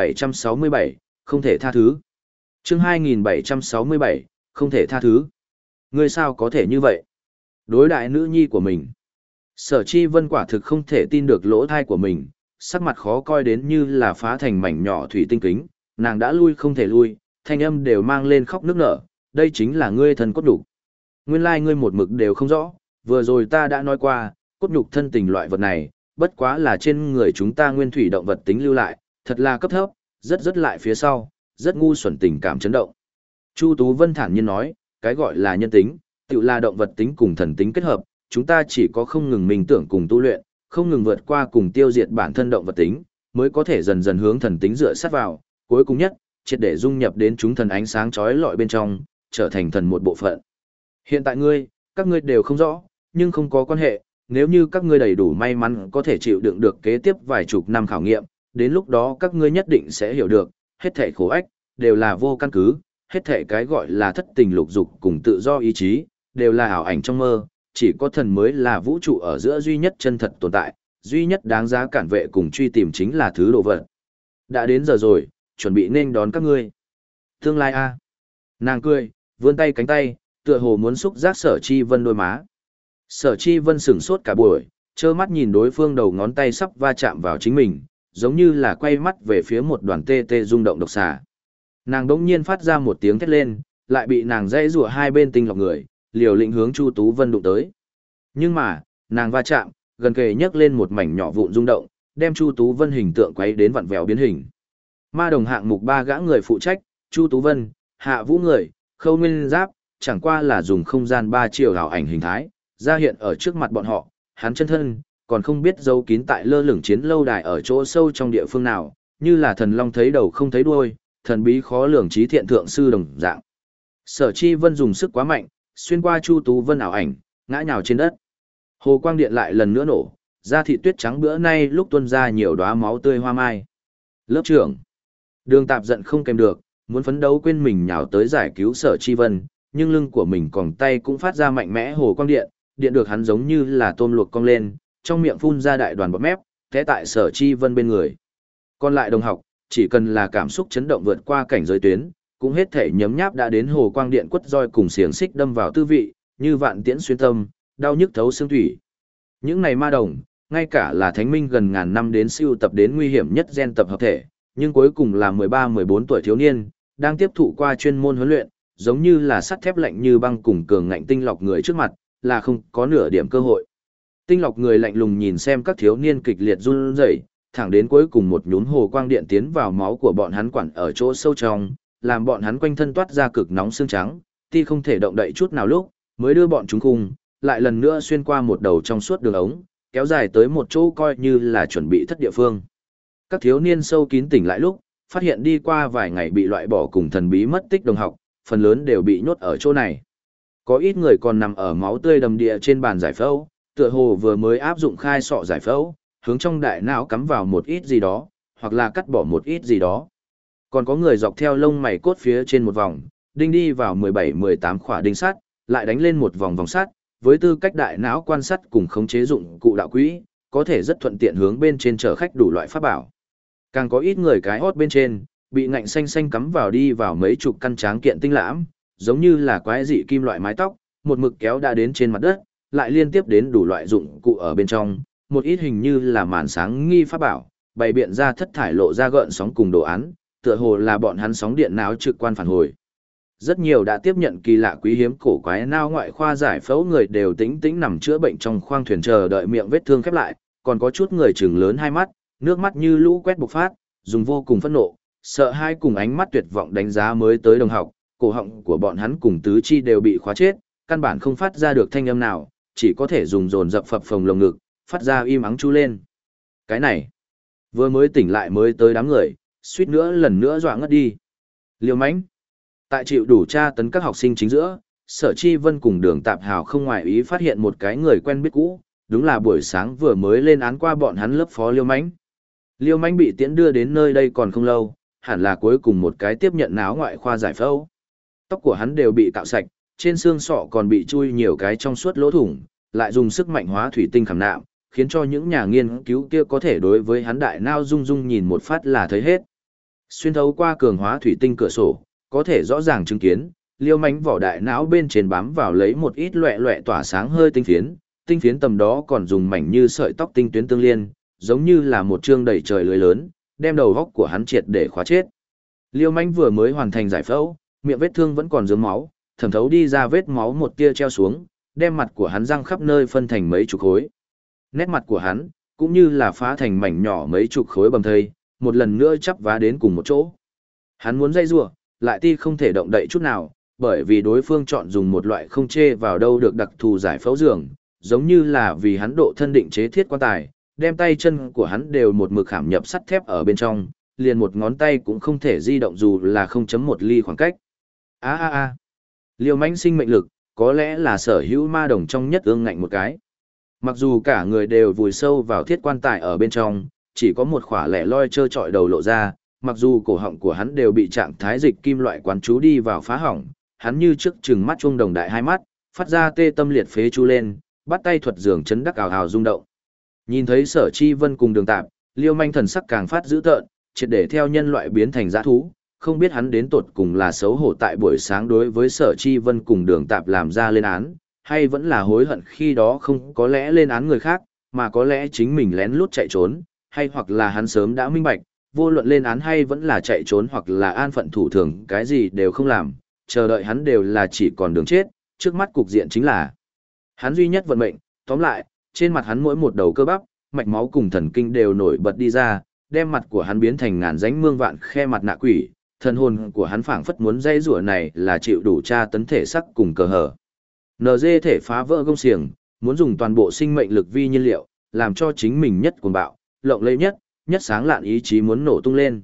2767, không thể tha thứ. Chương 2767, không thể tha thứ. Ngươi sao có thể như vậy? Đối đại nữ nhi của mình. Sở Chi Vân quả thực không thể tin được lỗ thai của mình, sắc mặt khó coi đến như là phá thành mảnh nhỏ thủy tinh kính, nàng đã lui không thể lui, thanh âm đều mang lên khóc nức nở, đây chính là ngươi thân cốt nhục. Nguyên lai ngươi một mực đều không rõ, vừa rồi ta đã nói qua, cốt nhục thân tình loại vật này, bất quá là trên người chúng ta nguyên thủy động vật tính lưu lại, thật là cấp thấp, rất lại phía sau, rất ngu xuẩn tình cảm chấn động. Chu Tú Vân thản nhiên nói, cái gọi là nhân tính, Tự là động vật tính cùng thần tính kết hợp, chúng ta chỉ có không ngừng minh tưởng cùng tu luyện, không ngừng vượt qua cùng tiêu diệt bản thân động vật tính, mới có thể dần dần hướng thần tính dựa sát vào, cuối cùng nhất, triệt để dung nhập đến chúng thần ánh sáng chói lọi bên trong, trở thành thần một bộ phận. Hiện tại các ngươi đều không rõ, nhưng không có quan hệ, nếu như các ngươi đầy đủ may mắn có thể chịu đựng được kế tiếp vài chục năm khảo nghiệm, đến lúc đó các ngươi nhất định sẽ hiểu được, hết thảy khổ ách, đều là vô căn cứ, hết thảy cái gọi là thất tình lục dục cùng tự do ý chí, đều là ảo ảnh trong mơ, chỉ có thần mới là vũ trụ ở giữa duy nhất chân thật tồn tại, duy nhất đáng giá cản vệ cùng truy tìm chính là thứ đồ vật. Đã đến giờ rồi, chuẩn bị nên đón các ngươi. Tương lai a. Nàng cười, vươn tay cánh tay, tựa hồ muốn xúc giác Sở Chi Vân đôi má. Sở Chi Vân sửng sốt cả buổi, trơ mắt nhìn đối phương đầu ngón tay sắp va chạm vào chính mình, giống như là quay mắt về phía một đoàn tê tê rung động độc xà. Nàng đỗng nhiên phát ra một tiếng thét lên, lại bị nàng dây rủa hai bên tinh lọc người, liều lĩnh hướng Chu Tú Vân đụng tới. Nhưng mà, nàng va chạm, gần kề nhấc lên một mảnh nhỏ vụn rung động, đem Chu Tú Vân hình tượng quấy đến vặn vẹo biến hình. Ma đồng hạng mục ba gã người phụ trách, Chu Tú Vân, Hạ Vũ người, Khâu Nguyên Giáp, chẳng qua là dùng không gian 3 chiều ảo ảnh hình thái, ra hiện ở trước mặt bọn họ, hắn chân thân, còn không biết giấu kín tại lơ lửng chiến lâu đài ở chỗ sâu trong địa phương nào, như là thần long thấy đầu không thấy đuôi, thần bí khó lường trí thiện thượng sư đồng dạng. Sở Chi Vân dùng sức quá mạnh, xuyên qua Chu Tú Vân ảo ảnh, ngã nhào trên đất. Hồ quang điện lại lần nữa nổ, da thịt tuyết trắng bữa nay lúc tuôn ra nhiều đóa máu tươi hoa mai. Lớp trưởng. Đường Tạp giận không kèm được, muốn phấn đấu quên mình nhào tới giải cứu Sở Chi Vân, nhưng lưng của mình còng tay cũng phát ra mạnh mẽ hồ quang điện, điện được hắn giống như là tôm luộc cong lên, trong miệng phun ra đại đoàn bọt mép, thế tại Sở Chi Vân bên người. Còn lại đồng học, chỉ cần là cảm xúc chấn động vượt qua cảnh giới tuyến, cũng hết thể nhấm nháp đã đến hồ quang điện quất roi cùng xiềng xích đâm vào tư vị, như vạn tiễn xuyên tâm, đau nhức thấu xương thủy. Những này ma đồng, ngay cả là thánh minh gần ngàn năm đến siêu tập đến nguy hiểm nhất gen tập hợp thể, nhưng cuối cùng là 13-14 tuổi thiếu niên, đang tiếp thụ qua chuyên môn huấn luyện, giống như là sắt thép lạnh như băng cùng cường ngạnh tinh lọc người trước mặt, là không có nửa điểm cơ hội. Tinh lọc người lạnh lùng nhìn xem các thiếu niên kịch liệt run rẩy, thẳng đến cuối cùng một nhún hồ quang điện tiến vào máu của bọn hắn quản ở chỗ sâu trong, làm bọn hắn quanh thân toát ra cực nóng xương trắng, ti không thể động đậy chút nào lúc, mới đưa bọn chúng khung, lại lần nữa xuyên qua một đầu trong suốt đường ống, kéo dài tới một chỗ coi như là chuẩn bị thất địa phương. Các thiếu niên sâu kín tỉnh lại lúc, phát hiện đi qua vài ngày bị loại bỏ cùng thần bí mất tích đồng học, phần lớn đều bị nhốt ở chỗ này. Có ít người còn nằm ở máu tươi đầm địa trên bàn giải phẫu, tựa hồ vừa mới áp dụng khai sọ giải phẫu, hướng trong đại não cắm vào một ít gì đó, hoặc là cắt bỏ một ít gì đó. Còn có người dọc theo lông mày cốt phía trên một vòng, đinh đi vào 17-18 khỏa đinh sắt, lại đánh lên một vòng vòng sắt, với tư cách đại não quan sát cùng khống chế dụng cụ đạo quỹ, có thể rất thuận tiện hướng bên trên chở khách đủ loại pháp bảo. Càng có ít người cái hót bên trên, bị ngạnh xanh xanh cắm vào đi vào mấy chục căn tráng kiện tinh lãm, giống như là quái dị kim loại mái tóc, một mực kéo đã đến trên mặt đất, lại liên tiếp đến đủ loại dụng cụ ở bên trong, một ít hình như là màn sáng nghi pháp bảo, bày biện ra thất thải lộ ra gợn sóng cùng đồ án, tựa hồ là bọn hắn sóng điện não trực quan phản hồi. Rất nhiều đã tiếp nhận kỳ lạ quý hiếm cổ quái nao ngoại khoa giải phẫu người đều tĩnh tĩnh nằm chữa bệnh trong khoang thuyền chờ đợi miệng vết thương khép lại, còn có chút người trừng lớn hai mắt, nước mắt như lũ quét bộc phát, dùng vô cùng phẫn nộ, sợ hai cùng ánh mắt tuyệt vọng đánh giá mới tới đồng học, cổ họng của bọn hắn cùng tứ chi đều bị khóa chết, căn bản không phát ra được thanh âm nào, chỉ có thể dùng dồn dập phập phồng lồng ngực, phát ra im ắng chú lên. Cái này, vừa mới tỉnh lại mới tới đám người, suýt nữa lần nữa dọa ngất đi. Liêu mãnh, tại chịu đủ tra tấn các học sinh chính giữa, Sở Chi Vân cùng Đường Tạp Hào không ngoại ý phát hiện một cái người quen biết cũ, đúng là buổi sáng vừa mới lên án qua bọn hắn lớp phó Liêu mãnh. Liêu mãnh bị tiễn đưa đến nơi đây còn không lâu, hẳn là cuối cùng một cái tiếp nhận náo ngoại khoa giải phẫu. Tóc của hắn đều bị cạo sạch, trên xương sọ còn bị chui nhiều cái trong suốt lỗ thủng, lại dùng sức mạnh hóa thủy tinh khảm nạm, khiến cho những nhà nghiên cứu kia có thể đối với hắn đại nao rung rung nhìn một phát là thấy hết. Xuyên thấu qua cường hóa thủy tinh cửa sổ, có thể rõ ràng chứng kiến, Liêu mãnh vỏ đại não bên trên bám vào lấy một ít loẹ loẹ tỏa sáng hơi tinh phiến tầm đó còn dùng mảnh như sợi tóc tinh tuyến tương liên, giống như là một chương đầy trời lưới lớn, đem đầu góc của hắn triệt để khóa chết. Liêu mãnh vừa mới hoàn thành giải phẫu, miệng vết thương vẫn còn rớm máu, thẩm thấu đi ra vết máu một tia treo xuống, đem mặt của hắn răng khắp nơi phân thành mấy chục khối. Nét mặt của hắn, cũng như là phá thành mảnh nhỏ mấy chục khối bầm thây, một lần nữa chắp vá đến cùng một chỗ. Hắn muốn dây rủa, lại ti không thể động đậy chút nào, bởi vì đối phương chọn dùng một loại không chê vào đâu được đặc thù giải phẫu giường, giống như là vì hắn độ thân định chế thiết quan tài, đem tay chân của hắn đều một mực khảm nhập sắt thép ở bên trong, liền một ngón tay cũng không thể di động dù là 0.1 ly khoảng cách. Liêu mãnh sinh mệnh lực, có lẽ là sở hữu ma đồng trong nhất ương ngạnh một cái. Mặc dù cả người đều vùi sâu vào thiết quan tài ở bên trong, chỉ có một khỏa lẻ loi trơ trọi đầu lộ ra, mặc dù cổ họng của hắn đều bị trạng thái dịch kim loại quán chú đi vào phá hỏng, hắn như trước trừng mắt chuông đồng đại hai mắt, phát ra tê tâm liệt phế chu lên, bắt tay thuật dường chấn đắc ào ào rung động. Nhìn thấy Sở Chi Vân cùng Đường Tạp, Liêu Manh thần sắc càng phát dữ tợn, triệt để theo nhân loại biến thành dã thú, không biết hắn đến tột cùng là xấu hổ tại buổi sáng đối với Sở Chi Vân cùng Đường Tạp làm ra lên án, hay vẫn là hối hận khi đó không có lẽ lên án người khác, mà có lẽ chính mình lén lút chạy trốn, hay hoặc là hắn sớm đã minh bạch, vô luận lên án hay vẫn là chạy trốn hoặc là an phận thủ thường, cái gì đều không làm, chờ đợi hắn đều là chỉ còn đường chết, trước mắt cục diện chính là hắn duy nhất vận mệnh. Tóm lại, trên mặt hắn mỗi một đầu cơ bắp, mạch máu cùng thần kinh đều nổi bật đi ra, đem mặt của hắn biến thành ngàn rãnh mương vạn khe mặt nạ quỷ, thần hồn của hắn phảng phất muốn dây rủa này là chịu đủ tra tấn thể sắc cùng cờ hở. NG thể phá vỡ gông xiềng, muốn dùng toàn bộ sinh mệnh lực vi nhiên liệu, làm cho chính mình nhất cuồng bạo, lộng lẫy nhất, nhất sáng lạn ý chí muốn nổ tung lên.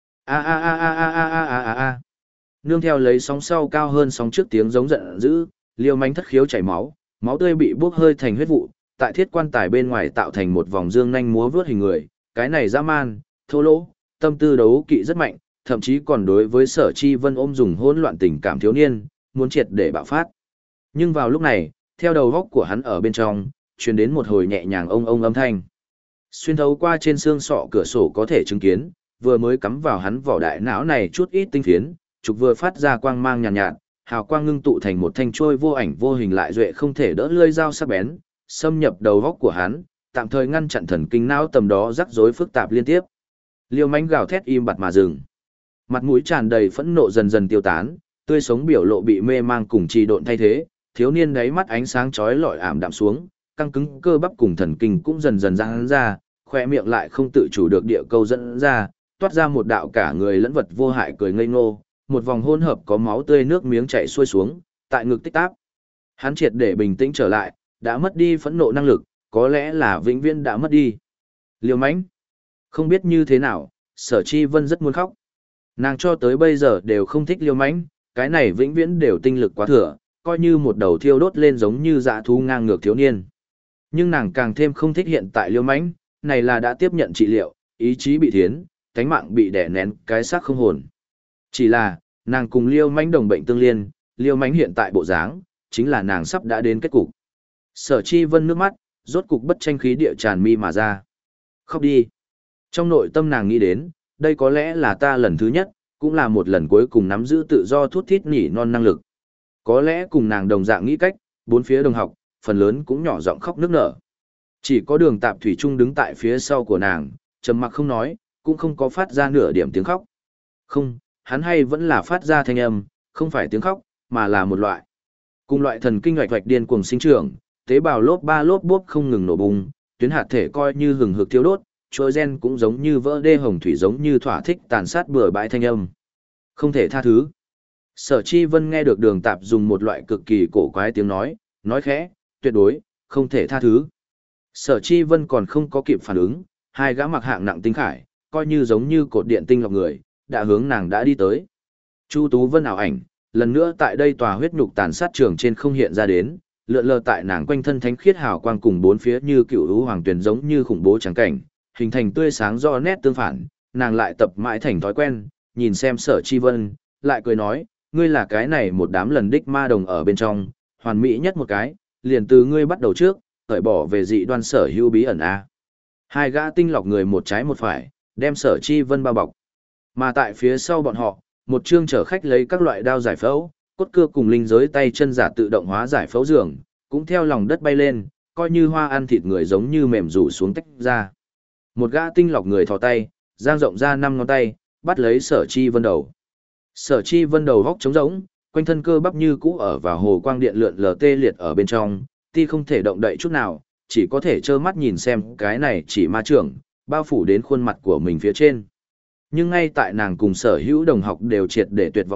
Nương theo lấy sóng sau cao hơn sóng trước tiếng giống giận dữ, Liêu Mánh thất khiếu chảy máu, máu tươi bị bốc hơi thành huyết vụ, tại thiết quan tài bên ngoài tạo thành một vòng dương nhanh múa vướt hình người, cái này dã man, thô lỗ, tâm tư đấu kỵ rất mạnh, thậm chí còn đối với Sở Chi Vân ôm dùng hỗn loạn tình cảm thiếu niên, muốn triệt để bạo phát. Nhưng vào lúc này, theo đầu góc của hắn ở bên trong, truyền đến một hồi nhẹ nhàng ông âm thanh. Xuyên thấu qua trên xương sọ cửa sổ có thể chứng kiến, vừa mới cắm vào hắn vỏ đại não này chút ít tinh phiến, trục vừa phát ra quang mang nhàn nhạt, hào quang ngưng tụ thành một thanh trôi vô ảnh vô hình lại duệ không thể đỡ lưỡi dao sắc bén, xâm nhập đầu góc của hắn, tạm thời ngăn chặn thần kinh não tầm đó rắc rối phức tạp liên tiếp. Liêu Mánh gào thét im bặt mà dừng. Mặt mũi tràn đầy phẫn nộ dần dần tiêu tán, tươi sống biểu lộ bị mê mang cùng trì độn thay thế, thiếu niên đáy mắt ánh sáng chói lọi ảm đạm xuống, căng cứng cơ bắp cùng thần kinh cũng dần dần giãn ra, khóe miệng lại không tự chủ được địa câu dẫn ra, toát ra một đạo cả người lẫn vật vô hại cười ngây ngô, một vòng hỗn hợp có máu tươi nước miếng chảy xuôi xuống, tại ngực tích tắc. Hắn triệt để bình tĩnh trở lại, đã mất đi phẫn nộ năng lực, có lẽ là vĩnh viễn đã mất đi. Liêu Mánh, không biết như thế nào, Sở Chi Vân rất muốn khóc. Nàng cho tới bây giờ đều không thích Liêu Mánh, cái này vĩnh viễn đều tinh lực quá thừa, coi như một đầu thiêu đốt lên giống như dã thú ngang ngược thiếu niên. Nhưng nàng càng thêm không thích hiện tại Liêu Mánh, này là đã tiếp nhận trị liệu, ý chí bị thiến, cánh mạng bị đè nén, cái xác không hồn. Chỉ là, nàng cùng Liêu Mánh đồng bệnh tương liên, Liêu Mánh hiện tại bộ dáng, chính là nàng sắp đã đến kết cục. Sở Chi Vân nước mắt, rốt cục bất tranh khí địa tràn mi mà ra. Khóc đi. Trong nội tâm nàng nghĩ đến, đây có lẽ là ta lần thứ nhất, cũng là một lần cuối cùng nắm giữ tự do thút thít nỉ non năng lực. Có lẽ cùng nàng đồng dạng nghĩ cách, bốn phía đồng học, phần lớn cũng nhỏ giọng khóc nức nở. Chỉ có Đường Tạp thủy chung đứng tại phía sau của nàng, trầm mặc không nói, cũng không có phát ra nửa điểm tiếng khóc. Không, hắn hay vẫn là phát ra thanh âm, không phải tiếng khóc, mà là một loại. Cùng loại thần kinh hoạch hoạch điên cuồng sinh trưởng, tế bào lốp ba lốp bốp không ngừng nổ bùng, tuyến hạt thể coi như hừng hực thiêu đốt, trôi gen cũng giống như vỡ đê hồng thủy giống như thỏa thích tàn sát bừa bãi thanh âm. Không thể tha thứ. Sở Chi Vân nghe được Đường Tạp dùng một loại cực kỳ cổ quái tiếng nói khẽ, tuyệt đối, không thể tha thứ. Sở Chi Vân còn không có kịp phản ứng, hai gã mặc hạng nặng tinh khải, coi như giống như cột điện tinh lọc người, đã hướng nàng đã đi tới. Chu Tú Vân ảo ảnh, lần nữa tại đây tòa huyết nhục tàn sát trường trên không hiện ra đến, lượn lờ tại nàng quanh thân thánh khiết hào quang cùng bốn phía như cựu lũ hoàng tuyền giống như khủng bố trắng cảnh, hình thành tươi sáng do nét tương phản, nàng lại tập mãi thành thói quen, nhìn xem Sở Chi Vân, lại cười nói, ngươi là cái này một đám lần đích ma đồng ở bên trong, hoàn mỹ nhất một cái, liền từ ngươi bắt đầu trước, cởi bỏ về dị đoan sở hữu bí ẩn a. Hai gã tinh lọc người một trái một phải, đem Sở Chi Vân bao bọc. Mà tại phía sau bọn họ, một chương chở khách lấy các loại đao giải phẫu, cốt cưa cùng linh giới tay chân giả tự động hóa giải phẫu giường, cũng theo lòng đất bay lên, coi như hoa ăn thịt người giống như mềm rủ xuống tách ra. Một gã tinh lọc người thò tay, dang rộng ra 5 ngón tay, bắt lấy Sở Chi Vân đầu. Sở Chi Vân đầu góc trống rỗng, quanh thân cơ bắp như cũ ở vào hồ quang điện lượn lờ tê liệt ở bên trong, ti không thể động đậy chút nào, chỉ có thể trơ mắt nhìn xem cái này chỉ ma trưởng, bao phủ đến khuôn mặt của mình phía trên. Nhưng ngay tại nàng cùng sở hữu đồng học đều triệt để tuyệt vọng lúc,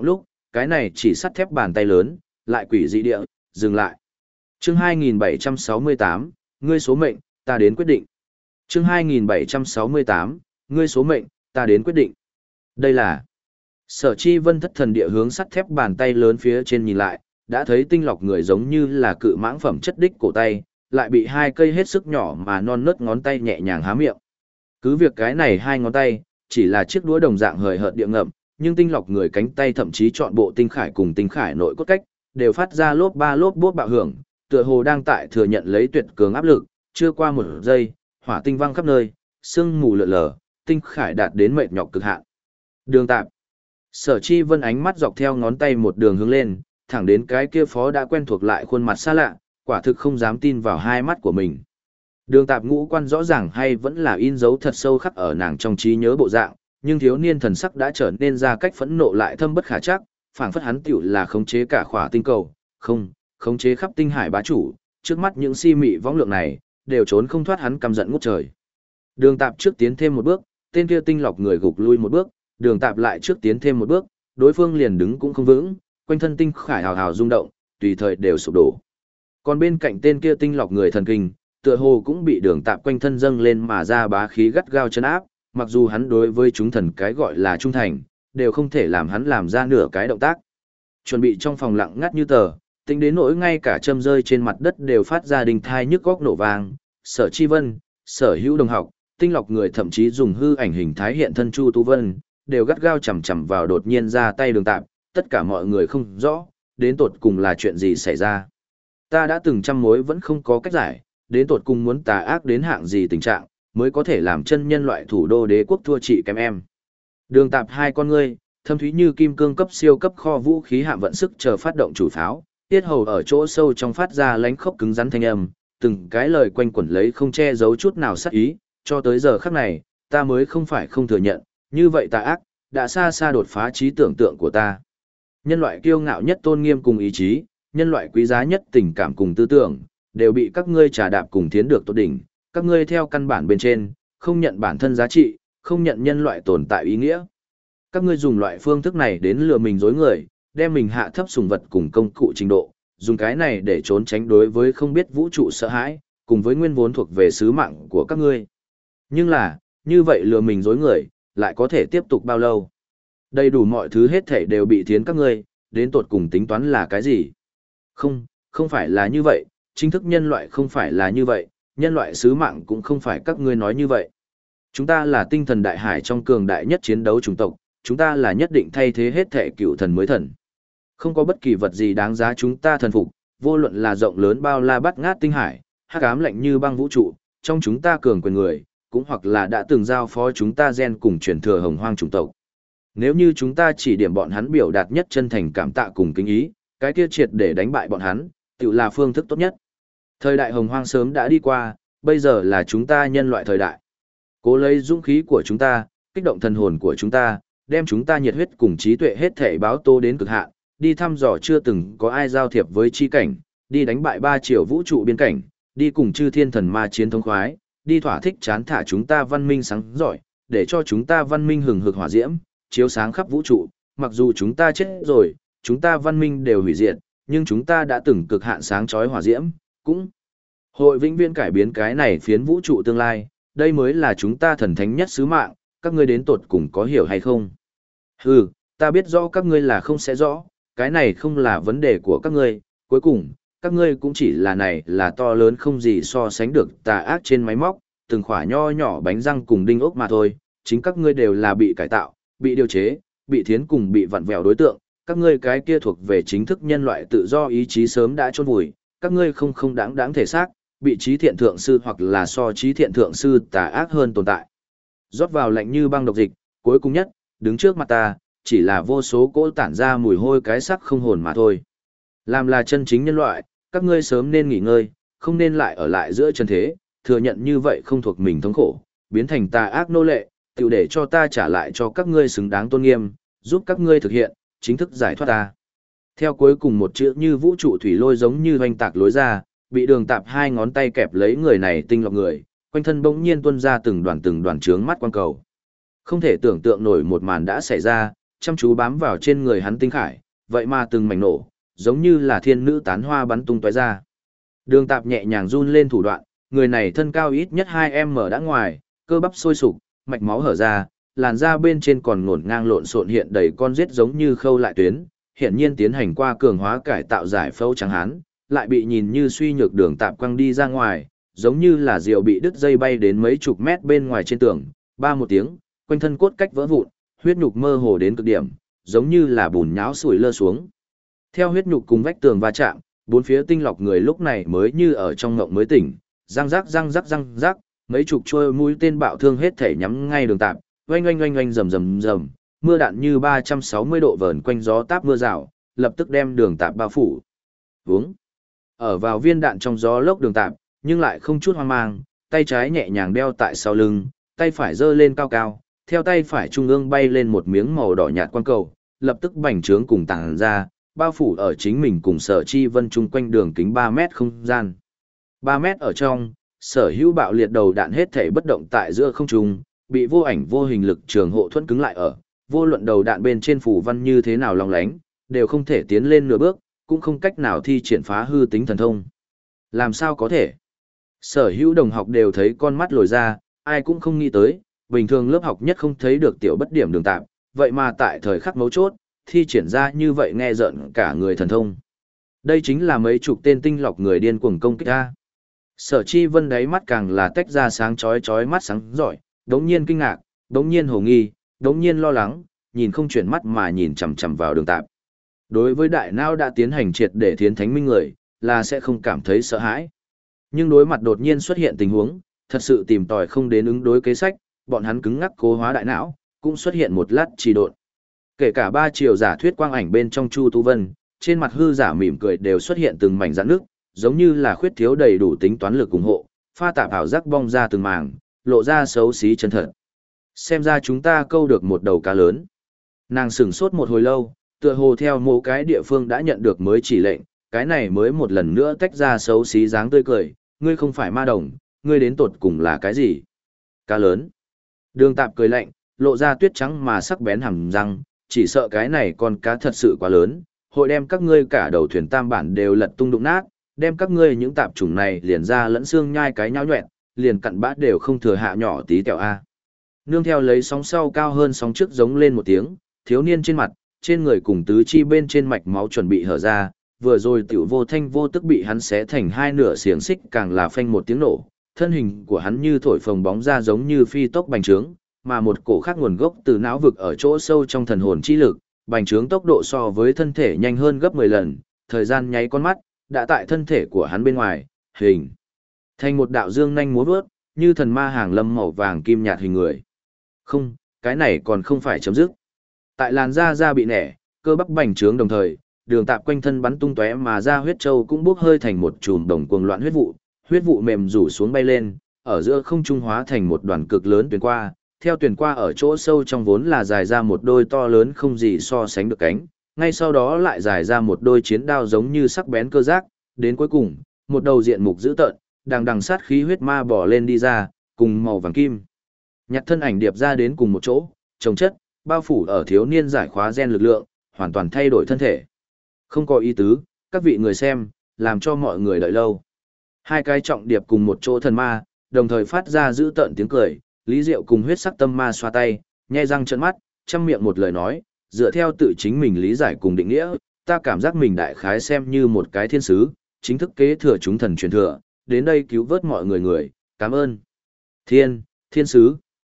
cái này chỉ sắt thép bàn tay lớn, lại quỷ dị địa, dừng lại. Chương 2768, ngươi số mệnh, ta đến quyết định. Chương 2768, ngươi số mệnh, ta đến quyết định. Đây là Sở Chi Vân thất thần địa hướng sắt thép bàn tay lớn phía trên nhìn lại, đã thấy tinh lọc người giống như là cự mãng phẩm chất đích cổ tay, lại bị hai cây hết sức nhỏ mà non nớt ngón tay nhẹ nhàng há miệng. Cứ việc cái này hai ngón tay, chỉ là chiếc đũa đồng dạng hời hợt địa ngậm, nhưng tinh lọc người cánh tay thậm chí chọn bộ tinh khải cùng tinh khải nội cốt cách, đều phát ra lốp ba lốp bốp bạo hưởng, tựa hồ đang tại thừa nhận lấy tuyệt cường áp lực, chưa qua một giây, hỏa tinh văng khắp nơi, sương mù lượn lờ, tinh khải đạt đến mệt nhọc cực hạn. Đường tạp. Sở Chi Vân ánh mắt dọc theo ngón tay một đường hướng lên, thẳng đến cái kia phó đã quen thuộc lại khuôn mặt xa lạ, quả thực không dám tin vào hai mắt của mình. Đường tạp ngũ quan rõ ràng hay vẫn là in dấu thật sâu khắc ở nàng trong trí nhớ bộ dạng, nhưng thiếu niên thần sắc đã trở nên ra cách phẫn nộ lại thâm bất khả trắc, phảng phất hắn tiểu là khống chế cả khỏa tinh cầu, không, khống chế khắp tinh hải bá chủ, trước mắt những si mị võng lượng này, đều trốn không thoát hắn căm giận ngút trời. Đường tạp trước tiến thêm một bước, tên kia tinh lọc người gục lui một bước, đường tạp lại trước tiến thêm một bước, đối phương liền đứng cũng không vững, quanh thân tinh khải hào hào rung động, tùy thời đều sụp đổ. Còn bên cạnh tên kia tinh lọc người thần kinh, tựa hồ cũng bị đường tạp quanh thân dâng lên mà ra bá khí gắt gao chân áp, mặc dù hắn đối với chúng thần cái gọi là trung thành, đều không thể làm hắn làm ra nửa cái động tác. Chuẩn bị trong phòng lặng ngắt như tờ, tính đến nỗi ngay cả châm rơi trên mặt đất đều phát ra đình thai nhức góc nổ vang. Sở Chi Vân, Sở Hữu đồng học, tinh lọc người thậm chí dùng hư ảnh hình thái hiện thân Chu Tu Vân, đều gắt gao chầm chầm vào đột nhiên ra tay đường tạp, tất cả mọi người không rõ, đến tột cùng là chuyện gì xảy ra. Ta đã từng trăm mối vẫn không có cách giải, đến tột cùng muốn tà ác đến hạng gì tình trạng, mới có thể làm chân nhân loại thủ đô đế quốc thua chị kém em. Đường tạp hai con ngươi, thâm thúy như kim cương cấp siêu cấp kho vũ khí hạm vận sức chờ phát động chủ pháo, tiết hầu ở chỗ sâu trong phát ra lánh khốc cứng rắn thanh âm, từng cái lời quanh quẩn lấy không che giấu chút nào sát ý, cho tới giờ khắc này, ta mới không phải không thừa nhận, như vậy tà ác, đã xa xa đột phá trí tưởng tượng của ta. Nhân loại kiêu ngạo nhất tôn nghiêm cùng ý chí, nhân loại quý giá nhất tình cảm cùng tư tưởng, đều bị các ngươi trà đạp cùng tiến được tốt đỉnh, các ngươi theo căn bản bên trên, không nhận bản thân giá trị, không nhận nhân loại tồn tại ý nghĩa. Các ngươi dùng loại phương thức này đến lừa mình dối người, đem mình hạ thấp sùng vật cùng công cụ trình độ, dùng cái này để trốn tránh đối với không biết vũ trụ sợ hãi, cùng với nguyên vốn thuộc về sứ mạng của các ngươi. Nhưng là, như vậy lừa mình dối người, lại có thể tiếp tục bao lâu? Đầy đủ mọi thứ hết thể đều bị thiến các ngươi, đến tột cùng tính toán là cái gì? Không, không phải là như vậy, chính thức nhân loại không phải là như vậy, nhân loại sứ mạng cũng không phải các ngươi nói như vậy. Chúng ta là tinh thần đại hải trong cường đại nhất chiến đấu chủng tộc, chúng ta là nhất định thay thế hết thể cựu thần mới thần. Không có bất kỳ vật gì đáng giá chúng ta thần phục, vô luận là rộng lớn bao la bắt ngát tinh hải, hắc ám lạnh như băng vũ trụ, trong chúng ta cường quyền người, cũng hoặc là đã từng giao phó chúng ta gen cùng truyền thừa hồng hoang chủng tộc. Nếu như chúng ta chỉ điểm bọn hắn biểu đạt nhất chân thành cảm tạ cùng kính ý, cái kia triệt để đánh bại bọn hắn, tự là phương thức tốt nhất. Thời đại hồng hoang sớm đã đi qua, bây giờ là chúng ta nhân loại thời đại. Cố lấy dũng khí của chúng ta, kích động thần hồn của chúng ta, đem chúng ta nhiệt huyết cùng trí tuệ hết thể báo tô đến cực hạn, đi thăm dò chưa từng có ai giao thiệp với chi cảnh, đi đánh bại 3 triệu vũ trụ biên cảnh, đi cùng chư thiên thần ma chiến thống khoái, đi thỏa thích chán thả chúng ta văn minh sáng giỏi, để cho chúng ta văn minh hừng hực hỏa diễm, chiếu sáng khắp vũ trụ, mặc dù chúng ta chết rồi, chúng ta văn minh đều hủy diệt, nhưng chúng ta đã từng cực hạn sáng chói hỏa diễm, cũng hội vĩnh viễn cải biến cái này phiến vũ trụ tương lai, đây mới là chúng ta thần thánh nhất sứ mạng, các ngươi đến tột cùng có hiểu hay không? Hừ, ta biết rõ các ngươi là không sẽ rõ, cái này không là vấn đề của các ngươi, cuối cùng, các ngươi cũng chỉ là này là to lớn không gì so sánh được tà ác trên máy móc, từng khỏa nho nhỏ bánh răng cùng đinh ốc mà thôi, chính các ngươi đều là bị cải tạo, bị điều chế, bị thiến cùng bị vặn vẹo đối tượng, các ngươi cái kia thuộc về chính thức nhân loại tự do ý chí sớm đã chôn vùi, các ngươi không đáng thể xác, bị trí thiện thượng sư hoặc là so trí thiện thượng sư tà ác hơn tồn tại. Rót vào lạnh như băng độc dịch, cuối cùng nhất, đứng trước mặt ta, chỉ là vô số cỗ tản ra mùi hôi cái sắc không hồn mà thôi. Làm là chân chính nhân loại, các ngươi sớm nên nghỉ ngơi, không nên lại ở lại giữa chân thế, thừa nhận như vậy không thuộc mình thống khổ, biến thành tà ác nô lệ, tiểu để cho ta trả lại cho các ngươi xứng đáng tôn nghiêm, giúp các ngươi thực hiện, chính thức giải thoát ta. Theo cuối cùng một chữ như vũ trụ thủy lôi giống như hoành tạc lối ra, bị đường tạp hai ngón tay kẹp lấy người này tinh lọc người, quanh thân bỗng nhiên tuôn ra từng đoàn trướng mắt quang cầu. Không thể tưởng tượng nổi một màn đã xảy ra, chăm chú bám vào trên người hắn tinh khải, vậy mà từng mảnh nổ, giống như là thiên nữ tán hoa bắn tung tóe ra. Đường Tạp nhẹ nhàng run lên thủ đoạn, người này thân cao ít nhất 2m đã ngoài, cơ bắp sôi sục, mạch máu hở ra, làn da bên trên còn ngổn ngang lộn xộn hiện đầy con rết giống như khâu lại tuyến, hiện nhiên tiến hành qua cường hóa cải tạo giải phẫu trắng hán, lại bị nhìn như suy nhược Đường Tạp quăng đi ra ngoài, giống như là diều bị đứt dây bay đến mấy chục mét bên ngoài trên tường, ba một tiếng, quanh thân cốt cách vỡ vụn, huyết nhục mơ hồ đến cực điểm, giống như là bùn nhão sủi lơ xuống. Theo huyết nhục cùng vách tường va chạm, bốn phía tinh lọc người lúc này mới như ở trong ngộng mới tỉnh, răng rắc, mấy chục trôi mũi tên bạo thương hết thể nhắm ngay Đường Tạp, oanh oanh oanh oanh rầm rầm rầm, mưa đạn như 360 độ vờn quanh gió táp mưa rào, lập tức đem Đường Tạp bao phủ. Vướng. Ở vào viên đạn trong gió lốc Đường Tạp, nhưng lại không chút hoang mang, tay trái nhẹ nhàng đeo tại sau lưng, tay phải giơ lên cao cao, theo tay phải trung ương bay lên một miếng màu đỏ nhạt quang cầu, lập tức bành trướng cùng tàng ra, bao phủ ở chính mình cùng Sở Chi Vân chung quanh đường kính 3 mét không gian. 3 mét ở trong, sở hữu bạo liệt đầu đạn hết thể bất động tại giữa không trung, bị vô ảnh vô hình lực trường hộ thuẫn cứng lại ở, vô luận đầu đạn bên trên phủ văn như thế nào long lánh, đều không thể tiến lên nửa bước, cũng không cách nào thi triển phá hư tính thần thông. Làm sao có thể? Sở hữu đồng học đều thấy con mắt lồi ra, ai cũng không nghĩ tới, bình thường lớp học nhất không thấy được tiểu bất điểm Đường Tạp, vậy mà tại thời khắc mấu chốt, thi triển ra như vậy nghe rợn cả người thần thông. Đây chính là mấy chục tên tinh lọc người điên cuồng công kích ra. Sở Chi Vân đáy mắt càng là tách ra sáng chói mắt sáng giỏi, đống nhiên kinh ngạc, đống nhiên hồ nghi, đống nhiên lo lắng, nhìn không chuyển mắt mà nhìn chằm chằm vào Đường Tạp. Đối với đại não đã tiến hành triệt để thiến thánh minh người, là sẽ không cảm thấy sợ hãi. Nhưng đối mặt đột nhiên xuất hiện tình huống, thật sự tìm tòi không đến ứng đối kế sách, bọn hắn cứng ngắc cố hóa đại não, cũng xuất hiện một lát trì độn. Kể cả ba chiều giả thuyết quang ảnh bên trong Chu Tu Vân, trên mặt hư giả mỉm cười đều xuất hiện từng mảnh rạn nước, giống như là khuyết thiếu đầy đủ tính toán lực ủng hộ, pha tạp ảo giác bong ra từng mảng, lộ ra xấu xí chân thật. Xem ra chúng ta câu được một đầu cá lớn. Nàng sửng sốt một hồi lâu, tựa hồ theo mỗi cái địa phương đã nhận được mới chỉ lệnh, cái này mới một lần nữa tách ra xấu xí dáng tươi cười, ngươi không phải ma đồng, ngươi đến tột cùng là cái gì? Cá lớn. Đường Tạp cười lạnh, lộ ra tuyết trắng mà sắc bén hàm răng, chỉ sợ cái này con cá thật sự quá lớn, hội đem các ngươi cả đầu thuyền tam bản đều lật tung đụng nát, đem các ngươi những tạp chủng này liền ra lẫn xương nhai cái nhão nhuẹn, liền cặn bã đều không thừa hạ nhỏ tí tẹo a. Nương theo lấy sóng sau cao hơn sóng trước giống lên một tiếng, thiếu niên trên mặt, trên người cùng tứ chi bên trên mạch máu chuẩn bị hở ra, vừa rồi tiểu vô thanh vô tức bị hắn xé thành hai nửa xiềng xích càng là phanh một tiếng nổ, thân hình của hắn như thổi phồng bóng ra giống như phi tốc bành trướng, mà một cổ khác nguồn gốc từ não vực ở chỗ sâu trong thần hồn chi lực, bành trướng tốc độ so với thân thể nhanh hơn gấp 10 lần, thời gian nháy con mắt, đã tại thân thể của hắn bên ngoài, hình thành một đạo dương nhanh múa vớt, như thần ma hàng lâm màu vàng kim nhạt hình người. Không, cái này còn không phải chấm dứt. Tại làn da bị nẻ, cơ bắp bành trướng đồng thời, Đường Tạp quanh thân bắn tung tóe mà ra huyết châu cũng bốc hơi thành một chùm đồng cuồng loạn huyết vụ mềm rủ xuống bay lên, ở giữa không trung hóa thành một đoàn cực lớn tuyền qua, theo tuyền qua ở chỗ sâu trong vốn là dài ra một đôi to lớn không gì so sánh được cánh, ngay sau đó lại dài ra một đôi chiến đao giống như sắc bén cơ giác, đến cuối cùng, một đầu diện mục dữ tợn, đằng sát khí huyết ma bò lên đi ra, cùng màu vàng kim. Nhặt thân ảnh điệp ra đến cùng một chỗ, trồng chất, bao phủ ở thiếu niên giải khóa gen lực lượng, hoàn toàn thay đổi thân thể. Không có ý tứ, các vị người xem, làm cho mọi người đợi lâu. Hai cái trọng điệp cùng một chỗ thần ma, đồng thời phát ra dữ tợn tiếng cười, Lý Diệu cùng huyết sắc tâm ma xoa tay, nhe răng trợn mắt, trăm miệng một lời nói, dựa theo tự chính mình lý giải cùng định nghĩa, ta cảm giác mình đại khái xem như một cái thiên sứ, chính thức kế thừa chúng thần truyền thừa, đến đây cứu vớt mọi người, cảm ơn. Thiên sứ.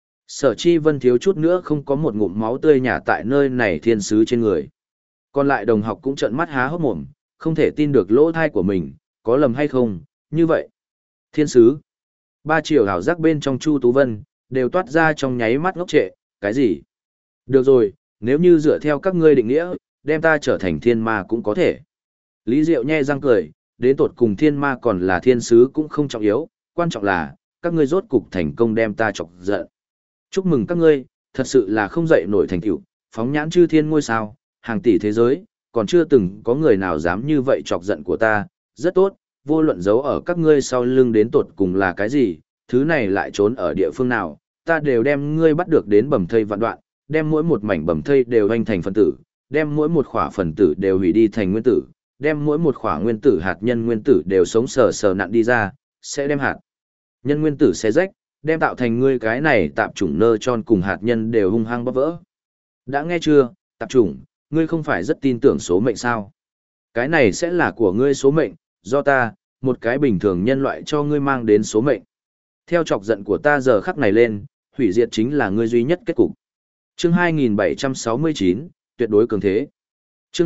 Sở Chi Vân thiếu chút nữa không có một ngụm máu tươi nhả tại nơi này thiên sứ trên người. Còn lại đồng học cũng trợn mắt há hốc mồm, không thể tin được lỗ thai của mình, có lầm hay không, như vậy. Thiên sứ. Ba chiều hảo giác bên trong Chu Tú Vân, đều toát ra trong nháy mắt ngốc trệ, cái gì? Được rồi, nếu như dựa theo các ngươi định nghĩa, đem ta trở thành thiên ma cũng có thể. Lý Diệu nhe răng cười, đến tột cùng thiên ma còn là thiên sứ cũng không trọng yếu, quan trọng là, các ngươi rốt cục thành công đem ta chọc giận. Chúc mừng các ngươi, thật sự là không dậy nổi thành tựu, phóng nhãn chư thiên ngôi sao, hàng tỷ thế giới, còn chưa từng có người nào dám như vậy chọc giận của ta, rất tốt, vô luận giấu ở các ngươi sau lưng đến tột cùng là cái gì, thứ này lại trốn ở địa phương nào, ta đều đem ngươi bắt được đến bầm thây vạn đoạn, đem mỗi một mảnh bầm thây đều hành thành phân tử, đem mỗi một khỏa phần tử đều hủy đi thành nguyên tử, đem mỗi một khỏa nguyên tử hạt nhân nguyên tử đều sống sờ sờ nặn đi ra, sẽ đem hạt nhân nguyên tử xé rách, đem tạo thành ngươi cái này tạp chủng nơ tròn cùng hạt nhân đều hung hăng bóp vỡ. Đã nghe chưa, tạp chủng, ngươi không phải rất tin tưởng số mệnh sao? Cái này sẽ là của ngươi số mệnh, do ta, một cái bình thường nhân loại cho ngươi mang đến số mệnh. Theo chọc giận của ta giờ khắc này lên, hủy diệt chính là ngươi duy nhất kết cục. Chương 2769, tuyệt đối cường thế. Chương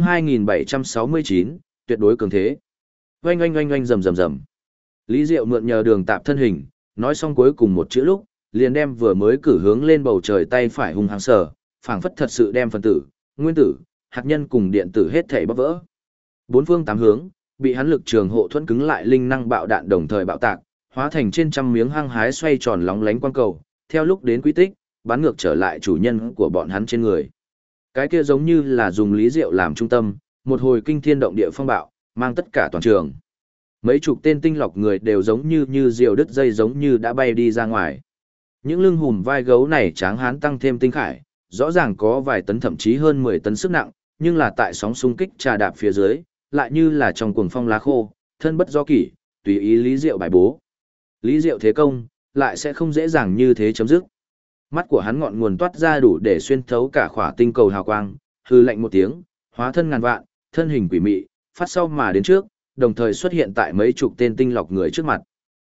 2769, tuyệt đối cường thế. Oanh oanh oanh oanh rầm rầm rầm. Lý Diệu mượn nhờ đường tạp thân hình, nói xong cuối cùng một chữ lúc, liền đem vừa mới cử hướng lên bầu trời tay phải hung hăng sờ, phảng phất thật sự đem phần tử, nguyên tử, hạt nhân cùng điện tử hết thảy bóp vỡ. Bốn phương tám hướng, bị hắn lực trường hộ thuẫn cứng lại linh năng bạo đạn đồng thời bạo tạc, hóa thành trên trăm miếng hăng hái xoay tròn lóng lánh quang cầu, theo lúc đến quy tích, bắn ngược trở lại chủ nhân của bọn hắn trên người. Cái kia giống như là dùng Lý Diệu làm trung tâm, một hồi kinh thiên động địa phong bạo, mang tất cả toàn trường. Mấy chục tên tinh lọc người đều giống như diều đứt dây giống như đã bay đi ra ngoài. Những lưng hùm vai gấu này tráng hán tăng thêm tinh khải, rõ ràng có vài tấn thậm chí hơn 10 tấn sức nặng, nhưng là tại sóng xung kích trà đạp phía dưới, lại như là trong cuồng phong lá khô, thân bất do kỷ, tùy ý Lý Diệu bài bố. Lý Diệu thế công, lại sẽ không dễ dàng như thế chấm dứt. Mắt của hắn ngọn nguồn toát ra đủ để xuyên thấu cả khỏa tinh cầu hào quang, hư lạnh một tiếng, hóa thân ngàn vạn, thân hình quỷ mị, phát sau mà đến trước, đồng thời xuất hiện tại mấy chục tên tinh lọc người trước mặt.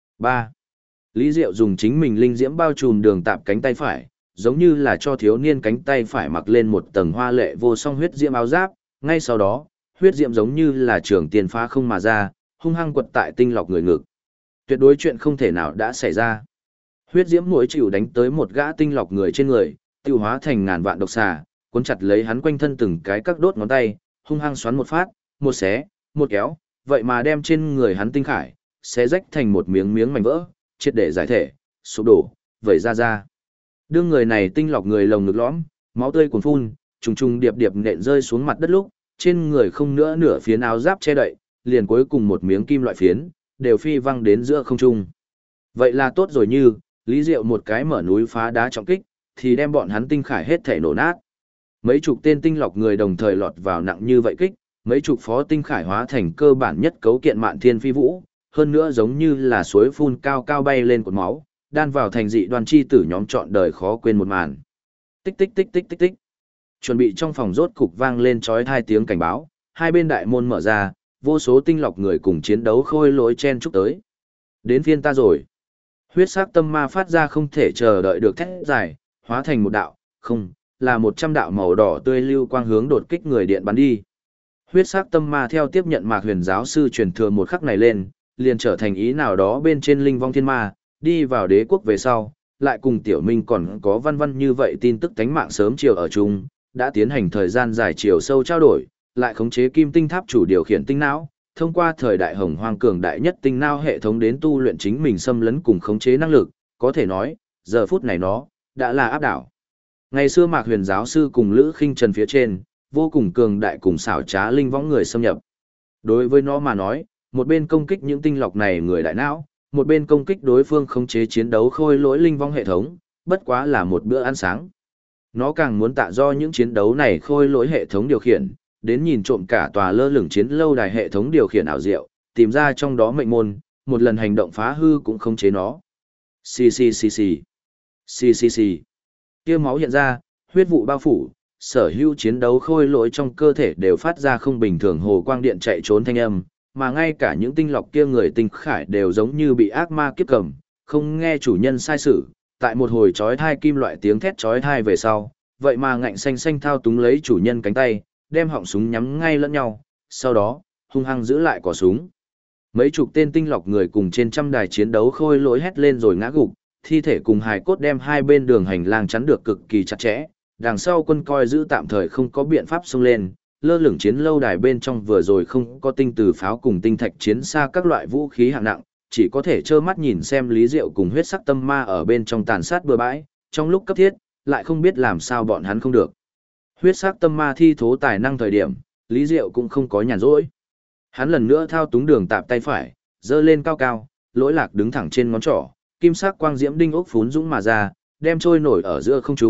3. Lý Diệu dùng chính mình linh diễm bao trùm đường tạp cánh tay phải, giống như là cho thiếu niên cánh tay phải mặc lên một tầng hoa lệ vô song huyết diễm áo giáp, ngay sau đó, huyết diễm giống như là trường tiền phá không mà ra, hung hăng quật tại tinh lọc người ngực. Tuyệt đối chuyện không thể nào đã xảy ra. Huyết diễm mỗi chịu đánh tới một gã tinh lọc người trên người, tiêu hóa thành ngàn vạn độc xà, cuốn chặt lấy hắn quanh thân từng cái các đốt ngón tay, hung hăng xoắn một phát, một xé, một kéo, vậy mà đem trên người hắn tinh khải, xé rách thành một miếng miếng mảnh vỡ, triệt để giải thể, sụp đổ, vẩy ra. Đương người này tinh lọc người lồng ngực lõm, máu tươi cuồn phun, trùng trùng điệp điệp nện rơi xuống mặt đất lúc, trên người không nữa nửa phiến áo giáp che đậy, liền cuối cùng một miếng kim loại phiến, đều phi văng đến giữa không trung. Vậy là tốt rồi như, Lý Diệu một cái mở núi phá đá trọng kích, thì đem bọn hắn tinh khải hết thể nổ nát. Mấy chục tên tinh lọc người đồng thời lọt vào nặng như vậy kích, mấy chục phó tinh khải hóa thành cơ bản nhất cấu kiện mạn thiên phi vũ, hơn nữa giống như là suối phun cao cao bay lên cột máu, đan vào thành dị đoan chi tử nhóm trọn đời khó quên một màn. Tích tích tích tích tích tích. Chuẩn bị trong phòng rốt cục vang lên chói tai tiếng cảnh báo, hai bên đại môn mở ra, vô số tinh lọc người cùng chiến đấu khôi lỗi chen chúc tới. Đến phiên ta rồi. Huyết sắc tâm ma phát ra không thể chờ đợi được thét dài, hóa thành một đạo, không, là 100 đạo màu đỏ tươi lưu quang hướng đột kích người điện bắn đi. Huyết sắc tâm ma theo tiếp nhận Mạc Huyền giáo sư truyền thừa một khắc này lên, liền trở thành ý nào đó bên trên linh vong thiên ma, đi vào đế quốc về sau, lại cùng Tiểu Minh còn có văn văn như vậy tin tức tánh mạng sớm chiều ở chung, đã tiến hành thời gian dài chiều sâu trao đổi, lại khống chế kim tinh tháp chủ điều khiển tinh não, thông qua thời đại hồng hoang cường đại nhất tinh não hệ thống đến tu luyện chính mình xâm lấn cùng khống chế năng lực, có thể nói, giờ phút này nó đã là áp đảo. Ngày xưa Mạc Huyền giáo sư cùng Lữ Khinh Trần phía trên, vô cùng cường đại cùng xảo trá linh võng người xâm nhập. Đối với nó mà nói, một bên công kích những tinh lọc này người đại não, một bên công kích đối phương khống chế chiến đấu khôi lỗi linh vong hệ thống, bất quá là một bữa ăn sáng. Nó càng muốn tạ do những chiến đấu này khôi lỗi hệ thống điều khiển, đến nhìn trộm cả tòa lơ lửng chiến lâu đài hệ thống điều khiển ảo diệu, tìm ra trong đó mệnh môn, một lần hành động phá hư cũng khống chế nó. Xì xì xì xì. Xì xì xì. Tia máu hiện ra, huyết vụ bao phủ, sở hữu chiến đấu khôi lỗi trong cơ thể đều phát ra không bình thường hồ quang điện chạy trốn thanh âm, mà ngay cả những tinh lọc kia người tinh khải đều giống như bị ác ma kiếp cầm, không nghe chủ nhân sai sử, tại một hồi chói tai kim loại tiếng thét chói tai về sau, vậy mà ngạnh xanh xanh thao túng lấy chủ nhân cánh tay, đem họng súng nhắm ngay lẫn nhau, sau đó, hung hăng giữ lại cò súng. Mấy chục tên tinh lọc người cùng trên trăm đài chiến đấu khôi lỗi hét lên rồi ngã gục, thi thể cùng hài cốt đem hai bên đường hành lang chắn được cực kỳ chặt chẽ, đằng sau quân coi giữ tạm thời không có biện pháp xông lên, lơ lửng chiến lâu đài bên trong vừa rồi không có tinh từ pháo cùng tinh thạch chiến xa các loại vũ khí hạng nặng, chỉ có thể trơ mắt nhìn xem Lý Diệu cùng huyết sắc tâm ma ở bên trong tàn sát bừa bãi, trong lúc cấp thiết, lại không biết làm sao bọn hắn không được. Huyết sắc tâm ma thi thố tài năng thời điểm, Lý Diệu cũng không có nhàn rỗi. Hắn lần nữa thao túng đường tạp tay phải, giơ lên cao cao, lỗi lạc đứng thẳng trên ngón trỏ, kim sắc quang diễm đinh ốc phún dũng mà ra, đem trôi nổi ở giữa không trung,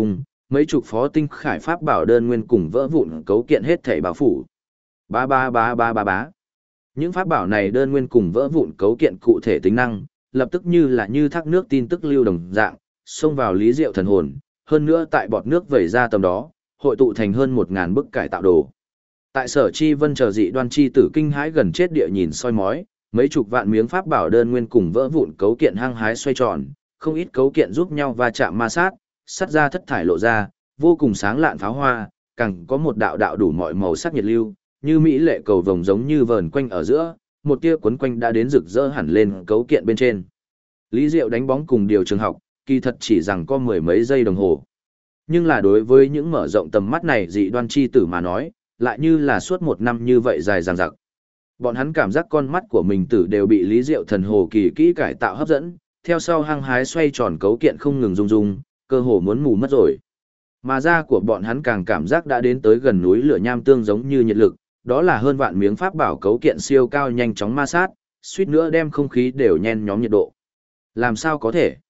mấy chục phó tinh khải pháp bảo đơn nguyên cùng vỡ vụn cấu kiện hết thảy bao phủ. Ba ba ba ba ba bá. Những pháp bảo này đơn nguyên cùng vỡ vụn cấu kiện cụ thể tính năng, lập tức như thác nước tin tức lưu đồng dạng, xông vào Lý Diệu thần hồn, hơn nữa tại bọt nước vẩy ra tầm đó, hội tụ thành hơn 1000 bức cải tạo đồ. Tại Sở Chi Vân chờ dị đoan chi tử kinh hãi gần chết địa nhìn soi mói, mấy chục vạn miếng pháp bảo đơn nguyên cùng vỡ vụn cấu kiện hăng hái xoay tròn, không ít cấu kiện giúp nhau va chạm ma sát, sắt ra thất thải lộ ra, vô cùng sáng lạn pháo hoa, càng có một đạo đạo đủ mọi màu sắc nhiệt lưu, như mỹ lệ cầu vồng giống như vờn quanh ở giữa, một tia quấn quanh đã đến rực rỡ hẳn lên cấu kiện bên trên. Lý Diệu đánh bóng cùng điều trường học, kỳ thật chỉ rằng có mười mấy giây đồng hồ. Nhưng là đối với những mở rộng tầm mắt này dị đoan chi tử mà nói, lại như là suốt một năm như vậy dài dằng dặc. Bọn hắn cảm giác con mắt của mình tử đều bị Lý Diệu thần hồ kỳ kỹ cải tạo hấp dẫn, theo sau hăng hái xoay tròn cấu kiện không ngừng rung rung, cơ hồ muốn mù mất rồi. Mà da của bọn hắn càng cảm giác đã đến tới gần núi lửa nham tương giống như nhiệt lực, đó là hơn vạn miếng pháp bảo cấu kiện siêu cao nhanh chóng ma sát, suýt nữa đem không khí đều nhen nhóm nhiệt độ. Làm sao có thể?